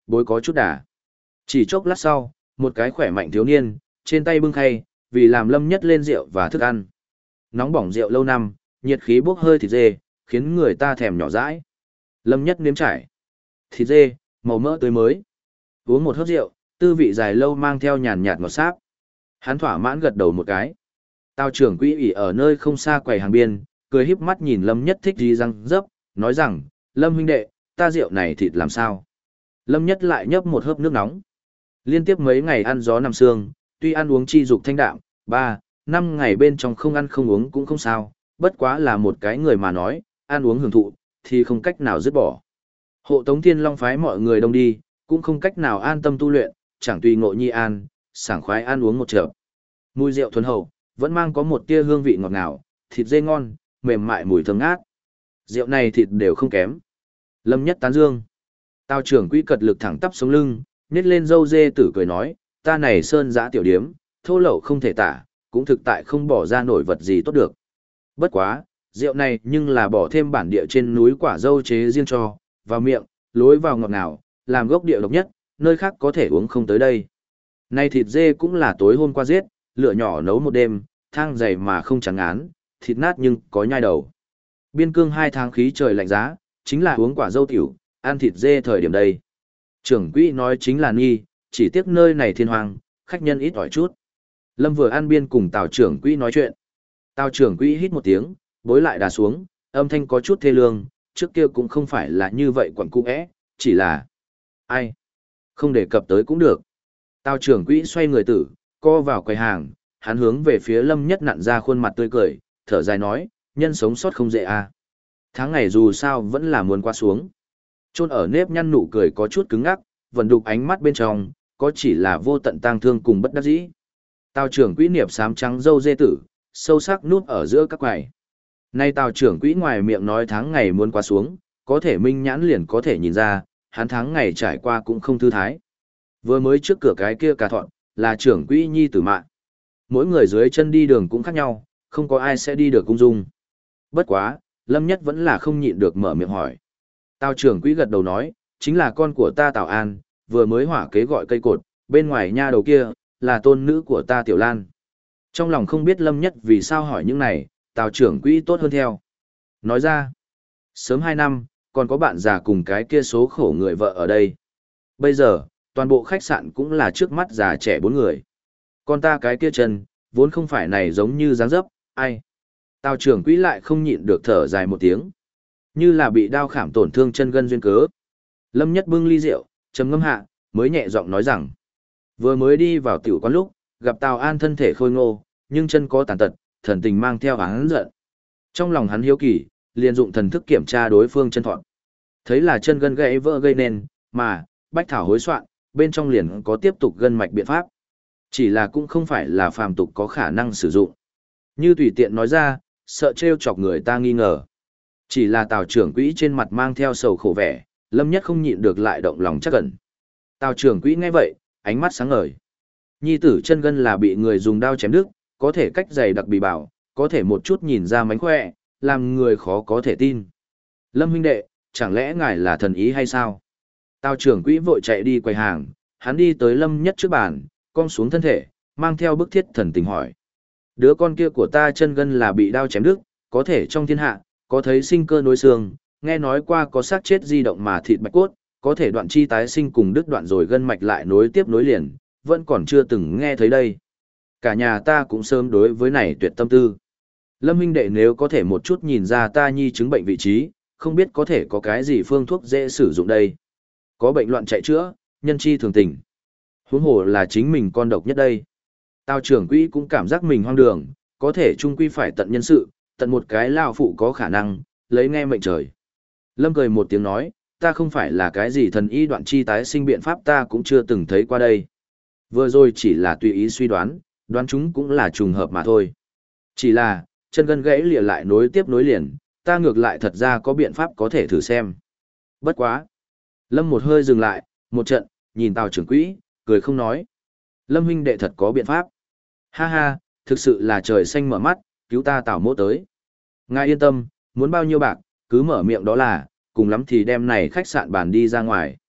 bối có chút đà. Chỉ chốc lát sau, một cái khỏe mạnh thiếu niên, trên tay bưng khay, vì làm Lâm Nhất lên rượu và thức ăn. Nóng bỏng rượu lâu năm, nhiệt khí bốc hơi thịt dê, khiến người ta thèm nhỏ dãi. Lâm Nhất nếm trải. Thịt dê, màu mỡ tươi mới. Uống một hớp rượu, tư vị dài lâu mang theo nhàn nhạt ngọt sáp. Hắn thỏa mãn gật đầu một cái. Tào trưởng quỹ ỉ ở nơi không xa quầy hàng biên, cười híp mắt nhìn Lâm Nhất thích gì răng dấp, nói rằng, Lâm huynh đệ, ta rượu này thịt làm sao? Lâm Nhất lại nhấp một hớp nước nóng. Liên tiếp mấy ngày ăn gió nằm sương, tuy ăn uống chi dục thanh đạm, 3, 5 ngày bên trong không ăn không uống cũng không sao, bất quá là một cái người mà nói, ăn uống hưởng thụ, thì không cách nào dứt bỏ. Hộ Tống Thiên Long phái mọi người đông đi, cũng không cách nào an tâm tu luyện, chẳng tùy ngộ nhi an, sảng khoái ăn uống một chợp. Mùi rượu thuần hậu, vẫn mang có một tia hương vị ngọt ngào, thịt dê ngon, mềm mại mùi thơm ngát. Rượu này thịt đều không kém. Lâm Nhất tán dương. Tào trưởng quỹ cật lực thẳng tắp sống lưng, nhét lên râu dê tử cười nói, ta này sơn giã tiểu điếm, thô lậu không thể tả, cũng thực tại không bỏ ra nổi vật gì tốt được. Bất quá, rượu này nhưng là bỏ thêm bản địa trên núi quả dâu chế riêng cho, vào miệng, lối vào ngọt ngào, làm gốc địa độc nhất, nơi khác có thể uống không tới đây. Này thịt dê cũng là tối hôm qua giết, lửa nhỏ nấu một đêm, thang dày mà không trắng ngán, thịt nát nhưng có nhai đầu. Biên cương 2 tháng khí trời lạnh giá, chính là uống quả dâu tiểu, ăn thịt dê thời điểm đây. Trưởng quỹ nói chính là nghi, chỉ tiếc nơi này thiên hoàng, khách nhân ít ỏi chút. Lâm vừa ăn biên cùng Tào trưởng quỹ nói chuyện. Tào trưởng quỹ hít một tiếng, bối lại đà xuống, âm thanh có chút thê lương, trước kia cũng không phải là như vậy quẩn cung ẽ, chỉ là... Ai? Không đề cập tới cũng được. Tào trưởng quỹ xoay người tử, co vào quầy hàng, hắn hướng về phía Lâm Nhất nặn ra khuôn mặt tươi cười, thở dài nói, nhân sống sót không dễ à. Tháng ngày dù sao vẫn là muốn qua xuống. Chôn ở nếp nhăn nụ cười có chút cứng ngắc, vẫn đục ánh mắt bên trong, có chỉ là vô tận tang thương cùng bất đắc dĩ. Tào trưởng quỹ niệm xám trắng dâu dê tử, sâu sắc núp ở giữa các quầy. Nay Tào trưởng quỹ ngoài miệng nói tháng ngày muốn qua xuống, có thể minh nhãn liền có thể nhìn ra, hắn tháng ngày trải qua cũng không thư thái. Vừa mới trước cửa cái kia cà thọn, là trưởng quỹ nhi tử mạng. Mỗi người dưới chân đi đường cũng khác nhau, không có ai sẽ đi được cung dung. Bất quá, Lâm Nhất vẫn là không nhịn được mở miệng hỏi. Tào trưởng quỹ gật đầu nói, chính là con của ta Tào An, vừa mới hỏa kế gọi cây cột, bên ngoài nha đầu kia, là tôn nữ của ta Tiểu Lan. Trong lòng không biết Lâm Nhất vì sao hỏi những này, Tào trưởng quỹ tốt hơn theo. Nói ra, sớm 2 năm, còn có bạn già cùng cái kia số khổ người vợ ở đây. Bây giờ, toàn bộ khách sạn cũng là trước mắt già trẻ 4 người. Còn ta cái kia chân, vốn không phải này giống như dáng dấp, ai. Tào trưởng quỹ lại không nhịn được thở dài một tiếng. Như là bị đao khảm tổn thương chân gân duyên cớ. Lâm Nhất bưng ly rượu, trầm ngâm hạ, mới nhẹ giọng nói rằng. Vừa mới đi vào tiểu quán lúc, gặp Tào An thân thể khôi ngô, nhưng chân có tàn tật, thần tình mang theo hắn giận. Trong lòng hắn hiếu kỳ, liền dụng thần thức kiểm tra đối phương chân thọn. Thấy là chân gân gãy vỡ gây nên, mà, bách thảo hối soạn, bên trong liền có tiếp tục gân mạch biện pháp. Chỉ là cũng không phải là phàm tục có khả năng sử dụng. Như tùy tiện nói ra, sợ trêu chọc người ta nghi ngờ. Chỉ là Tào trưởng quỹ trên mặt mang theo sầu khổ vẻ, Lâm Nhất không nhịn được lại động lòng chắc ẩn. Tào trưởng quỹ nghe vậy, ánh mắt sáng ngời. Nhi tử chân gân là bị người dùng đao chém đứt, có thể cách dày đặc bì bảo, có thể một chút nhìn ra mánh khỏe, làm người khó có thể tin. Lâm huynh đệ, chẳng lẽ ngài là thần ý hay sao? Tào trưởng quỹ vội chạy đi quầy hàng, hắn đi tới Lâm Nhất trước bàn, cong xuống thân thể, mang theo bức thiết thần tình hỏi. Đứa con kia của ta chân gân là bị đao chém đứt, có thể trong thiên hạ, có thấy sinh cơ nối xương, nghe nói qua có xác chết di động mà thịt bạch cốt, có thể đoạn chi tái sinh cùng đứt đoạn rồi gân mạch lại nối tiếp nối liền, vẫn còn chưa từng nghe thấy đây. Cả nhà ta cũng sớm đối với này tuyệt tâm tư. Lâm huynh đệ nếu có thể một chút nhìn ra ta nhi chứng bệnh vị trí, không biết có thể có cái gì phương thuốc dễ sử dụng đây. Có bệnh loạn chạy chữa, nhân chi thường tình. Huống hồ là chính mình con độc nhất đây. Tào trưởng quỹ cũng cảm giác mình hoang đường, có thể chung quy phải tận nhân sự, tận một cái lao phụ có khả năng, lấy nghe mệnh trời. Lâm cười một tiếng nói, ta không phải là cái gì thần y đoạn chi tái sinh biện pháp ta cũng chưa từng thấy qua đây. Vừa rồi chỉ là tùy ý suy đoán, đoán chúng cũng là trùng hợp mà thôi. Chỉ là, chân gân gãy lìa lại nối tiếp nối liền, ta ngược lại thật ra có biện pháp có thể thử xem. Bất quá. Lâm một hơi dừng lại, một trận, nhìn Tào trưởng quỹ, cười không nói. Lâm huynh đệ thật có biện pháp. Ha ha, thực sự là trời xanh mở mắt, cứu ta Tào mỗ tới. Ngài yên tâm, muốn bao nhiêu bạc, cứ mở miệng đó là, cùng lắm thì đem này khách sạn bàn đi ra ngoài.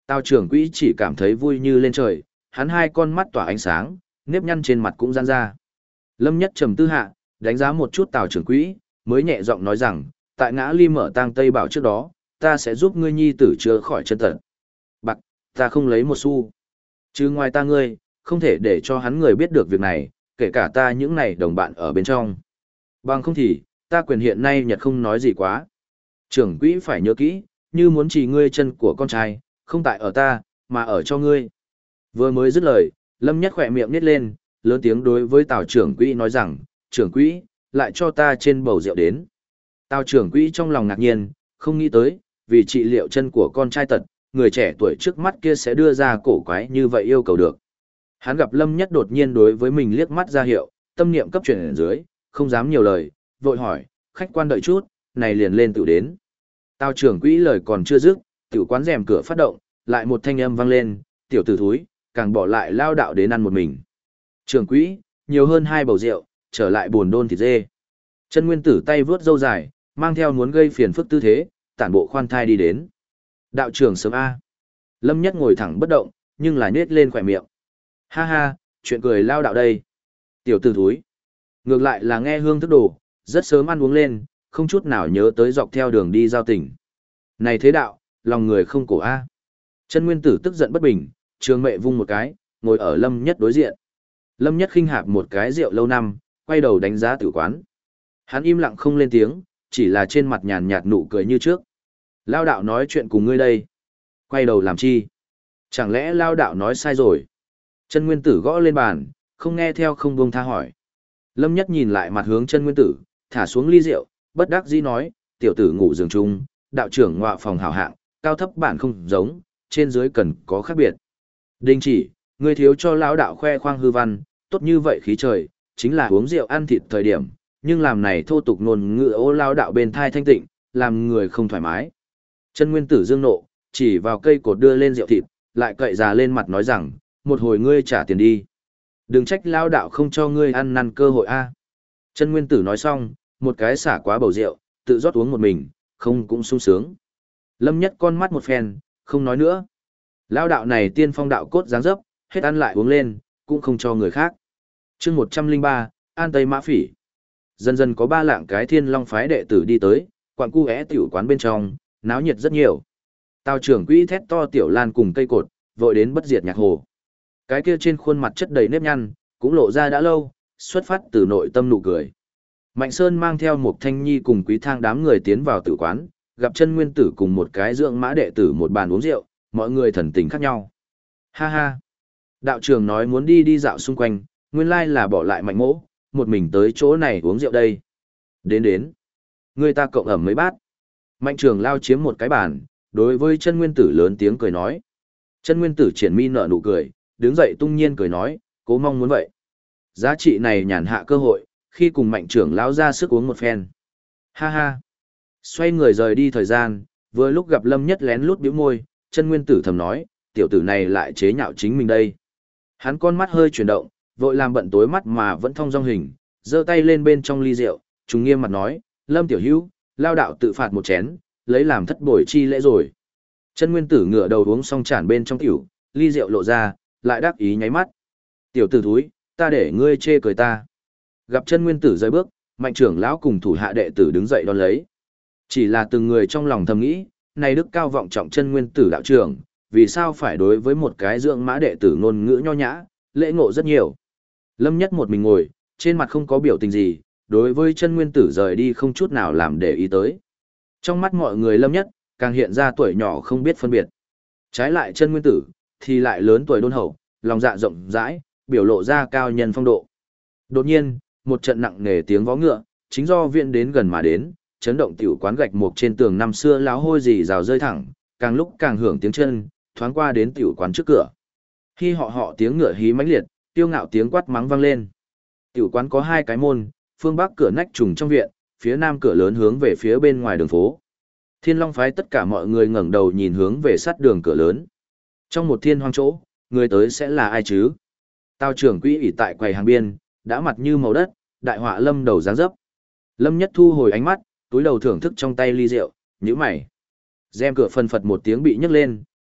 Tào trưởng quỹ chỉ cảm thấy vui như lên trời, hắn hai con mắt tỏa ánh sáng, nếp nhăn trên mặt cũng giãn ra. Lâm Nhất trầm tư hạ, đánh giá một chút Tào trưởng quỹ, mới nhẹ giọng nói rằng, tại ngã ly mở tang Tây Bảo trước đó, ta sẽ giúp ngươi nhi tử chữa khỏi chân tật. Bạc, ta không lấy một xu. Chứ ngoài ta ngươi, không thể để cho hắn người biết được việc này, kể cả ta những này đồng bạn ở bên trong. Bằng không thì, ta quyền hiện nay nhật không nói gì quá. Trưởng quỹ phải nhớ kỹ, như muốn trì ngươi chân của con trai, không tại ở ta, mà ở cho ngươi. Vừa mới dứt lời, Lâm Nhất khỏe miệng nít lên, lớn tiếng đối với Tào trưởng quỹ nói rằng, trưởng quỹ, lại cho ta trên bầu rượu đến. Tào trưởng quỹ trong lòng ngạc nhiên, không nghĩ tới, vì trị liệu chân của con trai tật, người trẻ tuổi trước mắt kia sẽ đưa ra cổ quái như vậy yêu cầu được. Hắn gặp Lâm Nhất đột nhiên đối với mình liếc mắt ra hiệu, tâm niệm cấp chuyển ở dưới, không dám nhiều lời, vội hỏi, khách quan đợi chút, này liền lên tự đến. Tào trưởng quỹ lời còn chưa dứt, tiểu quán rèm cửa phát động, lại một thanh âm vang lên, tiểu tử thúi, càng bỏ lại lao đạo đến ăn một mình. Trưởng quỹ, nhiều hơn 2 bầu rượu, trở lại buồn đôn thịt dê. Chân Nguyên Tử tay vướt râu dài, mang theo muốn gây phiền phức tư thế, tản bộ khoan thai đi đến. Đạo trưởng sớm A. Lâm Nhất ngồi thẳng bất động, nhưng là nết lên khỏe miệng. Ha ha, chuyện cười lao đạo đây. Tiểu tử thúi. Ngược lại là nghe hương thức đồ, rất sớm ăn uống lên, không chút nào nhớ tới dọc theo đường đi giao tỉnh. Này thế đạo, lòng người không cổ A. Chân Nguyên Tử tức giận bất bình, trường mệ vung một cái, ngồi ở Lâm Nhất đối diện. Lâm Nhất khinh hạp một cái rượu lâu năm, quay đầu đánh giá tử quán. Hắn im lặng không lên tiếng, chỉ là trên mặt nhàn nhạt nụ cười như trước. Lao đạo nói chuyện cùng ngươi đây. Quay đầu làm chi? Chẳng lẽ Lao đạo nói sai rồi? Chân Nguyên Tử gõ lên bàn, không nghe theo không buông tha hỏi. Lâm Nhất nhìn lại mặt hướng Chân Nguyên Tử, thả xuống ly rượu, bất đắc dĩ nói, tiểu tử ngủ giường chung, đạo trưởng ngọa phòng hảo hạng, cao thấp bản không giống, trên dưới cần có khác biệt. Đình chỉ, ngươi thiếu cho lão đạo khoe khoang hư văn, tốt như vậy khí trời, chính là uống rượu ăn thịt thời điểm, nhưng làm này thô tục ngôn ngữ ô lão đạo bên thai thanh tịnh, làm người không thoải mái. Chân Nguyên Tử dương nộ, chỉ vào cây cột đưa lên rượu thịt, lại cậy già lên mặt nói rằng, một hồi ngươi trả tiền đi. Đừng trách lão đạo không cho ngươi ăn năn cơ hội a. Chân Nguyên Tử nói xong, một cái xả quá bầu rượu, tự rót uống một mình, không cũng sung sướng. Lâm Nhất con mắt một phen, không nói nữa. Lão đạo này tiên phong đạo cốt dáng dấp, hết ăn lại uống lên, cũng không cho người khác. Chương 103, An Tây Mã Phỉ. Dần dần có 3 lạng cái Thiên Long phái đệ tử đi tới, quặng cu é tiểu quán bên trong, náo nhiệt rất nhiều. Tào trưởng quỹ thét to tiểu lan cùng cây cột, vội đến bất diệt nhạc hồ. Cái kia trên khuôn mặt chất đầy nếp nhăn, cũng lộ ra đã lâu, xuất phát từ nội tâm nụ cười. Mạnh Sơn mang theo một thanh nhi cùng quý thang đám người tiến vào tử quán, gặp Chân Nguyên Tử cùng một cái dưỡng mã đệ tử một bàn uống rượu, mọi người thần tình khác nhau. Ha ha! Đạo trưởng nói muốn đi đi dạo xung quanh, nguyên lai là bỏ lại Mạnh Mỗ, một mình tới chỗ này uống rượu đây. Đến. Người ta cộng ẩm mấy bát. Mạnh trưởng lao chiếm một cái bàn, đối với Chân Nguyên Tử lớn tiếng cười nói. Chân Nguyên Tử triển mi nở nụ cười, đứng dậy tung nhiên cười nói, cố mong muốn vậy. Giá trị này nhàn hạ cơ hội, khi cùng Mạnh trưởng lao ra sức uống một phen. Ha ha! Xoay người rời đi thời gian, vừa lúc gặp Lâm Nhất lén lút bĩu môi, Chân Nguyên Tử thầm nói, tiểu tử này lại chế nhạo chính mình đây. Hắn con mắt hơi chuyển động, vội làm bận tối mắt mà vẫn thong dong hình, giơ tay lên bên trong ly rượu, trùng nghiêm mặt nói, Lâm tiểu hữu, lao đạo tự phạt một chén, lấy làm thất bội chi lễ rồi. Chân Nguyên Tử ngửa đầu uống xong tràn bên trong tiểu, ly rượu lộ ra, lại đắc ý nháy mắt. Tiểu tử thúi, ta để ngươi chê cười ta. Gặp Chân Nguyên Tử rời bước, Mạnh trưởng lão cùng thủ hạ đệ tử đứng dậy đón lấy. Chỉ là từng người trong lòng thầm nghĩ, này đức cao vọng trọng Chân Nguyên Tử đạo trưởng, vì sao phải đối với một cái dưỡng mã đệ tử ngôn ngữ nho nhã, lễ ngộ rất nhiều. Lâm Nhất một mình ngồi, trên mặt không có biểu tình gì, đối với Chân Nguyên Tử rời đi không chút nào làm để ý tới. Trong mắt mọi người Lâm Nhất, càng hiện ra tuổi nhỏ không biết phân biệt. Trái lại Chân Nguyên Tử, thì lại lớn tuổi đôn hậu, lòng dạ rộng rãi, biểu lộ ra cao nhân phong độ. Đột nhiên, một trận nặng nề tiếng vó ngựa, chính do viện đến gần mà đến, chấn động tiểu quán gạch mục trên tường năm xưa láo hôi rì rào rơi thẳng, càng lúc càng hưởng tiếng chân, thoáng qua đến tiểu quán trước cửa. Khi họ tiếng ngựa hí mãnh liệt, tiêu ngạo tiếng quát mắng vang lên. Tiểu quán có 2 cái môn, phương bắc cửa nách trùng trong viện, phía nam cửa lớn hướng về phía bên ngoài đường phố. Thiên Long phái tất cả mọi người ngẩng đầu nhìn hướng về sát đường cửa lớn. Trong một thiên hoang chỗ, người tới sẽ là ai chứ? Tào trưởng quỹ ỷ tại quầy hàng biên, đã mặt như màu đất, đại họa Lâm đầu dáng dấp. Lâm Nhất thu hồi ánh mắt, túi đầu thưởng thức trong tay ly rượu, nhíu mày. Rèm cửa phân phật một tiếng bị nhấc lên,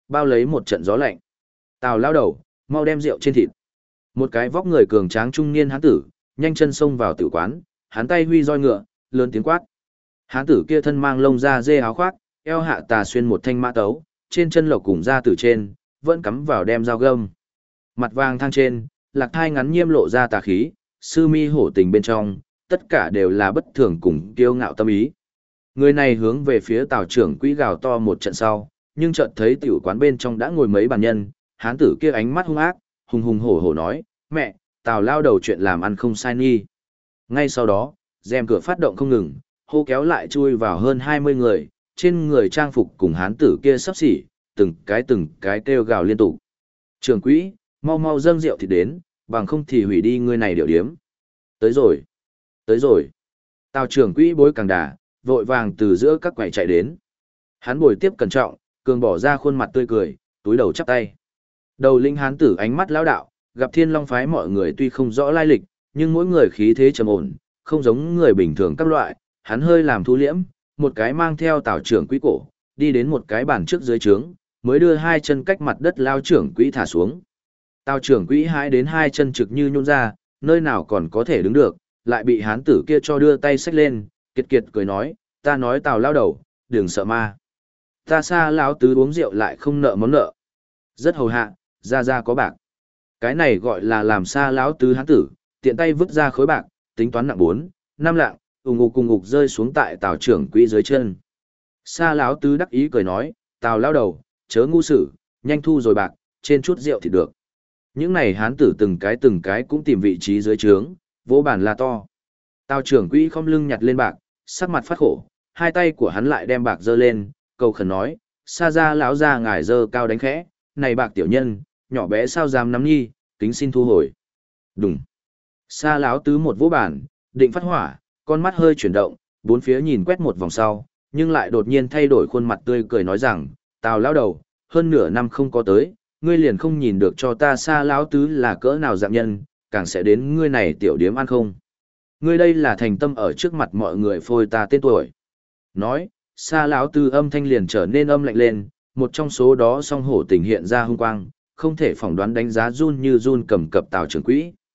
bao lấy một trận gió lạnh. Tào lao đầu, mau đem rượu trên thịt. Một cái vóc người cường tráng trung niên hán tử, nhanh chân xông vào tử quán, hắn tay huy roi ngựa, lớn tiếng quát. Hán tử kia thân mang lông da dê áo khoác, eo hạ tà xuyên một thanh mã tấu, trên chân lộc cùng da từ trên, vẫn cắm vào đem dao găm. Mặt vàng thang trên, lạc thai ngắn nhiêm lộ ra tà khí, sư mi hổ tình bên trong, tất cả đều là bất thường cùng kiêu ngạo tâm ý. Người này hướng về phía Tào trưởng quỹ gào to một trận sau, nhưng chợt thấy tiểu quán bên trong đã ngồi mấy bàn nhân, hán tử kia ánh mắt hung ác, hùng hùng hổ hổ nói, mẹ, Tào lao đầu chuyện làm ăn không sai nghi. Ngay sau đó, rèm cửa phát động không ngừng, hô kéo lại chui vào hơn 20 người, trên người trang phục cùng hán tử kia sắp xỉ, từng cái kêu gào liên tục. Trưởng quỹ, mau mau dâng rượu thì đến, bằng không thì hủy đi người này điệu điếm. Tới rồi, tới rồi. Tào trưởng quỹ bối càng đà, vội vàng từ giữa các quầy chạy đến. Hắn bồi tiếp cẩn trọng, cường bỏ ra khuôn mặt tươi cười, túi đầu chắp tay. Đầu linh hán tử ánh mắt lão đạo, gặp Thiên Long phái mọi người tuy không rõ lai lịch, nhưng mỗi người khí thế trầm ổn, không giống người bình thường các loại, hắn hơi làm thu liễm, một cái mang theo Tào trưởng quỹ cổ, đi đến một cái bàn trước dưới trướng, mới đưa hai chân cách mặt đất lao trưởng quỹ thả xuống. Tào trưởng quỹ hái đến hai chân trực như nhũn ra, nơi nào còn có thể đứng được, lại bị hán tử kia cho đưa tay xách lên, kiệt kiệt cười nói, ta nói Tào lao đầu, đừng sợ ma. Ta xa lão tứ uống rượu lại không nợ món nợ. Rất hầu hạ, ra có bạc. Cái này gọi là làm xa lão tứ hán tử, tiện tay vứt ra khối bạc, tính toán nặng 4, 5 lạng, cùng ngục rơi xuống tại Tào trưởng quỹ dưới chân. Xa lão tứ đắc ý cười nói, Tào lao đầu, chớ ngu sử, nhanh thu rồi bạc, trên chút rượu thì được. Những này hán tử từng cái cũng tìm vị trí dưới trướng, vỗ bàn la to. Tào trưởng quỹ khom lưng nhặt lên bạc, sắc mặt phát khổ, hai tay của hắn lại đem bạc giơ lên, cầu khẩn nói, xa ra lão ra ngài giơ cao đánh khẽ, này bạc tiểu nhân, nhỏ bé sao dám nắm nhi, kính xin thu hồi. Đúng. Xa lão tứ một vỗ bàn, định phát hỏa, con mắt hơi chuyển động, bốn phía nhìn quét một vòng sau, nhưng lại đột nhiên thay đổi khuôn mặt tươi cười nói rằng, Tào lão đầu, hơn nửa năm không có tới, ngươi liền không nhìn được cho ta xa lão tứ là cỡ nào dạng nhân, càng sẽ đến ngươi này tiểu điếm ăn không. Ngươi đây là thành tâm ở trước mặt mọi người phôi ta tên tuổi. Nói, xa lão tứ âm thanh liền trở nên âm lạnh lên, một trong số đó song hổ tình hiện ra hung quang, không thể phỏng đoán đánh giá run như run cầm cập Tào trưởng quỹ.